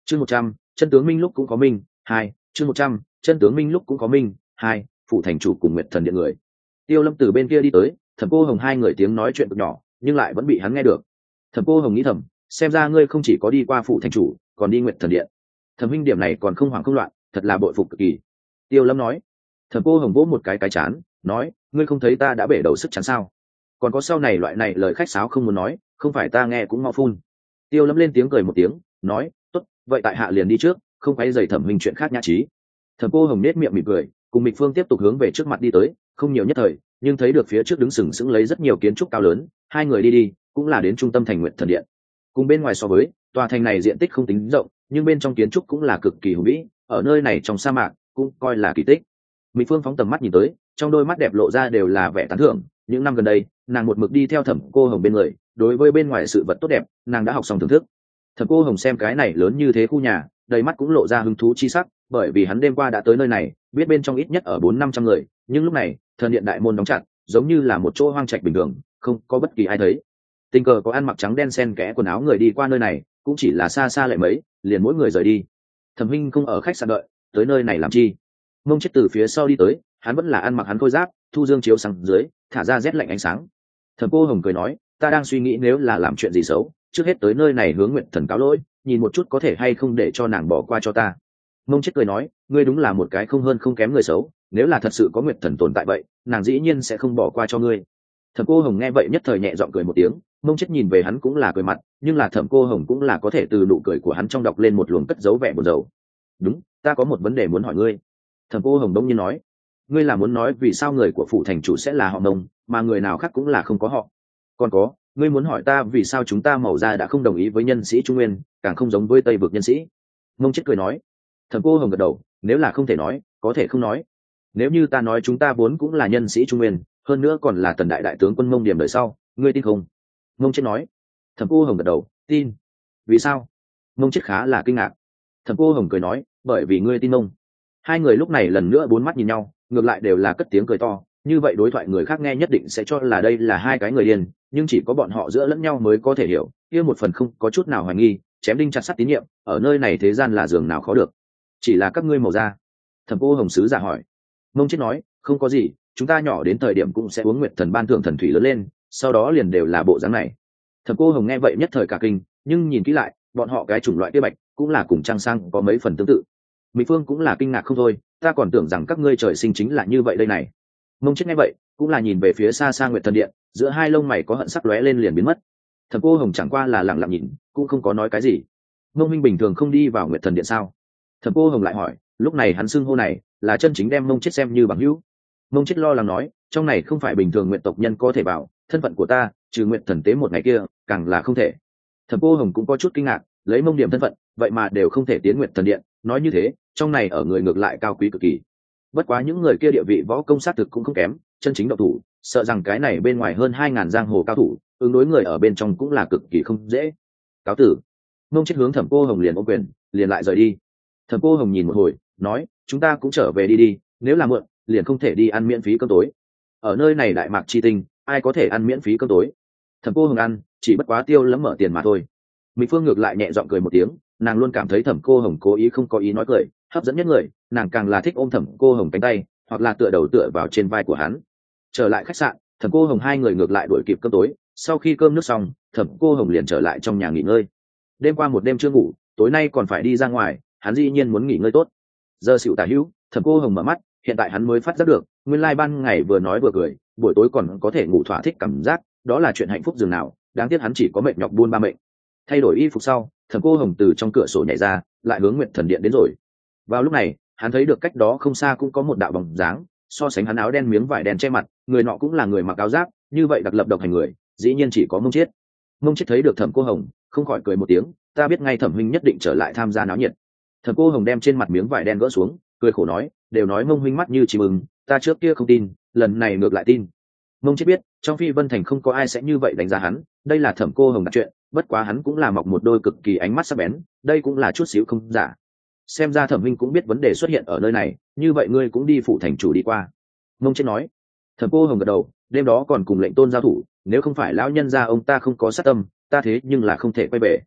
chương một trăm chân tướng minh lúc cũng có minh hai chương một trăm chân tướng minh lúc cũng có minh hai phủ thành chủ cùng Nguyệt Thần Điện người. Tiêu Lâm từ bên kia đi tới, Thẩm Cô Hồng hai người tiếng nói chuyện cực nhỏ nhưng lại vẫn bị hắn nghe được. Thẩm Cô Hồng nghĩ thầm, xem ra ngươi không chỉ có đi qua phủ thành chủ, còn đi Nguyệt Thần Điện. Thẩm huynh điểm này còn không hoảng không loạn, thật là bội phục cực kỳ. Tiêu Lâm nói. Thẩm Cô Hồng vỗ một cái cái chán, nói, ngươi không thấy ta đã bể đầu sức chán sao? Còn có sau này loại này lời khách sáo không muốn nói, không phải ta nghe cũng mau phun. Tiêu Lâm lên tiếng cười một tiếng, nói, tốt, vậy tại hạ liền đi trước, không quấy rầy Thẩm huynh chuyện khác nhã trí. Thẩm Cô Hồng nết miệng mỉm cười, cùng Mịch Phương tiếp tục hướng về trước mặt đi tới, không nhiều nhất thời, nhưng thấy được phía trước đứng sừng sững lấy rất nhiều kiến trúc cao lớn, hai người đi đi, cũng là đến trung tâm thành Nguyệt Thần Điện. Cùng bên ngoài so với, tòa thành này diện tích không tính rộng, nhưng bên trong kiến trúc cũng là cực kỳ hùng vĩ, ở nơi này trong sa mạc, cũng coi là kỳ tích. Mịch Phương phóng tầm mắt nhìn tới, trong đôi mắt đẹp lộ ra đều là vẻ tán thưởng, những năm gần đây, nàng một mực đi theo Thẩm Cô Hồng bên người, đối với bên ngoài sự vật tốt đẹp, nàng đã học xong thưởng thức. Thẩm Cô Hồng xem cái này lớn như thế khu nhà, đầy mắt cũng lộ ra hứng thú chi sắc, bởi vì hắn đêm qua đã tới nơi này, biết bên trong ít nhất ở bốn năm trăm người, nhưng lúc này, thần điện đại môn đóng chặt, giống như là một chỗ hoang trạch bình thường, không có bất kỳ ai thấy. Tình cờ có ăn mặc trắng đen xen kẽ quần áo người đi qua nơi này, cũng chỉ là xa xa lệ mấy, liền mỗi người rời đi. Thẩm Hinh không ở khách sạn đợi, tới nơi này làm chi? Mông Chết từ phía sau đi tới, hắn vẫn là ăn mặc hắn khôi giáp, thu dương chiếu sáng dưới, thả ra rét lạnh ánh sáng. Thẩm Cô Hồng cười nói, ta đang suy nghĩ nếu là làm chuyện gì xấu, trước hết tới nơi này hướng Nguyệt Thần cáo lỗi, nhìn một chút có thể hay không để cho nàng bỏ qua cho ta. Mông Chết cười nói, ngươi đúng là một cái không hơn không kém người xấu, nếu là thật sự có Nguyệt Thần tồn tại vậy, nàng dĩ nhiên sẽ không bỏ qua cho ngươi. Thẩm Cô Hồng nghe vậy nhất thời nhẹ giọng cười một tiếng, Mông Chết nhìn về hắn cũng là cười mặt, nhưng là Thẩm Cô Hồng cũng là có thể từ nụ cười của hắn trong đọc lên một luồng cất giấu vẻ buồn rầu. Đúng, ta có một vấn đề muốn hỏi ngươi. Thẩm Cô Hồng đông nhiên nói, ngươi là muốn nói vì sao người của phủ thành chủ sẽ là họ Mông, mà người nào khác cũng là không có họ? Còn có, ngươi muốn hỏi ta vì sao chúng ta màu da đã không đồng ý với nhân sĩ Trung Nguyên, càng không giống với Tây vực nhân sĩ? Mông Chết cười nói. Thẩm Cô Hồng gật đầu, nếu là không thể nói, có thể không nói. Nếu như ta nói chúng ta vốn cũng là nhân sĩ Trung Nguyên, hơn nữa còn là tần đại đại tướng quân Mông Điểm đời sau, ngươi tin không? Mông Chết nói. Thẩm Cô Hồng gật đầu, tin. Vì sao? Mông Chết khá là kinh ngạc. Thẩm Cô Hồng cười nói, bởi vì ngươi tin Mông. Hai người lúc này lần nữa bốn mắt nhìn nhau, ngược lại đều là cất tiếng cười to, như vậy đối thoại người khác nghe nhất định sẽ cho là đây là hai cái người điên, nhưng chỉ có bọn họ giữa lẫn nhau mới có thể hiểu, kia một phần không có chút nào hoài nghi, chém đinh chặt sắt tín nhiệm, ở nơi này thế gian là giường nào khó được. Chỉ là các ngươi màu da. Thẩm Cô Hồng sứ giả hỏi. Mông Chết nói, không có gì, chúng ta nhỏ đến thời điểm cũng sẽ uống Nguyệt Thần ban thưởng thần thủy lớn lên, sau đó liền đều là bộ dáng này. Thẩm Cô Hồng nghe vậy nhất thời cả kinh, nhưng nhìn kỹ lại, bọn họ cái chủng loại kia bạch cũng là cùng trang sang có mấy phần tương tự. Mỹ Phương cũng là kinh ngạc không thôi, ta còn tưởng rằng các ngươi trời sinh chính là như vậy đây này. Mông Chết nghe vậy, cũng là nhìn về phía xa xa Nguyệt Thần Điện, giữa hai lông mày có hận sắc lóe lên liền biến mất. Thẩm Cô Hồng chẳng qua là lặng lặng nhìn, cũng không có nói cái gì. Mông Minh bình thường không đi vào Nguyệt Thần Điện sao? Thẩm Cô Hồng lại hỏi, lúc này hắn xưng hô này là chân chính đem Mông Chết xem như bằng hữu. Mông Chết lo lắng nói, trong này không phải bình thường nguyện tộc nhân có thể vào, thân phận của ta, trừ Nguyệt Thần tế một ngày kia, càng là không thể. Thẩm Cô Hồng cũng có chút kinh ngạc, lấy Mông Điểm thân phận, vậy mà đều không thể tiến Nguyệt Thần Điện, nói như thế, trong này ở người ngược lại cao quý cực kỳ. Bất quá những người kia địa vị võ công sát thực cũng không kém, chân chính độc thủ, sợ rằng cái này bên ngoài hơn hai ngàn giang hồ cao thủ, ứng đối người ở bên trong cũng là cực kỳ không dễ. Cáo tử. Mông Chết hướng Thẩm Cô Hồng liền ôm quyền, liền lại rời đi. Thẩm Cô Hồng nhìn một hồi, nói, chúng ta cũng trở về đi đi, nếu là mượn, liền không thể đi ăn miễn phí cơm tối. Ở nơi này đại mạc chi tinh, ai có thể ăn miễn phí cơm tối? Thẩm Cô Hồng ăn, chỉ bất quá Tiêu Lâm mở tiền mà thôi. Mỹ Phương ngược lại nhẹ giọng cười một tiếng, nàng luôn cảm thấy Thẩm Cô Hồng cố ý không có ý nói cười, hấp dẫn nhất người, nàng càng là thích ôm Thẩm Cô Hồng cánh tay, hoặc là tựa đầu tựa vào trên vai của hắn. Trở lại khách sạn, Thẩm Cô Hồng hai người ngược lại đuổi kịp cơm tối, sau khi cơm nước xong, Thẩm Cô Hồng liền trở lại trong nhà nghỉ ngơi. Đêm qua một đêm chưa ngủ, tối nay còn phải đi ra ngoài, hắn dĩ nhiên muốn nghỉ ngơi tốt. Giờ xỉu tả hữu, Thẩm Cô Hồng mở mắt, hiện tại hắn mới phát giác được, nguyên lai ban ngày vừa nói vừa cười, buổi tối còn có thể ngủ thỏa thích cảm giác, đó là chuyện hạnh phúc dường nào, đáng tiếc hắn chỉ có mệt nhọc buôn ba mệnh. Thay đổi y phục sau, Thẩm Cô Hồng từ trong cửa sổ nhảy ra, lại hướng Nguyệt Thần Điện đến rồi. Vào lúc này, hắn thấy được cách đó không xa cũng có một đạo bóng dáng, so sánh hắn áo đen miếng vải đen che mặt, người nọ cũng là người mặc áo giáp, như vậy đặc lập độc hành người, dĩ nhiên chỉ có Mông Chết. Mông Chết thấy được Thẩm Cô Hồng, không khỏi cười một tiếng, ta biết ngay Thẩm huynh nhất định trở lại tham gia náo nhiệt. Thẩm Cô Hồng đem trên mặt miếng vải đen gỡ xuống, cười khổ nói, đều nói Mông huynh mắt như chim ưng, ta trước kia không tin, lần này ngược lại tin. Mông Chết biết, trong Phi Vân Thành không có ai sẽ như vậy đánh giá hắn, đây là Thẩm Cô Hồng đặt chuyện, bất quá hắn cũng là mọc một đôi cực kỳ ánh mắt sắc bén, đây cũng là chút xíu không giả. Xem ra Thẩm huynh cũng biết vấn đề xuất hiện ở nơi này, như vậy ngươi cũng đi phụ thành chủ đi qua. Mông Chết nói. Thẩm Cô Hồng gật đầu, đêm đó còn cùng lệnh tôn giao thủ, nếu không phải lão nhân gia ông ta không có sát tâm, ta thế nhưng là không thể quay về.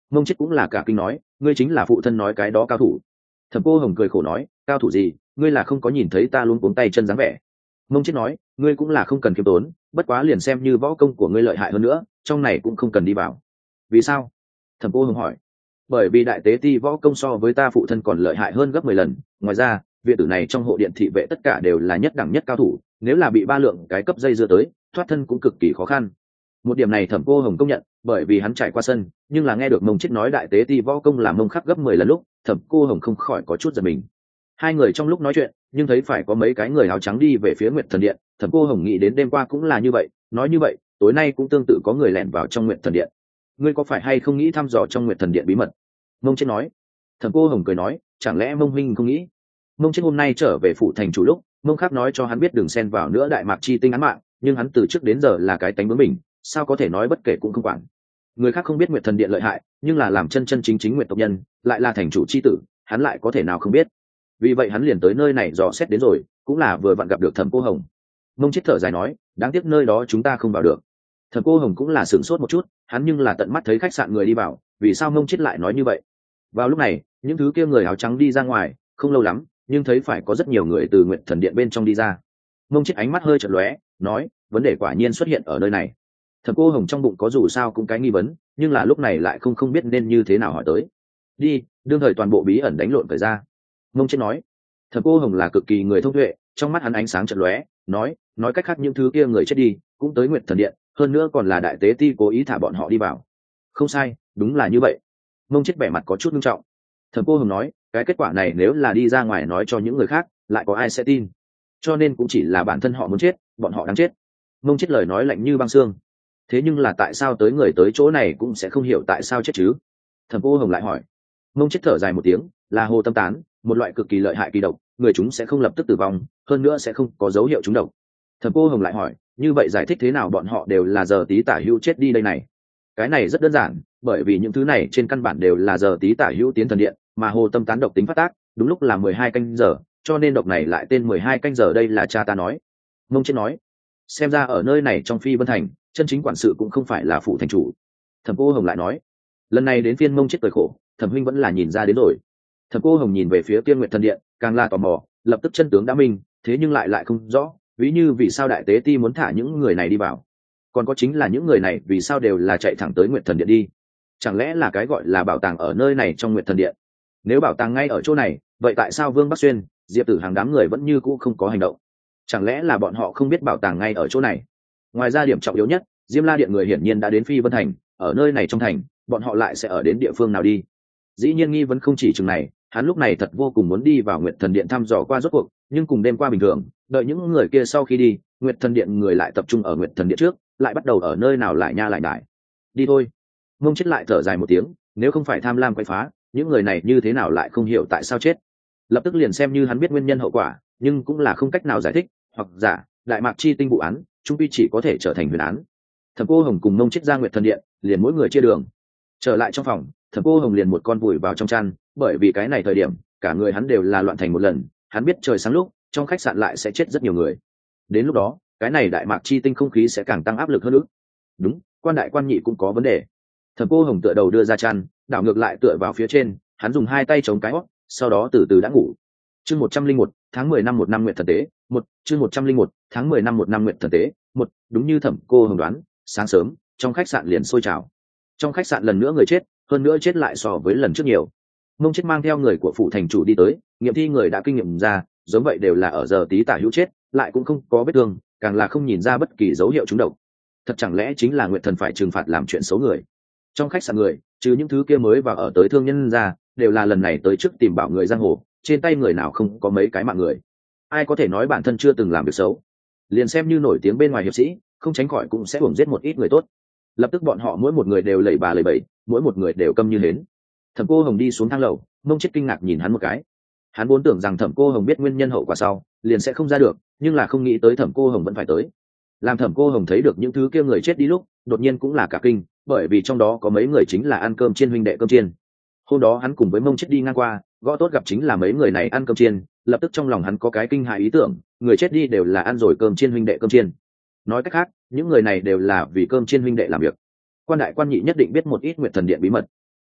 Mông chết cũng là cả kinh nói, ngươi chính là phụ thân nói cái đó cao thủ. Thẩm Cô Hồng cười khổ nói, cao thủ gì, ngươi là không có nhìn thấy ta luôn cuống tay chân dáng vẻ. Mông chết nói, ngươi cũng là không cần kiêm tốn, bất quá liền xem như võ công của ngươi lợi hại hơn nữa, trong này cũng không cần đi vào. Vì sao? Thẩm Cô Hồng hỏi. Bởi vì đại tế ti võ công so với ta phụ thân còn lợi hại hơn gấp mười lần, ngoài ra viện tử này trong hộ điện thị vệ tất cả đều là nhất đẳng nhất cao thủ, nếu là bị ba lượng cái cấp dây dưa tới, thoát thân cũng cực kỳ khó khăn. Một điểm này Thẩm Cô Hồng công nhận, bởi vì hắn trải qua sân, nhưng là nghe được Mông chết nói đại tế ti võ công là Mông khắc gấp mười lần lúc, Thẩm Cô Hồng không khỏi có chút giật mình. Hai người trong lúc nói chuyện, nhưng thấy phải có mấy cái người áo trắng đi về phía Nguyệt Thần Điện, Thẩm Cô Hồng nghĩ đến đêm qua cũng là như vậy, nói như vậy, tối nay cũng tương tự có người lẻn vào trong Nguyệt Thần Điện. Ngươi có phải hay không nghĩ thăm dò trong Nguyệt Thần Điện bí mật? Mông chết nói. Thẩm Cô Hồng cười nói, chẳng lẽ Mông huynh không nghĩ? Mông chết hôm nay trở về phủ thành chủ lúc, Mông khắc nói cho hắn biết đừng xen vào nữa đại mạc chi tinh án mạng, nhưng hắn từ trước đến giờ là cái tánh bướng mình, sao có thể nói bất kể cũng không quản. Người khác không biết Nguyệt Thần Điện lợi hại, nhưng là làm chân chân chính chính Nguyệt tộc nhân, lại là thành chủ chi tử, hắn lại có thể nào không biết. Vì vậy hắn liền tới nơi này dò xét đến rồi, cũng là vừa vặn gặp được Thẩm Cô Hồng. Mông chết thở dài nói, đáng tiếc nơi đó chúng ta không vào được. Thẩm Cô Hồng cũng là sửng sốt một chút, hắn nhưng là tận mắt thấy khách sạn người đi vào, vì sao Mông chết lại nói như vậy? Vào lúc này, những thứ kia người áo trắng đi ra ngoài, không lâu lắm, nhưng thấy phải có rất nhiều người từ Nguyệt Thần Điện bên trong đi ra. Mông chết ánh mắt hơi chợt lóe, nói, vấn đề quả nhiên xuất hiện ở nơi này. Thẩm Cô Hồng trong bụng có dù sao cũng cái nghi vấn, nhưng là lúc này lại không không biết nên như thế nào hỏi tới. Đi, đương thời toàn bộ bí ẩn đánh lộn thời ra. Mông chết nói. Thẩm Cô Hồng là cực kỳ người thông tuệ, trong mắt hắn ánh sáng chợt lóe, nói, nói cách khác những thứ kia người chết đi, cũng tới Nguyệt Thần Điện, hơn nữa còn là đại tế ti cố ý thả bọn họ đi vào. Không sai, đúng là như vậy. Mông chết vẻ mặt có chút nghiêm trọng. Thẩm Cô Hồng nói, cái kết quả này nếu là đi ra ngoài nói cho những người khác, lại có ai sẽ tin? Cho nên cũng chỉ là bản thân họ muốn chết, bọn họ đáng chết. Mông chết lời nói lạnh như băng xương. Thế nhưng là tại sao tới người tới chỗ này cũng sẽ không hiểu tại sao chết chứ? Thẩm Cô Hồng lại hỏi. Mông chết thở dài một tiếng, là hồ tâm tán, một loại cực kỳ lợi hại kỳ độc, người chúng sẽ không lập tức tử vong, hơn nữa sẽ không có dấu hiệu trúng độc. Thẩm Cô Hồng lại hỏi, như vậy giải thích thế nào bọn họ đều là giờ tí tả hữu chết đi đây này? Cái này rất đơn giản, bởi vì những thứ này trên căn bản đều là giờ tí tả hữu tiến thần điện, mà hồ tâm tán độc tính phát tác, đúng lúc là mười hai canh giờ, cho nên độc này lại tên mười hai canh giờ, đây là cha ta nói. Mông chết nói. Xem ra ở nơi này trong Phi Vân Thành, chân chính quản sự cũng không phải là phụ thành chủ. Thẩm Cô Hồng lại nói. Lần này đến phiên Mông chết cười khổ, Thẩm huynh vẫn là nhìn ra đến rồi. Thẩm Cô Hồng nhìn về phía Tiên Nguyệt Thần Điện, càng là tò mò, lập tức chân tướng đã minh, thế nhưng lại lại không rõ, ví như vì sao đại tế ti muốn thả những người này đi vào, còn có chính là những người này vì sao đều là chạy thẳng tới Nguyệt Thần Điện đi? Chẳng lẽ là cái gọi là bảo tàng ở nơi này trong Nguyệt Thần Điện? Nếu bảo tàng ngay ở chỗ này, vậy tại sao Vương Bắc Xuyên, Diệp Tử Hàng đám người vẫn như cũ không có hành động? Chẳng lẽ là bọn họ không biết bảo tàng ngay ở chỗ này? Ngoài ra điểm trọng yếu nhất, Diêm La Điện người hiển nhiên đã đến Phi Vân Thành, ở nơi này trong thành, bọn họ lại sẽ ở đến địa phương nào đi? Dĩ nhiên nghi vấn không chỉ chừng này, hắn lúc này thật vô cùng muốn đi vào Nguyệt Thần Điện thăm dò qua rốt cuộc, nhưng cùng đêm qua bình thường, đợi những người kia sau khi đi, Nguyệt Thần Điện người lại tập trung ở Nguyệt Thần Điện trước, lại bắt đầu ở nơi nào lại nha lại nhải. Đi thôi. Mông chết lại thở dài một tiếng, nếu không phải tham lam quậy phá, những người này như thế nào lại không hiểu tại sao chết? Lập tức liền xem như hắn biết nguyên nhân hậu quả, nhưng cũng là không cách nào giải thích, hoặc giả, đại mạc chi tinh vụ án, chúng quy chỉ có thể trở thành huyền án. Thẩm Cô Hồng cùng Mông chết ra Nguyệt Thần Điện, liền mỗi người chia đường. Trở lại trong phòng, Thẩm Cô Hồng liền một con vùi vào trong chăn, bởi vì cái này thời điểm, cả người hắn đều là loạn thành một lần, hắn biết trời sáng lúc, trong khách sạn lại sẽ chết rất nhiều người. Đến lúc đó, cái này đại mạc chi tinh không khí sẽ càng tăng áp lực hơn nữa. Đúng, quan đại quan nhị cũng có vấn đề. Thẩm Cô Hồng tựa đầu đưa ra chăn, đảo ngược lại tựa vào phía trên, hắn dùng hai tay chống cái hót, sau đó từ từ đã ngủ. Chương một trăm linh một, tháng mười năm một năm nguyệt thần tế, một, chương một trăm linh một, tháng mười năm một năm nguyệt thần tế, một, đúng như Thẩm Cô Hồng đoán, sáng sớm, trong khách sạn liền sôi trào. Trong khách sạn lần nữa người chết, hơn nữa chết lại so với lần trước nhiều. Mông chết mang theo người của phủ thành chủ đi tới, nghiệm thi người đã kinh nghiệm ra, giống vậy đều là ở giờ tí tả hữu chết, lại cũng không có vết thương, càng là không nhìn ra bất kỳ dấu hiệu trúng độc. Thật chẳng lẽ chính là Nguyệt Thần phải trừng phạt làm chuyện xấu người? Trong khách sạn người, trừ những thứ kia mới và ở tới thương nhân ra, đều là lần này tới trước tìm bảo người giang hồ, trên tay người nào không có mấy cái mạng người. Ai có thể nói bản thân chưa từng làm việc xấu? Liền xem như nổi tiếng bên ngoài hiệp sĩ, không tránh khỏi cũng sẽ uổng giết một ít người tốt. Lập tức bọn họ mỗi một người đều lẩy bà lẩy bẩy, mỗi một người đều câm như hến. Thẩm Cô Hồng đi xuống thang lầu, Mông chết kinh ngạc nhìn hắn một cái. Hắn vốn tưởng rằng Thẩm Cô Hồng biết nguyên nhân hậu quả sau, liền sẽ không ra được, nhưng là không nghĩ tới Thẩm Cô Hồng vẫn phải tới. Làm Thẩm Cô Hồng thấy được những thứ kia người chết đi lúc, đột nhiên cũng là cả kinh, bởi vì trong đó có mấy người chính là ăn cơm chiên huynh đệ cơm chiên. Hôm đó hắn cùng với Mông chết đi ngang qua, gõ tốt gặp chính là mấy người này ăn cơm chiên, lập tức trong lòng hắn có cái kinh hãi ý tưởng, người chết đi đều là ăn rồi cơm chiên huynh đệ cơm chiên. Nói cách khác, những người này đều là vì cơm chiên huynh đệ làm việc. Quan đại quan nhị nhất định biết một ít Nguyệt Thần Điện bí mật.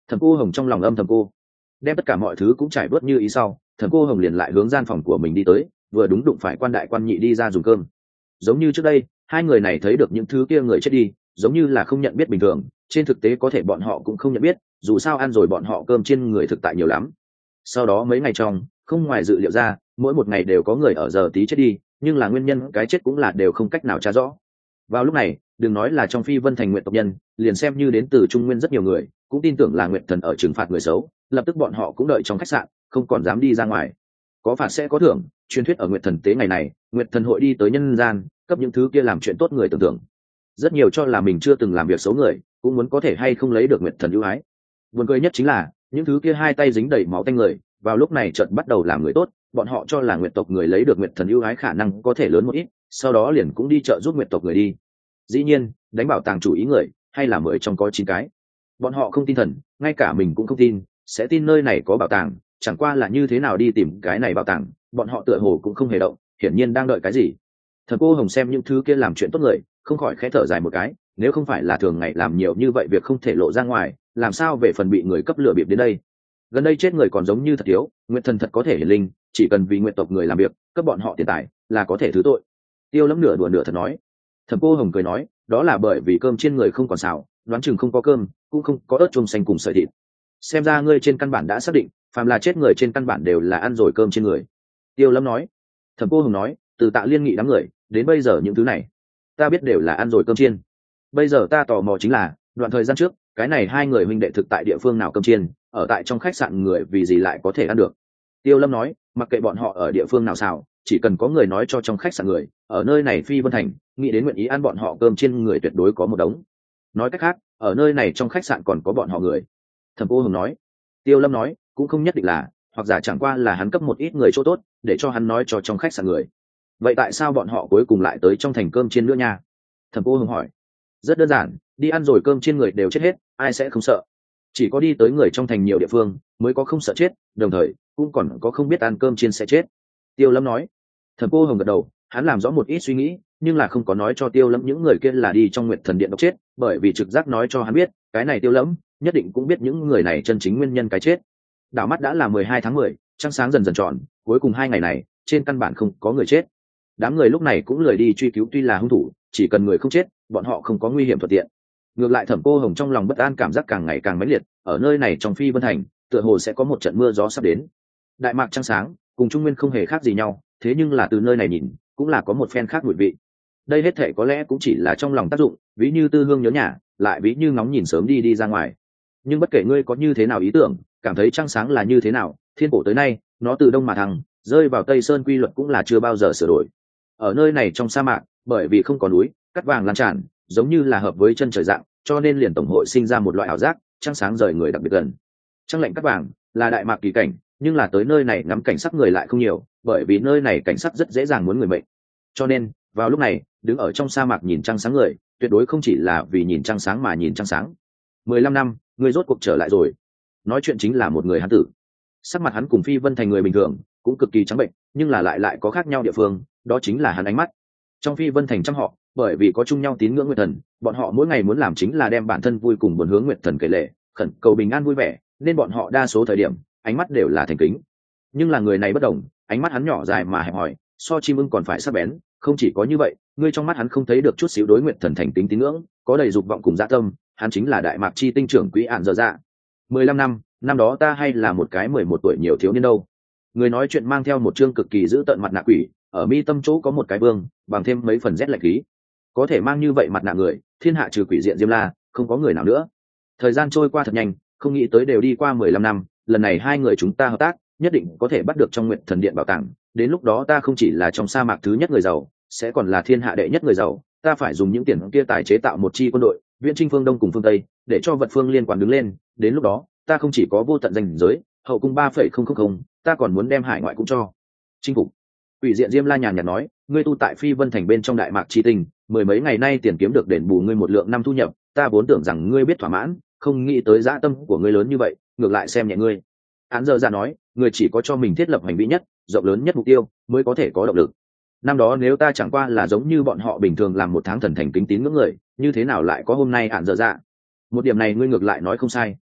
Thẩm Cô Hồng trong lòng âm thầm cô, đem tất cả mọi thứ cũng trải bớt như ý sau, Thẩm Cô Hồng liền lại hướng gian phòng của mình đi tới, vừa đúng đụng phải quan đại quan nhị đi ra dùng cơm. Giống như trước đây, hai người này thấy được những thứ kia người chết đi, giống như là không nhận biết bình thường, trên thực tế có thể bọn họ cũng không nhận biết, dù sao ăn rồi bọn họ cơm trên người thực tại nhiều lắm. Sau đó mấy ngày trong, không ngoài dự liệu ra, mỗi một ngày đều có người ở giờ tí chết đi, nhưng là nguyên nhân cái chết cũng là đều không cách nào tra rõ. Vào lúc này, đừng nói là trong Phi Vân Thành nguyện tộc nhân, liền xem như đến từ Trung Nguyên rất nhiều người, cũng tin tưởng là Nguyệt Thần ở trừng phạt người xấu, lập tức bọn họ cũng đợi trong khách sạn, không còn dám đi ra ngoài. Có phạt sẽ có thưởng, truyền thuyết ở Nguyệt Thần tế ngày này, Nguyệt Thần hội đi tới nhân gian, cấp những thứ kia làm chuyện tốt người tưởng tượng. Rất nhiều cho là mình chưa từng làm việc xấu người, cũng muốn có thể hay không lấy được Nguyệt Thần ưu ái. Buồn cười nhất chính là, những thứ kia hai tay dính đầy máu tanh người, vào lúc này chợt bắt đầu làm người tốt, bọn họ cho là Nguyệt tộc người lấy được Nguyệt Thần ưu ái khả năng có thể lớn một ít, sau đó liền cũng đi trợ giúp Nguyệt tộc người đi. Dĩ nhiên, đánh bảo tàng chủ ý người, hay là mười trong có chín cái. Bọn họ không tin thần, ngay cả mình cũng không tin, sẽ tin nơi này có bảo tàng, chẳng qua là như thế nào đi tìm cái này bảo tàng, bọn họ tựa hồ cũng không hề động, hiển nhiên đang đợi cái gì. Thần Cô Hồng xem những thứ kia làm chuyện tốt người, không khỏi khẽ thở dài một cái, nếu không phải là thường ngày làm nhiều như vậy việc không thể lộ ra ngoài, làm sao về phần bị người cấp lửa bịp đến đây. Gần đây chết người còn giống như thật thiếu, Nguyệt Thần thật có thể hiển linh, chỉ cần vì Nguyệt tộc người làm việc, cấp bọn họ tiền tài, là có thể thứ tội. Tiêu Lâm nửa đùa nửa thật nói. Thẩm Cô Hồng cười nói, đó là bởi vì cơm trên người không còn xào, đoán chừng không có cơm, cũng không có ớt chuông xanh cùng sợi thịt. Xem ra ngươi trên căn bản đã xác định, phàm là chết người trên căn bản đều là ăn rồi cơm trên người. Tiêu Lâm nói. Thẩm Cô Hồng nói, từ Tạ Liên nghị đám người, đến bây giờ những thứ này, ta biết đều là ăn rồi cơm chiên. Bây giờ ta tò mò chính là, đoạn thời gian trước, cái này hai người huynh đệ thực tại địa phương nào cơm chiên, ở tại trong khách sạn người vì gì lại có thể ăn được. Tiêu Lâm nói, mặc kệ bọn họ ở địa phương nào xào, chỉ cần có người nói cho trong khách sạn người, ở nơi này Phi Vân Thành, nghĩ đến nguyện ý ăn bọn họ cơm chiên người tuyệt đối có một đống. Nói cách khác, ở nơi này trong khách sạn còn có bọn họ người. Thẩm Cô Hồng nói. Tiêu Lâm nói, cũng không nhất định là, hoặc giả chẳng qua là hắn cấp một ít người chỗ tốt, để cho hắn nói cho trong khách sạn người. Vậy tại sao bọn họ cuối cùng lại tới trong thành cơm chiên nữa nha? Thẩm Cô Hồng hỏi. Rất đơn giản, đi ăn rồi cơm chiên người đều chết hết, ai sẽ không sợ? Chỉ có đi tới người trong thành nhiều địa phương mới có không sợ chết, đồng thời cũng còn có không biết ăn cơm chiên sẽ chết. Tiêu Lâm nói. Thẩm Cô Hồng gật đầu, hắn làm rõ một ít suy nghĩ, nhưng là không có nói cho Tiêu Lâm những người kia là đi trong Nguyệt Thần Điện độc chết, bởi vì trực giác nói cho hắn biết, cái này Tiêu Lâm nhất định cũng biết những người này chân chính nguyên nhân cái chết. Đảo mắt đã là mười hai tháng mười, trăng sáng dần dần tròn, cuối cùng hai ngày này, trên căn bản không có người chết. Đám người lúc này cũng lười đi truy cứu, tuy là hung thủ, chỉ cần người không chết, bọn họ không có nguy hiểm thuận tiện. Ngược lại Thẩm Cô Hồng trong lòng bất an cảm giác càng ngày càng mãnh liệt, ở nơi này trong Phi Vân Thành, tựa hồ sẽ có một trận mưa gió sắp đến. Đại mạc trăng sáng, cùng Trung Nguyên không hề khác gì nhau, thế nhưng là từ nơi này nhìn, cũng là có một phen khác mùi vị. Đây hết thể có lẽ cũng chỉ là trong lòng tác dụng, ví như tư hương nhớ nhà, lại ví như ngóng nhìn sớm đi đi ra ngoài. Nhưng bất kể ngươi có như thế nào ý tưởng, cảm thấy trăng sáng là như thế nào, thiên cổ tới nay, nó từ đông mà thăng, rơi vào Tây Sơn quy luật cũng là chưa bao giờ sửa đổi. Ở nơi này trong sa mạc, bởi vì không có núi, cát vàng lan tràn, giống như là hợp với chân trời dạng, cho nên liền tổng hội sinh ra một loại ảo giác, trăng sáng rời người đặc biệt gần. Trăng lạnh cát vàng là đại mạc kỳ cảnh, nhưng là tới nơi này ngắm cảnh sắc người lại không nhiều, bởi vì nơi này cảnh sắc rất dễ dàng muốn người mệnh. Cho nên, vào lúc này, đứng ở trong sa mạc nhìn trăng sáng người, tuyệt đối không chỉ là vì nhìn trăng sáng mà nhìn trăng sáng. Mười lăm năm, người rốt cuộc trở lại rồi. Nói chuyện chính là một người hán tử. Sắc mặt hắn cùng Phi Vân Thành người bình thường, cũng cực kỳ trắng bệnh, nhưng là lại lại có khác nhau địa phương, đó chính là hắn ánh mắt. Trong Phi Vân Thành trăm họ, bởi vì có chung nhau tín ngưỡng Nguyệt Thần, bọn họ mỗi ngày muốn làm chính là đem bản thân vui cùng buồn hướng Nguyệt Thần kể lể, khẩn cầu bình an vui vẻ, nên bọn họ đa số thời điểm, ánh mắt đều là thành kính. Nhưng là người này bất đồng, ánh mắt hắn nhỏ dài mà hẹp hòi, so chim ưng còn phải sắc bén. Không chỉ có như vậy, ngươi trong mắt hắn không thấy được chút xíu đối Nguyệt Thần thành kính tín ngưỡng, có đầy dục vọng cùng dạ tâm. Hắn chính là đại mạc chi tinh trưởng Quý Ản Dở Dạ. Mười lăm năm, năm đó ta hay là một cái mười một tuổi nhiều thiếu niên đâu. Người nói chuyện mang theo một trương cực kỳ giữ tợn mặt nạ quỷ, ở mi tâm chỗ có một cái vương, bằng thêm mấy phần rét lạnh khí. Có thể mang như vậy mặt nạ người, thiên hạ trừ quỷ diện Diêm La, không có người nào nữa. Thời gian trôi qua thật nhanh, không nghĩ tới đều đi qua mười lăm năm, lần này hai người chúng ta hợp tác, nhất định có thể bắt được trong Nguyệt Thần Điện bảo tàng. Đến lúc đó ta không chỉ là trong sa mạc thứ nhất người giàu, sẽ còn là thiên hạ đệ nhất người giàu. Ta phải dùng những tiền kia tài chế tạo một chi quân đội, viễn chinh phương đông cùng phương tây, để cho vật phương liên quan đứng lên. Đến lúc đó, ta không chỉ có vô tận danh giới, hậu cung ba phẩy không không không, ta còn muốn đem hải ngoại cũng cho chinh phục. Quỷ diện Diêm La nhàn nhạt nói, ngươi tu tại Phi Vân Thành bên trong đại mạc chi tinh, mười mấy ngày nay tiền kiếm được đền bù ngươi một lượng năm thu nhập, ta vốn tưởng rằng ngươi biết thỏa mãn, không nghĩ tới dã tâm của ngươi lớn như vậy, ngược lại xem nhẹ ngươi. Án Dở Dạ nói, ngươi chỉ có cho mình thiết lập hành vi nhất, rộng lớn nhất mục tiêu, mới có thể có động lực. Năm đó nếu ta chẳng qua là giống như bọn họ bình thường làm một tháng thần thành kính tín ngưỡng người, như thế nào lại có hôm nay Án Dở Dạ? Một điểm này ngươi ngược lại nói không sai.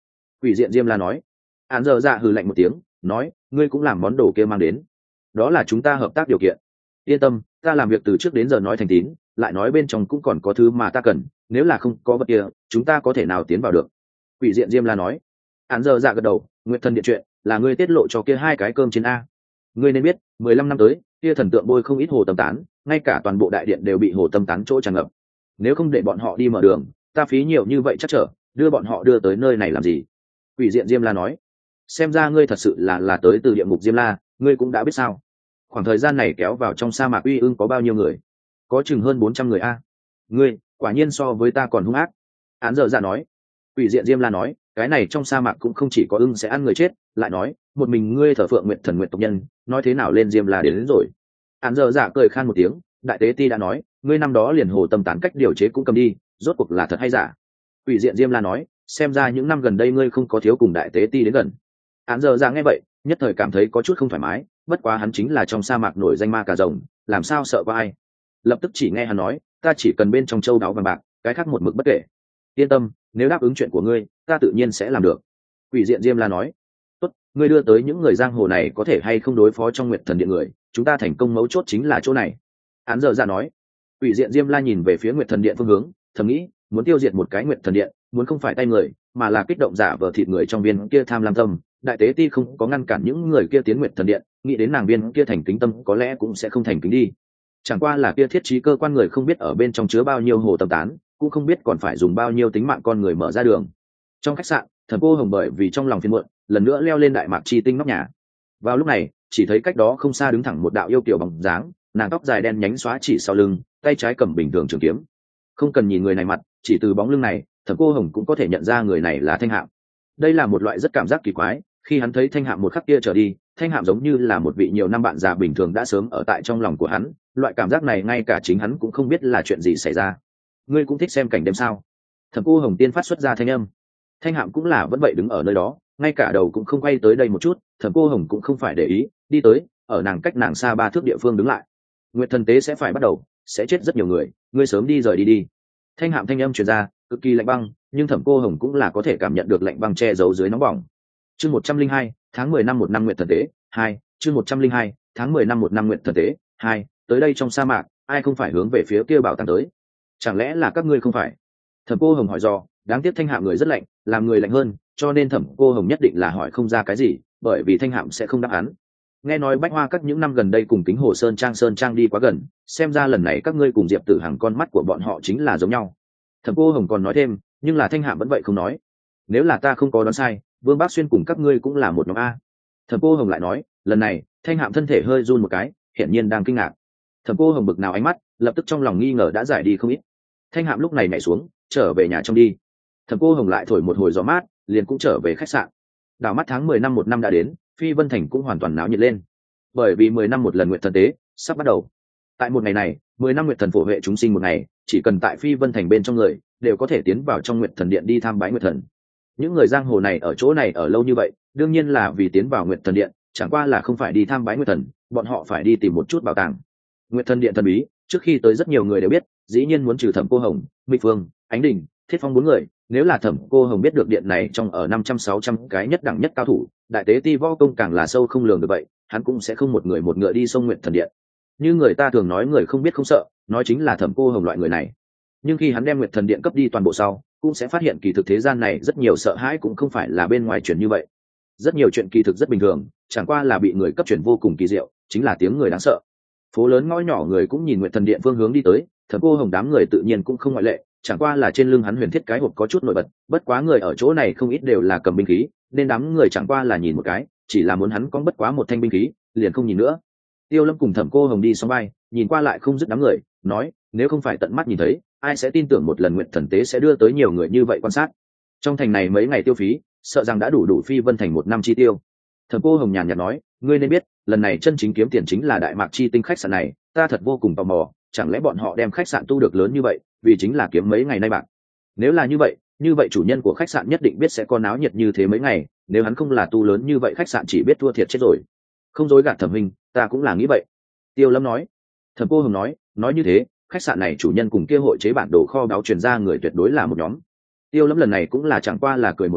Quỷ diện Diêm La nói. Án giờ dạ hừ lạnh một tiếng, nói, ngươi cũng làm món đồ kia mang đến. Đó là chúng ta hợp tác điều kiện. Yên tâm, ta làm việc từ trước đến giờ nói thành tín, lại nói bên trong cũng còn có thứ mà ta cần, nếu là không có vật kia, chúng ta có thể nào tiến vào được. Quỷ diện Diêm La nói. Án giờ dạ gật đầu, Nguyệt Thần Điện chuyện là ngươi tiết lộ cho kia hai cái cơm trên a. Ngươi nên biết, mười lăm năm tới, kia thần tượng bôi không ít hồ tâm tán, ngay cả toàn bộ đại điện đều bị hồ tâm tán chỗ tràn ngập. Nếu không để bọn họ đi mở đường, ta phí nhiều như vậy chắc trở, đưa bọn họ đưa tới nơi này làm gì? Quỷ diện Diêm La nói. Xem ra ngươi thật sự là là tới từ địa ngục Diêm La, ngươi cũng đã biết sao? Khoảng thời gian này kéo vào trong sa mạc uy ưng có bao nhiêu người? Có chừng hơn bốn trăm người a. Ngươi, quả nhiên so với ta còn hung ác. Án giờ dạ nói. Quỷ diện Diêm La nói, cái này trong sa mạc cũng không chỉ có ưng sẽ ăn người chết, lại nói, một mình ngươi thờ phượng nguyện thần nguyện tộc nhân, nói thế nào lên Diêm La đến, đến rồi. Án giờ dạ cười khan một tiếng, đại tế ti đã nói, ngươi năm đó liền hồ tâm tán cách điều chế cũng cầm đi, rốt cuộc là thật hay giả? Quỷ diện Diêm La nói, xem ra những năm gần đây ngươi không có thiếu cùng đại tế ti đến gần. Án giờ dạ nghe vậy, nhất thời cảm thấy có chút không thoải mái, bất quá hắn chính là trong sa mạc nổi danh ma cà rồng, làm sao sợ qua ai. Lập tức chỉ nghe hắn nói, ta chỉ cần bên trong châu đáo vàng bạc, cái khác một mực bất kể. Yên tâm, nếu đáp ứng chuyện của ngươi, ta tự nhiên sẽ làm được. Quỷ diện Diêm La nói. Tốt, ngươi đưa tới những người giang hồ này có thể hay không đối phó trong Nguyệt Thần Điện người, chúng ta thành công mấu chốt chính là chỗ này. Án giờ dạ nói. Quỷ diện Diêm La nhìn về phía Nguyệt Thần Điện phương hướng, thầm nghĩ, muốn tiêu diệt một cái Nguyệt Thần Điện, muốn không phải tay người, mà là kích động giả vờ thịt người trong viên kia tham lam tâm. Đại tế ti không có ngăn cản những người kia tiến Nguyệt Thần Điện, nghĩ đến nàng viên kia thành kính tâm có lẽ cũng sẽ không thành kính đi. Chẳng qua là kia thiết trí cơ quan người không biết ở bên trong chứa bao nhiêu hồ tâm tán, cũng không biết còn phải dùng bao nhiêu tính mạng con người mở ra đường. Trong khách sạn, Thẩm Cô Hồng bởi vì trong lòng phiền muộn, lần nữa leo lên đại mạc chi tinh nóc nhà. Vào lúc này, chỉ thấy cách đó không xa đứng thẳng một đạo yêu kiều bóng dáng, nàng tóc dài đen nhánh xóa chỉ sau lưng, tay trái cầm bình thường trường kiếm. Không cần nhìn người này mặt, chỉ từ bóng lưng này, Thẩm Cô Hồng cũng có thể nhận ra người này là Thanh Hạm. Đây là một loại rất cảm giác kỳ quái, khi hắn thấy Thanh Hạm một khắc kia trở đi, Thanh Hạm giống như là một vị nhiều năm bạn già bình thường đã sớm ở tại trong lòng của hắn, loại cảm giác này ngay cả chính hắn cũng không biết là chuyện gì xảy ra. Ngươi cũng thích xem cảnh đêm sao? Thẩm Cô Hồng tiên phát xuất ra thanh âm. Thanh Hạm cũng là vẫn vậy đứng ở nơi đó, ngay cả đầu cũng không quay tới đây một chút. Thẩm Cô Hồng cũng không phải để ý, đi tới, ở nàng cách nàng xa ba thước địa phương đứng lại. Nguyệt thần tế sẽ phải bắt đầu, sẽ chết rất nhiều người, ngươi sớm đi rời đi đi. Thanh Hạm thanh âm truyền ra, cực kỳ lạnh băng, nhưng Thẩm Cô Hồng cũng là có thể cảm nhận được lạnh băng che giấu dưới nóng bỏng. Chương một trăm linh hai, tháng mười năm một năm Nguyệt thần tế, hai, chương một trăm linh hai, tháng mười năm một năm Nguyệt thần tế, hai, tới đây trong sa mạc, ai không phải hướng về phía kia bảo tàng tới? Chẳng lẽ là các ngươi không phải? Thẩm Cô Hồng hỏi do, đáng tiếc Thanh Hạm người rất lạnh, làm người lạnh hơn, cho nên Thẩm Cô Hồng nhất định là hỏi không ra cái gì, bởi vì Thanh Hạm sẽ không đáp án. Nghe nói Bách Hoa các những năm gần đây cùng Kính Hồ Sơn Trang Sơn Trang đi quá gần, xem ra lần này các ngươi cùng Diệp Tử Hằng con mắt của bọn họ chính là giống nhau. Thẩm Cô Hồng còn nói thêm, nhưng là Thanh Hạm vẫn vậy không nói. Nếu là ta không có đoán sai, Vương Bác Xuyên cùng các ngươi cũng là một nhóm a. Thẩm Cô Hồng lại nói, lần này Thanh Hạm thân thể hơi run một cái, hiển nhiên đang kinh ngạc. Thẩm Cô Hồng bực nào ánh mắt, lập tức trong lòng nghi ngờ đã giải đi không ít. Thanh Hạm lúc này nhảy xuống, trở về nhà trong đi. Thẩm Cô Hồng lại thổi một hồi gió mát, liền cũng trở về khách sạn. Đảo mắt tháng mười năm một năm đã đến, Phi Vân Thành cũng hoàn toàn náo nhiệt lên. Bởi vì mười năm một lần nguyệt thần tế sắp bắt đầu. Tại một ngày này, mười năm nguyệt thần phổ vệ chúng sinh một ngày, chỉ cần tại Phi Vân Thành bên trong người, đều có thể tiến vào trong Nguyệt Thần Điện đi tham bái Nguyệt Thần. Những người giang hồ này ở chỗ này ở lâu như vậy, đương nhiên là vì tiến vào Nguyệt Thần Điện, chẳng qua là không phải đi tham bái Nguyệt Thần, bọn họ phải đi tìm một chút bảo tàng. Nguyệt Thần Điện thần bí, trước khi tới rất nhiều người đều biết, dĩ nhiên muốn trừ Thẩm Cô Hồng, Mịch Phương, Ánh Đình, Thiết Phong bốn người, nếu là Thẩm Cô Hồng biết được điện này trong ở năm trăm sáu trăm cái nhất đẳng nhất cao thủ, đại tế ti võ công càng là sâu không lường được vậy, hắn cũng sẽ không một người một ngựa đi sông Nguyệt Thần Điện. Như người ta thường nói người không biết không sợ, nói chính là Thẩm Cô Hồng loại người này. Nhưng khi hắn đem Nguyệt Thần Điện cấp đi toàn bộ sau, cũng sẽ phát hiện kỳ thực thế gian này rất nhiều sợ hãi cũng không phải là bên ngoài chuyện như vậy. Rất nhiều chuyện kỳ thực rất bình thường, chẳng qua là bị người cấp chuyển vô cùng kỳ diệu, chính là tiếng người đáng sợ. Phố lớn ngõ nhỏ người cũng nhìn Nguyệt Thần Điện phương hướng đi tới, Thẩm Cô Hồng đám người tự nhiên cũng không ngoại lệ, chẳng qua là trên lưng hắn huyền thiết cái hộp có chút nổi bật, bất quá người ở chỗ này không ít đều là cầm binh khí, nên đám người chẳng qua là nhìn một cái, chỉ là muốn hắn có bất quá một thanh binh khí, liền không nhìn nữa. Tiêu Lâm cùng Thẩm Cô Hồng đi song vai, nhìn qua lại không dứt đám người, nói, nếu không phải tận mắt nhìn thấy, ai sẽ tin tưởng một lần Nguyệt Thần Tế sẽ đưa tới nhiều người như vậy quan sát. Trong thành này mấy ngày tiêu phí, sợ rằng đã đủ đủ Phi Vân Thành một năm chi tiêu. Thẩm Cô Hồng nhàn nhạt nói, ngươi nên biết, lần này chân chính kiếm tiền chính là Đại Mạc Chi Tinh khách sạn này, ta thật vô cùng tò mò, chẳng lẽ bọn họ đem khách sạn tu được lớn như vậy, vì chính là kiếm mấy ngày nay bạc. Nếu là như vậy, như vậy chủ nhân của khách sạn nhất định biết sẽ có náo nhiệt như thế mấy ngày, nếu hắn không là tu lớn như vậy khách sạn chỉ biết thua thiệt chết rồi. Không dối gạt Thẩm huynh, ta cũng là nghĩ vậy. Tiêu Lâm nói. Thẩm Cô Hồng nói, nói như thế, khách sạn này chủ nhân cùng kia hội chế bản đồ kho báu truyền ra người tuyệt đối là một nhóm. Tiêu Lâm lần này cũng là chẳng qua là cười một tiếng,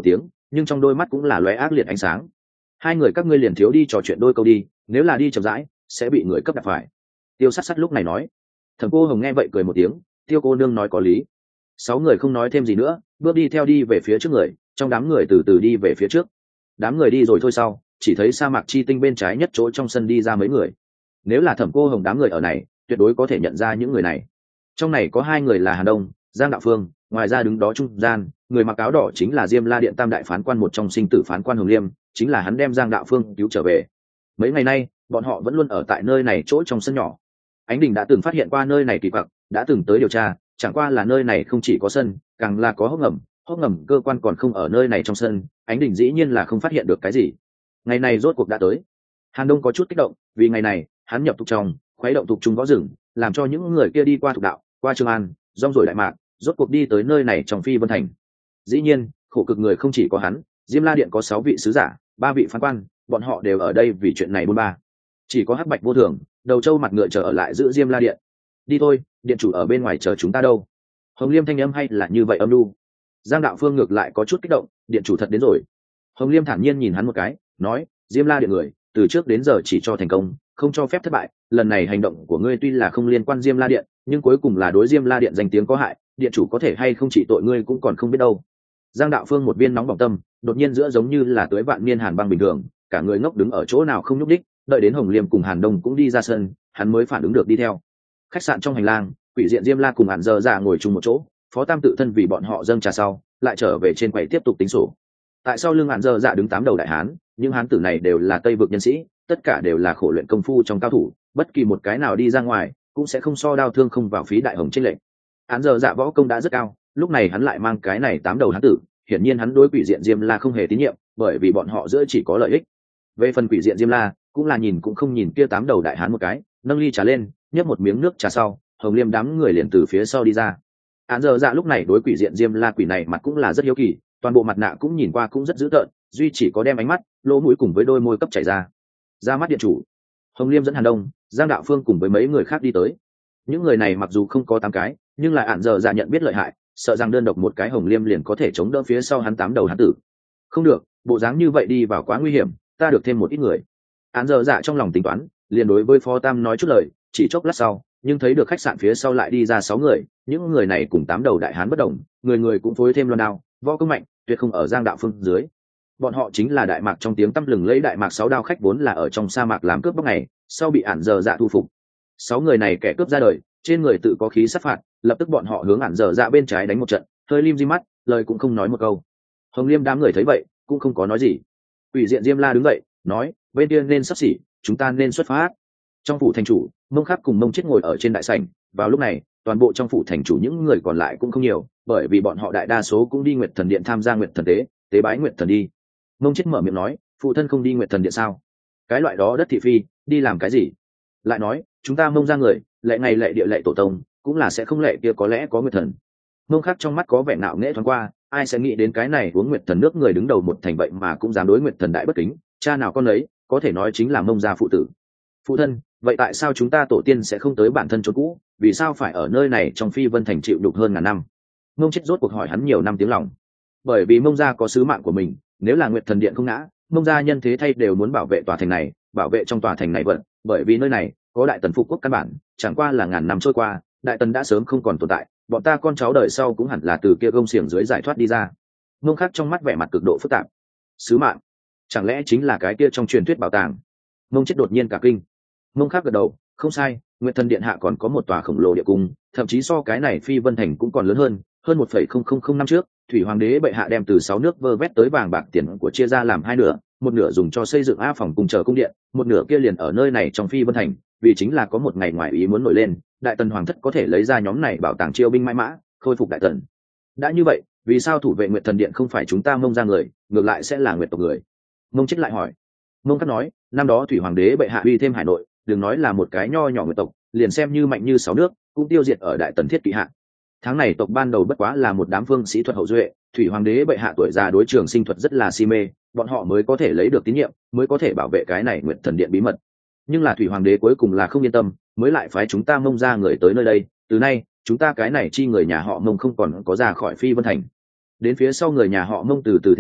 nhưng trong đôi mắt cũng là lóe ác liệt ánh sáng. Hai người các ngươi liền thiếu đi trò chuyện đôi câu đi, nếu là đi chậm rãi sẽ bị người cấp đạp phải. Tiêu Sát Sát lúc này nói. Thẩm Cô Hồng nghe vậy cười một tiếng, Tiêu cô nương nói có lý. Sáu người không nói thêm gì nữa, bước đi theo đi về phía trước người, trong đám người từ từ đi về phía trước. Đám người đi rồi thôi sau, chỉ thấy sa mạc chi tinh bên trái nhất chỗ trong sân đi ra mấy người. Nếu là Thẩm Cô Hồng đám người ở này, tuyệt đối có thể nhận ra những người này. Trong này có hai người là Hàn Đông, Giang Đạo Phương, ngoài ra đứng đó trung gian, người mặc áo đỏ chính là Diêm La Điện Tam đại phán quan một trong sinh tử phán quan Hồng Liêm, chính là hắn đem Giang Đạo Phương cứu trở về. Mấy ngày nay, bọn họ vẫn luôn ở tại nơi này chỗ trong sân nhỏ. Ánh Đình đã từng phát hiện qua nơi này kỳ quặc, đã từng tới điều tra, chẳng qua là nơi này không chỉ có sân, càng là có hốc ngầm, hốc ngầm cơ quan còn không ở nơi này trong sân, Ánh Đình dĩ nhiên là không phát hiện được cái gì. Ngày này rốt cuộc đã tới. Hàn Đông có chút kích động, vì ngày này, hắn nhập tục trong, khuấy động tục trung võ rừng, làm cho những người kia đi qua tục đạo, qua Trường An, rong rồi đại mạc, rốt cuộc đi tới nơi này trong Phi Vân Thành. Dĩ nhiên, khổ cực người không chỉ có hắn, Diêm La Điện có sáu vị sứ giả, ba vị phán quan, bọn họ đều ở đây vì chuyện này buôn ba. Chỉ có Hắc Bạch Vô Thường, đầu trâu mặt ngựa chờ ở lại giữ Diêm La Điện. Đi thôi, điện chủ ở bên ngoài chờ chúng ta đâu. Hồng Liêm thanh âm hay là như vậy âm lu. Giang Đạo Phương ngược lại có chút kích động, điện chủ thật đến rồi. Hồng Liêm thản nhiên nhìn hắn một cái, nói, Diêm La Điện người, từ trước đến giờ chỉ cho thành công, không cho phép thất bại. Lần này hành động của ngươi tuy là không liên quan Diêm La Điện, nhưng cuối cùng là đối Diêm La Điện danh tiếng có hại, điện chủ có thể hay không chỉ tội ngươi cũng còn không biết đâu. Giang Đạo Phương một viên nóng bỏng tâm, đột nhiên giữa giống như là tưới vạn niên hàn băng bình thường, cả người ngốc đứng ở chỗ nào không nhúc đích, đợi đến Hồng Liêm cùng Hàn Đông cũng đi ra sân, hắn mới phản ứng được đi theo. Khách sạn trong hành lang, Quỷ Diện Diêm La cùng Hàn Dơ Dạ ngồi chung một chỗ, Phó Tam tự thân vì bọn họ dâng trà sau, lại trở về trên quầy tiếp tục tính sổ. Tại sau lưng Hàn Dơ Dạ đứng tám đầu đại hán, những hán tử này đều là Tây vực nhân sĩ, tất cả đều là khổ luyện công phu trong cao thủ, bất kỳ một cái nào đi ra ngoài, cũng sẽ không so đao thương không vào phí đại hồng trên lệnh. Hàn Dơ Dạ võ công đã rất cao, lúc này hắn lại mang cái này tám đầu hán tử, hiển nhiên hắn đối Quỷ Diện Diêm La không hề tín nhiệm, bởi vì bọn họ giữa chỉ có lợi ích. Về phần Quỷ Diện Diêm La, cũng là nhìn cũng không nhìn kia tám đầu đại hán một cái, nâng ly trà lên, nhấp một miếng nước trà sau, Hồng Liêm đám người liền từ phía sau đi ra. Hàn Dơ Dạ lúc này đối Quỷ Diện Diêm La quỷ này mặt cũng là rất hiếu kỳ, toàn bộ mặt nạ cũng nhìn qua cũng rất dữ tợn, duy chỉ có đem ánh mắt, lỗ mũi cùng với đôi môi cấp chảy ra. Ra mắt điện chủ. Hồng Liêm dẫn Hàn Đông, Giang Đạo Phương cùng với mấy người khác đi tới. Những người này mặc dù không có tám cái, nhưng lại Hàn Dơ Dạ nhận biết lợi hại, sợ rằng đơn độc một cái Hồng Liêm liền có thể chống đỡ phía sau hắn tám đầu hắn tử. Không được, bộ dáng như vậy đi vào quá nguy hiểm, ta được thêm một ít người. Hàn Dơ Dạ trong lòng tính toán, liền đối với Phó Tam nói chút lời, chỉ chốc lát sau, nhưng thấy được khách sạn phía sau lại đi ra sáu người, những người này cùng tám đầu đại hán bất đồng, người người cũng phối thêm loan đao, võ công mạnh, tuyệt không ở Giang Đạo Phương dưới. Bọn họ chính là đại mạc trong tiếng tăm lừng lấy đại mạc sáu đao khách vốn là ở trong sa mạc làm cướp bóc này, sau bị Hàn Dơ Dạ thu phục. Sáu người này kẻ cướp ra đời, trên người tự có khí sát phạt, lập tức bọn họ hướng Hàn Dơ Dạ bên trái đánh một trận, hơi lim di mắt, lời cũng không nói một câu. Hồng Liêm đám người thấy vậy, cũng không có nói gì. Quỷ Diện Diêm La đứng dậy, nói, bên kia nên sắp xỉ, chúng ta nên xuất phát. Trong phủ thành chủ, Mông Khắc cùng Mông Chết ngồi ở trên đại sảnh, vào lúc này, toàn bộ trong phủ thành chủ những người còn lại cũng không nhiều, bởi vì bọn họ đại đa số cũng đi Nguyệt Thần Điện tham gia Nguyệt Thần tế, tế bái Nguyệt Thần đi. Mông Chết mở miệng nói, phụ thân không đi Nguyệt Thần Điện sao? Cái loại đó đất thị phi, đi làm cái gì? Lại nói, chúng ta Mông ra người, lệ ngày lệ địa lệ tổ tông, cũng là sẽ không lệ kia có lẽ có Nguyệt Thần. Mông Khắc trong mắt có vẻ ngạo nghễ thoáng qua, ai sẽ nghĩ đến cái này uống Nguyệt Thần nước người đứng đầu một thành vậy mà cũng dám đối Nguyệt Thần đại bất kính, cha nào con lấy, có thể nói chính là Mông gia phụ tử. Phụ thân, vậy tại sao chúng ta tổ tiên sẽ không tới bản thân chỗ cũ, vì sao phải ở nơi này trong Phi Vân Thành chịu đục hơn ngàn năm? Mông Chết rốt cuộc hỏi hắn nhiều năm tiếng lòng. Bởi vì Mông gia có sứ mạng của mình, nếu là Nguyệt Thần Điện không ngã, Mông gia nhân thế thay đều muốn bảo vệ tòa thành này, bảo vệ trong tòa thành này vận, bởi vì nơi này có Đại Tần phục quốc căn bản, chẳng qua là ngàn năm trôi qua, Đại Tần đã sớm không còn tồn tại, bọn ta con cháu đời sau cũng hẳn là từ kia gông xiềng dưới giải thoát đi ra. Mông Khắc trong mắt vẻ mặt cực độ phức tạp. Sứ mạng, chẳng lẽ chính là cái kia trong truyền thuyết bảo tàng? Mông Chết đột nhiên cả kinh. Mông Khắc gật đầu, không sai, Nguyệt Thần Điện hạ còn có một tòa khổng lồ địa cung, thậm chí so cái này Phi Vân Thành cũng còn lớn hơn, hơn một phẩy không không không năm trước, Thủy Hoàng đế bệ hạ đem từ sáu nước vơ vét tới vàng bạc tiền của chia ra làm hai nửa, một nửa dùng cho xây dựng A phòng cùng chờ cung điện, một nửa kia liền ở nơi này trong Phi Vân Thành, vì chính là có một ngày ngoài ý muốn nổi lên, Đại Tần hoàng thất có thể lấy ra nhóm này bảo tàng chiêu binh mãi mã, khôi phục Đại Tần. Đã như vậy, vì sao thủ vệ Nguyệt Thần Điện không phải chúng ta Mông ra người, ngược lại sẽ là Nguyệt tộc người? Mông Chết lại hỏi. Mông Khắc nói, năm đó Thủy Hoàng đế bệ hạ uy thêm hải nội, đừng nói là một cái nho nhỏ Nguyệt tộc, liền xem như mạnh như sáu nước, cũng tiêu diệt ở Đại Tần thiết kỵ hạ. Tháng này tộc ban đầu bất quá là một đám phương sĩ thuật hậu duệ, Thủy Hoàng đế bệ hạ tuổi già đối trường sinh thuật rất là si mê, bọn họ mới có thể lấy được tín nhiệm, mới có thể bảo vệ cái này Nguyệt Thần Điện bí mật. Nhưng là Thủy Hoàng đế cuối cùng là không yên tâm, mới lại phái chúng ta Mông ra người tới nơi đây, từ nay chúng ta cái này chi người nhà họ Mông không còn có ra khỏi Phi Vân Thành. Đến phía sau người nhà họ Mông từ từ thế yếu,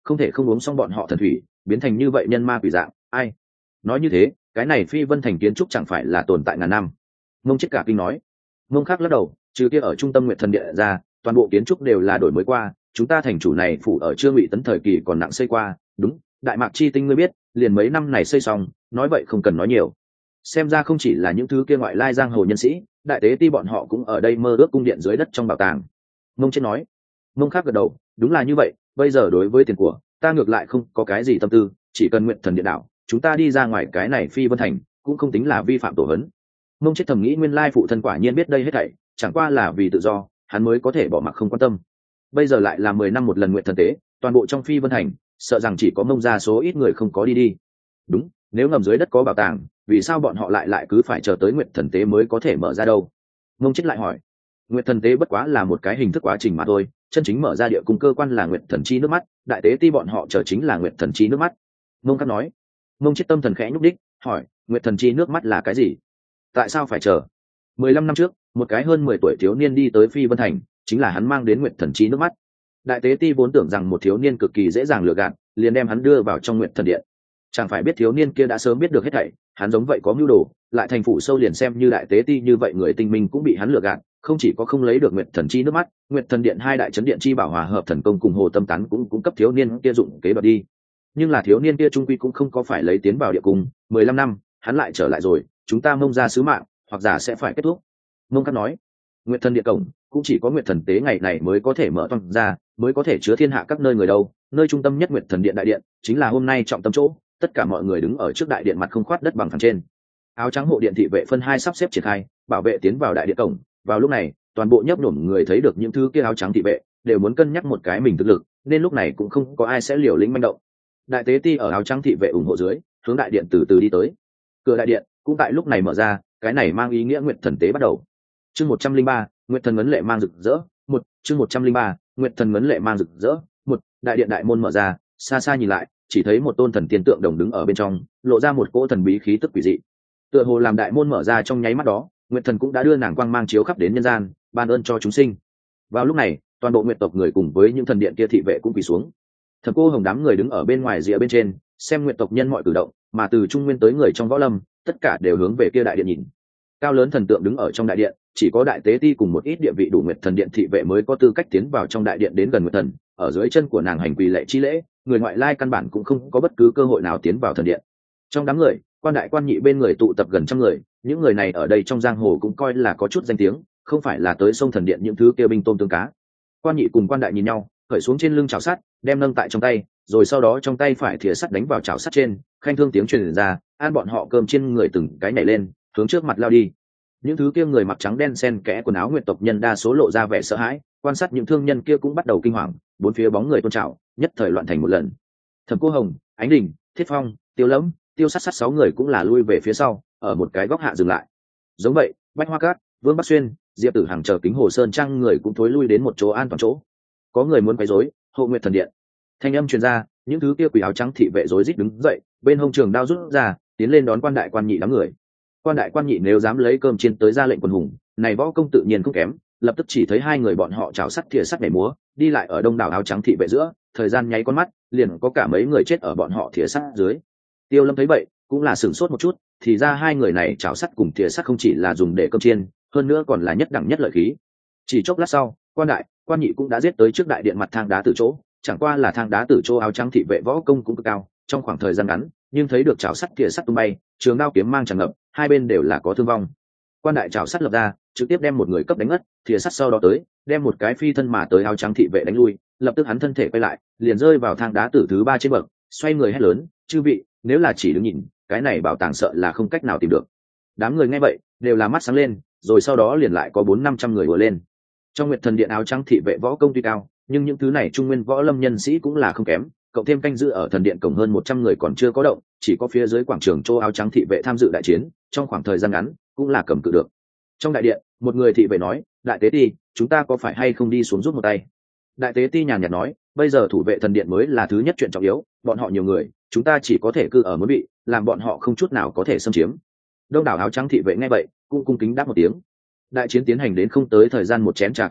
không thể không uống xong bọn họ thần thủy biến thành như vậy nhân ma quỷ dạng. Ai nói như thế cái này phi vân thành kiến trúc chẳng phải là tồn tại ngàn năm? Mông chết cả kinh nói. Mông khác lắc đầu, trừ kia ở trung tâm nguyệt thần địa ra, toàn bộ kiến trúc đều là đổi mới qua, chúng ta thành chủ này phủ ở chưa Ngụy Tấn thời kỳ còn nặng xây qua. Đúng, đại mạc chi tinh ngươi biết, liền mấy năm này xây xong, nói vậy không cần nói nhiều. Xem ra không chỉ là những thứ kia ngoại lai giang hồ nhân sĩ, đại tế ti bọn họ cũng ở đây mơ ước cung điện dưới đất trong bảo tàng. Mông chết nói. Mông khác gật đầu, đúng là như vậy, bây giờ đối với tiền của ta ngược lại không có cái gì tâm tư, chỉ cần nguyện thần điện đạo chúng ta đi ra ngoài cái này phi vân thành cũng không tính là vi phạm tổ hấn. Mông chết thầm nghĩ nguyên lai phụ thân quả nhiên biết đây hết thảy, chẳng qua là vì tự do hắn mới có thể bỏ mặc không quan tâm. Bây giờ lại là mười năm một lần nguyện thần tế, toàn bộ trong phi vân thành sợ rằng chỉ có Mông ra số ít người không có đi đi. Đúng, nếu ngầm dưới đất có bảo tàng, vì sao bọn họ lại lại cứ phải chờ tới nguyện thần tế mới có thể mở ra đâu? Mông chết lại hỏi. Nguyện thần tế bất quá là một cái hình thức quá trình mà thôi, chân chính mở ra địa cung cơ quan là nguyện thần chi nước mắt, đại tế ti bọn họ chờ chính là nguyện thần chi nước mắt. Mông cắt nói. Mông chết tâm thần khẽ nhúc đích hỏi, nguyện thần chi nước mắt là cái gì? Tại sao phải chờ? Mười lăm năm trước một cái hơn mười tuổi thiếu niên đi tới phi vân thành, chính là hắn mang đến nguyện thần chi nước mắt. Đại tế ti vốn tưởng rằng một thiếu niên cực kỳ dễ dàng lừa gạt, liền đem hắn đưa vào trong nguyện thần điện. Chẳng phải biết thiếu niên kia đã sớm biết được hết thảy, hắn giống vậy có mưu đồ, lại thành phủ sâu liền xem như đại tế ti như vậy người tinh minh cũng bị hắn lừa gạt, không chỉ có không lấy được nguyện thần chi nước mắt, nguyện thần điện hai đại chấn điện chi bảo hòa hợp thần công cùng hồ tâm tán cũng cũng cấp thiếu niên kia dụng kế đoạt đi. Nhưng là thiếu niên kia trung quy cũng không có phải lấy tiến vào địa cung, mười lăm năm hắn lại trở lại rồi, chúng ta Mông ra sứ mạng hoặc giả sẽ phải kết thúc. Mông Cát nói. Nguyện thần điện cổng cũng chỉ có nguyện thần tế ngày này mới có thể mở toang ra, mới có thể chứa thiên hạ các nơi người đâu, nơi trung tâm nhất nguyện thần điện đại điện chính là hôm nay trọng tâm chỗ, tất cả mọi người đứng ở trước đại điện mặt không khoát đất bằng phẳng trên. Áo trắng hộ điện thị vệ phân hai sắp xếp triển khai, bảo vệ tiến vào đại điện cổng. Vào lúc này toàn bộ nhấp nhổm người thấy được những thứ kia áo trắng thị vệ đều muốn cân nhắc một cái mình thực lực, nên lúc này cũng không có ai sẽ liều lĩnh manh động. Đại tế ti ở áo trắng thị vệ ủng hộ dưới hướng đại điện từ từ đi tới. Cửa đại điện cũng tại lúc này mở ra, cái này mang ý nghĩa nguyện thần tế bắt đầu. Chương một trăm linh ba, nguyện thần ngấn lệ mang rực rỡ. Một chương một trăm linh ba, nguyện thần ngấn lệ mang rực rỡ. Một đại điện đại môn mở ra, xa xa nhìn lại chỉ thấy một tôn thần tiên tượng đồng đứng ở bên trong, lộ ra một cỗ thần bí khí tức quỷ dị. Tựa hồ làm đại môn mở ra trong nháy mắt đó, nguyện thần cũng đã đưa nàng quang mang chiếu khắp đến nhân gian, ban ơn cho chúng sinh. Vào lúc này toàn bộ nguyện tộc người cùng với những thần điện kia thị vệ cũng quỳ xuống. Thẩm Cô Hồng đám người đứng ở bên ngoài rìa bên trên xem nguyện tộc nhân mọi cử động, mà từ trung nguyên tới người trong võ lâm tất cả đều hướng về kia đại điện nhìn. Cao lớn thần tượng đứng ở trong đại điện, chỉ có đại tế ti cùng một ít địa vị đủ nguyệt thần điện thị vệ mới có tư cách tiến vào trong đại điện đến gần nguyệt thần. Ở dưới chân của nàng hành quỳ lệ chi lễ, người ngoại lai căn bản cũng không có bất cứ cơ hội nào tiến vào thần điện. Trong đám người, quan đại quan nhị bên người tụ tập gần trăm người, những người này ở đây trong giang hồ cũng coi là có chút danh tiếng, không phải là tới sông thần điện những thứ kia binh tôm tương cá. Quan nhị cùng quan đại nhìn nhau, khởi xuống trên lưng chảo sắt, đem nâng tại trong tay, rồi sau đó trong tay phải thìa sắt đánh vào chảo sắt trên, khanh thương tiếng truyền ra, an bọn họ cơm trên người từng cái nhảy lên, hướng trước mặt lao đi. Những thứ kia người mặc trắng đen xen kẽ quần áo nguyệt tộc nhân đa số lộ ra vẻ sợ hãi, quan sát những thương nhân kia cũng bắt đầu kinh hoàng, bốn phía bóng người tôn trào, nhất thời loạn thành một lần. Thẩm Cô Hồng, Ánh Đình, Thiết Phong, Tiêu Lẫm, Tiêu Sắt Sắt sáu người cũng là lui về phía sau, ở một cái góc hạ dừng lại. Giống vậy, Bách Hoa Cát, Vương Bắc Xuyên, Diệp Tử Hằng chờ Kính Hồ Sơn Trang người cũng thối lui đến một chỗ an toàn chỗ. Có người muốn quấy rối, hộ nguyệt thần điện. Thanh âm truyền ra, những thứ kia quỷ áo trắng thị vệ rối rít đứng dậy, bên hông trường đao rút ra, tiến lên đón quan đại quan nhị đám người. Quan đại quan nhị nếu dám lấy cơm chiên tới ra lệnh quần hùng, này võ công tự nhiên không kém, lập tức chỉ thấy hai người bọn họ chảo sắt thìa sắt nhảy múa, đi lại ở đông đảo áo trắng thị vệ giữa, thời gian nháy con mắt, liền có cả mấy người chết ở bọn họ thìa sắt dưới. Tiêu Lâm thấy vậy, cũng là sửng sốt một chút, thì ra hai người này chảo sắt cùng thìa sắt không chỉ là dùng để cơm chiên, hơn nữa còn là nhất đẳng nhất lợi khí. Chỉ chốc lát sau, quan đại, quan nhị cũng đã giết tới trước đại điện mặt thang đá từ chỗ, chẳng qua là thang đá từ chỗ áo trắng thị vệ võ công cũng cực cao, trong khoảng thời gian ngắn, nhưng thấy được chảo sắt thìa sắt tung bay, trường đao kiếm mang tràn ngập, hai bên đều là có thương vong. Quan đại chảo sắt lập ra, trực tiếp đem một người cấp đánh ngất, thìa sắt sau đó tới, đem một cái phi thân mà tới áo trắng thị vệ đánh lui, lập tức hắn thân thể quay lại, liền rơi vào thang đá tử thứ ba trên bậc, xoay người hét lớn, chư vị, nếu là chỉ đứng nhìn, cái này bảo tàng sợ là không cách nào tìm được. Đám người nghe vậy, đều là mắt sáng lên, rồi sau đó liền lại có bốn năm trăm người ùa lên. Trong nguyệt thần điện áo trắng thị vệ võ công tuy cao, nhưng những thứ này trung nguyên võ lâm nhân sĩ cũng là không kém, cộng thêm canh giữ ở thần điện cổng hơn một trăm người còn chưa có động, chỉ có phía dưới quảng trường châu áo trắng thị vệ tham dự đại chiến, trong khoảng thời gian ngắn cũng là cầm cự được. Trong đại điện, một người thị vệ nói, đại tế ti, chúng ta có phải hay không đi xuống giúp một tay? Đại tế ti nhàn nhạt nói, bây giờ thủ vệ thần điện mới là thứ nhất chuyện trọng yếu, bọn họ nhiều người, chúng ta chỉ có thể cư ở muốn bị, làm bọn họ không chút nào có thể xâm chiếm. Đông đảo áo trắng thị vệ nghe vậy, cũng cung kính đáp một tiếng. Đại chiến tiến hành đến không tới thời gian một chén trà công phu,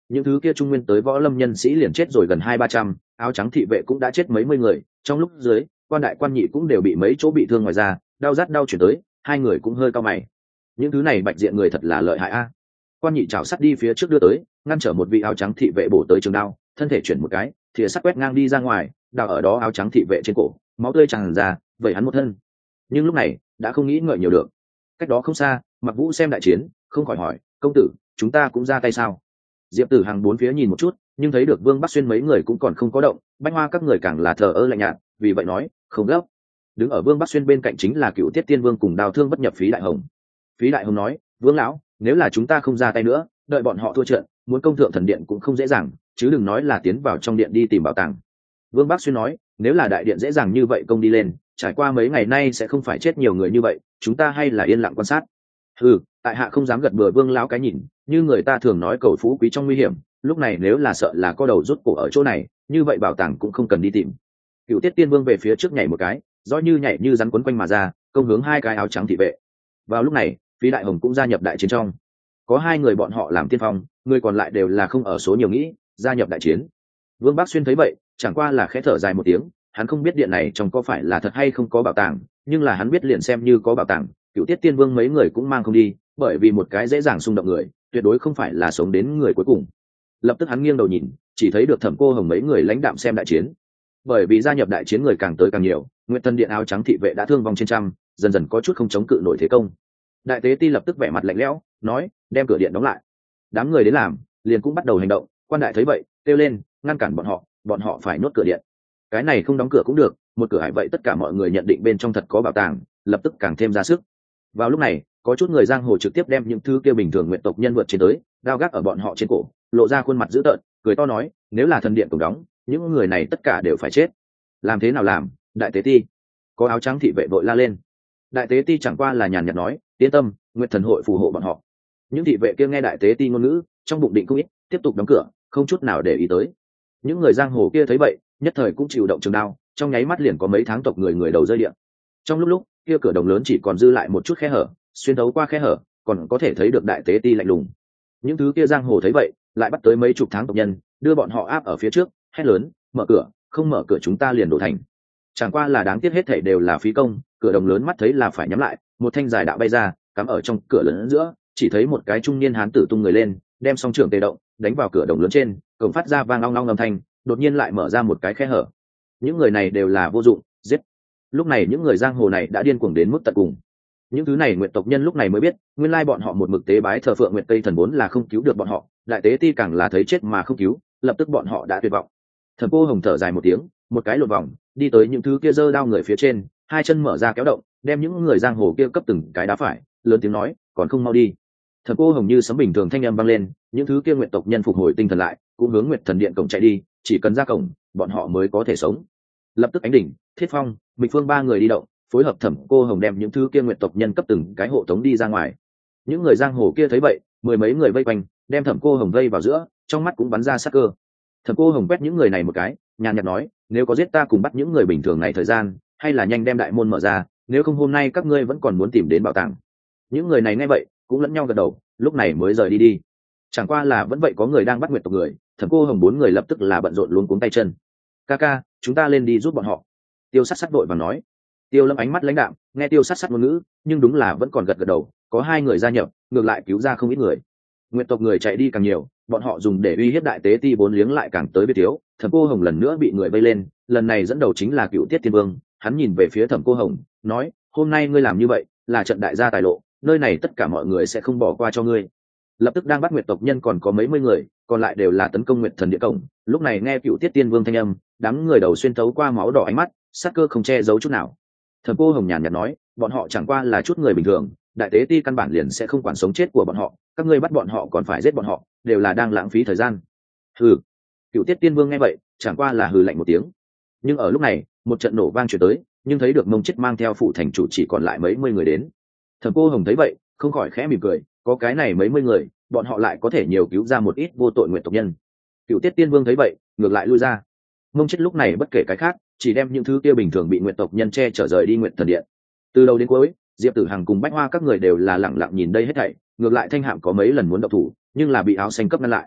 những thứ kia trung nguyên tới võ lâm nhân sĩ liền chết rồi gần hai ba trăm, áo trắng thị vệ cũng đã chết mấy mươi người, trong lúc dưới quan đại quan nhị cũng đều bị mấy chỗ bị thương ngoài ra, đau rát đau chuyển tới, hai người cũng hơi cao mày. Những thứ này bạch diện người thật là lợi hại a. Quan nhị chảo sắt đi phía trước đưa tới, ngăn trở một vị áo trắng thị vệ bổ tới trường đao, thân thể chuyển một cái, thìa sắt quét ngang đi ra ngoài, đào ở đó áo trắng thị vệ trên cổ, máu tươi tràn ra, vẩy hắn một thân. Nhưng lúc này đã không nghĩ ngợi nhiều được. Cách đó không xa, Mặc Vũ xem đại chiến, không khỏi hỏi, công tử, chúng ta cũng ra tay sao? Diệp Tử Hằng bốn phía nhìn một chút, nhưng thấy được Vương Bắc Xuyên mấy người cũng còn không có động, Bách Hoa các người càng là thờ ơ lạnh nhạt, vì vậy nói, không gấp. Đứng ở Vương Bắc Xuyên bên cạnh chính là Cựu Tiết Tiên Vương cùng Đào Thương bất nhập Phí Đại Hồng. Phí Đại Hồng nói, Vương lão, nếu là chúng ta không ra tay nữa, đợi bọn họ thua trận, muốn công thượng thần điện cũng không dễ dàng, chứ đừng nói là tiến vào trong điện đi tìm bảo tàng. Vương Bắc Xuyên nói, nếu là đại điện dễ dàng như vậy công đi lên, trải qua mấy ngày nay sẽ không phải chết nhiều người như vậy, chúng ta hay là yên lặng quan sát. Ừ, tại hạ không dám gật bừa Vương lão cái nhìn, như người ta thường nói cầu phú quý trong nguy hiểm, lúc này nếu là sợ là có đầu rút cổ ở chỗ này, như vậy bảo tàng cũng không cần đi tìm. Cựu Tiết Tiên Vương về phía trước nhảy một cái, rõ như nhảy như rắn quấn quanh mà ra, công hướng hai cái áo trắng thị vệ. Vào lúc này, Phí Đại Hồng cũng gia nhập đại chiến trong. Có hai người bọn họ làm tiên phong, người còn lại đều là không ở số nhiều nghĩ, gia nhập đại chiến. Vương Bắc Xuyên thấy vậy, chẳng qua là khẽ thở dài một tiếng, hắn không biết điện này trong có phải là thật hay không có bảo tàng, nhưng là hắn biết liền xem như có bảo tàng, Cựu Tiết Tiên Vương mấy người cũng mang không đi, bởi vì một cái dễ dàng xung động người, tuyệt đối không phải là sống đến người cuối cùng. Lập tức hắn nghiêng đầu nhìn, chỉ thấy được Thẩm Cô Hồng mấy người lãnh đạm xem đại chiến. Bởi vì gia nhập đại chiến người càng tới càng nhiều, Nguyệt Thần Điện áo trắng thị vệ đã thương vong trên trăm, dần dần có chút không chống cự nổi thế công. Đại tế ti lập tức vẻ mặt lạnh lẽo, nói, đem cửa điện đóng lại. Đám người đến làm, liền cũng bắt đầu hành động. Quan đại thấy vậy, kêu lên, ngăn cản bọn họ, bọn họ phải nuốt cửa điện. Cái này không đóng cửa cũng được, một cửa hải vậy tất cả mọi người nhận định bên trong thật có bảo tàng, lập tức càng thêm ra sức. Vào lúc này, có chút người giang hồ trực tiếp đem những thứ kia bình thường nguyện tộc nhân vượt trên tới, đao gác ở bọn họ trên cổ, lộ ra khuôn mặt dữ tợn, cười to nói, nếu là thần điện cổng đóng, những người này tất cả đều phải chết. Làm thế nào làm? Đại tế ti. Có áo trắng thị vệ vội la lên. Đại tế ti chẳng qua là nhàn nhạt nói, yên tâm, Nguyệt Thần hội phù hộ bọn họ. Những thị vệ kia nghe đại tế ti ngôn ngữ, trong bụng định không ít, tiếp tục đóng cửa, không chút nào để ý tới. Những người giang hồ kia thấy vậy, nhất thời cũng chịu động trường đao, trong nháy mắt liền có mấy tháng tộc người người đầu rơi điện. Trong lúc lúc kia cửa đồng lớn chỉ còn dư lại một chút khe hở, xuyên thấu qua khe hở còn có thể thấy được đại tế ti lạnh lùng. Những thứ kia giang hồ thấy vậy, lại bắt tới mấy chục tháng tộc nhân, đưa bọn họ áp ở phía trước, hét lớn, mở cửa, không mở cửa chúng ta liền đổ thành. Chẳng qua là đáng tiếc hết thảy đều là phí công, cửa đồng lớn mắt thấy là phải nhắm lại, một thanh dài đạo bay ra, cắm ở trong cửa lớn giữa, chỉ thấy một cái trung niên hán tử tung người lên, đem song trưởng tê động, đánh vào cửa đồng lớn trên, cổng phát ra vang long long âm thanh, đột nhiên lại mở ra một cái khe hở. Những người này đều là vô dụng, giết. Lúc này những người giang hồ này đã điên cuồng đến mức tận cùng. Những thứ này nguyện tộc nhân lúc này mới biết, nguyên lai bọn họ một mực tế bái thờ phượng nguyện tây thần vốn là không cứu được bọn họ, đại tế ti càng là thấy chết mà không cứu, lập tức bọn họ đã tuyệt vọng. Thẩm Cô Hồng thở dài một tiếng, một cái lột vòng, đi tới những thứ kia giơ đao người phía trên, hai chân mở ra kéo động, đem những người giang hồ kia cấp từng cái đá phải, lớn tiếng nói, còn không mau đi. Thẩm Cô Hồng như sấm bình thường thanh âm vang lên, những thứ kia nguyện tộc nhân phục hồi tinh thần lại, cũng hướng Nguyệt Thần Điện cổng chạy đi, chỉ cần ra cổng, bọn họ mới có thể sống. Lập tức Ánh Đỉnh, Thiết Phong, Mịch Phương ba người đi động, phối hợp Thẩm Cô Hồng đem những thứ kia nguyện tộc nhân cấp từng cái hộ tống đi ra ngoài. Những người giang hồ kia thấy vậy, mười mấy người vây quanh, đem Thẩm Cô Hồng vây vào giữa, trong mắt cũng bắn ra sát cơ. Thẩm Cô Hồng quét những người này một cái, nhàn nhạt nói, nếu có giết ta cùng bắt những người bình thường này thời gian, hay là nhanh đem đại môn mở ra, nếu không hôm nay các ngươi vẫn còn muốn tìm đến bảo tàng. Những người này nghe vậy, cũng lẫn nhau gật đầu, lúc này mới rời đi đi. Chẳng qua là vẫn vậy có người đang bắt nguyệt tộc người, Thẩm Cô Hồng bốn người lập tức là bận rộn luống cuống tay chân. Ca ca, chúng ta lên đi giúp bọn họ. Tiêu Sắt Sắt vội vàng nói. Tiêu Lâm ánh mắt lãnh đạm, nghe Tiêu Sắt Sắt ngôn ngữ, nhưng đúng là vẫn còn gật gật đầu, có hai người gia nhập, ngược lại cứu ra không ít người. Nguyệt tộc người chạy đi càng nhiều, bọn họ dùng để uy hiếp đại tế ti vốn liếng lại càng tới biết thiếu. Thẩm Cô Hồng lần nữa bị người vây lên, lần này dẫn đầu chính là Cựu Tiết Tiên Vương, hắn nhìn về phía Thẩm Cô Hồng, nói, hôm nay ngươi làm như vậy, là trận đại gia tài lộ, nơi này tất cả mọi người sẽ không bỏ qua cho ngươi. Lập tức đang bắt nguyệt tộc nhân còn có mấy mươi người, còn lại đều là tấn công Nguyệt Thần Địa cổng. Lúc này nghe Cựu Tiết Tiên Vương thanh âm, đám người đầu xuyên thấu qua máu đỏ ánh mắt, sát cơ không che giấu chút nào. Thẩm Cô Hồng nhàn nhạt nói, bọn họ chẳng qua là chút người bình thường, đại tế ti căn bản liền sẽ không quản sống chết của bọn họ, các ngươi bắt bọn họ còn phải giết bọn họ, đều là đang lãng phí thời gian. Hừ. Cựu Tiết Tiên Vương nghe vậy, chẳng qua là hừ lạnh một tiếng. Nhưng ở lúc này, một trận nổ vang truyền tới, nhưng thấy được Mông Chết mang theo phụ thành chủ chỉ còn lại mấy mươi người đến. Thẩm Cô Hồng thấy vậy, không khỏi khẽ mỉm cười, có cái này mấy mươi người, bọn họ lại có thể nhiều cứu ra một ít vô tội nguyện tộc nhân. Cựu Tiết Tiên Vương thấy vậy, ngược lại lui ra. Mông Chết lúc này bất kể cái khác, chỉ đem những thứ kia bình thường bị nguyện tộc nhân che chở rời đi Nguyện Thần Điện. Từ đầu đến cuối, Diệp Tử Hằng cùng Bách Hoa các người đều là lặng lặng nhìn đây hết thảy, ngược lại Thanh Hạm có mấy lần muốn động thủ, nhưng là bị áo xanh cấp ngăn lại.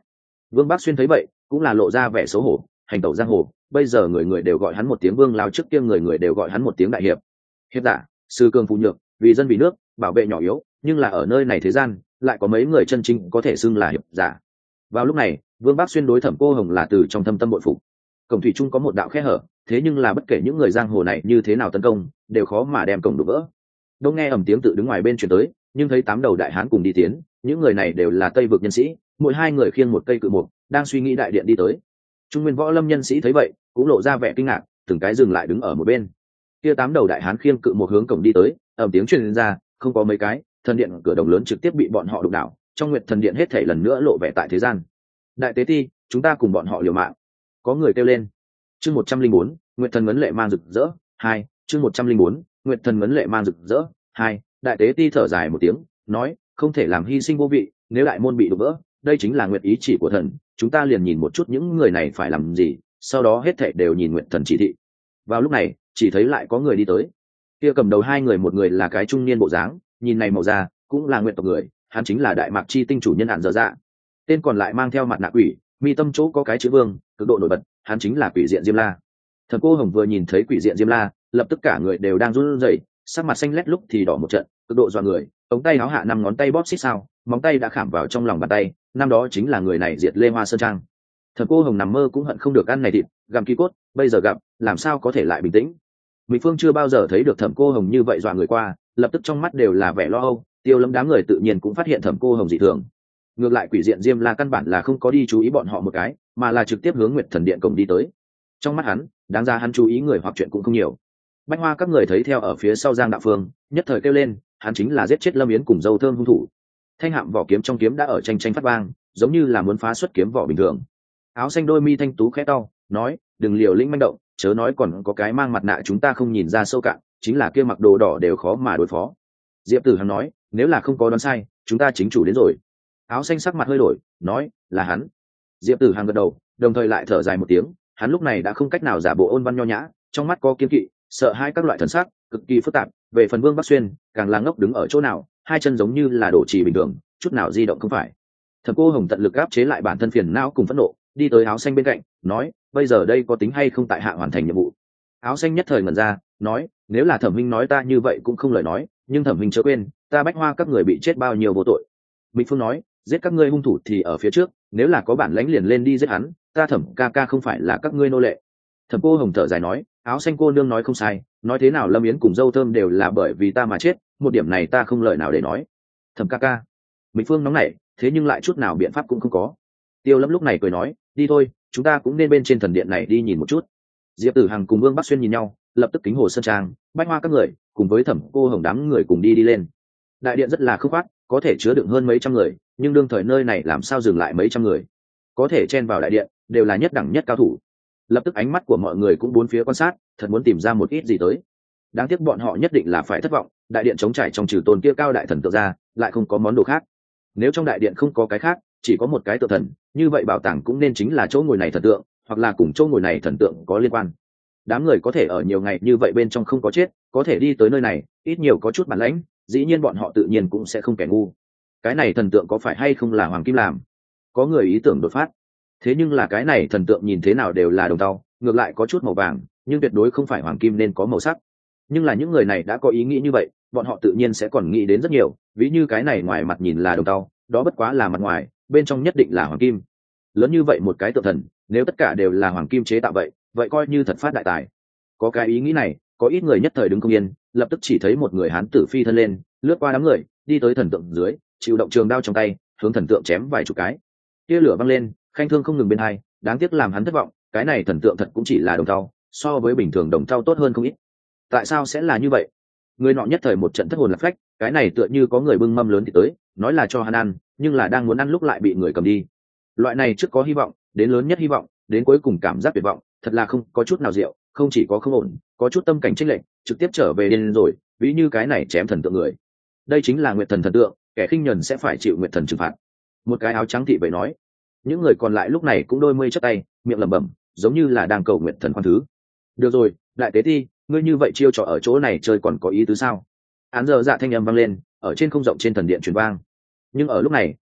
Vương Bắc Xuyên thấy vậy cũng là lộ ra vẻ xấu hổ, hành tẩu giang hồ bây giờ người người đều gọi hắn một tiếng vương lao, trước kia người người đều gọi hắn một tiếng đại hiệp. Hiệp giả, sư cường phụ nhược, vì dân vì nước, bảo vệ nhỏ yếu, nhưng là ở nơi này thế gian lại có mấy người chân chính có thể xưng là hiệp giả. Vào lúc này Vương Bắc Xuyên đối Thẩm Cô Hồng là từ trong thâm tâm bội phục. Cổng thủy trung có một đạo khe hở, thế nhưng là bất kể những người giang hồ này như thế nào tấn công đều khó mà đem cổng đổ vỡ. Đông nghe ầm tiếng tự đứng ngoài bên truyền tới, nhưng thấy tám đầu đại hán cùng đi tiến, những người này đều là Tây vực nhân sĩ, mỗi hai người khiêng một cây cự mục, đang suy nghĩ đại điện đi tới. Trung nguyên võ lâm nhân sĩ thấy vậy cũng lộ ra vẻ kinh ngạc, từng cái dừng lại đứng ở một bên. Kia tám đầu đại hán khiêng cự mục hướng cổng đi tới, ầm tiếng truyền ra, không có mấy cái, thần điện cửa đồng lớn trực tiếp bị bọn họ đụng đảo, trong nguyệt thần điện hết thảy lần nữa lộ vẻ tại thế gian. Đại tế ti, chúng ta cùng bọn họ liều mạng. Có người kêu lên. Chương một trăm linh bốn, nguyệt thần ngấn lệ mang rực rỡ. Hai, chương một trăm linh bốn, nguyệt thần ngấn lệ mang rực rỡ. Hai, đại tế ti thở dài một tiếng, nói, không thể làm hy sinh vô vị, nếu đại môn bị đổ vỡ, đây chính là nguyệt ý chỉ của thần, chúng ta liền nhìn một chút những người này phải làm gì, sau đó hết thảy đều nhìn nguyệt thần chỉ thị. Vào lúc này chỉ thấy lại có người đi tới. Kia cầm đầu hai người, một người là cái trung niên bộ dáng, nhìn này màu da cũng là nguyệt tộc người, hắn chính là đại mạc chi tinh chủ nhân Hạn Dở Dạ. Tên còn lại mang theo mặt nạ quỷ, mi tâm chỗ có cái chữ vương, cực độ nổi bật, hắn chính là quỷ diện Diêm La. Thẩm Cô Hồng vừa nhìn thấy quỷ diện Diêm La, lập tức cả người đều đang run rẩy, sắc mặt xanh lét lúc thì đỏ một trận, cực độ dọa người, ống tay áo hạ năm ngón tay bóp xích sao, móng tay đã khảm vào trong lòng bàn tay, năm đó chính là người này diệt Lê Hoa Sơn Trang. Thẩm Cô Hồng nằm mơ cũng hận không được ăn này thịt, gặm kỳ cốt, bây giờ gặp, làm sao có thể lại bình tĩnh. Mỹ Phương chưa bao giờ thấy được Thẩm Cô Hồng như vậy dọa người qua, lập tức trong mắt đều là vẻ lo âu, Tiêu Lâm đám người tự nhiên cũng phát hiện Thẩm Cô Hồng dị thường. Ngược lại quỷ diện Diêm La căn bản là không có đi chú ý bọn họ một cái, mà là trực tiếp hướng Nguyệt Thần Điện cổng đi tới. Trong mắt hắn, đáng ra hắn chú ý người hoặc chuyện cũng không nhiều. Bách Hoa các người thấy theo ở phía sau Giang Đạo Phương, nhất thời kêu lên, hắn chính là giết chết Lâm Yến cùng Dâu Thơm hung thủ. Thanh hạm vỏ kiếm trong kiếm đã ở tranh tranh phát vang, giống như là muốn phá xuất kiếm vỏ bình thường. Áo xanh đôi mi thanh tú khẽ cau, nói, đừng liều lĩnh manh động, chớ nói còn có cái mang mặt nạ chúng ta không nhìn ra sâu cạn, chính là kia mặc đồ đỏ đều khó mà đối phó. Diệp Tử hắn nói, nếu là không có đoán sai, chúng ta chính chủ đến rồi. Áo xanh sắc mặt hơi đổi, nói, là hắn. Diệp Tử Hằng gật đầu, đồng thời lại thở dài một tiếng, hắn lúc này đã không cách nào giả bộ ôn văn nho nhã, trong mắt có kiên kỵ, sợ hai các loại thần sắc, cực kỳ phức tạp. Về phần Vương Bắc Xuyên, càng là ngốc đứng ở chỗ nào, hai chân giống như là đổ trì bình thường, chút nào di động không phải. Thẩm Cô Hồng tận lực áp chế lại bản thân phiền não cùng phẫn nộ, đi tới áo xanh bên cạnh, nói, bây giờ đây có tính hay không tại hạ hoàn thành nhiệm vụ. Áo xanh nhất thời ngẩn ra, nói, nếu là Thẩm Minh nói ta như vậy cũng không lời nói, nhưng Thẩm Minh chớ quên, ta Bách Hoa các người bị chết bao nhiêu vô tội. Mỹ Phương nói, giết các ngươi hung thủ thì ở phía trước, nếu là có bản lãnh liền lên đi giết hắn, ta Thẩm ca ca không phải là các ngươi nô lệ. Thẩm Cô Hồng thở dài nói, áo xanh cô nương nói không sai, nói thế nào Lâm Yến cùng Dâu Thơm đều là bởi vì ta mà chết, một điểm này ta không lời nào để nói. Thẩm ca ca. Mỹ Phương nóng nảy, thế nhưng lại chút nào biện pháp cũng không có. Tiêu Lâm lúc này cười nói, đi thôi, chúng ta cũng nên bên trên thần điện này đi nhìn một chút. Diệp Tử Hằng cùng Vương Bắc Xuyên nhìn nhau, lập tức kính hồ sơn trang, Bách Hoa các người cùng với Thẩm Cô Hồng đám người cùng đi đi lên. Đại điện rất là khốc khoát, có thể chứa đựng hơn mấy trăm người, nhưng đương thời nơi này làm sao dừng lại mấy trăm người, có thể chen vào đại điện đều là nhất đẳng nhất cao thủ. Lập tức ánh mắt của mọi người cũng bốn phía quan sát, thật muốn tìm ra một ít gì tới. Đáng tiếc bọn họ nhất định là phải thất vọng, đại điện trống trải trong trừ tôn kia cao đại thần tượng ra, lại không có món đồ khác. Nếu trong đại điện không có cái khác, chỉ có một cái tượng thần, như vậy bảo tàng cũng nên chính là chỗ ngồi này thần tượng, hoặc là cùng chỗ ngồi này thần tượng có liên quan. Đám người có thể ở nhiều ngày như vậy bên trong không có chết, có thể đi tới nơi này, ít nhiều có chút bản lãnh, dĩ nhiên bọn họ tự nhiên cũng sẽ không kẻ ngu. Cái này thần tượng có phải hay không là Hoàng Kim làm? Có người ý tưởng đột phát. Thế nhưng là cái này thần tượng nhìn thế nào đều là đồng tàu, ngược lại có chút màu vàng, nhưng tuyệt đối không phải Hoàng Kim nên có màu sắc. Nhưng là những người này đã có ý nghĩ như vậy, bọn họ tự nhiên sẽ còn nghĩ đến rất nhiều, ví như cái này ngoài mặt nhìn là đồng tàu, đó bất quá là mặt ngoài, bên trong nhất định là Hoàng Kim. Lớn như vậy một cái tượng thần, nếu tất cả đều là Hoàng Kim chế tạo vậy, vậy coi như thật phát đại tài. Có cái ý nghĩ này, có ít người nhất thời đứng không yên, lập tức chỉ thấy một người hán tử phi thân lên, lướt qua đám người, đi tới thần tượng dưới, chịu động trường đao trong tay, hướng thần tượng chém vài chục cái. Tia lửa văng lên, khanh thương không ngừng bên hai, đáng tiếc làm hắn thất vọng, cái này thần tượng thật cũng chỉ là đồng thau, so với bình thường đồng thau tốt hơn không ít. Tại sao sẽ là như vậy? Người nọ nhất thời một trận thất hồn lạc phách, cái này tựa như có người bưng mâm lớn thì tới, nói là cho hắn ăn, nhưng là đang muốn ăn lúc lại bị người cầm đi. Loại này trước có hy vọng, đến lớn nhất hy vọng, đến cuối cùng cảm giác tuyệt vọng, thật là không có chút nào rượu, không chỉ có không ổn, có chút tâm cảnh chênh lệch, trực tiếp trở về điên rồi, ví như cái này chém thần tượng người. Đây chính là Nguyệt Thần thần tượng, kẻ khinh nhẫn sẽ phải chịu Nguyệt Thần trừng phạt. Một cái áo trắng thị vậy nói. Những người còn lại lúc này cũng đôi mươi chắp tay, miệng lẩm bẩm, giống như là đang cầu Nguyệt Thần khoan thứ. Được rồi, đại tế ti, ngươi như vậy chiêu trò ở chỗ này chơi còn có ý tứ sao? Án giờ dạ thanh âm vang lên, ở trên không rộng trên thần điện truyền vang. Nhưng ở lúc này,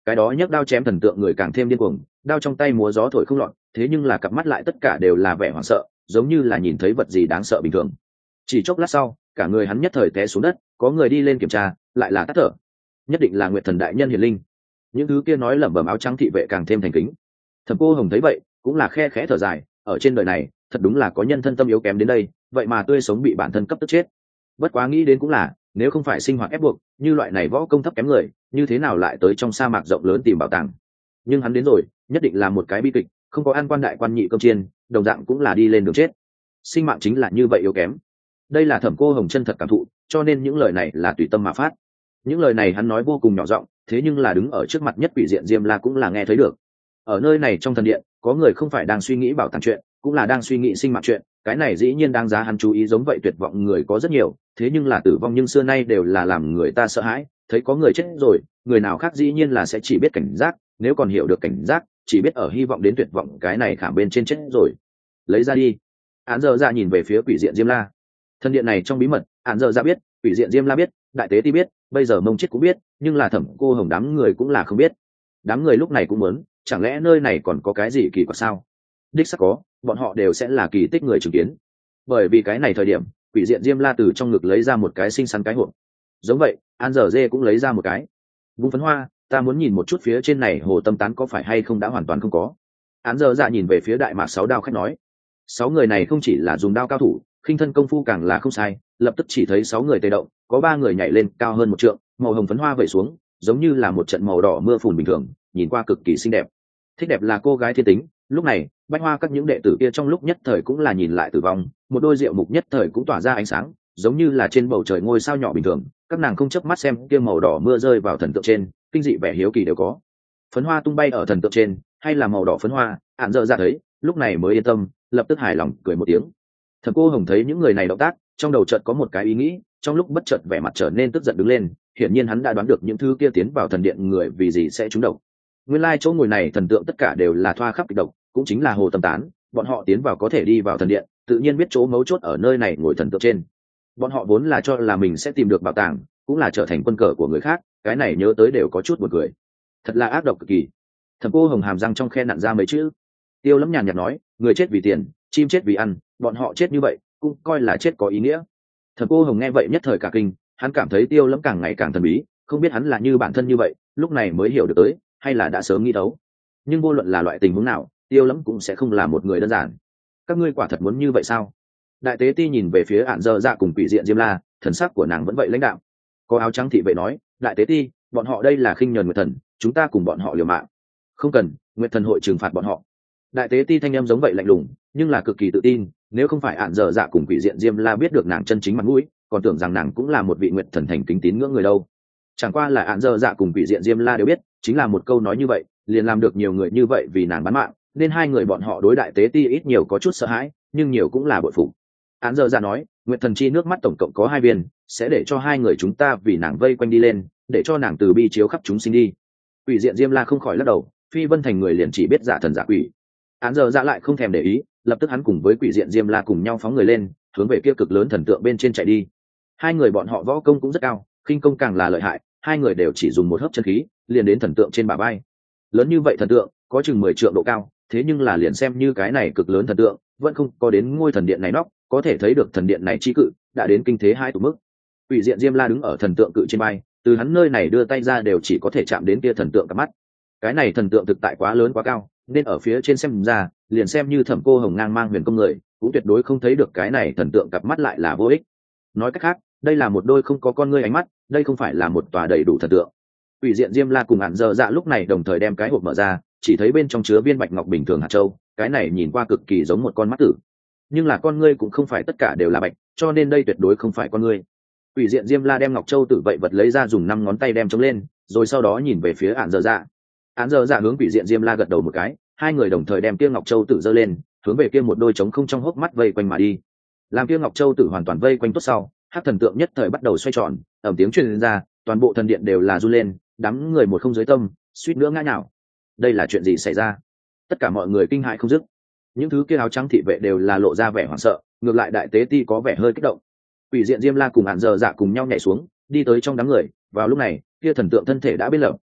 cái đó nhấc đao chém thần tượng người càng thêm điên cuồng, đao trong tay múa gió thổi không lọt, thế nhưng là cặp mắt lại tất cả đều là vẻ hoảng sợ, giống như là nhìn thấy vật gì đáng sợ bình thường. Chỉ chốc lát sau, cả người hắn nhất thời té xuống đất, có người đi lên kiểm tra, lại là tắt thở. Nhất định là Nguyệt Thần đại nhân hiển linh. Những thứ kia nói lẩm bẩm áo trắng thị vệ càng thêm thành kính. Thẩm Cô Hồng thấy vậy, cũng là khe khẽ thở dài, ở trên đời này, thật đúng là có nhân thân tâm yếu kém đến đây, vậy mà tươi sống bị bản thân cấp tức chết. Bất quá nghĩ đến cũng là, nếu không phải sinh hoạt ép buộc, như loại này võ công thấp kém người, như thế nào lại tới trong sa mạc rộng lớn tìm bảo tàng. Nhưng hắn đến rồi, nhất định là một cái bi kịch, không có an quan đại quan nhị cơm chiên, đồng dạng cũng là đi lên đường chết. Sinh mạng chính là như vậy yếu kém. Đây là Thẩm Cô Hồng chân thật cảm thụ, cho nên những lời này là tùy tâm mà phát. Những lời này hắn nói vô cùng nhỏ giọng, thế nhưng là đứng ở trước mặt nhất quỷ diện Diêm La cũng là nghe thấy được. Ở nơi này trong thần điện, có người không phải đang suy nghĩ bảo tàng chuyện, cũng là đang suy nghĩ sinh mạng chuyện, cái này dĩ nhiên đáng giá hắn chú ý, giống vậy tuyệt vọng người có rất nhiều, thế nhưng là tử vong nhưng xưa nay đều là làm người ta sợ hãi, thấy có người chết rồi, người nào khác dĩ nhiên là sẽ chỉ biết cảnh giác, nếu còn hiểu được cảnh giác, chỉ biết ở hy vọng đến tuyệt vọng, cái này khảm bên trên chết rồi. Lấy ra đi. Án giờ ra nhìn về phía quỷ diện Diêm La. Thần điện này trong bí mật, án giờ ra biết, quỷ diện Diêm La biết, đại tế ti biết, bây giờ Mông Chết cũng biết, nhưng là Thẩm Cô Hồng đám người cũng là không biết. Đám người lúc này cũng muốn, chẳng lẽ nơi này còn có cái gì kỳ quặc sao? Đích xác có, bọn họ đều sẽ là kỳ tích người chứng kiến. Bởi vì cái này thời điểm, quỷ diện Diêm La từ trong ngực lấy ra một cái xinh xắn cái hộp. Giống vậy, An Dở Dê cũng lấy ra một cái. Vung phấn hoa, ta muốn nhìn một chút phía trên này hồ tâm tán có phải hay không đã hoàn toàn không có. Án Dở Dạ nhìn về phía Đại Mạc sáu đao khách nói, sáu người này không chỉ là dùng đao cao thủ, khinh thân công phu càng là không sai. Lập tức chỉ thấy sáu người tê động, có ba người nhảy lên cao hơn một trượng, màu hồng phấn hoa vẩy xuống, giống như là một trận màu đỏ mưa phùn bình thường, nhìn qua cực kỳ xinh đẹp. Thích đẹp là cô gái thiên tính, lúc này bách hoa các những đệ tử kia trong lúc nhất thời cũng là nhìn lại tử vong, một đôi rượu mục nhất thời cũng tỏa ra ánh sáng, giống như là trên bầu trời ngôi sao nhỏ bình thường, các nàng không chớp mắt xem kia màu đỏ mưa rơi vào thần tượng trên, kinh dị vẻ hiếu kỳ đều có. Phấn hoa tung bay ở thần tượng trên, hay là màu đỏ phấn hoa, Án Dở Dạ thấy, lúc này mới yên tâm, lập tức hài lòng cười một tiếng. Thẩm Cô Hồng thấy những người này động tác, trong đầu chợt có một cái ý nghĩ, trong lúc bất chợt vẻ mặt trở nên tức giận đứng lên, hiển nhiên hắn đã đoán được những thứ kia tiến vào thần điện người vì gì sẽ trúng độc. Nguyên lai chỗ ngồi này thần tượng tất cả đều là thoa khắp kịch độc, cũng chính là hồ tâm tán, bọn họ tiến vào có thể đi vào thần điện, tự nhiên biết chỗ mấu chốt ở nơi này ngồi thần tượng trên. Bọn họ vốn là cho là mình sẽ tìm được bảo tàng, cũng là trở thành quân cờ của người khác, cái này nhớ tới đều có chút buồn cười. Thật là ác độc cực kỳ. Thẩm Cô Hồng hàm răng trong khe nặn ra mấy chữ. Tiêu Lâm nhàn nhạt nói, người chết vì tiền, chim chết vì ăn, bọn họ chết như vậy, cũng coi là chết có ý nghĩa. Thẩm Cô Hồng nghe vậy nhất thời cả kinh, hắn cảm thấy Tiêu Lâm càng ngày càng thần bí, không biết hắn là như bản thân như vậy, lúc này mới hiểu được tới, hay là đã sớm nghĩ đấu. Nhưng vô luận là loại tình huống nào, Tiêu Lâm cũng sẽ không là một người đơn giản. Các ngươi quả thật muốn như vậy sao? Đại tế ti nhìn về phía Án Dở Dạ cùng quỷ diện Diêm La, thần sắc của nàng vẫn vậy lãnh đạm. Có áo trắng thị vệ nói, đại tế ti, bọn họ đây là khinh nhờn Nguyệt Thần, chúng ta cùng bọn họ liều mạng. Không cần, Nguyệt Thần hội trừng phạt bọn họ. Đại tế ti thanh em giống vậy lạnh lùng, nhưng là cực kỳ tự tin, nếu không phải Án Dở Dạ cùng quỷ diện Diêm La biết được nàng chân chính mặt mũi, còn tưởng rằng nàng cũng là một vị Nguyệt Thần thành kính tín ngưỡng người đâu. Chẳng qua là Án Dở Dạ cùng quỷ diện Diêm La đều biết, chính là một câu nói như vậy, liền làm được nhiều người như vậy vì nàng bán mạng, nên hai người bọn họ đối đại tế ti ít nhiều có chút sợ hãi, nhưng nhiều cũng là bội phục. Án Dở Dạ nói, Nguyệt Thần chi nước mắt tổng cộng có hai viên, sẽ để cho hai người chúng ta vì nàng vây quanh đi lên, để cho nàng từ bi chiếu khắp chúng sinh đi. Quỷ diện Diêm La không khỏi lắc đầu, Phi Vân thành người liền chỉ biết giả thần giả quỷ. Án Dở Dạ lại không thèm để ý, lập tức hắn cùng với quỷ diện Diêm La cùng nhau phóng người lên, hướng về kia cực lớn thần tượng bên trên chạy đi. Hai người bọn họ võ công cũng rất cao, khinh công càng là lợi hại, hai người đều chỉ dùng một hớp chân khí, liền đến thần tượng trên bả vai. Lớn như vậy thần tượng, có chừng mười trượng độ cao, thế nhưng là liền xem như cái này cực lớn thần tượng, vẫn không có đến ngôi thần điện này nóc, có thể thấy được thần điện này chi cự, đã đến kinh thế hai tụ mức. Quỷ diện Diêm La đứng ở thần tượng cự trên vai, từ hắn nơi này đưa tay ra đều chỉ có thể chạm đến kia thần tượng cặp mắt. Cái này thần tượng thực tại quá lớn quá cao, nên ở phía trên xem ra, liền xem như Thẩm Cô Hồng ngang mang huyền công người, cũng tuyệt đối không thấy được cái này thần tượng cặp mắt lại là vô ích. Nói cách khác, đây là một đôi không có con ngươi ánh mắt, đây không phải là một tòa đầy đủ thần tượng. Quỷ diện Diêm La cùng Án Dở Dạ lúc này đồng thời đem cái hộp mở ra, chỉ thấy bên trong chứa viên bạch ngọc bình thường hạt châu, cái này nhìn qua cực kỳ giống một con mắt tử. Nhưng là con ngươi cũng không phải tất cả đều là bạch, cho nên đây tuyệt đối không phải con ngươi. Quỷ diện Diêm La đem ngọc châu tử vậy vật lấy ra, dùng năm ngón tay đem chống lên, rồi sau đó nhìn về phía Án Dở Dạ. Án Dở Dạ hướng quỷ diện Diêm La gật đầu một cái, hai người đồng thời đem kia ngọc châu tử giơ lên, hướng về kia một đôi trống không trong hốc mắt vây quanh mà đi. Làm kia ngọc châu tử hoàn toàn vây quanh tốt sau, hắc thần tượng nhất thời bắt đầu xoay tròn, ầm tiếng truyền ra, toàn bộ thần điện đều là run lên, đám người một không dưới tâm, suýt nữa ngã nhào. Đây là chuyện gì xảy ra? Tất cả mọi người kinh hãi không dứt. Những thứ kia áo trắng thị vệ đều là lộ ra vẻ hoảng sợ, ngược lại đại tế ti có vẻ hơi kích động. Quỷ diện Diêm La cùng Án Dở Dạ cùng nhau nhảy xuống, đi tới trong đám người. Vào lúc này, kia thần tượng thân thể đã biến lập,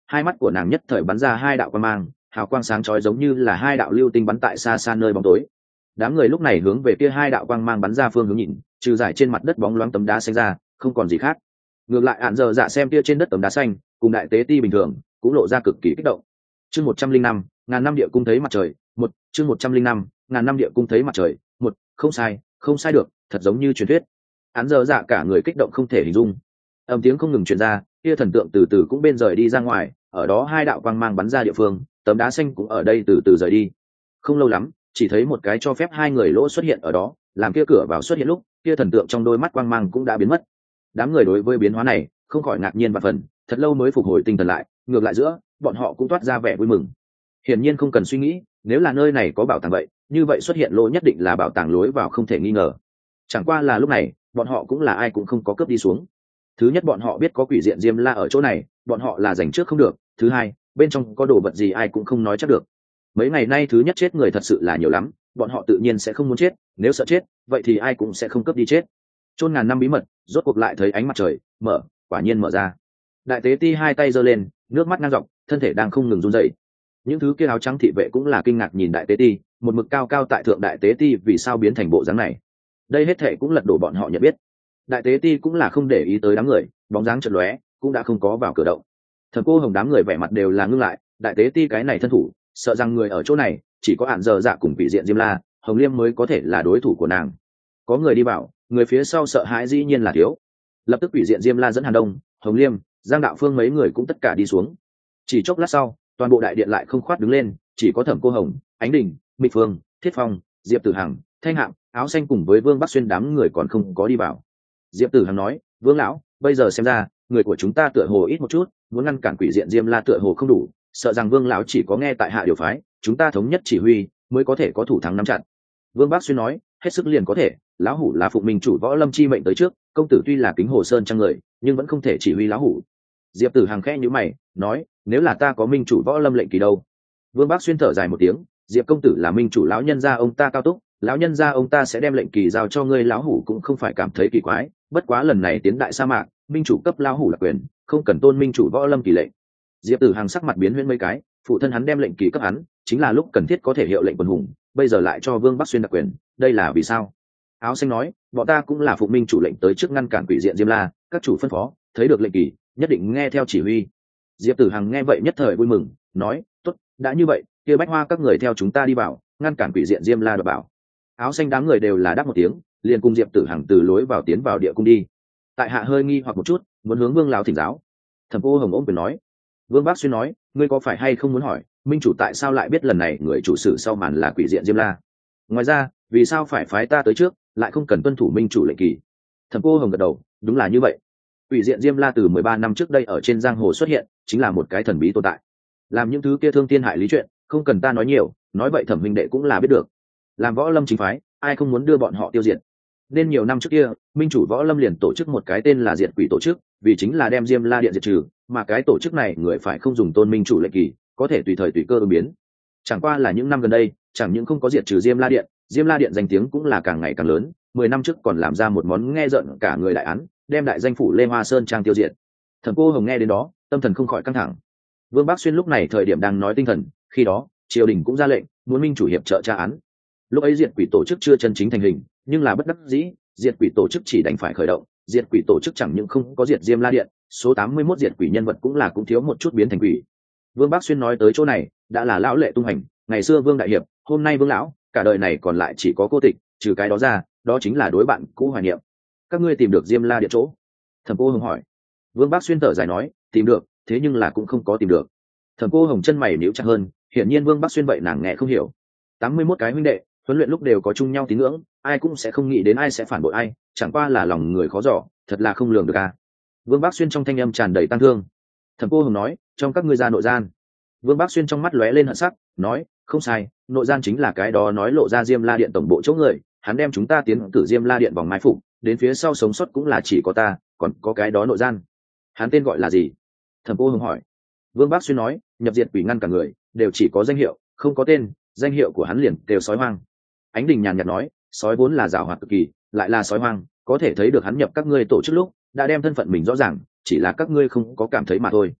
hai mắt của nàng nhất thời bắn ra hai đạo quang mang, hào quang sáng chói giống như là hai đạo lưu tinh bắn tại xa xa nơi bóng tối. Đám người lúc này hướng về kia hai đạo quang mang bắn ra phương hướng nhìn, trừ giải trên mặt đất bóng loáng tấm đá xanh ra, không còn gì khác. Ngược lại Án Dở Dạ xem kia trên đất tấm đá xanh, cùng đại tế ti bình thường, cũng lộ ra cực kỳ kích động. Chương một trăm linh năm, ngàn năm địa cung thấy mặt trời, một, chương một trăm linh năm, ngàn năm địa cung thấy mặt trời, một, không sai, không sai được, thật giống như truyền thuyết. Án Dở Dạ cả người kích động không thể hình dung. Âm tiếng không ngừng truyền ra, kia thần tượng từ từ cũng bên rời đi ra ngoài, ở đó hai đạo quang mang bắn ra địa phương, tấm đá xanh cũng ở đây từ từ rời đi. Không lâu lắm, chỉ thấy một cái cho phép hai người lỗ xuất hiện ở đó, làm kia cửa vào xuất hiện lúc, kia thần tượng trong đôi mắt quang mang cũng đã biến mất. Đám người đối với biến hóa này không khỏi ngạc nhiên và phần, thật lâu mới phục hồi tinh thần lại, ngược lại giữa bọn họ cũng toát ra vẻ vui mừng. Hiển nhiên không cần suy nghĩ, nếu là nơi này có bảo tàng vậy, như vậy xuất hiện lỗ nhất định là bảo tàng lối vào không thể nghi ngờ. Chẳng qua là lúc này, bọn họ cũng là ai cũng không có cướp đi xuống. Thứ nhất, bọn họ biết có quỷ diện Diêm La ở chỗ này, bọn họ là giành trước không được. Thứ hai, bên trong có đồ vật gì ai cũng không nói chắc được. Mấy ngày nay thứ nhất chết người thật sự là nhiều lắm, bọn họ tự nhiên sẽ không muốn chết, nếu sợ chết, vậy thì ai cũng sẽ không cướp đi chết. Chôn ngàn năm bí mật, rốt cuộc lại thấy ánh mặt trời, mở, quả nhiên mở ra. Đại tế ti hai tay giơ lên, nước mắt ngang dọc, thân thể đang không ngừng run rẩy. Những thứ kia áo trắng thị vệ cũng là kinh ngạc nhìn đại tế ti, một mực cao cao tại thượng đại tế ti vì sao biến thành bộ dáng này. Đây hết thảy cũng lật đổ bọn họ nhận biết. Đại tế ti cũng là không để ý tới đám người, bóng dáng chợt lóe, cũng đã không có vào cửa động. Thần Cô Hồng đám người vẻ mặt đều là ngưng lại, đại tế ti cái này thân thủ, sợ rằng người ở chỗ này chỉ có Án Dở Dạ cùng vị diện Diêm La, Hồng Liêm mới có thể là đối thủ của nàng. Có người đi vào, người phía sau sợ hãi dĩ nhiên là thiếu. Lập tức vị diện Diêm La dẫn Hàn Đông, Hồng Liêm, Giang Đạo Phương mấy người cũng tất cả đi xuống. Chỉ chốc lát sau, toàn bộ đại điện lại không khoát đứng lên, chỉ có Thẩm Cô Hồng, Ánh Đình, Mịch Phương, Thiết Phong, Diệp Tử Hằng, Thanh Hạm, Áo Xanh cùng với Vương Bắc Xuyên đám người còn không có đi vào. Diệp Tử Hằng nói, Vương lão, bây giờ xem ra người của chúng ta tựa hồ ít một chút, muốn ngăn cản quỷ diện Diêm La tựa hồ không đủ, sợ rằng Vương lão chỉ có nghe tại hạ điều phái, chúng ta thống nhất chỉ huy mới có thể có thủ thắng nắm chặt. Vương Bắc Xuyên nói, hết sức liền có thể, lão hủ là phụng minh chủ võ lâm chi mệnh tới trước, công tử tuy là kính hồ sơn trang người, nhưng vẫn không thể chỉ huy lão hủ. Diệp Tử Hằng khẽ nhíu mày, nói, nếu là ta có minh chủ võ lâm lệnh kỳ đâu? Vương Bắc Xuyên thở dài một tiếng, Diệp công tử là minh chủ lão nhân gia ông ta cao túc, lão nhân gia ông ta sẽ đem lệnh kỳ giao cho ngươi, lão hủ cũng không phải cảm thấy kỳ quái, bất quá lần này tiến đại sa mạc, minh chủ cấp lão hủ là quyền, không cần tôn minh chủ võ lâm kỳ lệnh. Diệp Tử Hằng sắc mặt biến huyễn mấy cái, phụ thân hắn đem lệnh kỳ cấp hắn, chính là lúc cần thiết có thể hiệu lệnh quần hùng, bây giờ lại cho Vương Bắc Xuyên đặc quyền, đây là vì sao? Áo Xanh nói, bọn ta cũng là phụ minh chủ lệnh tới trước ngăn cản quỷ diện Diêm La, các chủ phân phó, thấy được lệnh kỳ, nhất định nghe theo chỉ huy. Diệp Tử Hằng nghe vậy nhất thời vui mừng, nói, tốt, đã như vậy, kia Bách Hoa các người theo chúng ta đi vào, ngăn cản quỷ diện Diêm La đoạt bảo. Áo Xanh đám người đều là đáp một tiếng, liền cùng Diệp Tử Hằng từ lối vào tiến vào địa cung đi. Tại hạ hơi nghi hoặc một chút, muốn hướng Vương lão thỉnh giáo. Thẩm Cô Hồng ôm quyền nói. Vương Bác Xuyên nói, ngươi có phải hay không muốn hỏi, minh chủ tại sao lại biết lần này người chủ sử sau màn là quỷ diện Diêm La? Ngoài ra, vì sao phải phái ta tới trước, lại không cần tuân thủ minh chủ lệnh kỳ? Thẩm Cô Hồng gật đầu, đúng là như vậy. Quỷ diện Diêm La từ mười ba năm trước đây ở trên giang hồ xuất hiện, chính là một cái thần bí tồn tại. Làm những thứ kia thương thiên hại lý chuyện, không cần ta nói nhiều, nói vậy Thẩm huynh đệ cũng là biết được. Làm võ lâm chính phái, ai không muốn đưa bọn họ tiêu diệt? Nên nhiều năm trước kia, minh chủ võ lâm liền tổ chức một cái tên là Diệt Quỷ tổ chức, vì chính là đem Diêm La điện diệt trừ, mà cái tổ chức này người phải không dùng tôn minh chủ lệnh kỳ, có thể tùy thời tùy cơ ứng biến. Chẳng qua là những năm gần đây, chẳng những không có diệt trừ Diêm La điện, Diêm La điện danh tiếng cũng là càng ngày càng lớn, mười năm trước còn làm ra một món nghe rợn cả người đại án, đem đại danh phủ Lê Hoa Sơn trang tiêu diệt. Thẩm Cô Hồng nghe đến đó, tâm thần không khỏi căng thẳng. Vương Bác Xuyên lúc này thời điểm đang nói tinh thần, khi đó, triều đình cũng ra lệnh, muốn minh chủ hiệp trợ tra án. Lúc ấy Diệt Quỷ tổ chức chưa chân chính thành hình, nhưng là bất đắc dĩ, Diệt Quỷ tổ chức chỉ đành phải khởi động. Diệt Quỷ tổ chức chẳng những không có diệt Diêm La điện, số tám mươi mốt diệt quỷ nhân vật cũng là cũng thiếu một chút biến thành quỷ. Vương Bác Xuyên nói tới chỗ này, đã là lão lệ tung hành, ngày xưa Vương đại hiệp, hôm nay Vương lão, cả đời này còn lại chỉ có cô tịch, trừ cái đó ra, đó chính là đối bạn cũ hoài niệm. Các ngươi tìm được Diêm La điện chỗ? Thẩm Cô Hồng hỏi. Vương Bác Xuyên thở dài nói, tìm được, thế nhưng là cũng không có tìm được. Thẩm Cô Hồng chân mày nhíu chặt hơn, hiển nhiên Vương Bác Xuyên vậy nàng nghe không hiểu. tám mươi mốt cái huynh đệ, huấn luyện lúc đều có chung nhau tín ngưỡng, ai cũng sẽ không nghĩ đến ai sẽ phản bội ai, chẳng qua là lòng người khó dò, thật là không lường được à. Vương Bác Xuyên trong thanh âm tràn đầy tăng thương. Thẩm Cô Hồng nói, trong các ngươi ra nội gian. Vương Bác Xuyên trong mắt lóe lên hận sắc, nói, không sai, nội gian chính là cái đó nói lộ ra Diêm La điện tổng bộ chỗ người, hắn đem chúng ta tiến cử Diêm La điện vòng mai phục, đến phía sau sống sót cũng là chỉ có ta, còn có cái đó nội gian. Hắn tên gọi là gì? Thẩm Cô Hồng hỏi. Vương Bác Xuyên nói, nhập diệt quỷ ngăn cả người, đều chỉ có danh hiệu, không có tên, danh hiệu của hắn liền kêu sói hoang. Ánh Đình nhàn nhạt nói, sói vốn là giàu hoạt cực kỳ, lại là sói hoang, có thể thấy được hắn nhập các ngươi tổ chức lúc đã đem thân phận mình rõ ràng, chỉ là các ngươi không có cảm thấy mà thôi.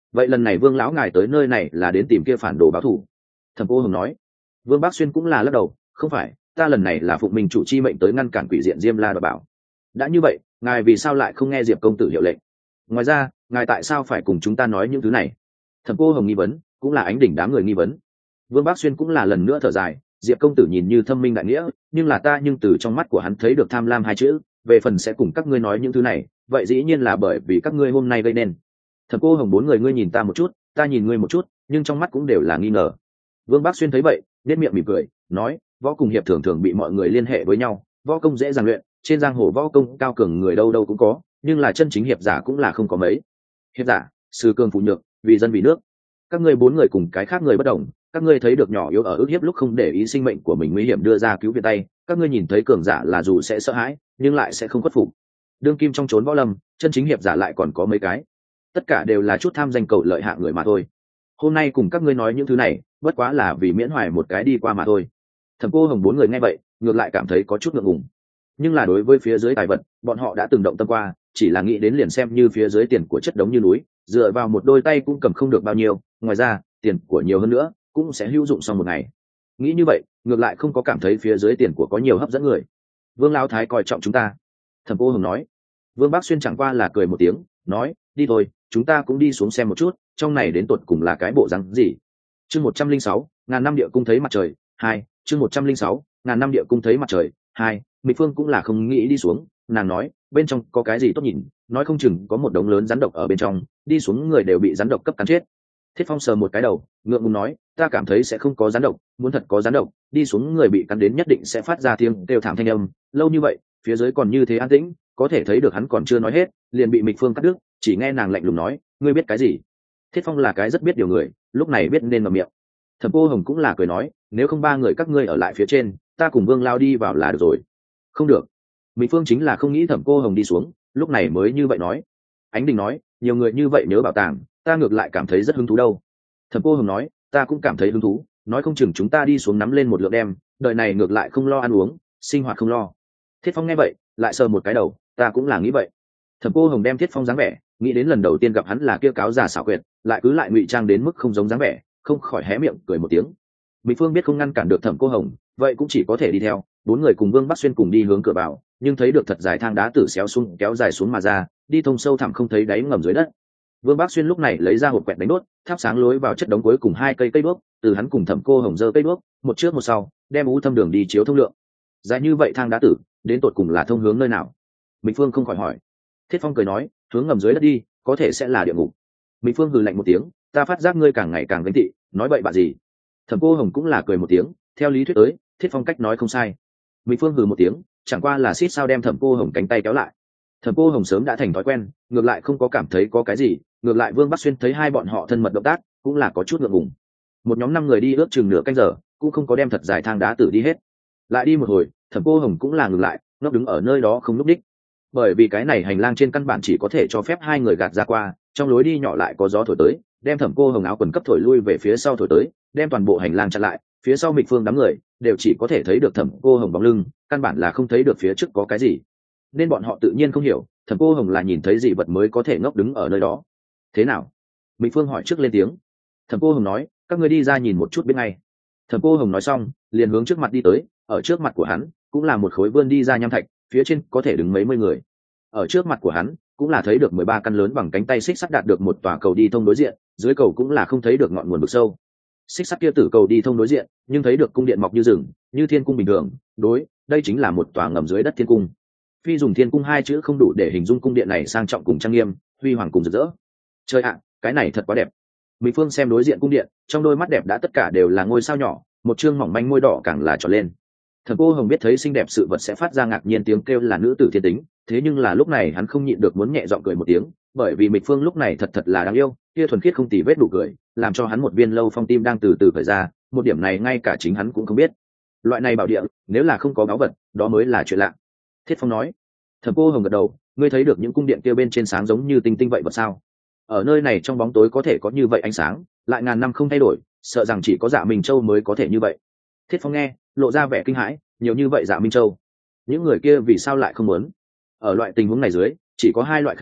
vậy lần này vương lão ngài tới nơi này là đến tìm kia phản đồ báo thù? Thẩm cô hồng nói. Vương Bác Xuyên cũng là lắc đầu, không phải, ta lần này là phụng mình chủ chi mệnh tới ngăn cản quỷ diện Diêm La Đoạt Bảo. Đã như vậy, ngài vì sao lại không nghe Diệp công tử hiệu lệnh? Ngoài ra, ngài tại sao phải cùng chúng ta nói những thứ này? Thẩm cô hồng nghi vấn, cũng là ánh đỉnh đám người nghi vấn. Vương Bác Xuyên cũng là lần nữa thở dài, Diệp công tử nhìn như thâm minh đại nghĩa, nhưng là ta nhưng từ trong mắt của hắn thấy được tham lam hai chữ, về phần sẽ cùng các ngươi nói những thứ này, vậy dĩ nhiên là bởi vì các ngươi hôm nay gây nên. Thẩm cô hồng bốn người ngươi nhìn ta một chút, ta nhìn ngươi một chút, nhưng trong mắt cũng đều là nghi ngờ. Vương Bác Xuyên thấy vậy, nét miệng mỉm cười, nói, võ cùng hiệp thường thường bị mọi người liên hệ với nhau, võ công dễ dàng luyện, trên giang hồ võ công cao cường người đâu đâu cũng có, nhưng là chân chính hiệp giả cũng là không có mấy. Hiệp giả, sư cường phụ nhược, vì dân vì nước. Các ngươi bốn người cùng cái khác người bất đồng, các ngươi thấy được nhỏ yếu ở ức hiếp lúc không để ý sinh mệnh của mình nguy hiểm đưa ra cứu viện tay, các ngươi nhìn thấy cường giả là dù sẽ sợ hãi, nhưng lại sẽ không khuất phục. Đương kim trong chốn võ lâm, chân chính hiệp giả lại còn có mấy cái, tất cả đều là chút tham danh cầu lợi hạ người mà thôi. Hôm nay cùng các ngươi nói những thứ này, bất quá là vì miễn hoài một cái đi qua mà thôi. Thẩm cô hồng bốn người nghe vậy, ngược lại cảm thấy có chút ngượng ngùng, nhưng là đối với phía dưới tài vật, bọn họ đã từng động tâm qua, chỉ là nghĩ đến liền xem như phía dưới tiền của chất đống như núi, dựa vào một đôi tay cũng cầm không được bao nhiêu, ngoài ra tiền của nhiều hơn nữa cũng sẽ hữu dụng sau một ngày. Nghĩ như vậy, ngược lại không có cảm thấy phía dưới tiền của có nhiều hấp dẫn người. Vương lão thái coi trọng chúng ta. Thẩm cô hồng nói. Vương Bác Xuyên chẳng qua là cười một tiếng, nói, đi thôi, chúng ta cũng đi xuống xem một chút, trong này đến tột cùng là cái bộ rắn gì. Chương một trăm linh sáu, ngàn năm địa cung thấy mặt trời. Hai, chương một trăm linh sáu, ngàn năm địa cung thấy mặt trời. Hai, Mịch Phương cũng là không nghĩ đi xuống, nàng nói, bên trong có cái gì tốt nhìn, nói không chừng có một đống lớn rắn độc ở bên trong, đi xuống người đều bị rắn độc cấp cắn chết. Thiết Phong sờ một cái đầu, ngượng ngùng nói, ta cảm thấy sẽ không có rắn độc, muốn thật có rắn độc, đi xuống người bị cắn đến nhất định sẽ phát ra tiếng kêu thảm thanh âm, lâu như vậy, phía dưới còn như thế an tĩnh, có thể thấy được hắn còn chưa nói hết, liền bị Mịch Phương cắt đứt, chỉ nghe nàng lạnh lùng nói, ngươi biết cái gì? Thiết Phong là cái rất biết điều người, lúc này biết nên ngậm miệng. Thẩm Cô Hồng cũng là cười nói, nếu không ba người các ngươi ở lại phía trên, ta cùng Vương lao đi vào là được rồi. Không được. Mịch Phương chính là không nghĩ Thẩm Cô Hồng đi xuống, lúc này mới như vậy nói. Ánh Đình nói, nhiều người như vậy nhớ bảo tàng, ta ngược lại cảm thấy rất hứng thú đâu. Thẩm Cô Hồng nói, ta cũng cảm thấy hứng thú, nói không chừng chúng ta đi xuống nắm lên một lượng đem, đời này ngược lại không lo ăn uống, sinh hoạt không lo. Thiết Phong nghe vậy, lại sờ một cái đầu, ta cũng là nghĩ vậy. Thẩm Cô Hồng đem Thiết Phong dáng vẻ, nghĩ đến lần đầu tiên gặp hắn là kia cáo già xảo quyệt, lại cứ lại ngụy trang đến mức không giống dáng vẻ, không khỏi hé miệng cười một tiếng. Mịch Phương biết không ngăn cản được Thẩm Cô Hồng, vậy cũng chỉ có thể đi theo, bốn người cùng Vương Bắc Xuyên cùng đi hướng cửa vào, nhưng thấy được thật dài thang đá tử xéo xuống kéo dài xuống mà ra, đi thông sâu thẳm không thấy đáy ngầm dưới đất. Vương Bắc Xuyên lúc này lấy ra hộp quẹt đánh đốt, thắp sáng lối vào chất đống cuối cùng hai cây cây đuốc, từ hắn cùng Thẩm Cô Hồng giơ cây đuốc, một trước một sau, đem u thâm đường đi chiếu thông lượng. Dài như vậy thang đá tử, đến tột cùng là thông hướng nơi nào? Mịch Phương không khỏi hỏi. Thiết Phong cười nói, hướng ngầm dưới đất đi, có thể sẽ là địa ngục. Mịch Phương hừ lạnh một tiếng, ta phát giác ngươi càng ngày càng gánh tị, nói bậy bạ gì? Thẩm Cô Hồng cũng là cười một tiếng, theo lý thuyết tới, Thiết Phong cách nói không sai. Mịch Phương hừ một tiếng, chẳng qua là xít sao đem Thẩm Cô Hồng cánh tay kéo lại. Thẩm Cô Hồng sớm đã thành thói quen, ngược lại không có cảm thấy có cái gì, ngược lại Vương Bắc Xuyên thấy hai bọn họ thân mật động tác, cũng là có chút ngượng ngùng. Một nhóm năm người đi ước chừng nửa canh giờ, cũng không có đem thật dài thang đá tử đi hết. Lại đi một hồi, Thẩm Cô Hồng cũng là ngừng lại, ngốc đứng ở nơi đó không lúc đích. Bởi vì cái này hành lang trên căn bản chỉ có thể cho phép hai người gạt ra qua, trong lối đi nhỏ lại có gió thổi tới, đem Thẩm Cô Hồng áo quần cấp thổi lui về phía sau thổi tới, đem toàn bộ hành lang chặn lại, phía sau Mịch Phương đám người đều chỉ có thể thấy được Thẩm Cô Hồng bóng lưng, căn bản là không thấy được phía trước có cái gì. Nên bọn họ tự nhiên không hiểu, Thẩm Cô Hồng là nhìn thấy gì vật mới có thể ngốc đứng ở nơi đó. Thế nào? Mịch Phương hỏi trước lên tiếng. Thẩm Cô Hồng nói, các ngươi đi ra nhìn một chút biết ngay. Thẩm Cô Hồng nói xong, liền hướng trước mặt đi tới, ở trước mặt của hắn cũng là một khối vươn đi ra nham thạch, phía trên có thể đứng mấy mươi người. Ở trước mặt của hắn cũng là thấy được mười ba căn lớn bằng cánh tay xích sắt đạt được một tòa cầu đi thông đối diện, dưới cầu cũng là không thấy được ngọn nguồn vực sâu. Xích sắt kia tử cầu đi thông đối diện, nhưng thấy được cung điện mọc như rừng, như thiên cung bình thường, đối, đây chính là một tòa ngầm dưới đất thiên cung. Phi dùng thiên cung hai chữ không đủ để hình dung cung điện này sang trọng cùng trang nghiêm, huy hoàng cùng rực rỡ. Trời ạ, cái này thật quá đẹp. Mỹ Phương xem đối diện cung điện, trong đôi mắt đẹp đã tất cả đều là ngôi sao nhỏ, một chương mỏng manh môi đỏ càng là tròn lên. Thẩm Cô Hồng biết thấy xinh đẹp sự vật sẽ phát ra ngạc nhiên tiếng kêu là nữ tử thiên tính, thế nhưng là lúc này hắn không nhịn được muốn nhẹ giọng cười một tiếng, bởi vì Mịch Phương lúc này thật thật là đáng yêu, kia thuần khiết không tì vết nụ cười, làm cho hắn một viên lâu phong tim đang từ từ khởi ra, một điểm này ngay cả chính hắn cũng không biết. Loại này bảo địa, nếu là không có báu vật, đó mới là chuyện lạ. Thiết Phong nói. Thẩm Cô Hồng gật đầu, ngươi thấy được những cung điện kia bên trên sáng giống như tinh tinh vậy vật sao? Ở nơi này trong bóng tối có thể có như vậy ánh sáng, lại ngàn năm không thay đổi, sợ rằng chỉ có Dạ Minh Châu mới có thể như vậy. Thiết Phong nghe, lộ ra vẻ kinh hãi, nhiều như vậy Dạ Minh Châu, những người kia vì sao lại không muốn? Ở loại tình huống này dưới, chỉ có hai loại khả năng,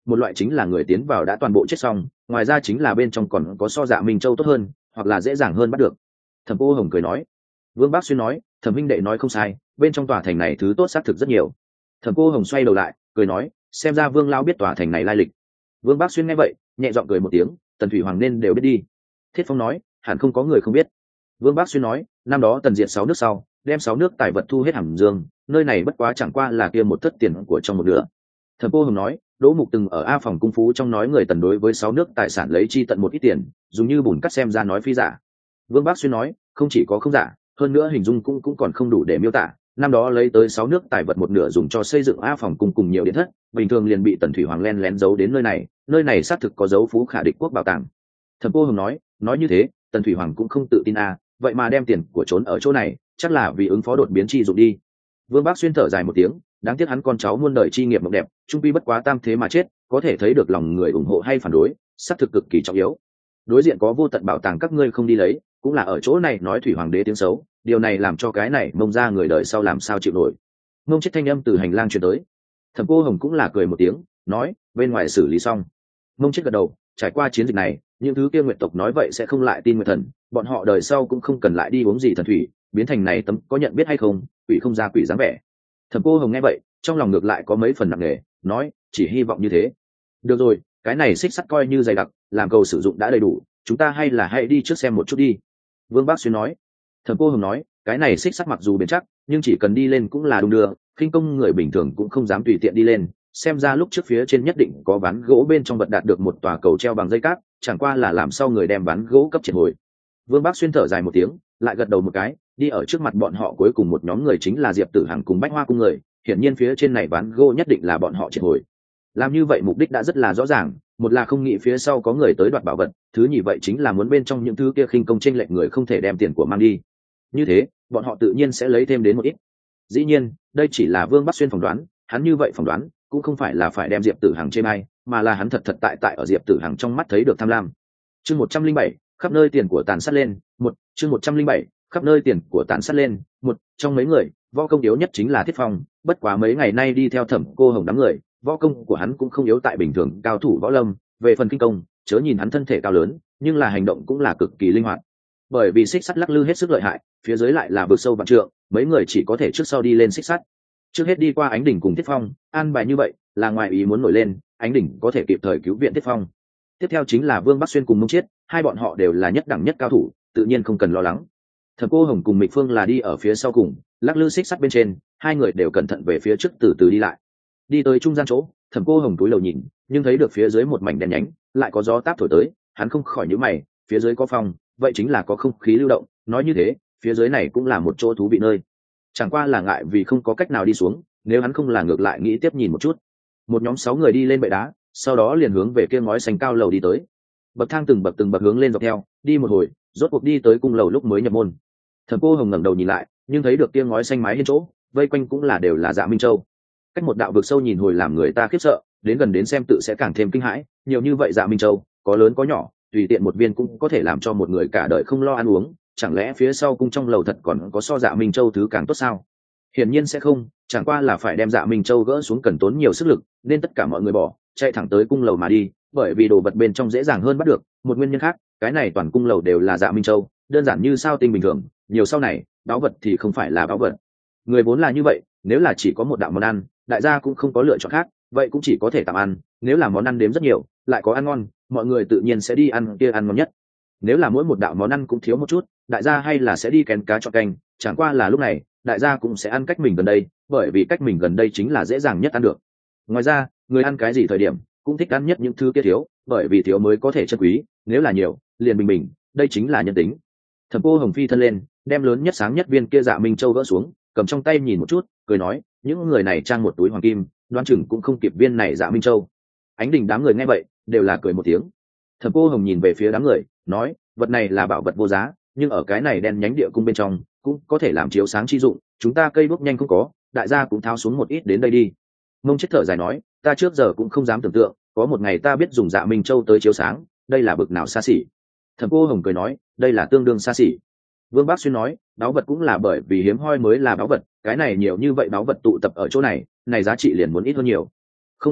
một loại chính là người tiến vào đã toàn bộ chết xong, ngoài ra chính là bên trong còn có so Dạ Minh Châu tốt hơn, hoặc là dễ dàng hơn bắt được. Thẩm Cô Hồng cười nói. Vương Bác Xuyên nói, Thẩm huynh đệ nói không sai, bên trong tòa thành này thứ tốt xác thực rất nhiều. Thẩm Cô Hồng xoay đầu lại cười nói, xem ra Vương lão biết tòa thành này lai lịch. Vương Bác Xuyên nghe vậy nhẹ giọng cười một tiếng, Tần Thủy Hoàng nên đều biết đi. Thiết Phong nói, hẳn không có người không biết. Vương Bác Xuyên nói, năm đó Tần diệt sáu nước sau, đem sáu nước tài vật thu hết hàm dương, nơi này bất quá chẳng qua là kia một thất tiền của trong một nửa. Thẩm Cô Hồng nói, Đỗ Mục từng ở A phòng cung phú trong nói người Tần đối với sáu nước tài sản lấy chi tận một ít tiền, dùng như bùn cắt xem ra nói phi giả. Vương Bác Xuyên nói, không chỉ có không giả, hơn nữa hình dung cũng cũng còn không đủ để miêu tả. Năm đó lấy tới sáu nước tài vật một nửa dùng cho xây dựng A phòng cung cùng nhiều điện thất, bình thường liền bị Tần Thủy Hoàng len lén giấu đến nơi này, nơi này xác thực có dấu phú khả địch quốc bảo tàng. Thẩm Cô Hồng nói, nói như thế, Tần Thủy Hoàng cũng không tự tin a, vậy mà đem tiền của trốn ở chỗ này, chắc là vì ứng phó đột biến chi dụng đi. Vương Bác Xuyên thở dài một tiếng, đáng tiếc hắn con cháu muôn đời chi nghiệp mộng đẹp, trung quy bất quá tam thế mà chết, có thể thấy được lòng người ủng hộ hay phản đối, xác thực cực kỳ trọng yếu. Đối diện có vô tận bảo tàng các ngươi không đi lấy, cũng là ở chỗ này nói Thủy Hoàng đế tiếng xấu, điều này làm cho cái này Mông ra người đời sau làm sao chịu nổi. Mông chết thanh âm từ hành lang truyền tới. Thẩm Cô Hồng cũng là cười một tiếng, nói, bên ngoài xử lý xong. Mông chết gật đầu, trải qua chiến dịch này, những thứ kia nguyện tộc nói vậy sẽ không lại tin nguyện thần, bọn họ đời sau cũng không cần lại đi uống gì thần thủy, biến thành này tấm có nhận biết hay không, quỷ không ra quỷ dáng vẻ. Thẩm Cô Hồng nghe vậy, trong lòng ngược lại có mấy phần nặng nề, nói, chỉ hy vọng như thế. Được rồi, cái này xích sắt coi như dày đặc, làm cầu sử dụng đã đầy đủ, chúng ta hay là hãy đi trước xem một chút đi. Vương Bác Xuyên nói. Thẩm Cô Hồng nói, cái này xích sắt mặc dù bền chắc, nhưng chỉ cần đi lên cũng là đung đưa, khinh công người bình thường cũng không dám tùy tiện đi lên. Xem ra lúc trước phía trên nhất định có ván gỗ bên trong vật đạt được một tòa cầu treo bằng dây cáp, chẳng qua là làm sao người đem ván gỗ cấp triệt hồi. Vương Bác Xuyên thở dài một tiếng, lại gật đầu một cái, đi ở trước mặt bọn họ cuối cùng một nhóm người chính là Diệp Tử Hằng cùng Bách Hoa cung người, hiển nhiên phía trên này ván gỗ nhất định là bọn họ triệt hồi. Làm như vậy mục đích đã rất là rõ ràng, một là không nghĩ phía sau có người tới đoạt bảo vật, thứ nhì vậy chính là muốn bên trong những thứ kia khinh công chênh lệch người không thể đem tiền của mang đi. Như thế, bọn họ tự nhiên sẽ lấy thêm đến một ít. Dĩ nhiên, đây chỉ là Vương Bắc Xuyên phỏng đoán, hắn như vậy phỏng đoán, cũng không phải là phải đem Diệp Tử Hằng chê bai, mà là hắn thật thật tại tại ở Diệp Tử Hằng trong mắt thấy được tham lam. Chương một trăm linh bảy, khắp nơi tiền của tàn sát lên, một, chương một trăm linh bảy, khắp nơi tiền của tàn sát lên, một, trong mấy người, võ công yếu nhất chính là Thiết Phong, bất quá mấy ngày nay đi theo Thẩm Cô Hồng đám người, võ công của hắn cũng không yếu tại bình thường cao thủ võ lâm, về phần kinh công, chớ nhìn hắn thân thể cao lớn, nhưng là hành động cũng là cực kỳ linh hoạt. Bởi vì xích sắt lắc lư hết sức lợi hại, phía dưới lại là vực sâu vạn trượng, mấy người chỉ có thể trước sau đi lên xích sắt. Trước hết đi qua Ánh Đỉnh cùng Thiết Phong, an bài như vậy, là ngoài ý muốn nổi lên, Ánh Đỉnh có thể kịp thời cứu viện Thiết Phong. Tiếp theo chính là Vương Bắc Xuyên cùng Mông Chiết, hai bọn họ đều là nhất đẳng nhất cao thủ, tự nhiên không cần lo lắng. Thẩm Cô Hồng cùng Mịch Phương là đi ở phía sau cùng, lắc lư xích sắt bên trên, hai người đều cẩn thận về phía trước từ từ đi lại. Đi tới trung gian chỗ, Thẩm Cô Hồng túi lầu nhìn, nhưng thấy được phía dưới một mảnh đen nhánh, lại có gió táp thổi tới, hắn không khỏi nhíu mày, phía dưới có phong, vậy chính là có không khí lưu động, nói như thế, phía dưới này cũng là một chỗ thú vị nơi. Chẳng qua là ngại vì không có cách nào đi xuống, nếu hắn không là ngược lại nghĩ tiếp nhìn một chút. Một nhóm sáu người đi lên bệ đá, sau đó liền hướng về kia ngói xanh cao lầu đi tới. Bậc thang từng bậc từng bậc hướng lên dọc theo, đi một hồi, rốt cuộc đi tới cung lầu lúc mới nhập môn. Thẩm Cô Hồng ngẩng đầu nhìn lại, nhưng thấy được kia ngói xanh mái hiên chỗ, vây quanh cũng là đều là Dạ Minh Châu. Cách một đạo vực sâu nhìn hồi làm người ta khiếp sợ, đến gần đến xem tự sẽ càng thêm kinh hãi, nhiều như vậy Dạ Minh Châu, có lớn có nhỏ, tùy tiện một viên cũng có thể làm cho một người cả đời không lo ăn uống, chẳng lẽ phía sau cung trong lầu thật còn có so Dạ Minh Châu thứ càng tốt sao? Hiển nhiên sẽ không, chẳng qua là phải đem Dạ Minh Châu gỡ xuống cần tốn nhiều sức lực, nên tất cả mọi người bỏ, chạy thẳng tới cung lầu mà đi, bởi vì đồ vật bên trong dễ dàng hơn bắt được, một nguyên nhân khác, cái này toàn cung lầu đều là Dạ Minh Châu, đơn giản như sao tinh bình thường, nhiều sau này, báu vật thì không phải là báu vật. Người vốn là như vậy, nếu là chỉ có một đạo món ăn, đại gia cũng không có lựa chọn khác, vậy cũng chỉ có thể tạm ăn, nếu là món ăn đếm rất nhiều, lại có ăn ngon, mọi người tự nhiên sẽ đi ăn kia ăn ngon nhất. Nếu là mỗi một đạo món ăn cũng thiếu một chút, đại gia hay là sẽ đi kén cá chọn canh, chẳng qua là lúc này, đại gia cũng sẽ ăn cách mình gần đây, bởi vì cách mình gần đây chính là dễ dàng nhất ăn được. Ngoài ra, người ăn cái gì thời điểm, cũng thích ăn nhất những thứ kia thiếu, bởi vì thiếu mới có thể trân quý, nếu là nhiều, liền bình bình, đây chính là nhân tính. Thẩm Cô Hồng phi thân lên, đem lớn nhất sáng nhất viên kia Dạ Minh Châu gỡ xuống, cầm trong tay nhìn một chút, cười nói, những người này trang một túi hoàng kim, đoán chừng cũng không kịp viên này Dạ Minh Châu. Ánh Đình đám người nghe vậy, đều là cười một tiếng. Thẩm Cô Hồng nhìn về phía đám người, nói, vật này là bảo vật vô giá, nhưng ở cái này đen nhánh địa cung bên trong, cũng có thể làm chiếu sáng chi dụng, chúng ta cây đuốc nhanh không có, đại gia cũng tháo xuống một ít đến đây đi. Mông Chết thở dài nói, ta trước giờ cũng không dám tưởng tượng, có một ngày ta biết dùng Dạ Minh Châu tới chiếu sáng, đây là bực nào xa xỉ. Thẩm Cô Hồng cười nói, đây là tương đương xa xỉ. Vương Bác Xuyên nói, báu vật cũng là bởi vì hiếm hoi mới là báu vật, cái này nhiều như vậy báu vật tụ tập ở chỗ này, này giá trị liền muốn ít hơn nhiều. Không sai,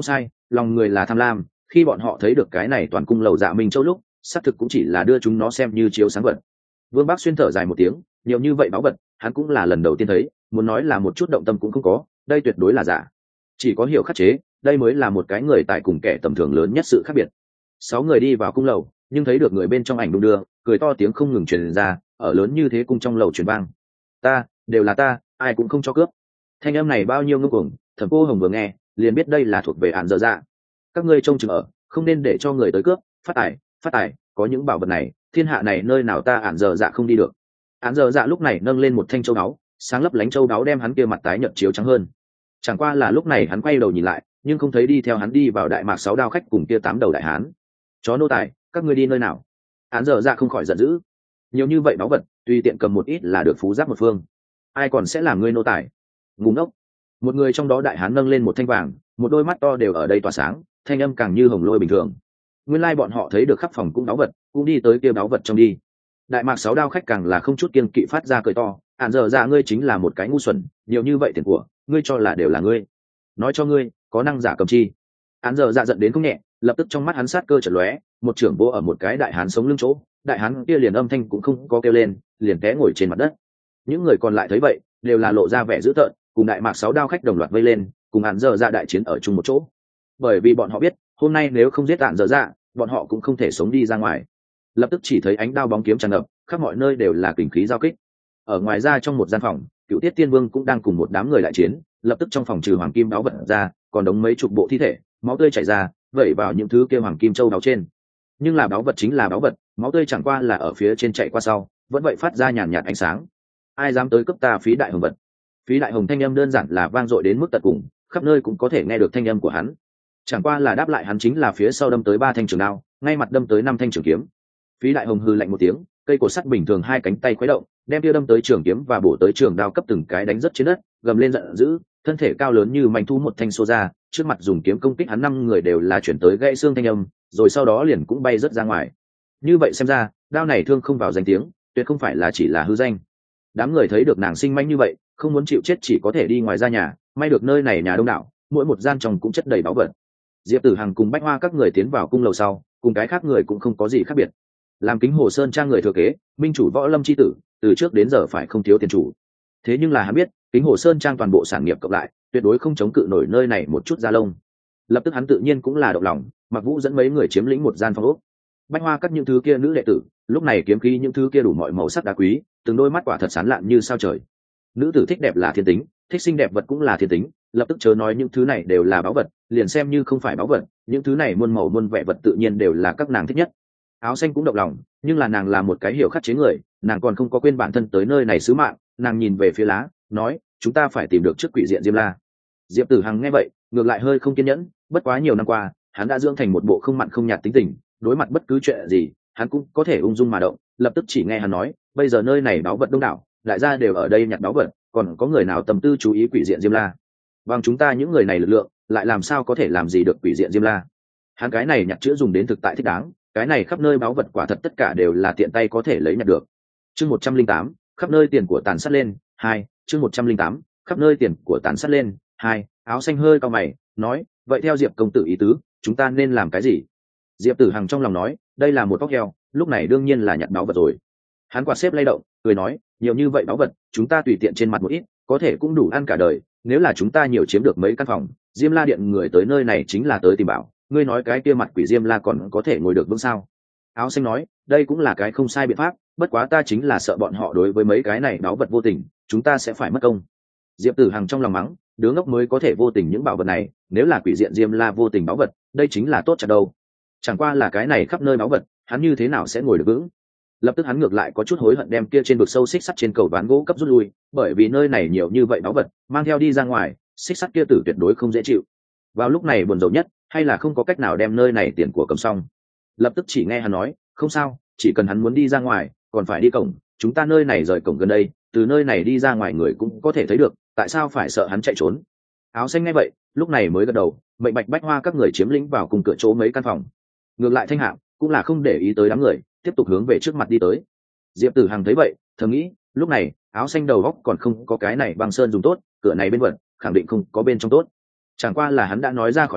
lòng người là tham lam, khi bọn họ thấy được cái này toàn cung lầu Dạ Minh Châu lúc xác thực cũng chỉ là đưa chúng nó xem như chiếu sáng vật. Vương Bác Xuyên thở dài một tiếng, nhiều như vậy báu vật hắn cũng là lần đầu tiên thấy, muốn nói là một chút động tâm cũng không có, đây tuyệt đối là giả. Chỉ có hiểu khắc chế, đây mới là một cái người tại cùng kẻ tầm thường lớn nhất sự khác biệt. Sáu người đi vào cung lầu, nhưng thấy được người bên trong ảnh đung đưa, cười to tiếng không ngừng truyền ra, ở lớn như thế cung trong lầu truyền vang. Ta, đều là ta, ai cũng không cho cướp. Thanh âm này bao nhiêu ngông cuồng, Thẩm Cô Hồng vừa nghe, liền biết đây là thuộc về án dở dạ. Các ngươi trông chừng ở, không nên để cho người tới cướp, phát tài, phát tài, có những bảo vật này, thiên hạ này nơi nào ta án dở dạ không đi được. Án dở dạ lúc này nâng lên một thanh châu đáo, sáng lấp lánh châu đáo đem hắn kia mặt tái nhợt chiếu trắng hơn. Chẳng qua là lúc này hắn quay đầu nhìn lại, nhưng không thấy đi theo hắn đi vào đại mạc sáu đao khách cùng kia tám đầu đại hán. Chó nô tài, các ngươi đi nơi nào? Án dở dạ không khỏi giận dữ. Nhiều như vậy báu vật, tùy tiện cầm một ít là được phú giáp một phương. Ai còn sẽ làm ngươi nô tài? Ngu ngốc. Một người trong đó đại hán nâng lên một thanh vàng, một đôi mắt to đều ở đây tỏa sáng, thanh âm càng như hồng lôi bình thường. Nguyên lai bọn họ thấy được khắp phòng cũng báu vật, cũng đi tới kia báu vật trong đi. Đại mạc sáu đao khách càng là không chút kiêng kỵ phát ra cười to, án dở dạ ngươi chính là một cái ngu xuẩn, nhiều như vậy tiền của, ngươi cho là đều là ngươi. Nói cho ngươi, có năng giả cầm chi. Án dở dạ giận đến không nhẹ, lập tức trong mắt hắn sát cơ chợt lóe, một trưởng vô ở một cái đại hán sống lưng chỗ, đại hán kia liền âm thanh cũng không có kêu lên, liền té ngồi trên mặt đất. Những người còn lại thấy vậy, đều là lộ ra vẻ dữ tợn, cùng đại mạc sáu đao khách đồng loạt vây lên, cùng án dở dạ đại chiến ở chung một chỗ. Bởi vì bọn họ biết, hôm nay nếu không giết án dở dạ, bọn họ cũng không thể sống đi ra ngoài. Lập tức chỉ thấy ánh đao bóng kiếm tràn ngập, khắp mọi nơi đều là kình khí giao kích. Ở ngoài ra trong một gian phòng, Cựu Tiết Tiên Vương cũng đang cùng một đám người đại chiến, lập tức trong phòng trừ hoàng kim báu vật ra, còn đống mấy chục bộ thi thể, máu tươi chảy ra, vẩy vào những thứ kia hoàng kim châu báu trên. Nhưng là báu vật chính là báu vật, máu tươi chẳng qua là ở phía trên chạy qua sau, vẫn vậy phát ra nhàn nhạt ánh sáng. Ai dám tới cướp ta Phí Đại Hồng vật? Phí Đại Hồng thanh âm đơn giản là vang dội đến mức tận cùng, khắp nơi cũng có thể nghe được thanh âm của hắn. Chẳng qua là đáp lại hắn chính là phía sau đâm tới ba thanh trường đao, ngay mặt đâm tới năm thanh trường kiếm. Phí Đại Hồng hừ lạnh một tiếng, cây cột sắt bình thường hai cánh tay khuấy động, đem kia đâm tới trường kiếm và bổ tới trường đao cấp từng cái đánh rất trên đất, gầm lên giận dữ, thân thể cao lớn như manh thu một thanh xô ra, trước mặt dùng kiếm công kích hắn năm người đều là chuyển tới gãy xương thanh âm, rồi sau đó liền cũng bay rất ra ngoài. Như vậy xem ra, đao này thương không vào danh tiếng, tuyệt không phải là chỉ là hư danh. Đám người thấy được nàng sinh manh như vậy, không muốn chịu chết chỉ có thể đi ngoài ra nhà, may được nơi này nhà đông đảo, mỗi một gian trong cũng chất đầy báu vật. Diệp Tử Hằng cùng Bách Hoa các người tiến vào cung lầu sau, cùng cái khác người cũng không có gì khác biệt. Làm Kính Hồ Sơn trang người thừa kế, minh chủ Võ Lâm chi tử, từ trước đến giờ phải không thiếu tiền chủ. Thế nhưng là hắn biết, Kính Hồ Sơn trang toàn bộ sản nghiệp cộng lại, tuyệt đối không chống cự nổi nơi này một chút da lông. Lập tức hắn tự nhiên cũng là động lòng, Mặc Vũ dẫn mấy người chiếm lĩnh một gian phòng ốc. Bách Hoa cắt những thứ kia nữ đệ tử, lúc này kiếm khí những thứ kia đủ mọi màu sắc đá quý, từng đôi mắt quả thật sáng lạn như sao trời. Nữ tử thích đẹp là thiên tính, thích xinh đẹp vật cũng là thiên tính, lập tức chớ nói những thứ này đều là báu vật, liền xem như không phải báu vật, những thứ này muôn màu muôn vẻ vật tự nhiên đều là các nàng thích nhất. Áo xanh cũng động lòng, nhưng là nàng là một cái hiểu khắc chế người, nàng còn không có quên bản thân tới nơi này sứ mạng, nàng nhìn về phía lá, nói, chúng ta phải tìm được trước quỷ diện Diêm La. Diệp Tử Hằng nghe vậy, ngược lại hơi không kiên nhẫn, bất quá nhiều năm qua, hắn đã dưỡng thành một bộ không mặn không nhạt tính tình, đối mặt bất cứ chuyện gì, hắn cũng có thể ung dung mà động. Lập tức chỉ nghe hắn nói, bây giờ nơi này báu vật đông đảo, đại gia đều ở đây nhặt báu vật, còn có người nào tâm tư chú ý quỷ diện Diêm La? Bằng chúng ta những người này lực lượng, lại làm sao có thể làm gì được quỷ diện Diêm La? Hắn cái này nhặt chữa dùng đến thực tại thích đáng, cái này khắp nơi báu vật quả thật tất cả đều là tiện tay có thể lấy nhặt được. Chương một trăm linh tám, khắp nơi tiền của tàn sát lên, hai, chương một trăm linh tám, khắp nơi tiền của tàn sát lên, hai. Áo xanh hơi cao mày, nói, vậy theo Diệp công tử ý tứ, chúng ta nên làm cái gì? Diệp Tử Hằng trong lòng nói, đây là một tóc heo, lúc này đương nhiên là nhặt báu vật rồi. Hắn quạt xếp lay động, cười nói, nhiều như vậy báu vật, chúng ta tùy tiện trên mặt một ít, có thể cũng đủ ăn cả đời. Nếu là chúng ta nhiều chiếm được mấy căn phòng, Diêm La điện người tới nơi này chính là tới tìm bảo, ngươi nói cái kia mặt quỷ Diêm La còn có thể ngồi được vững sao? Áo xanh nói, đây cũng là cái không sai biện pháp, bất quá ta chính là sợ bọn họ đối với mấy cái này báu vật vô tình, chúng ta sẽ phải mất công. Diệp Tử Hằng trong lòng mắng, đứa ngốc mới có thể vô tình những bảo vật này, nếu là quỷ diện Diêm La vô tình báu vật, đây chính là tốt chặt đâu. Chẳng qua là cái này khắp nơi báu vật, hắn như thế nào sẽ ngồi được vững? Lập tức hắn ngược lại có chút hối hận đem kia trên vực sâu xích sắt trên cầu ván gỗ cấp rút lui, bởi vì nơi này nhiều như vậy báu vật, mang theo đi ra ngoài, xích sắt kia tử tuyệt đối không dễ chịu. Vào lúc này buồn rầu nhất, hay là không có cách nào đem nơi này tiền của cầm xong. Lập tức chỉ nghe hắn nói, không sao, chỉ cần hắn muốn đi ra ngoài, còn phải đi cổng, chúng ta nơi này rời cổng gần đây, từ nơi này đi ra ngoài người cũng có thể thấy được, tại sao phải sợ hắn chạy trốn? Áo xanh nghe vậy, lúc này mới gật đầu, mệnh Bạch Bách Hoa các người chiếm lĩnh vào cùng cửa chỗ mấy căn phòng. Ngược lại Thanh Hạm cũng là không để ý tới đám người, tiếp tục hướng về trước mặt đi tới. Diệp Tử Hằng thấy vậy, thầm nghĩ, lúc này áo xanh đầu góc còn không có cái này băng sơn dùng tốt, cửa này bên vật khẳng định không có bên trong tốt. Chẳng qua là hắn đã nói ra khỏi miệng,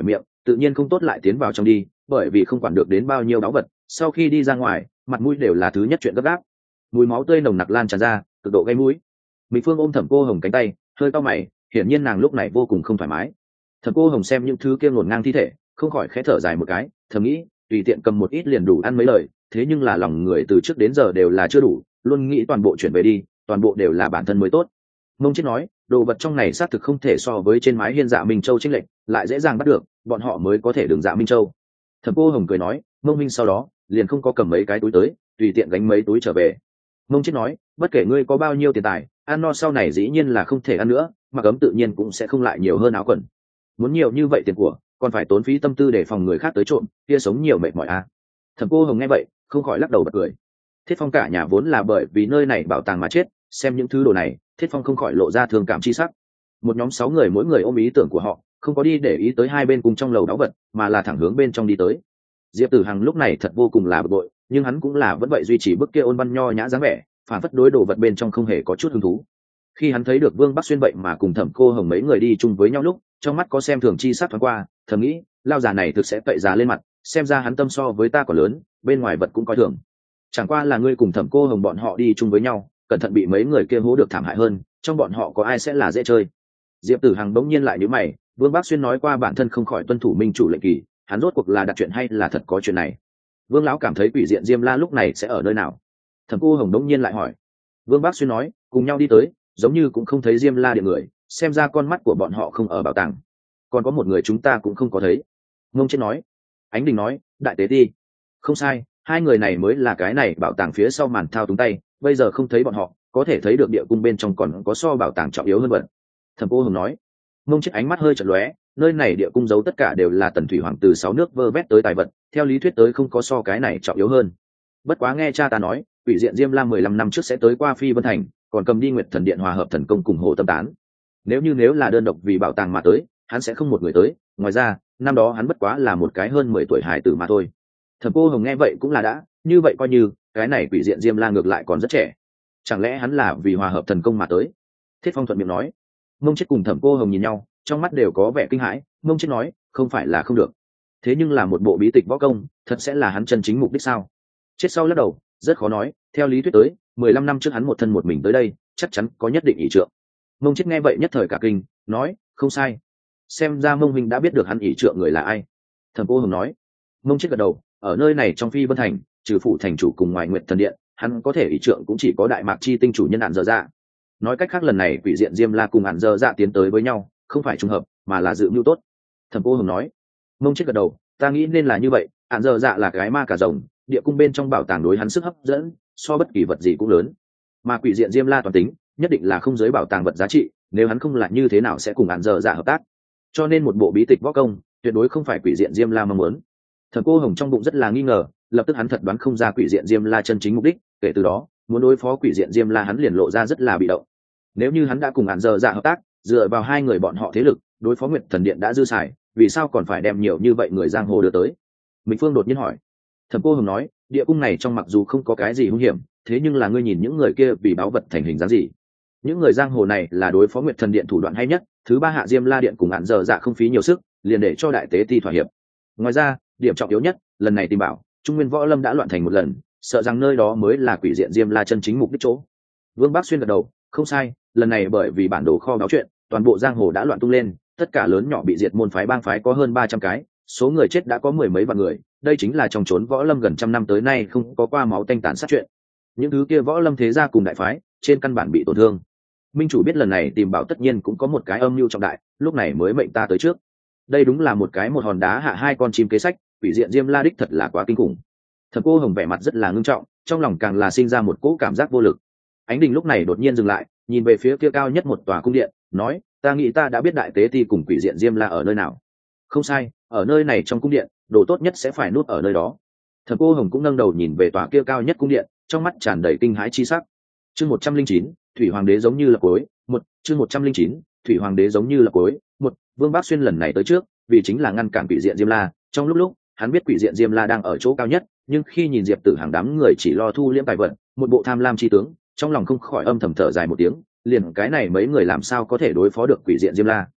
tự nhiên không tốt lại tiến vào trong đi, bởi vì không quản được đến bao nhiêu báu vật, sau khi đi ra ngoài mặt mũi đều là thứ nhất chuyện gấp gáp. Mùi máu tươi nồng nặc lan tràn ra, cực độ gây mũi. Mỹ Phương ôm Thẩm Cô Hồng cánh tay, hơi cau mày, hiển nhiên nàng lúc này vô cùng không thoải mái. Thẩm Cô Hồng xem những thứ kia ngổn ngang thi thể, không khỏi khẽ thở dài một cái, thầm nghĩ tùy tiện cầm một ít liền đủ ăn mấy lời, thế nhưng là lòng người từ trước đến giờ đều là chưa đủ, luôn nghĩ toàn bộ chuyển về đi, toàn bộ đều là bản thân mới tốt. Mông Chết nói, đồ vật trong này xác thực không thể so với trên mái hiên Dạ Minh Châu chênh lệch, lại dễ dàng bắt được, bọn họ mới có thể đường Dạ Minh Châu. Thẩm Cô Hồng cười nói, Mông Minh sau đó liền không có cầm mấy cái túi tới, tùy tiện gánh mấy túi trở về. Mông Chết nói, bất kể ngươi có bao nhiêu tiền tài, ăn no sau này dĩ nhiên là không thể ăn nữa, mặc ấm tự nhiên cũng sẽ không lại nhiều hơn áo quần. Muốn nhiều như vậy tiền của, còn phải tốn phí tâm tư để phòng người khác tới trộm, kia sống nhiều mệt mỏi à. Thẩm Cô Hồng nghe vậy không khỏi lắc đầu bật cười. Thiết Phong cả nhà vốn là bởi vì nơi này bảo tàng mà chết, xem những thứ đồ này Thiết Phong không khỏi lộ ra thương cảm chi sắc. Một nhóm sáu người mỗi người ôm ý tưởng của họ, không có đi để ý tới hai bên cùng trong lầu đáo vật, mà là thẳng hướng bên trong đi tới. Diệp Tử Hằng lúc này thật vô cùng là bực bội, nhưng hắn cũng là vẫn vậy duy trì bức kia ôn văn nho nhã dáng vẻ, phản phất đối đồ vật bên trong không hề có chút hứng thú. Khi hắn thấy được Vương Bắc Xuyên vậy mà cùng Thẩm Cô Hồng mấy người đi chung với nhau lúc, trong mắt có xem thường chi sắc thoáng qua, thầm nghĩ lao già này thực sẽ tậy già lên mặt, xem ra hắn tâm so với ta còn lớn, bên ngoài vật cũng coi thường. Chẳng qua là ngươi cùng Thẩm Cô Hồng bọn họ đi chung với nhau, cẩn thận bị mấy người kia hố được thảm hại hơn, trong bọn họ có ai sẽ là dễ chơi. Diệp Tử Hằng bỗng nhiên lại nhíu mày, Vương Bắc Xuyên nói qua bản thân không khỏi tuân thủ minh chủ lệnh kỳ, hắn rốt cuộc là đặt chuyện hay là thật có chuyện này. Vương lão cảm thấy quỷ diện Diêm La lúc này sẽ ở nơi nào? Thẩm Cô Hồng bỗng nhiên lại hỏi. Vương Bắc Xuyên nói, cùng nhau đi tới, giống như cũng không thấy Diêm La điện người, xem ra con mắt của bọn họ không ở bảo tàng. Còn có một người chúng ta cũng không có thấy. Ngông Chết nói. Ánh Đình nói, đại tế ti. Không sai, hai người này mới là cái này bảo tàng phía sau màn thao túng tay, bây giờ không thấy bọn họ, có thể thấy được địa cung bên trong còn có so bảo tàng trọng yếu hơn vật. Thẩm Cô Hồng nói. Ngông Chết ánh mắt hơi chợt lóe, nơi này địa cung giấu tất cả đều là tần thủy hoàng từ sáu nước vơ vét tới tài vật, theo lý thuyết tới không có so cái này trọng yếu hơn. Bất quá nghe cha ta nói, quỷ diện Diêm La mười lăm năm trước sẽ tới qua Phi Vân Thành, còn cầm đi Nguyệt Thần Điện hòa hợp thần công cùng Hồ Tâm Tán. Nếu như nếu là đơn độc vì bảo tàng mà tới, hắn sẽ không một người tới, ngoài ra năm đó hắn bất quá là một cái hơn mười tuổi hài tử mà thôi. Thẩm Cô Hồng nghe vậy cũng là đã, như vậy coi như cái này quỷ diện Diêm La ngược lại còn rất trẻ, chẳng lẽ hắn là vì hòa hợp thần công mà tới? Thiết Phong thuận miệng nói. Mông Chết cùng Thẩm Cô Hồng nhìn nhau, trong mắt đều có vẻ kinh hãi. Mông Chết nói, không phải là không được, thế nhưng là một bộ bí tịch võ công, thật sẽ là hắn chân chính mục đích sao? Chết sau lắc đầu, rất khó nói, theo lý thuyết tới mười lăm năm trước hắn một thân một mình tới đây, chắc chắn có nhất định ỷ trượng. Mông Chết nghe vậy nhất thời cả kinh, nói, không sai, xem ra Mông huynh đã biết được hắn ỷ trượng người là ai. Thẩm Cô Hồng nói. Mông Chết gật đầu, ở nơi này trong Phi Vân Thành, trừ phụ thành chủ cùng ngoài Nguyệt Thần Điện, hắn có thể ỷ trượng cũng chỉ có Đại Mạc Chi tinh chủ nhân Ản Dở Dạ. Nói cách khác lần này quỷ diện Diêm La cùng Ản Dở Dạ tiến tới với nhau, không phải trùng hợp, mà là dự mưu tốt. Thẩm Cô Hồng nói. Mông Chết gật đầu, ta nghĩ nên là như vậy, Ản Dở Dạ là cái ma cả rồng, địa cung bên trong bảo tàng đối hắn sức hấp dẫn so bất kỳ vật gì cũng lớn, mà quỷ diện Diêm La toàn tính nhất định là không giới bảo tàng vật giá trị, nếu hắn không là như thế nào sẽ cùng Ản Dở Dạ hợp tác, cho nên một bộ bí tịch võ công tuyệt đối không phải quỷ diện Diêm La mong muốn. Thẩm Cô Hồng trong bụng rất là nghi ngờ, lập tức hắn thật đoán không ra quỷ diện Diêm La chân chính mục đích, kể từ đó muốn đối phó quỷ diện Diêm La hắn liền lộ ra rất là bị động. Nếu như hắn đã cùng Ản Dở Dạ hợp tác, dựa vào hai người bọn họ thế lực đối phó Nguyệt Thần Điện đã dư xài, vì sao còn phải đem nhiều như vậy người giang hồ đưa tới? Minh Phương đột nhiên hỏi. Thẩm Cô Hồng nói, địa cung này trong mặc dù không có cái gì hung hiểm, thế nhưng là ngươi nhìn những người kia vì báu vật thành hình dáng gì. Những người giang hồ này là đối phó Nguyệt Thần Điện thủ đoạn hay nhất, thứ ba hạ Diêm La Điện cùng Ản Dở Dạ không phí nhiều sức, liền để cho đại tế ti thỏa hiệp. Ngoài ra, điểm trọng yếu nhất, lần này tìm bảo, Trung Nguyên Võ Lâm đã loạn thành một lần, sợ rằng nơi đó mới là quỷ diện Diêm La chân chính mục đích chỗ. Vương Bắc Xuyên gật đầu, không sai, lần này bởi vì bản đồ kho báu chuyện, toàn bộ giang hồ đã loạn tung lên, tất cả lớn nhỏ bị diệt môn phái bang phái có hơn ba trăm cái, số người chết đã có mười mấy vạn người, đây chính là trong chốn võ lâm gần trăm năm tới nay không có qua máu tanh tàn sát chuyện. Những thứ kia võ lâm thế gia cùng đại phái trên căn bản bị tổn thương. Minh chủ biết lần này tìm bảo tất nhiên cũng có một cái âm mưu trọng đại, lúc này mới mệnh ta tới trước. Đây đúng là một cái một hòn đá hạ hai con chim kế sách, quỷ diện Diêm La đích thật là quá kinh khủng. Thẩm Cô Hồng vẻ mặt rất là ngưng trọng, trong lòng càng là sinh ra một cỗ cảm giác vô lực. Ánh Đình lúc này đột nhiên dừng lại, nhìn về phía kia cao nhất một tòa cung điện, nói, ta nghĩ ta đã biết đại tế ti cùng quỷ diện Diêm La ở nơi nào. Không sai, ở nơi này trong cung điện, đồ tốt nhất sẽ phải nuốt ở nơi đó. Thẩm Cô Hồng cũng nâng đầu nhìn về tòa kia cao nhất cung điện, trong mắt tràn đầy kinh hãi chi sắc. Chương một trăm linh chín, Thủy Hoàng đế giống như là cối, một, chương một trăm linh chín, Thủy Hoàng đế giống như là cối, một, Vương Bắc Xuyên lần này tới trước, vì chính là ngăn cản quỷ diện Diêm La, trong lúc lúc, hắn biết quỷ diện Diêm La đang ở chỗ cao nhất, nhưng khi nhìn Diệp Tử Hàng đám người chỉ lo thu liễm tài vật, một bộ tham lam chi tướng, trong lòng không khỏi âm thầm thở dài một tiếng, liền cái này mấy người làm sao có thể đối phó được quỷ diện Diêm La.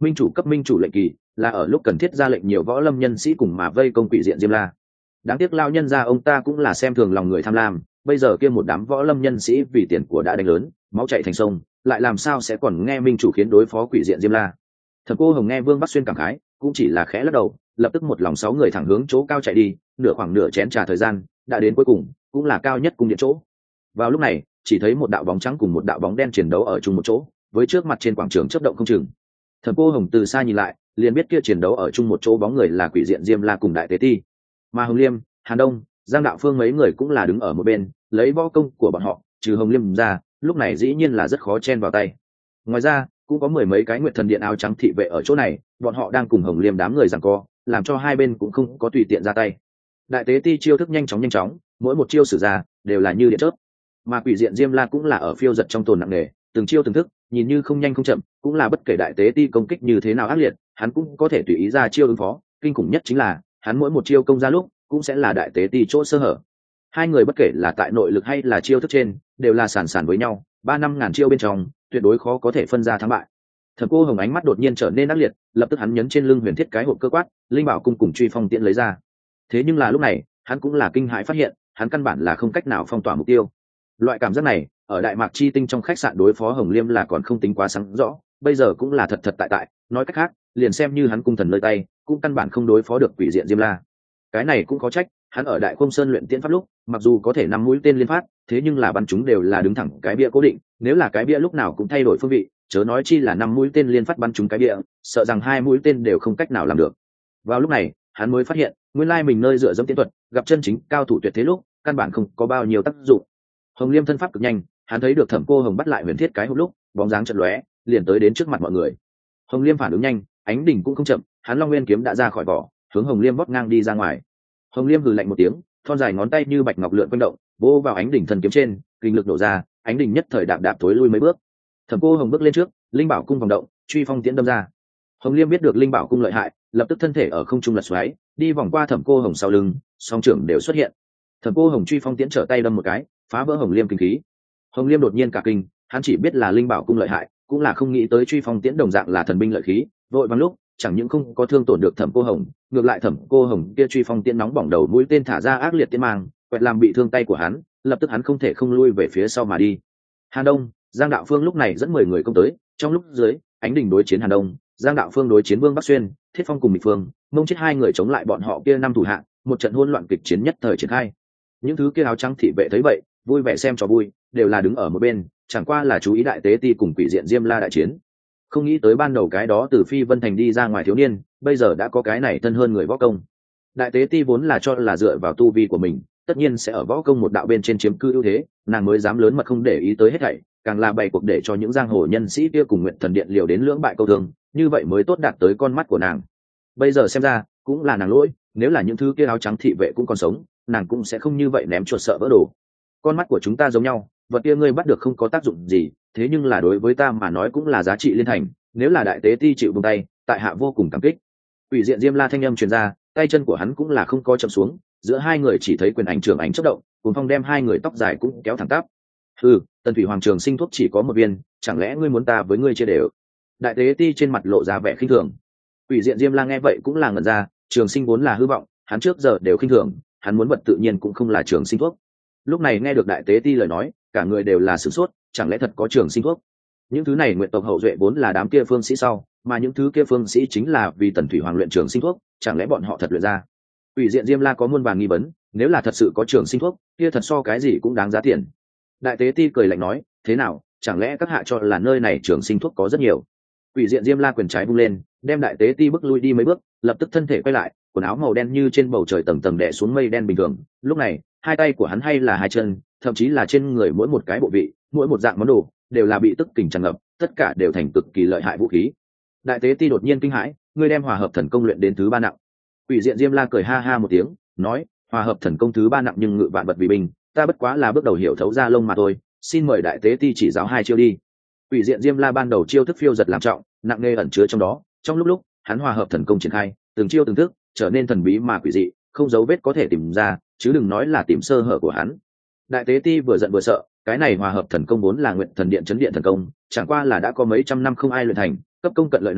minh chủ cấp minh chủ lệnh kỳ là ở lúc cần thiết ra lệnh nhiều võ lâm nhân sĩ cùng mà vây công quỷ diện Diêm La. Đáng tiếc lao nhân ra ông ta cũng là xem thường lòng người tham lam, bây giờ kia một đám võ lâm nhân sĩ vì tiền của đã đánh lớn, máu chảy thành sông, lại làm sao sẽ còn nghe minh chủ khiến đối phó quỷ diện Diêm La. Thẩm Cô Hồng nghe Vương Bắc Xuyên cảm khái, cũng chỉ là khẽ lắc đầu, lập tức một lòng sáu người thẳng hướng chỗ cao chạy đi, nửa khoảng nửa chén trà thời gian, đã đến cuối cùng, cũng là cao nhất cung điện chỗ. Vào lúc này, chỉ thấy một đạo bóng trắng cùng một đạo bóng đen chiến đấu ở chung một chỗ, với trước mặt trên quảng trường chớp động không chừng. Thẩm Cô Hồng từ xa nhìn lại, liền biết kia chiến đấu ở chung một chỗ bóng người là quỷ diện Diêm La cùng Đại Tế Ti. Mà Hồng Liêm, Hàn Đông, Giang Đạo Phương mấy người cũng là đứng ở một bên, lấy võ công của bọn họ, trừ Hồng Liêm ra, lúc này dĩ nhiên là rất khó chen vào tay. Ngoài ra, cũng có mười mấy cái Nguyệt Thần Điện áo trắng thị vệ ở chỗ này, bọn họ đang cùng Hồng Liêm đám người giằng co, làm cho hai bên cũng không có tùy tiện ra tay. Đại Tế Ti chiêu thức nhanh chóng nhanh chóng, mỗi một chiêu sử ra đều là như điện chớp. Mà quỷ diện Diêm La cũng là ở phiêu giật trong tồn nặng nề, từng chiêu từng thức, nhìn như không nhanh không chậm, cũng là bất kể Đại Tế Ti công kích như thế nào ác liệt, hắn cũng có thể tùy ý ra chiêu ứng phó. Kinh khủng nhất chính là, hắn mỗi một chiêu công ra lúc, cũng sẽ là Đại Tế Ti chỗ sơ hở. Hai người bất kể là tại nội lực hay là chiêu thức trên, đều là sàn sàn với nhau, ba năm ngàn chiêu bên trong, tuyệt đối khó có thể phân ra thắng bại. Thẩm Cô Hồng ánh mắt đột nhiên trở nên ác liệt, lập tức hắn nhấn trên lưng huyền thiết cái hộp cơ quát, linh bảo cung cùng truy phong tiễn lấy ra. Thế nhưng là lúc này, hắn cũng là kinh hãi phát hiện, hắn căn bản là không cách nào phong tỏa mục tiêu. Loại cảm giác này, ở Đại Mạc Chi Tinh trong khách sạn đối phó Hồng Liêm là còn không tính quá sáng rõ, bây giờ cũng là thật thật tại tại, nói cách khác, liền xem như hắn cung thần nơi tay, cũng căn bản không đối phó được quỷ diện Diêm La. Cái này cũng có trách, hắn ở Đại Khung Sơn luyện tiễn pháp lúc, mặc dù có thể năm mũi tên liên phát, thế nhưng là bắn chúng đều là đứng thẳng cái bia cố định, nếu là cái bia lúc nào cũng thay đổi phương vị, chớ nói chi là năm mũi tên liên phát bắn chúng cái bia, sợ rằng hai mũi tên đều không cách nào làm được. Vào lúc này, hắn mới phát hiện, nguyên lai mình nơi dựa dẫm tiễn thuật, gặp chân chính cao thủ tuyệt thế lúc, căn bản không có bao nhiêu tác dụng. Hồng Liêm thân pháp cực nhanh, hắn thấy được Thẩm Cô Hồng bắt lại huyền thiết cái hộp lúc, bóng dáng chợt lóe, liền tới đến trước mặt mọi người. Hồng Liêm phản ứng nhanh, ánh đỉnh cũng không chậm, hắn Long Nguyên kiếm đã ra khỏi vỏ, hướng Hồng Liêm vót ngang đi ra ngoài. Hồng Liêm hừ lạnh một tiếng, thon dài ngón tay như bạch ngọc lượn quanh động, vỗ vào ánh đỉnh thần kiếm trên, kinh lực đổ ra, ánh đỉnh nhất thời đạp đạp tối lui mấy bước. Thẩm Cô Hồng bước lên trước, linh bảo cung vòng động, truy phong tiễn đâm ra. Hồng Liêm biết được linh bảo cung lợi hại, lập tức thân thể ở không trung lật xoáy, đi vòng qua Thẩm Cô Hồng sau lưng, song trưởng đều xuất hiện. Thẩm Cô Hồng truy phong tiễn trở tay đâm một cái, phá vỡ Hồng Liêm kinh khí. Hồng Liêm đột nhiên cả kinh, hắn chỉ biết là linh bảo cung lợi hại, cũng là không nghĩ tới truy phong tiễn đồng dạng là thần binh lợi khí, vội vàng lúc, chẳng những không có thương tổn được Thẩm Cô Hồng, ngược lại Thẩm Cô Hồng kia truy phong tiễn nóng bỏng đầu mũi tên thả ra ác liệt tiễn mang, quẹt làm bị thương tay của hắn, lập tức hắn không thể không lui về phía sau mà đi. Hàn Đông, Giang Đạo Phương lúc này dẫn mười người công tới, trong lúc dưới, ánh đỉnh đối chiến Hàn Đông, Giang Đạo Phương đối chiến Vương Bắc Xuyên, Thiết Phong cùng Mịch Phương, mông chết hai người chống lại bọn họ kia năm thủ hạng, một trận hỗn loạn kịch chiến nhất thời triển khai. Những thứ kia áo trắng thị vệ thấy vậy, vui vẻ xem trò vui, đều là đứng ở một bên, chẳng qua là chú ý Đại Tế Ti cùng quỷ diện Diêm La đại chiến. Không nghĩ tới ban đầu cái đó từ Phi Vân Thành đi ra ngoài thiếu niên, bây giờ đã có cái này thân hơn người võ công. Đại Tế Ti vốn là cho là dựa vào tu vi của mình, tất nhiên sẽ ở võ công một đạo bên trên chiếm cư ưu thế, nàng mới dám lớn mật không để ý tới hết thảy, càng là bày cuộc để cho những giang hồ nhân sĩ kia cùng Nguyện Thần Điện liều đến lưỡng bại câu thương, như vậy mới tốt đạt tới con mắt của nàng. Bây giờ xem ra, cũng là nàng lỗi, nếu là những thứ kia áo trắng thị vệ cũng còn sống, nàng cũng sẽ không như vậy ném chuột sợ vỡ đồ. Con mắt của chúng ta giống nhau, vật kia ngươi bắt được không có tác dụng gì, thế nhưng là đối với ta mà nói cũng là giá trị liên thành, nếu là Đại Tế Ti chịu buông tay, tại hạ vô cùng cảm kích. Quỷ diện Diêm La thanh âm truyền ra, tay chân của hắn cũng là không có chậm xuống, giữa hai người chỉ thấy quyền ảnh trường ảnh chớp động, cuốn phong đem hai người tóc dài cũng kéo thẳng tắp. Ừ, Tần Thủy Hoàng Trường Sinh thuốc chỉ có một viên, chẳng lẽ ngươi muốn ta với ngươi chia đều? Đại Tế Ti trên mặt lộ ra vẻ khinh thường. Quỷ diện Diêm La nghe vậy cũng là ngẩn ra, Trường Sinh vốn là hư vọng, hắn trước giờ đều khinh thường, hắn muốn vật tự nhiên cũng không là Trường Sinh thuốc. Lúc này nghe được Đại Tế Ti lời nói, cả người đều là sửng sốt, chẳng lẽ thật có Trường Sinh thuốc? Những thứ này nguyện tộc hậu duệ vốn là đám kia phương sĩ sau, mà những thứ kia phương sĩ chính là vì Tần Thủy Hoàng luyện Trường Sinh thuốc, chẳng lẽ bọn họ thật luyện ra? Quỷ diện Diêm La có muôn vàn nghi vấn, nếu là thật sự có Trường Sinh thuốc, kia thật so cái gì cũng đáng giá tiền. Đại Tế Ti cười lạnh nói, thế nào, chẳng lẽ các hạ cho là nơi này Trường Sinh thuốc có rất nhiều? Quỷ diện Diêm La quyền trái vung lên, đem Đại Tế Ti bước lui đi mấy bước, lập tức thân thể quay lại, quần áo màu đen như trên bầu trời tầng tầng đè xuống mây đen bình thường. Lúc này, hai tay của hắn hay là hai chân, thậm chí là trên người mỗi một cái bộ vị, mỗi một dạng món đồ, đều là bị tức kình tràn ngập, tất cả đều thành cực kỳ lợi hại vũ khí. Đại Tế Ti đột nhiên kinh hãi, ngươi đem hòa hợp thần công luyện đến thứ ba nặng. Quỷ diện Diêm La cười ha ha một tiếng, nói, hòa hợp thần công thứ ba nặng nhưng ngự vạn vật vì bình, ta bất quá là bước đầu hiểu thấu ra lông mà thôi, xin mời Đại Tế Ti chỉ giáo hai chiêu đi. Quỷ diện Diêm La ban đầu chiêu thức phiêu giật làm trọng, nặng nề ẩn chứa trong đó, trong lúc lúc, hắn hòa hợp thần công triển khai, từng chiêu từng thức, trở nên thần bí mà quỷ dị, không dấu vết có thể tìm ra, chứ đừng nói là tìm sơ hở của hắn. Đại Tế Ti vừa giận vừa sợ, cái này hòa hợp thần công vốn là Nguyện Thần Điện chấn điện thần công, chẳng qua là đã có mấy trăm năm không ai luyện thành, cấp công cận lợi nàng,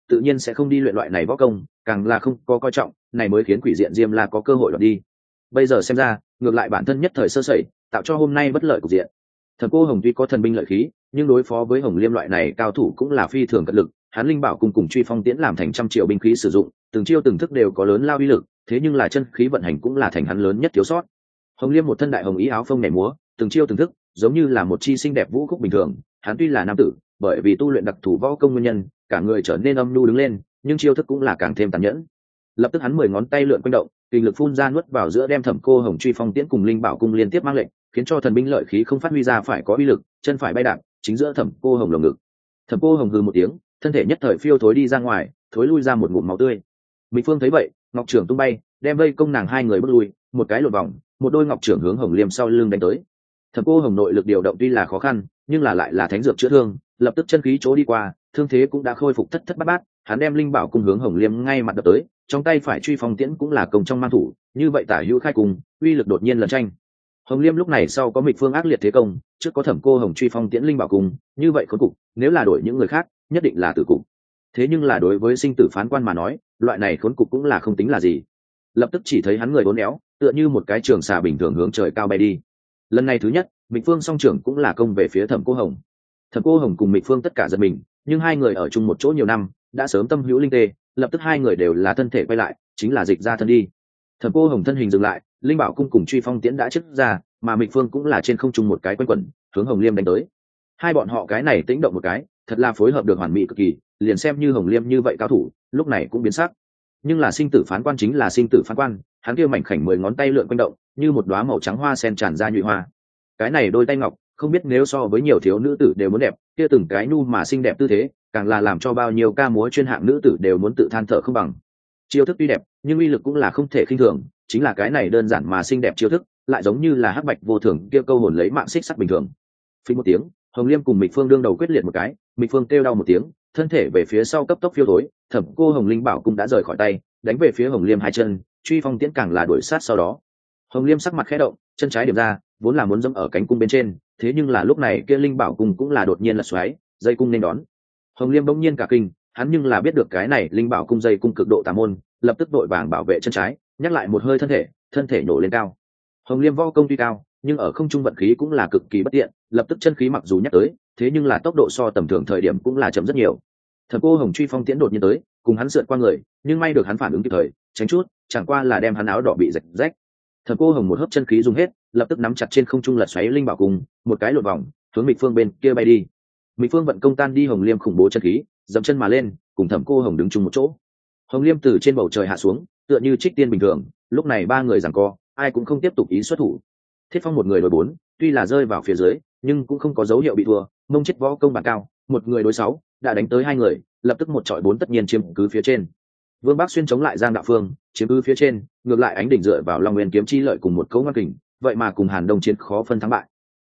tự nhiên sẽ không đi luyện loại này võ công, càng là không có coi trọng, này mới khiến quỷ diện Diêm La có cơ hội đoạt đi. Bây giờ xem ra, ngược lại bản thân nhất thời sơ sẩy, tạo cho hôm nay bất lợi cục diện. Thẩm Cô Hồng tuy có thần binh lợi khí, nhưng đối phó với Hồng Liêm loại này cao thủ cũng là phi thường cật lực, hắn linh bảo cùng cùng truy phong tiễn làm thành trăm triệu binh khí sử dụng, từng chiêu từng thức đều có lớn lao uy lực, thế nhưng là chân khí vận hành cũng là thành hắn lớn nhất thiếu sót. Hồng Liêm một thân đại hồng ý áo phông nhảy múa, từng chiêu từng thức giống như là một chi xinh đẹp vũ khúc bình thường, hắn tuy là nam tử, bởi vì tu luyện đặc thù võ công nguyên nhân, cả người trở nên âm nhu đứng lên, nhưng chiêu thức cũng là càng thêm tàn nhẫn. Lập tức hắn mười ngón tay lượn quanh động, kinh lực phun ra nuốt vào giữa đem Thẩm Cô Hồng truy phong tiễn cùng linh bảo cung liên tiếp mang lệnh, khiến cho thần binh lợi khí không phát huy ra phải có uy lực, chân phải bay đạp chính giữa Thẩm Cô Hồng lồng ngực. Thẩm Cô Hồng hừ một tiếng, thân thể nhất thời phiêu thối đi ra ngoài, thối lui ra một ngụm máu tươi. Mịch Phương thấy vậy, ngọc trưởng tung bay, đem vây công nàng hai người bước lui, một cái lột vòng, một đôi ngọc trưởng hướng Hồng Liêm sau lưng đánh tới. Thẩm Cô Hồng nội lực điều động tuy là khó khăn, nhưng là lại là thánh dược chữa thương, lập tức chân khí chỗ đi qua, thương thế cũng đã khôi phục thất thất bát bát. Hắn đem linh bảo cung hướng Hồng Liêm ngay mặt đập tới, trong tay phải truy phong tiễn cũng là công trong mang thủ, như vậy tả hữu khai cùng, uy lực đột nhiên lần tranh. Hồng Liêm lúc này sau có Mịch Phương ác liệt thế công, trước có Thẩm Cô Hồng truy phong tiễn linh bảo cung, như vậy khốn cục, nếu là đổi những người khác, nhất định là tử cục. Thế nhưng là đối với sinh tử phán quan mà nói, loại này khốn cục cũng là không tính là gì. Lập tức chỉ thấy hắn người uốn éo, tựa như một cái trường xà bình thường hướng trời cao bay đi. Lần này thứ nhất, Mịch Phương song trưởng cũng là công về phía Thẩm Cô Hồng. Thẩm Cô Hồng cùng Mịch Phương tất cả giật mình, nhưng hai người ở chung một chỗ nhiều năm, đã sớm tâm hữu linh tê, lập tức hai người đều là thân thể quay lại, chính là dịch ra thân đi. Thẩm Cô Hồng thân hình dừng lại, linh bảo cung cùng truy phong tiễn đã chức ra, mà Mịch Phương cũng là trên không trung một cái quanh quẩn, hướng Hồng Liêm đánh tới. Hai bọn họ cái này tĩnh động một cái, thật là phối hợp được hoàn mỹ cực kỳ, liền xem như Hồng Liêm như vậy cao thủ, lúc này cũng biến sắc. Nhưng là sinh tử phán quan chính là sinh tử phán quan, hắn kia mảnh khảnh mười ngón tay lượn quanh động, như một đóa màu trắng hoa sen tràn ra nhụy hoa. Cái này đôi tay ngọc, không biết nếu so với nhiều thiếu nữ tử đều muốn đẹp, kia từng cái nu mà xinh đẹp tư thế, càng là làm cho bao nhiêu ca múa chuyên hạng nữ tử đều muốn tự than thở không bằng. Chiêu thức tuy đẹp, nhưng uy lực cũng là không thể khinh thường, chính là cái này đơn giản mà xinh đẹp chiêu thức, lại giống như là hắc bạch vô thường kia câu hồn lấy mạng xích sắt bình thường. Phình một tiếng, Hồng Liêm cùng Mịch Phương đương đầu quyết liệt một cái, Mịch Phương kêu đau một tiếng, thân thể về phía sau cấp tốc phiêu thối, Thẩm Cô Hồng linh bảo cũng đã rời khỏi tay, đánh về phía Hồng Liêm hai chân, truy phong tiễn càng là đuổi sát sau đó. Hồng Liêm sắc mặt khẽ động, chân trái điểm ra, vốn là muốn dẫm ở cánh cung bên trên, thế nhưng là lúc này kia linh bảo cung cũng là đột nhiên lật xoáy, dây cung nên đón. Hồng Liêm bỗng nhiên cả kinh, hắn nhưng là biết được cái này linh bảo cung dây cung cực độ tà môn, lập tức đội vàng bảo vệ chân trái, nhắc lại một hơi thân thể, thân thể nổ lên cao. Hồng Liêm võ công tuy cao, nhưng ở không trung vận khí cũng là cực kỳ bất tiện, lập tức chân khí mặc dù nhắc tới, thế nhưng là tốc độ so tầm thường thời điểm cũng là chậm rất nhiều. Thẩm Cô Hồng truy phong tiễn đột nhiên tới, cùng hắn sượt qua người, nhưng may được hắn phản ứng kịp thời, tránh chút, chẳng qua là đem hắn áo đỏ bị rạch rách. Thẩm Cô Hồng một hớp chân khí dùng hết, lập tức nắm chặt trên không trung lật xoáy linh bảo cung, một cái lột vòng, hướng Mịch Phương bên kia bay đi. Mịch Phương vận công tan đi Hồng Liêm khủng bố chân khí, dậm chân mà lên, cùng Thẩm Cô Hồng đứng chung một chỗ. Hồng Liêm từ trên bầu trời hạ xuống, tựa như trích tiên bình thường, lúc này ba người giằng co, ai cũng không tiếp tục ý xuất thủ. Thiết Phong một người đối bốn, tuy là rơi vào phía dưới, nhưng cũng không có dấu hiệu bị thua, mông chết võ công bản cao, một người đối sáu, đã đánh tới hai người, lập tức một trọi bốn tất nhiên chiếm cứ phía trên. Vương Bắc Xuyên chống lại Giang Đạo Phương, chiếm cứ phía trên, ngược lại Ánh Đỉnh dựa vào Long Nguyên kiếm chi lợi cùng một cấu ngoan kình, vậy mà cùng Hàn Đông chiến khó phân thắng bại.